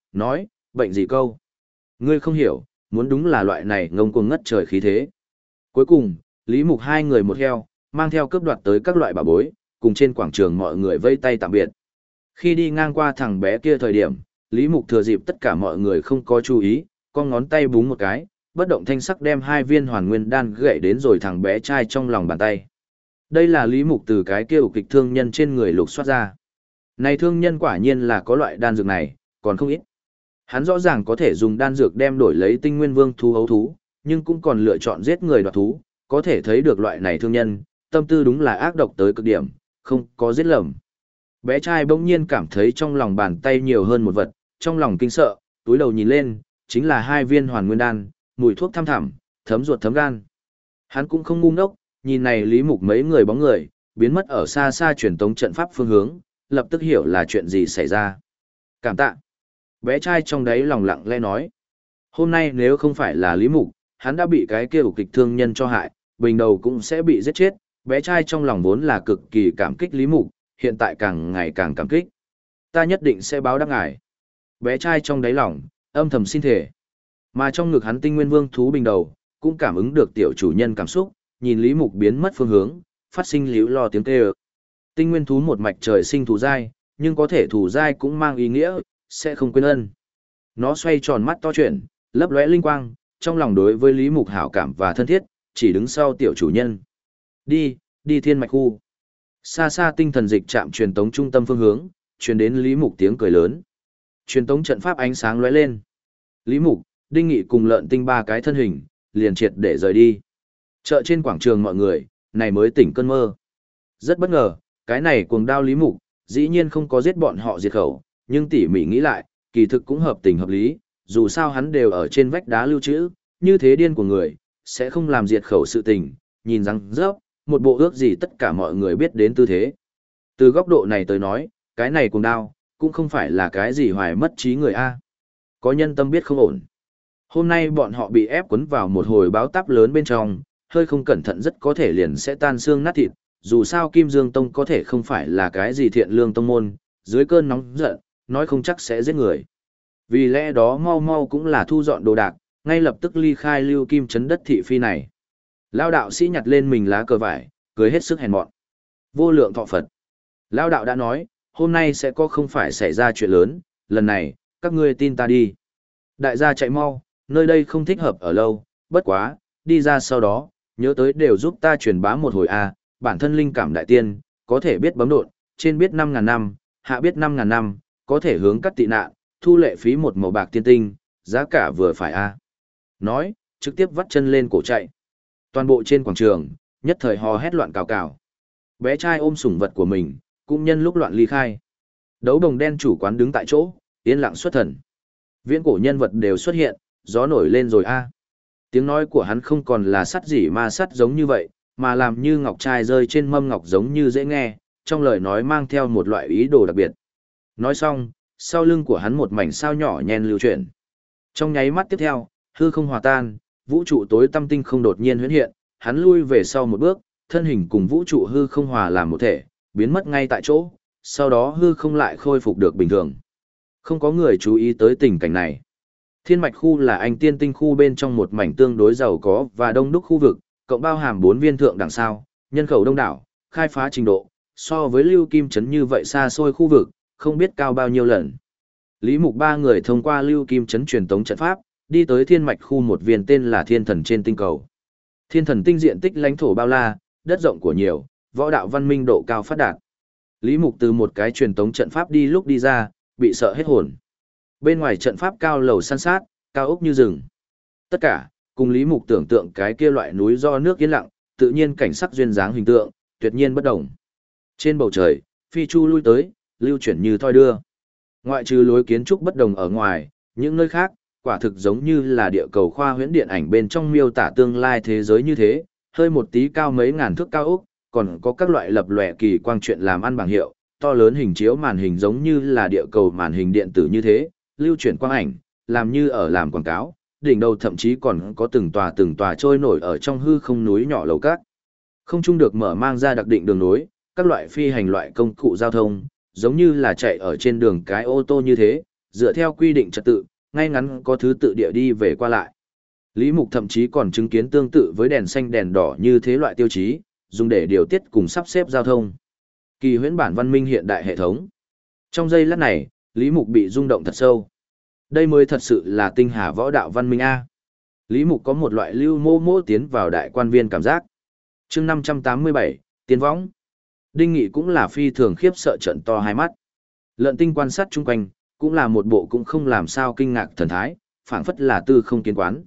nói, bệnh gì câu? Ngươi không hiểu, muốn đúng là loại này ngông cuồng ngất trời khí thế. Cuối cùng, Lý Mục hai người một heo, mang theo cướp đoạt tới các loại bảo bối, cùng trên quảng trường mọi người vây tay tạm biệt. Khi đi ngang qua thằng bé kia thời điểm, Lý Mục thừa dịp tất cả mọi người không có chú ý, con ngón tay búng một cái, bất động thanh sắc đem 2 viên hoàn nguyên đan gậy đến rồi thằng bé trai trong lòng bàn tay. Đây là Lý Mục từ cái kia ục kịch thương nhân trên người lục soát ra. Này thương nhân quả nhiên là có loại đan dược này, còn không ít. Hắn rõ ràng có thể dùng đan dược đem đổi lấy tinh nguyên vương thú hấu thú, nhưng cũng còn lựa chọn giết người đoạt thú, có thể thấy được loại này thương nhân, tâm tư đúng là ác độc tới cực điểm, không có giết lầm. Bé trai bỗng nhiên cảm thấy trong lòng bàn tay nhiều hơn một vật, trong lòng kinh sợ, túi đầu nhìn lên, chính là 2 viên hoàn nguyên đan, mùi thuốc thăm thẳm, thấm ruột thấm gan. Hắn cũng không ngu ngốc, nhìn này Lý Mục mấy người bóng người, biến mất ở xa xa truyền tống trận pháp phương hướng, lập tức hiểu là chuyện gì xảy ra. Cảm tạ. Bé trai trong đấy lòng lặng lẽ nói. Hôm nay nếu không phải là Lý Mục, hắn đã bị cái kia ục kịch thương nhân cho hại, bình đầu cũng sẽ bị giết chết. Bé trai trong lòng vốn là cực kỳ cảm kích Lý Mục, hiện tại càng ngày càng cảm kích. Ta nhất định sẽ báo đáp ngài. Bé trai trong đáy lòng, âm thầm xin thể. Mà trong ngực hắn tinh nguyên vương thú bình đầu, cũng cảm ứng được tiểu chủ nhân cảm xúc, nhìn Lý Mục biến mất phương hướng, phát sinh líu lo tiếng kêu. Tinh nguyên thú một mạch trời sinh thù dai, nhưng có thể thù dai cũng mang ý nghĩa, sẽ không quên ân. Nó xoay tròn mắt to chuyển, lấp lóe linh quang, trong lòng đối với Lý Mục hảo cảm và thân thiết, chỉ đứng sau tiểu chủ nhân. Đi thiên mạch khu. Xa xa tinh thần dịch trạm truyền tống trung tâm phương hướng, truyền đến Lý Mục tiếng cười lớn. Truyền tống trận pháp ánh sáng lóe lên. Lý Mục, Đinh Nghị cùng Lợn Tinh 3 cái thân hình, liền triệt để rời đi. Chợ trên quảng trường mọi người, này mới tỉnh cơn mơ. Rất bất ngờ, cái này cuồng đao Lý Mục, dĩ nhiên không có giết bọn họ diệt khẩu, nhưng tỉ mỉ nghĩ lại, kỳ thực cũng hợp tình hợp lý, dù sao hắn đều ở trên vách đá lưu trữ, như thế điên của người, sẽ không làm diệt khẩu sự tình, nhìn răng rớp, một bộ ước gì tất cả mọi người biết đến tư thế. Từ góc độ này tới nói, cái này cuồng đao, cũng không phải là cái gì hoài mất trí người A. Có nhân tâm biết không ổn. Hôm nay bọn họ bị ép cuốn vào một hồi báo táp lớn bên trong, hơi không cẩn thận rất có thể liền sẽ tan xương nát thịt, dù sao Kim Dương Tông có thể không phải là cái gì thiện lương tông môn, dưới cơn nóng giận, nói không chắc sẽ giết người. Vì lẽ đó mau mau cũng là thu dọn đồ đạc, ngay lập tức ly khai Lưu Kim trấn đất thị phi này. Lao đạo sĩ nhặt lên mình lá cờ vải, cười hết sức hèn mọn. Vô lượng thọ Phật. Lao đạo đã nói, hôm nay sẽ có không phải xảy ra chuyện lớn, lần này, các ngươi tin ta đi. Đại gia chạy mau, nơi đây không thích hợp ở lâu, bất quá, đi ra sau đó, nhớ tới đều giúp ta truyền bá một hồi a, bản thân linh cảm đại tiên, có thể biết bấm độn, trên biết 5.000 năm, hạ biết 5.000 năm, có thể hướng cắt tị nạn, thu lệ phí một màu bạc tiên tinh, giá cả vừa phải a. Nói, trực tiếp vắt chân lên cổ chạy. Toàn bộ trên quảng trường, nhất thời hò hét loạn cào cào. Bé trai ôm sủng vật của mình, cũng nhân lúc loạn ly khai. Đấu đồng đen chủ quán đứng tại chỗ, yên lặng xuất thần. Viễn cổ nhân vật đều xuất hiện, gió nổi lên rồi a. Tiếng nói của hắn không còn là sắt gì ma sắt giống như vậy, mà làm như ngọc trai rơi trên mâm ngọc giống như dễ nghe, trong lời nói mang theo một loại ý đồ đặc biệt. Nói xong, sau lưng của hắn một mảnh sao nhỏ nhen lưu chuyển. Trong nháy mắt tiếp theo, hư không hòa tan, vũ trụ tối tăm tinh không đột nhiên huyễn hiện, hắn lui về sau một bước, thân hình cùng vũ trụ hư không hòa làm một thể, biến mất ngay tại chỗ, sau đó hư không lại khôi phục được bình thường. Không có người chú ý tới tình cảnh này. Thiên mạch khu là anh tiên tinh khu bên trong một mảnh tương đối giàu có và đông đúc khu vực, cộng bao hàm 4 viên thượng đẳng sao, nhân khẩu đông đảo, khai phá trình độ, so với Lưu Kim trấn như vậy xa xôi khu vực, không biết cao bao nhiêu lần. Lý Mục 3 người thông qua Lưu Kim trấn truyền tống trận pháp, đi tới thiên mạch khu một viên tên là Thiên Thần trên tinh cầu. Thiên Thần tinh diện tích lãnh thổ bao la, đất rộng của nhiều, võ đạo văn minh độ cao phát đạt. Lý Mục từ một cái truyền tống trận pháp đi lúc đi ra, bị sợ hết hồn. Bên ngoài trận pháp cao lầu san sát, cao ốc như rừng. Tất cả, cùng Lý Mục tưởng tượng cái kia loại núi do nước yên lặng, tự nhiên cảnh sắc duyên dáng hình tượng, tuyệt nhiên bất động. Trên bầu trời, phi chu lui tới, lưu chuyển như thoi đưa. Ngoại trừ lối kiến trúc bất đồng ở ngoài, những nơi khác, quả thực giống như là địa cầu khoa huyễn điện ảnh bên trong miêu tả tương lai thế giới như thế, hơi một tí cao mấy ngàn thước cao ốc, còn có các loại lập lòe kỳ quang chuyện làm ăn bảng hiệu, to lớn hình chiếu màn hình giống như là địa cầu màn hình điện tử như thế, lưu chuyển quang ảnh, làm như ở làm quảng cáo, đỉnh đầu thậm chí còn có từng tòa trôi nổi ở trong hư không núi nhỏ lầu cát. Không trung được mở mang ra đặc định đường nối, các loại phi hành loại công cụ giao thông, giống như là chạy ở trên đường cái ô tô như thế, dựa theo quy định trật tự, ngay ngắn có thứ tự địa đi về qua lại. Lý Mục thậm chí còn chứng kiến tương tự với đèn xanh đèn đỏ như thế loại tiêu chí, dùng để điều tiết cùng sắp xếp giao thông. Kỳ huyễn bản văn minh hiện đại hệ thống. Trong giây lát này, Lý Mục bị rung động thật sâu. Đây mới thật sự là tinh hà võ đạo văn minh A. Lý Mục có một loại lưu mô mô tiến vào đại quan viên cảm giác. chương 587, Tiên Võng. Đinh Nghị cũng là phi thường khiếp sợ trận to hai mắt. Lợn tinh quan sát chung quanh, cũng là một bộ cũng không làm sao kinh ngạc thần thái, phảng phất là tư không kiến quán.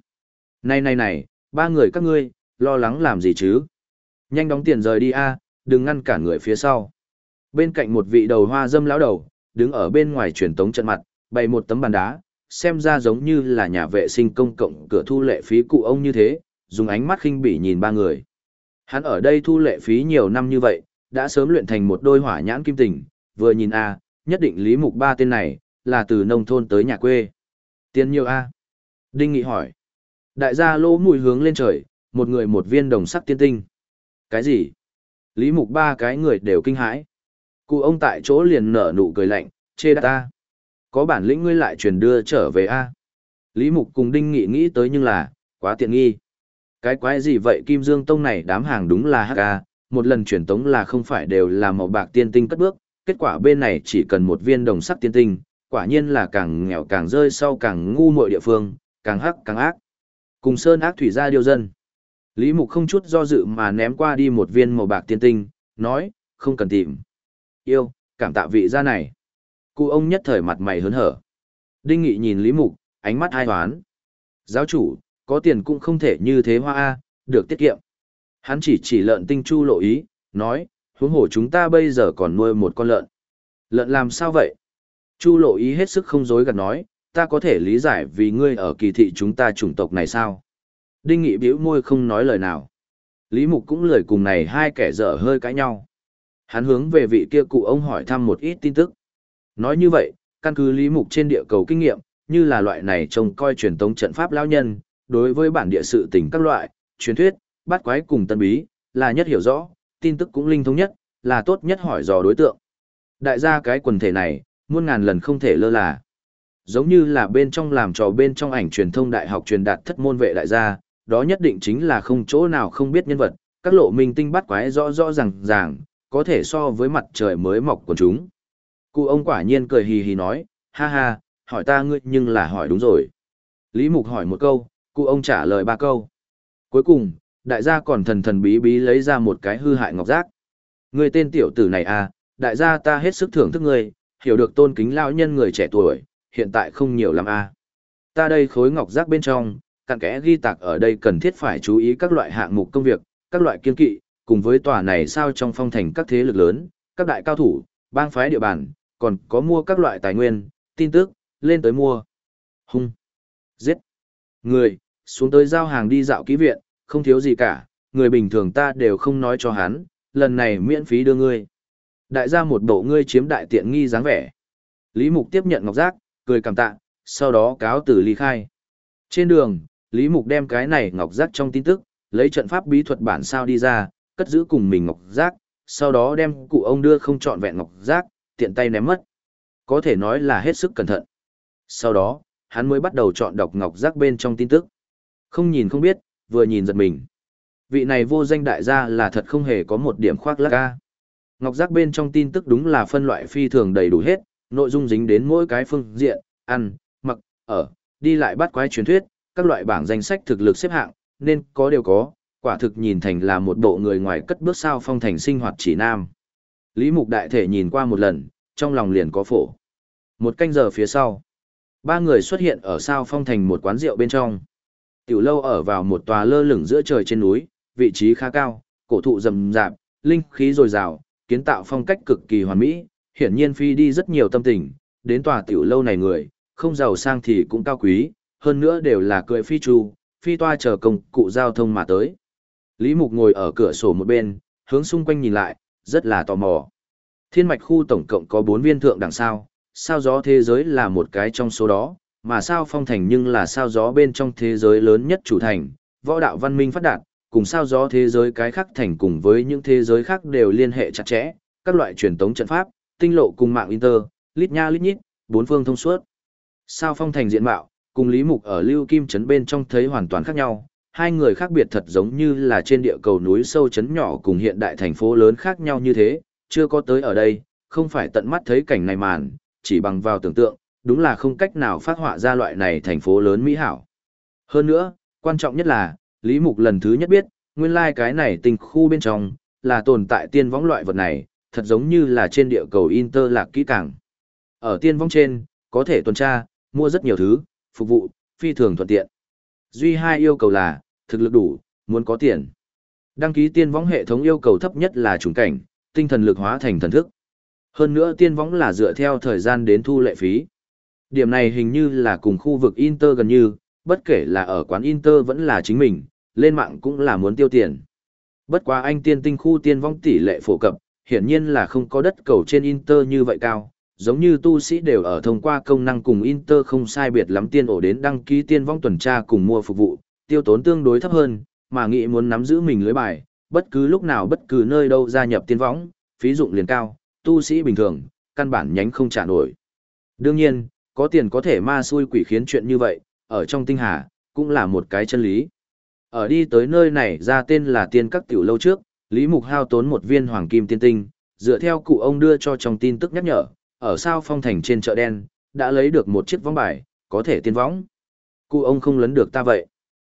Này, ba người các ngươi, lo lắng làm gì chứ? Nhanh đóng tiền rời đi a, đừng ngăn cản người phía sau. Bên cạnh một vị đầu hoa dâm lão đầu, đứng ở bên ngoài truyền tống trận mặt, bày một tấm bàn đá, xem ra giống như là nhà vệ sinh công cộng cửa thu lệ phí cụ ông như thế, dùng ánh mắt khinh bỉ nhìn ba người. Hắn ở đây thu lệ phí nhiều năm như vậy, đã sớm luyện thành một đôi hỏa nhãn kim tình, vừa nhìn a, nhất định Lý Mục ba tên này, là từ nông thôn tới nhà quê. Tiền nhiều a? Đinh Nghị hỏi. Đại gia lỗ mùi hướng lên trời, một người một viên đồng sắc tiên tinh. Cái gì? Lý Mục ba cái người đều kinh hãi. Cụ ông tại chỗ liền nở nụ cười lạnh, chê đắt ta. Có bản lĩnh ngươi lại truyền đưa trở về a. Lý Mục cùng Đinh Nghị nghĩ tới nhưng là, quá tiện nghi. Cái quái gì vậy Kim Dương Tông này đám hàng đúng là HK, một lần truyền tống là không phải đều là màu bạc tiên tinh cất bước, kết quả bên này chỉ cần một viên đồng sắc tiên tinh, quả nhiên là càng nghèo càng rơi sau càng ngu muội địa phương, càng hắc càng ác. Cùng sơn ác thủy gia điêu dân. Lý Mục không chút do dự mà ném qua đi một viên màu bạc tiên tinh, nói, không cần tìm. Yêu, cảm tạ vị gia này. Cụ ông nhất thời mặt mày hớn hở. Đinh Nghị nhìn Lý Mục, ánh mắt ai hoán. Giáo chủ, có tiền cũng không thể như thế hoa a, được tiết kiệm. Hắn chỉ lợn tinh chu lộ ý, nói, huống hồ chúng ta bây giờ còn nuôi một con lợn. Lợn làm sao vậy? Chu lộ ý hết sức không dối gạt nói, ta có thể lý giải vì ngươi ở kỳ thị chúng ta chủng tộc này sao? Đinh Nghị bĩu môi không nói lời nào. Lý Mục cũng lười cùng này hai kẻ dở hơi cãi nhau. Hắn hướng về vị kia cụ ông hỏi thăm một ít tin tức. Nói như vậy, căn cứ Lý Mục trên địa cầu kinh nghiệm, như là loại này trông coi truyền tống trận pháp lão nhân, đối với bản địa sự tình các loại, truyền thuyết, bát quái cùng tân bí, là nhất hiểu rõ, tin tức cũng linh thông nhất, là tốt nhất hỏi dò đối tượng. Đại gia cái quần thể này, muôn ngàn lần không thể lơ là. Giống như là bên trong làm trò bên trong ảnh truyền thông đại học truyền đạt thất môn vệ đại gia, đó nhất định chính là không chỗ nào không biết nhân vật, các lộ minh tinh bắt quái rõ rõ ràng, có thể so với mặt trời mới mọc của chúng. Cụ ông quả nhiên cười hì hì nói, ha ha, hỏi ta ngươi nhưng là hỏi đúng rồi. Lý Mục hỏi một câu, cụ ông trả lời ba câu. Cuối cùng, đại gia còn thần thần bí bí lấy ra một cái hư hại ngọc giác. Ngươi tên tiểu tử này à, đại gia ta hết sức thưởng thức ngươi, hiểu được tôn kính lão nhân người trẻ tuổi, hiện tại không nhiều lắm à. Ta đây khối ngọc giác bên trong, cặn kẽ ghi tạc ở đây cần thiết phải chú ý các loại hạng mục công việc, các loại kiên kỵ, cùng với tòa này sao trong phong thành các thế lực lớn, các đại cao thủ, bang phái địa bàn, còn có mua các loại tài nguyên, tin tức, lên tới mua. Hung. Giết. Người, xuống tới giao hàng đi dạo ký viện, không thiếu gì cả, người bình thường ta đều không nói cho hắn, lần này miễn phí đưa ngươi. Đại gia một bộ ngươi chiếm đại tiện nghi dáng vẻ. Lý Mục tiếp nhận ngọc giác, cười cảm tạ, sau đó cáo từ ly khai. Trên đường, Lý Mục đem cái này ngọc giác trong tin tức, lấy trận pháp bí thuật bản sao đi ra, cất giữ cùng mình ngọc giác, sau đó đem cụ ông đưa không trọn vẹn ngọc giác, tiện tay ném mất. Có thể nói là hết sức cẩn thận. Sau đó, hắn mới bắt đầu chọn đọc ngọc giác bên trong tin tức. Không nhìn không biết, vừa nhìn giật mình. Vị này vô danh đại gia là thật không hề có một điểm khoác lác ca. Ngọc giác bên trong tin tức đúng là phân loại phi thường đầy đủ hết, nội dung dính đến mỗi cái phương diện, ăn, mặc, ở, đi lại bắt quái truyền thuyết, các loại bảng danh sách thực lực xếp hạng, nên có đều có, quả thực nhìn thành là một bộ người ngoài cất bước sao phong thành sinh hoạt chỉ nam. Lý Mục đại thể nhìn qua một lần, trong lòng liền có phổ. Một canh giờ phía sau, ba người xuất hiện ở sao phong thành một quán rượu bên trong. Tiểu lâu ở vào một tòa lơ lửng giữa trời trên núi, vị trí khá cao, cổ thụ rậm rạp, linh khí dồi dào, kiến tạo phong cách cực kỳ hoàn mỹ, hiển nhiên phi đi rất nhiều tâm tình, đến tòa tiểu lâu này người, không giàu sang thì cũng cao quý, hơn nữa đều là cưỡi phi chu, phi toa chờ công cụ giao thông mà tới. Lý Mục ngồi ở cửa sổ một bên, hướng xung quanh nhìn lại, rất là tò mò. Thiên mạch khu tổng cộng có 4 viên thượng đẳng sao, sao gió thế giới là một cái trong số đó, mà sao phong thành nhưng là sao gió bên trong thế giới lớn nhất chủ thành, võ đạo văn minh phát đạt, cùng sao gió thế giới cái khác thành cùng với những thế giới khác đều liên hệ chặt chẽ, các loại truyền tống trận pháp, tinh lộ cùng mạng inter, lít nha lít nhít, 4 phương thông suốt. Sao Phong Thành diện mạo, cùng Lý Mục ở Lưu Kim Trấn bên trong thấy hoàn toàn khác nhau, hai người khác biệt thật giống như là trên địa cầu núi sâu trấn nhỏ cùng hiện đại thành phố lớn khác nhau như thế, chưa có tới ở đây, không phải tận mắt thấy cảnh này màn, chỉ bằng vào tưởng tượng, đúng là không cách nào phát họa ra loại này thành phố lớn mỹ hảo. Hơn nữa, quan trọng nhất là, Lý Mục lần thứ nhất biết, nguyên lai cái này tinh khu bên trong, là tồn tại tiên võng loại vật này, thật giống như là trên địa cầu Inter lạc kỹ càng. Ở tiên võng trên, có thể tuần tra, mua rất nhiều thứ, phục vụ, phi thường thuận tiện. Duy hai yêu cầu là, thực lực đủ, muốn có tiền. Đăng ký tiên võng hệ thống yêu cầu thấp nhất là trùng cảnh, tinh thần lực hóa thành thần thức. Hơn nữa tiên võng là dựa theo thời gian đến thu lệ phí. Điểm này hình như là cùng khu vực Inter gần như, bất kể là ở quán Inter vẫn là chính mình, lên mạng cũng là muốn tiêu tiền. Bất quá anh tiên tinh khu tiên võng tỷ lệ phổ cập, hiển nhiên là không có đất cầu trên Inter như vậy cao, giống như tu sĩ đều ở thông qua công năng cùng Inter không sai biệt lắm tiên ổ đến đăng ký tiên võng tuần tra cùng mua phục vụ, tiêu tốn tương đối thấp hơn, mà nghĩ muốn nắm giữ mình lưới bài, bất cứ lúc nào bất cứ nơi đâu gia nhập tiên võng, phí dụng liền cao, tu sĩ bình thường, căn bản nhánh không trả nổi. Đương nhiên, có tiền có thể ma xui quỷ khiến chuyện như vậy, ở trong tinh hà, cũng là một cái chân lý. Ở đi tới nơi này ra tên là tiên các tiểu lâu trước, Lý Mục hao tốn một viên hoàng kim tiên tinh, dựa theo cụ ông đưa cho trong tin tức nhắc nhở, ở sao Phong Thành trên chợ đen, đã lấy được một chiếc võng bài, có thể tiên võng. Cụ ông không lấn được ta vậy.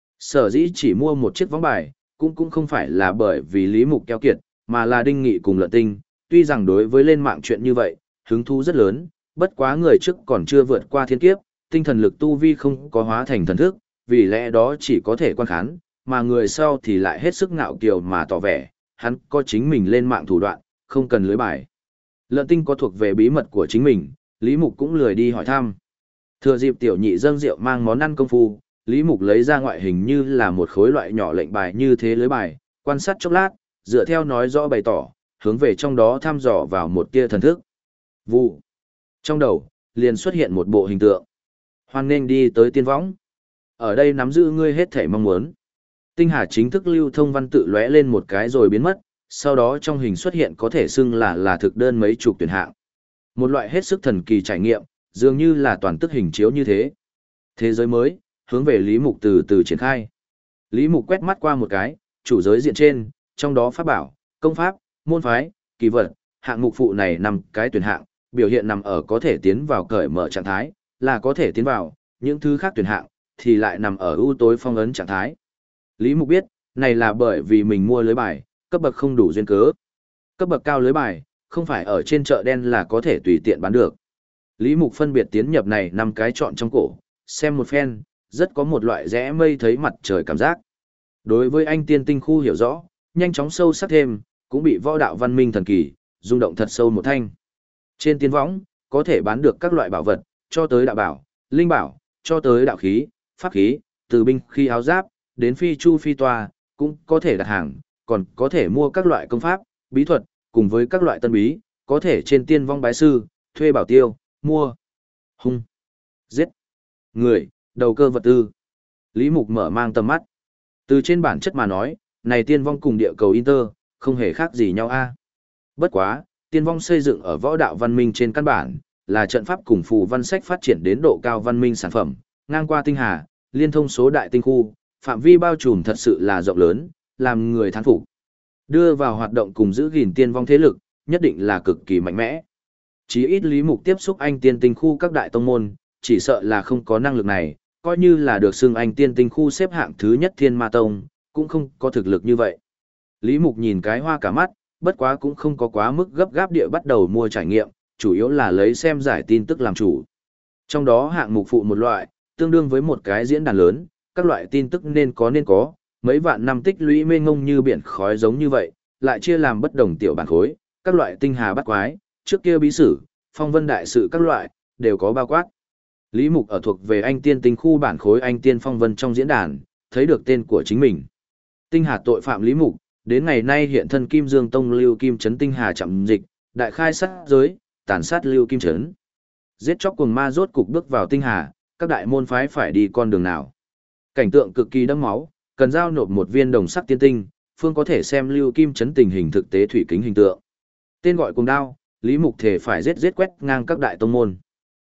Sở dĩ chỉ mua một chiếc võng bài, cũng không phải là bởi vì Lý Mục keo kiệt, mà là Đinh Nghị cùng Lợn Tinh, tuy rằng đối với lên mạng chuyện như vậy, hứng thú rất lớn, bất quá người trước còn chưa vượt qua thiên kiếp, tinh thần lực tu vi không có hóa thành thần thức, vì lẽ đó chỉ có thể quan khán, mà người sau thì lại hết sức ngạo kiều mà tỏ vẻ, hắn có chính mình lên mạng thủ đoạn, không cần lưới bài. Lợn Tinh có thuộc về bí mật của chính mình, Lý Mục cũng lười đi hỏi thăm. Thừa dịp tiểu nhị dâng rượu mang món ăn công phu, Lý Mục lấy ra ngoại hình như là một khối loại nhỏ lệnh bài như thế lưới bài, quan sát chốc lát, dựa theo nói rõ bày tỏ, hướng về trong đó thăm dò vào một tia thần thức. Vụ. Trong đầu, liền xuất hiện một bộ hình tượng. Hoan nghênh đi tới tiên võng. Ở đây nắm giữ ngươi hết thể mong muốn. Tinh hà chính thức lưu thông văn tự lóe lên một cái rồi biến mất, sau đó trong hình xuất hiện có thể xưng là thực đơn mấy chục tuyển hạng. Một loại hết sức thần kỳ trải nghiệm, dường như là toàn tức hình chiếu như thế. Thế giới mới, hướng về Lý Mục từ từ triển khai. Lý Mục quét mắt qua một cái, chủ giới diện trên, trong đó pháp bảo, công pháp, môn phái, kỳ vật, hạng mục phụ này nằm cái tuyển hạng, biểu hiện nằm ở có thể tiến vào cởi mở trạng thái, là có thể tiến vào, những thứ khác tuyển hạng, thì lại nằm ở ưu tối phong ấn trạng thái. Lý Mục biết, này là bởi vì mình mua lưới bài, cấp bậc không đủ duyên cớ. Cấp bậc cao lưới bài, không phải ở trên chợ đen là có thể tùy tiện bán được. Lý Mục phân biệt tiến nhập này 5 cái chọn trong cổ, xem một phen, rất có một loại rẽ mây thấy mặt trời cảm giác. Đối với anh tiên tinh khu hiểu rõ, nhanh chóng sâu sắc thêm, cũng bị võ đạo văn minh thần kỳ, rung động thật sâu một thanh. Trên tiên võng, có thể bán được các loại bảo vật, cho tới đạo bảo, linh bảo, cho tới đạo khí, pháp khí, từ binh khí áo giáp, đến phi chu phi toa, cũng có thể đặt hàng, còn có thể mua các loại công pháp, bí thuật, cùng với các loại tân bí, có thể trên tiên vong bái sư, thuê bảo tiêu, mua, hung, giết, người, đầu cơ vật tư. Lý Mục mở mang tầm mắt. Từ trên bản chất mà nói, này tiên vong cùng địa cầu Inter, không hề khác gì nhau a. Bất quá, tiên vong xây dựng ở võ đạo văn minh trên căn bản, là trận pháp cùng phù văn sách phát triển đến độ cao văn minh sản phẩm, ngang qua tinh hà, liên thông số đại tinh khu, phạm vi bao trùm thật sự là rộng lớn, làm người thán phục. Đưa vào hoạt động cùng giữ gìn tiên vong thế lực, nhất định là cực kỳ mạnh mẽ. Chí ít Lý Mục tiếp xúc anh tiên tinh khu các đại tông môn, chỉ sợ là không có năng lực này, coi như là được xưng anh tiên tinh khu xếp hạng thứ nhất Thiên Ma Tông, cũng không có thực lực như vậy. Lý Mục nhìn cái hoa cả mắt, bất quá cũng không có quá mức gấp gáp địa bắt đầu mua trải nghiệm, chủ yếu là lấy xem giải tin tức làm chủ. Trong đó hạng mục phụ một loại, tương đương với một cái diễn đàn lớn, các loại tin tức nên có, mấy vạn năm tích lũy mênh mông như biển khói giống như vậy, lại chia làm bất đồng tiểu bản khối, các loại tinh hà bắt quái, trước kia bí sử, phong vân đại sự các loại, đều có bao quát. Lý Mục ở thuộc về anh tiên tinh khu bản khối anh tiên phong vân trong diễn đàn, thấy được tên của chính mình. Tinh hà tội phạm Lý Mục, đến ngày nay hiện thân Kim Dương Tông Lưu Kim Trấn tinh hà chậm dịch, đại khai sát giới, tàn sát Lưu Kim Trấn. Giết chóc cuồng ma rốt cục bước vào tinh hà, các đại môn phái phải đi con đường nào. Cảnh tượng cực kỳ đẫm máu, cần giao nộp một viên đồng sắc tiên tinh, phương có thể xem Lưu Kim Trấn tình hình thực tế thủy kính hình tượng. Tên gọi cùng đao, Lý Mục thể phải giết quét ngang các đại tông môn.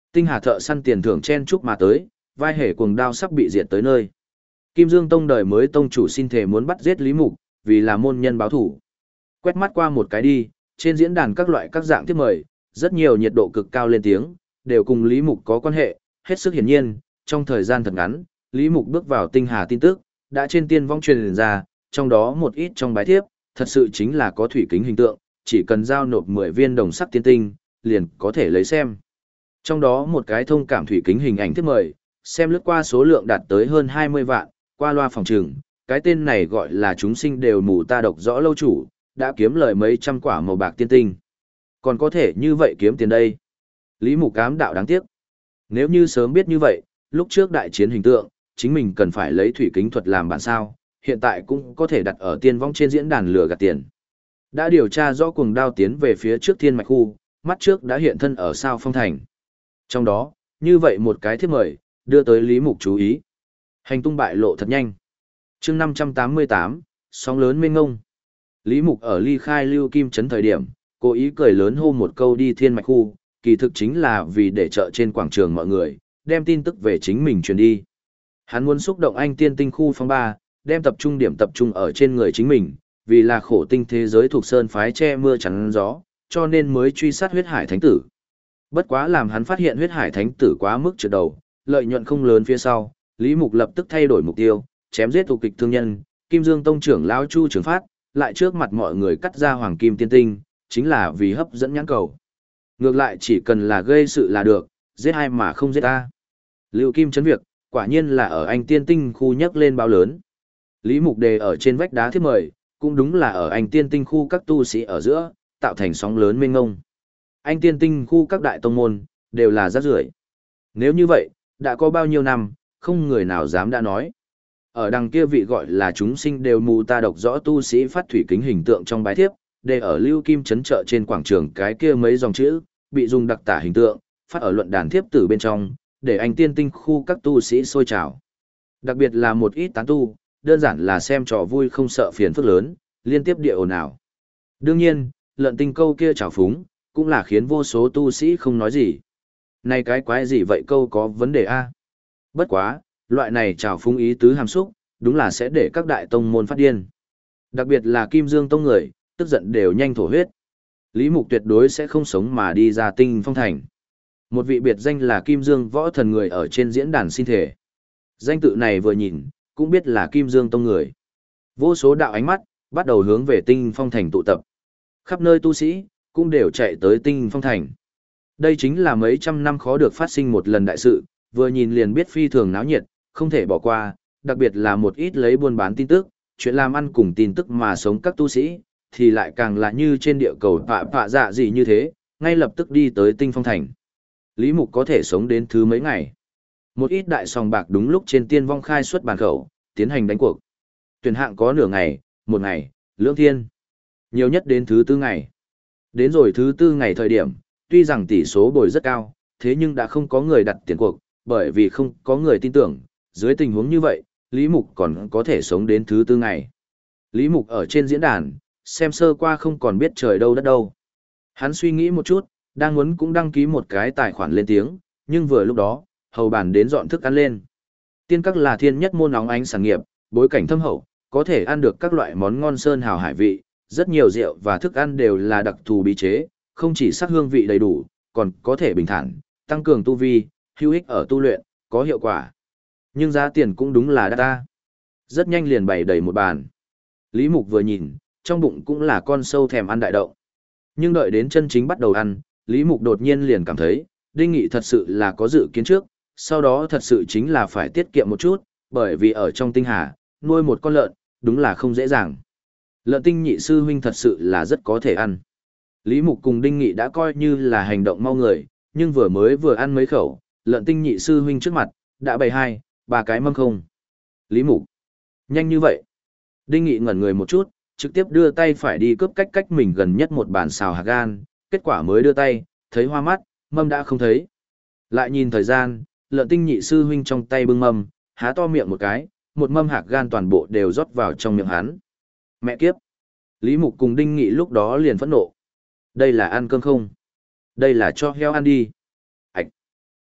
Tinh Hà thợ săn tiền thưởng chen chúc mà tới, vai hề cuồng đao sắp bị diệt tới nơi. Kim Dương Tông đời mới tông chủ xin thề muốn bắt giết Lý Mục, vì là môn nhân báo thủ. Quét mắt qua một cái đi, trên diễn đàn các loại các dạng tiếp mời, rất nhiều nhiệt độ cực cao lên tiếng, đều cùng Lý Mục có quan hệ, hết sức hiển nhiên, trong thời gian thật ngắn, Lý Mục bước vào Tinh Hà tin tức, đã trên tiên vong truyền ra, trong đó một ít trong bái thiếp, thật sự chính là có thủy kính hình tượng, chỉ cần giao nộp 10 viên đồng sắc tiên tinh, liền có thể lấy xem. Trong đó một cái thông cảm thủy kính hình ảnh thiếp mời, xem lướt qua số lượng đạt tới hơn 20 vạn, qua loa phòng trừng, cái tên này gọi là chúng sinh đều mù ta độc rõ lâu chủ, đã kiếm lời mấy trăm quả màu bạc tiên tinh. Còn có thể như vậy kiếm tiền đây. Lý Mục cám đạo đáng tiếc. Nếu như sớm biết như vậy, lúc trước đại chiến hình tượng, chính mình cần phải lấy thủy kính thuật làm bản sao, hiện tại cũng có thể đặt ở tiên vong trên diễn đàn lừa gạt tiền. Đã điều tra rõ cuồng đao tiến về phía trước thiên mạch khu, mắt trước đã hiện thân ở sao phong thành. Trong đó, như vậy một cái thiếp mời, đưa tới Lý Mục chú ý. Hành tung bại lộ thật nhanh. chương 588, sóng lớn mênh ngông. Lý Mục ở ly khai Lưu Kim Trấn thời điểm, cố ý cười lớn hô một câu đi thiên mạch khu, kỳ thực chính là vì để trợ trên quảng trường mọi người, đem tin tức về chính mình truyền đi. Hắn muốn xúc động anh tiên tinh khu phong ba, đem tập trung ở trên người chính mình, vì là khổ tinh thế giới thuộc sơn phái che mưa chắn gió, cho nên mới truy sát huyết hải thánh tử. Bất quá làm hắn phát hiện huyết hải thánh tử quá mức trượt đầu, lợi nhuận không lớn phía sau, Lý Mục lập tức thay đổi mục tiêu, chém giết thủ kịch thương nhân, Kim Dương Tông trưởng lão Chu Trường Phát, lại trước mặt mọi người cắt ra hoàng kim tiên tinh, chính là vì hấp dẫn nhãn cầu. Ngược lại chỉ cần là gây sự là được, giết ai mà không giết ta. Lưu Kim Trấn việc, quả nhiên là ở anh tiên tinh khu nhấc lên báo lớn. Lý Mục đề ở trên vách đá thiếp mời, cũng đúng là ở anh tiên tinh khu các tu sĩ ở giữa, tạo thành sóng lớn mênh ngông. Anh tiên tinh khu các đại tông môn, đều là rác rưởi. Nếu như vậy, đã có bao nhiêu năm, không người nào dám đã nói. Ở đằng kia vị gọi là chúng sinh đều mù ta độc rõ tu sĩ phát thủy kính hình tượng trong bái thiếp, để ở Lưu Kim Trấn chợ trên quảng trường cái kia mấy dòng chữ, bị dùng đặc tả hình tượng, phát ở luận đàn thiếp tử bên trong, để anh tiên tinh khu các tu sĩ sôi trào. Đặc biệt là một ít tán tu, đơn giản là xem trò vui không sợ phiền phức lớn, liên tiếp địa ồn ào. Đương nhiên, lợn tinh câu kia trào phúng, cũng là khiến vô số tu sĩ không nói gì. Này cái quái gì vậy câu có vấn đề a? Bất quá, loại này trào phúng ý tứ hàm xúc, đúng là sẽ để các đại tông môn phát điên. Đặc biệt là Kim Dương Tông người, tức giận đều nhanh thổ huyết. Lý Mục tuyệt đối sẽ không sống mà đi ra Tinh Phong Thành. Một vị biệt danh là Kim Dương Võ Thần người ở trên diễn đàn xin thể. Danh tự này vừa nhìn, cũng biết là Kim Dương Tông người. Vô số đạo ánh mắt, bắt đầu hướng về Tinh Phong Thành tụ tập. Khắp nơi tu sĩ, cũng đều chạy tới Tinh Phong Thành. Đây chính là mấy trăm năm khó được phát sinh một lần đại sự, vừa nhìn liền biết phi thường náo nhiệt, không thể bỏ qua, đặc biệt là một ít lấy buôn bán tin tức, chuyện làm ăn cùng tin tức mà sống các tu sĩ, thì lại càng là như trên địa cầu phạ dạ gì như thế, ngay lập tức đi tới Tinh Phong Thành. Lý Mục có thể sống đến thứ mấy ngày. Một ít đại sòng bạc đúng lúc trên tiên vong khai xuất bàn khẩu, tiến hành đánh cuộc. Tuyển hạng có nửa ngày, một ngày, lưỡng thiên. Nhiều nhất đến thứ tư ngày. Đến rồi thứ tư ngày thời điểm, tuy rằng tỷ số bồi rất cao, thế nhưng đã không có người đặt tiền cuộc, bởi vì không có người tin tưởng. Dưới tình huống như vậy, Lý Mục còn có thể sống đến thứ tư ngày. Lý Mục ở trên diễn đàn, xem sơ qua không còn biết trời đâu đất đâu. Hắn suy nghĩ một chút, đang muốn cũng đăng ký một cái tài khoản lên tiếng, nhưng vừa lúc đó, hầu bàn đến dọn thức ăn lên. Tiên các là thiên nhất môn óng ánh sản nghiệp, bối cảnh thâm hậu, có thể ăn được các loại món ngon sơn hào hải vị, rất nhiều rượu và thức ăn đều là đặc thù bí chế, không chỉ sắc hương vị đầy đủ, còn có thể bình thản, tăng cường tu vi, hữu ích ở tu luyện, có hiệu quả. Nhưng giá tiền cũng đúng là đắt ta. Rất nhanh liền bày đầy một bàn. Lý Mục vừa nhìn, trong bụng cũng là con sâu thèm ăn đại động. Nhưng đợi đến chân chính bắt đầu ăn, Lý Mục đột nhiên liền cảm thấy, Đinh Nghị thật sự là có dự kiến trước, sau đó thật sự chính là phải tiết kiệm một chút, bởi vì ở trong tinh hà, nuôi một con lợn, đúng là không dễ dàng. Lợn tinh nhị sư huynh thật sự là rất có thể ăn. Lý Mục cùng Đinh Nghị đã coi như là hành động mau người, nhưng vừa ăn mấy khẩu, lợn tinh nhị sư huynh trước mặt, đã bày ba cái mâm không. Lý Mục, nhanh như vậy. Đinh Nghị ngẩn người một chút, trực tiếp đưa tay phải đi cướp cách mình gần nhất một bàn xào hạt gan, kết quả mới đưa tay, thấy hoa mắt, mâm đã không thấy. Lại nhìn thời gian, lợn tinh nhị sư huynh trong tay bưng mâm, há to miệng một cái, một mâm hạt gan toàn bộ đều rót vào trong miệng hắn. Mẹ kiếp! Lý Mục cùng Đinh Nghị lúc đó liền phẫn nộ. Đây là ăn cơm không? Đây là cho heo ăn đi. Ảch!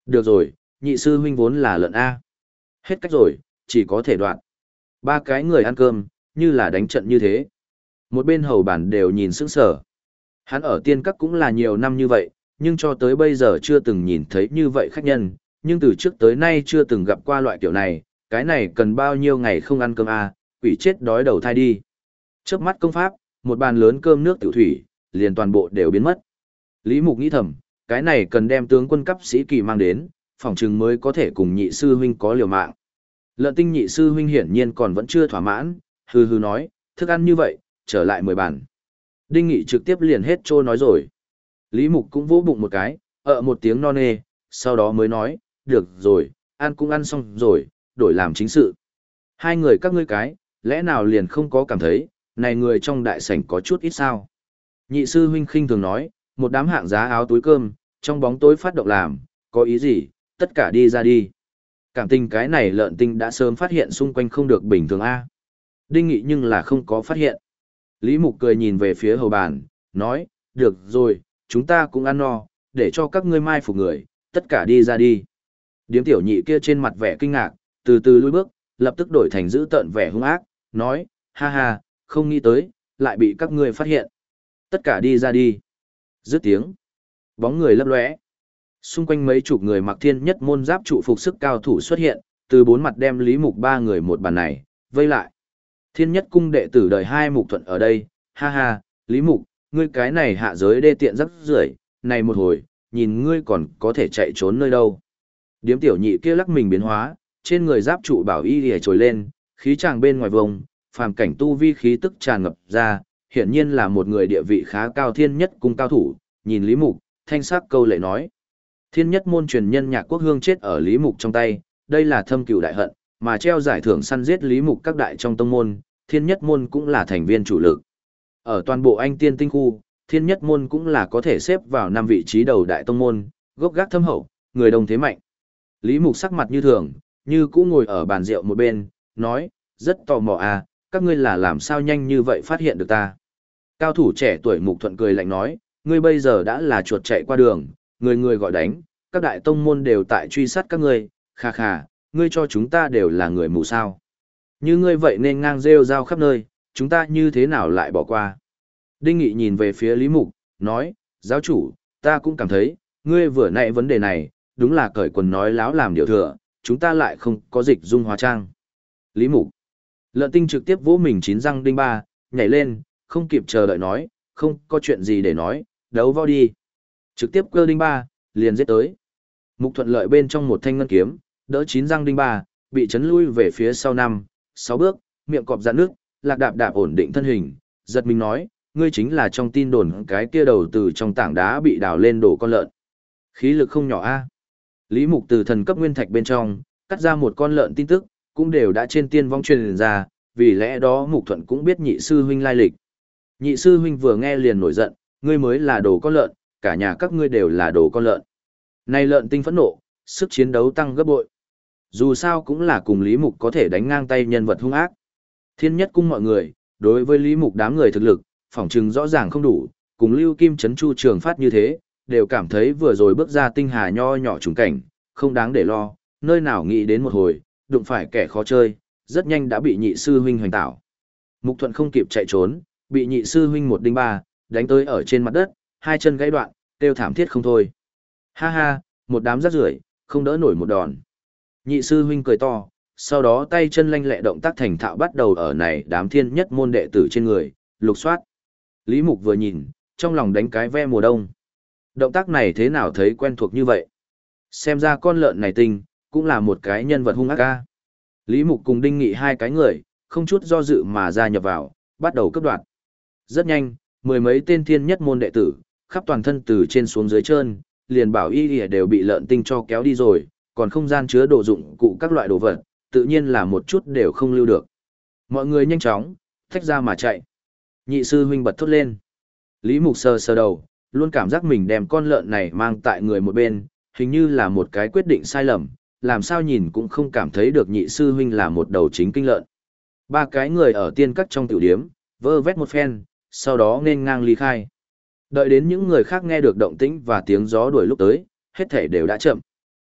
Được rồi, nhị sư huynh vốn là lợn A. Hết cách rồi, chỉ có thể đoạn. Ba cái người ăn cơm, như là đánh trận như thế. Một bên hầu bản đều nhìn sững sờ. Hắn ở tiên các cũng là nhiều năm như vậy, nhưng cho tới bây giờ chưa từng nhìn thấy như vậy khách nhân, nhưng từ trước tới nay chưa từng gặp qua loại kiểu này, cái này cần bao nhiêu ngày không ăn cơm à, quỷ chết đói đầu thai đi. Chớp mắt công pháp, một bàn lớn cơm nước tiểu thủy, liền toàn bộ đều biến mất. Lý Mục nghĩ thầm, cái này cần đem tướng quân cấp sĩ kỳ mang đến, phòng chừng mới có thể cùng nhị sư huynh có liều mạng. Lợn tinh nhị sư huynh hiển nhiên còn vẫn chưa thỏa mãn, hừ hừ nói, thức ăn như vậy, trở lại 10 bàn. Đinh Nghị trực tiếp liền hết trô nói rồi. Lý Mục cũng vỗ bụng một cái, một tiếng no nê, sau đó mới nói, được rồi, ăn cũng ăn xong rồi, đổi làm chính sự. Hai người các ngươi cái, lẽ nào liền không có cảm thấy, này người trong đại sảnh có chút ít sao. Nhị sư huynh khinh thường nói, một đám hạng giá áo túi cơm, trong bóng tối phát động làm, có ý gì, tất cả đi ra đi. Cảm tình cái này lợn tinh đã sớm phát hiện xung quanh không được bình thường a. Đinh Nghị nhưng là không có phát hiện. Lý Mục cười nhìn về phía hầu bàn, nói, được rồi, chúng ta cũng ăn no, để cho các ngươi mai phục người, tất cả đi ra đi. Điếm tiểu nhị kia trên mặt vẻ kinh ngạc, từ từ lùi bước, lập tức đổi thành giữ tợn vẻ hung ác, nói, ha ha, không nghĩ tới, lại bị các ngươi phát hiện. Tất cả đi ra đi. Dứt tiếng. Bóng người lấp lóe. Xung quanh mấy chục người mặc thiên nhất môn giáp trụ phục sức cao thủ xuất hiện, từ bốn mặt đem Lý Mục ba người một bàn này, vây lại. Thiên nhất cung đệ tử đời hai Mục Thuận ở đây, ha ha, Lý Mục, ngươi cái này hạ giới đê tiện rắc rưởi, này một hồi, nhìn ngươi còn có thể chạy trốn nơi đâu. Điếm tiểu nhị kia lắc mình biến hóa, trên người giáp trụ bảo y lìa trồi lên, khí tràng bên ngoài vông, phàm cảnh tu vi khí tức tràn ngập ra, hiển nhiên là một người địa vị khá cao thiên nhất cung cao thủ, nhìn Lý Mục, thanh sắc câu lệ nói. Thiên nhất môn truyền nhân Nhạc Quốc Hương chết ở Lý Mục trong tay, đây là thâm cừu đại hận, mà treo giải thưởng săn giết Lý Mục các đại trong tông môn, thiên nhất môn cũng là thành viên chủ lực. Ở toàn bộ anh tiên tinh khu, thiên nhất môn cũng là có thể xếp vào 5 vị trí đầu đại tông môn, gốc gác thâm hậu, người đồng thế mạnh. Lý Mục sắc mặt như thường, như cũ ngồi ở bàn rượu một bên, nói, rất tò mò à, các ngươi là làm sao nhanh như vậy phát hiện được ta. Cao thủ trẻ tuổi Mục Thuận cười lạnh nói, ngươi bây giờ đã là chuột chạy qua đường, người người gọi đánh, các đại tông môn đều tại truy sát các ngươi, khà khà, ngươi cho chúng ta đều là người mù sao. Như ngươi vậy nên ngang rêu rao khắp nơi, chúng ta như thế nào lại bỏ qua. Đinh Nghị nhìn về phía Lý Mục, nói, giáo chủ, ta cũng cảm thấy, ngươi vừa nãy vấn đề này, đúng là cởi quần nói láo làm điều thừa, chúng ta lại không có dịch dung hóa trang. Lý Mục, lợn tinh trực tiếp vỗ mình chín răng đinh ba, nhảy lên, không kịp chờ đợi nói, không có chuyện gì để nói, đấu vào đi. Trực tiếp cơ đinh ba, liền giết tới. Mục Thuận lợi bên trong một thanh ngân kiếm, đỡ chín răng đinh ba, bị chấn lui về phía sau 5-6 bước, miệng cọp dạn nước, lạc đạp đạp ổn định thân hình, giật mình nói, ngươi chính là trong tin đồn cái kia đầu từ trong tảng đá bị đào lên đổ con lợn. Khí lực không nhỏ a. Lý Mục từ thần cấp nguyên thạch bên trong, cắt ra một con lợn tin tức, cũng đều đã trên tiên vong truyền ra, vì lẽ đó Mục Thuận cũng biết nhị sư huynh lai lịch. Nhị sư huynh vừa nghe liền nổi giận, ngươi mới là đồ con lợn, cả nhà các ngươi đều là đồ con lợn. Này lợn tinh phẫn nộ, sức chiến đấu tăng gấp bội. Dù sao cũng là cùng Lý Mục có thể đánh ngang tay nhân vật hung ác. Thiên nhất cung mọi người, đối với Lý Mục đám người thực lực, phỏng chừng rõ ràng không đủ, cùng Lưu Kim Trấn Chu Trường Phát như thế, đều cảm thấy vừa rồi bước ra tinh hà nho nhỏ trùng cảnh, không đáng để lo, nơi nào nghĩ đến một hồi, đụng phải kẻ khó chơi, rất nhanh đã bị nhị sư huynh hoành tảo. Mục Thuận không kịp chạy trốn, bị nhị sư huynh một đinh ba, đánh tới ở trên mặt đất, hai chân gãy đoạn, kêu thảm thiết không thôi. Ha ha, một đám rác rưởi, không đỡ nổi một đòn. Nhị sư huynh cười to, sau đó tay chân lanh lẹ động tác thành thạo bắt đầu ở này đám thiên nhất môn đệ tử trên người, lục soát. Lý Mục vừa nhìn, trong lòng đánh cái ve mùa đông. Động tác này thế nào thấy quen thuộc như vậy? Xem ra con lợn này tinh, cũng là một cái nhân vật hung ác ca. Lý Mục cùng Đinh Nghị hai cái người, không chút do dự mà gia nhập vào, bắt đầu cướp đoạt. Rất nhanh, mười mấy tên thiên nhất môn đệ tử, khắp toàn thân từ trên xuống dưới trơn, liền bảo y đều bị lợn tinh cho kéo đi rồi, còn không gian chứa đồ dụng cụ các loại đồ vật, tự nhiên là một chút đều không lưu được. Mọi người nhanh chóng, thách ra mà chạy. Nhị sư huynh bật thốt lên. Lý Mục sờ sờ đầu, luôn cảm giác mình đem con lợn này mang tại người một bên, hình như là một cái quyết định sai lầm, làm sao nhìn cũng không cảm thấy được nhị sư huynh là một đầu chính kinh lợn. Ba cái người ở tiên các trong tiểu điếm, vơ vét một phen, sau đó nên ngang ly khai. Đợi đến những người khác nghe được động tĩnh và tiếng gió đuổi lúc tới, hết thể đều đã chậm.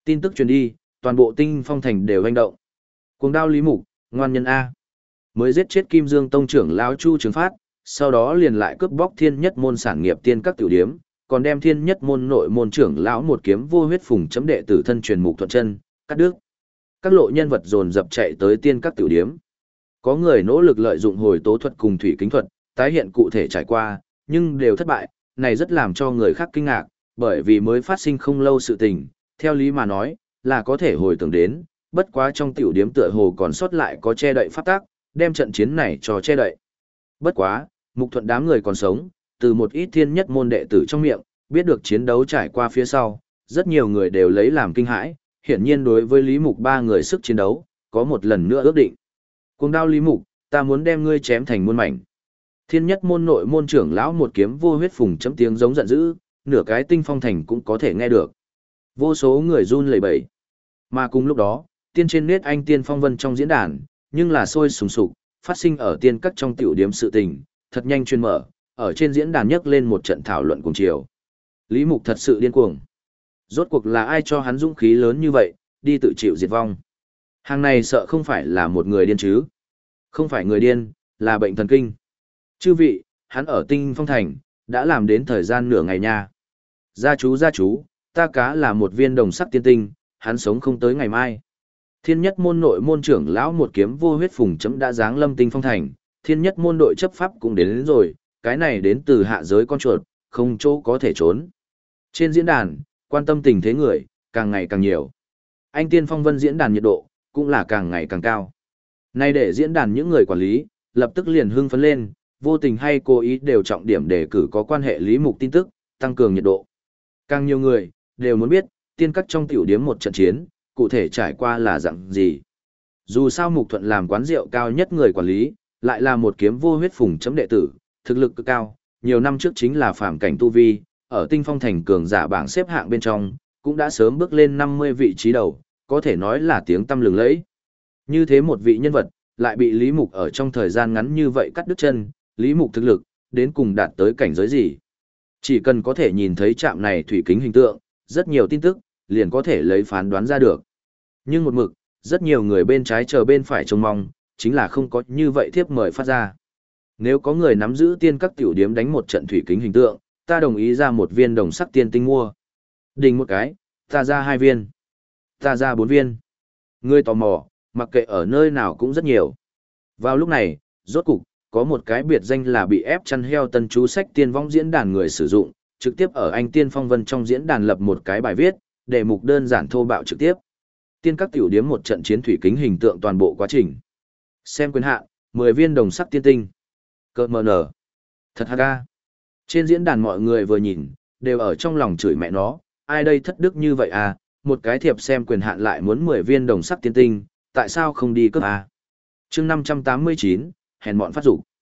Tin tức truyền đi, toàn bộ Tinh Phong thành đều hành động. Cuồng đao Lý Mục, ngoan nhân A. Mới giết chết Kim Dương Tông trưởng lão Chu Trường Phát, sau đó liền lại cướp bóc Thiên Nhất môn sản nghiệp tiên các tiểu điếm, còn đem Thiên Nhất môn nội môn trưởng lão một kiếm vô huyết phùng chấm đệ tử thân truyền Mục Thuận Chân, cắt đứt. Các lộ nhân vật dồn dập chạy tới tiên các tiểu điếm. Có người nỗ lực lợi dụng hồi tố thuật cùng thủy kính thuật, tái hiện cụ thể trải qua, nhưng đều thất bại, này rất làm cho người khác kinh ngạc, bởi vì mới phát sinh không lâu sự tình, theo lý mà nói, là có thể hồi tưởng đến, bất quá trong tiểu điếm tựa hồ còn sót lại có che đậy pháp tác, đem trận chiến này cho che đậy. Bất quá, Mục Thuận đám người còn sống, từ một ít Thiên Nhất môn đệ tử trong miệng, biết được chiến đấu trải qua phía sau, rất nhiều người đều lấy làm kinh hãi, hiển nhiên đối với Lý Mục ba người sức chiến đấu, có một lần nữa ước định. Cuồng đao Lý Mục, ta muốn đem ngươi chém thành muôn mảnh. Thiên Nhất môn nội môn trưởng lão một kiếm vô huyết phùng chấm tiếng giống giận dữ, nửa cái Tinh Phong thành cũng có thể nghe được. Vô số người run lẩy bẩy. Mà cùng lúc đó, tiên trên nét anh tiên phong vân trong diễn đàn, nhưng là sôi sùng sục, phát sinh ở tiên các trong tiểu điếm sự tình, thật nhanh chuyên mở, ở trên diễn đàn nhấc lên một trận thảo luận cùng chiều. Lý Mục thật sự điên cuồng. Rốt cuộc là ai cho hắn dũng khí lớn như vậy, đi tự chịu diệt vong. Hàng này sợ không phải là một người điên chứ. Không phải người điên, là bệnh thần kinh. Chư vị, hắn ở Tinh Phong thành, đã làm đến thời gian nửa ngày nha. Gia chú, ta cá là một viên đồng sắc tiên tinh, hắn sống không tới ngày mai. Thiên Nhất môn nội môn trưởng lão một kiếm vô huyết phùng chấm đã giáng lâm Tinh Phong thành, Thiên Nhất môn đội chấp pháp cũng đến rồi, cái này đến từ hạ giới con chuột, không chỗ có thể trốn. Trên diễn đàn, quan tâm tình thế người, càng ngày càng nhiều. Anh Tiên Phong Vân diễn đàn nhiệt độ, cũng là càng ngày càng cao. Nay để diễn đàn những người quản lý, lập tức liền hưng phấn lên, vô tình hay cố ý đều trọng điểm đề cử có quan hệ Lý Mục tin tức, tăng cường nhiệt độ. Càng nhiều người, đều muốn biết, tiên các trong tiểu điếm một trận chiến, cụ thể trải qua là dạng gì. Dù sao Mục Thuận làm quán rượu cao nhất người quản lý, lại là một kiếm vô huyết phùng chấm đệ tử, thực lực cực cao, nhiều năm trước chính là phàm cảnh tu vi, ở Tinh Phong thành cường giả bảng xếp hạng bên trong, cũng đã sớm bước lên 50 vị trí đầu, có thể nói là tiếng tăm lừng lẫy. Như thế một vị nhân vật, lại bị Lý Mục ở trong thời gian ngắn như vậy cắt đứt chân, Lý Mục thực lực, đến cùng đạt tới cảnh giới gì. Chỉ cần có thể nhìn thấy trạm này thủy kính hình tượng, rất nhiều tin tức, liền có thể lấy phán đoán ra được. Nhưng một mực, rất nhiều người bên trái chờ bên phải trông mong, chính là không có như vậy thiếp mời phát ra. Nếu có người nắm giữ tiên các tiểu điếm đánh một trận thủy kính hình tượng, ta đồng ý ra một viên đồng sắc tiên tinh mua. Đình một cái, ta ra 2 viên. Ta ra 4 viên. Ngươi tò mò, mặc kệ ở nơi nào cũng rất nhiều. Vào lúc này, rốt cục, có một cái biệt danh là bị ép chăn heo tân chú sách tiên vong diễn đàn người sử dụng, trực tiếp ở anh Tiên Phong Vân trong diễn đàn lập một cái bài viết, đề mục đơn giản thô bạo trực tiếp. Tiên các tiểu điếm một trận chiến thủy kính hình tượng toàn bộ quá trình. Xem quyền hạn, 10 viên đồng sắc tiên tinh. Cơ mờ nở. Thật ha. Trên diễn đàn mọi người vừa nhìn, đều ở trong lòng chửi mẹ nó, ai đây thất đức như vậy à, một cái thiệp xem quyền hạn lại muốn 10 viên đồng sắc tiên tinh, tại sao không đi cướp à? Chương 589, hèn mọn phát dục.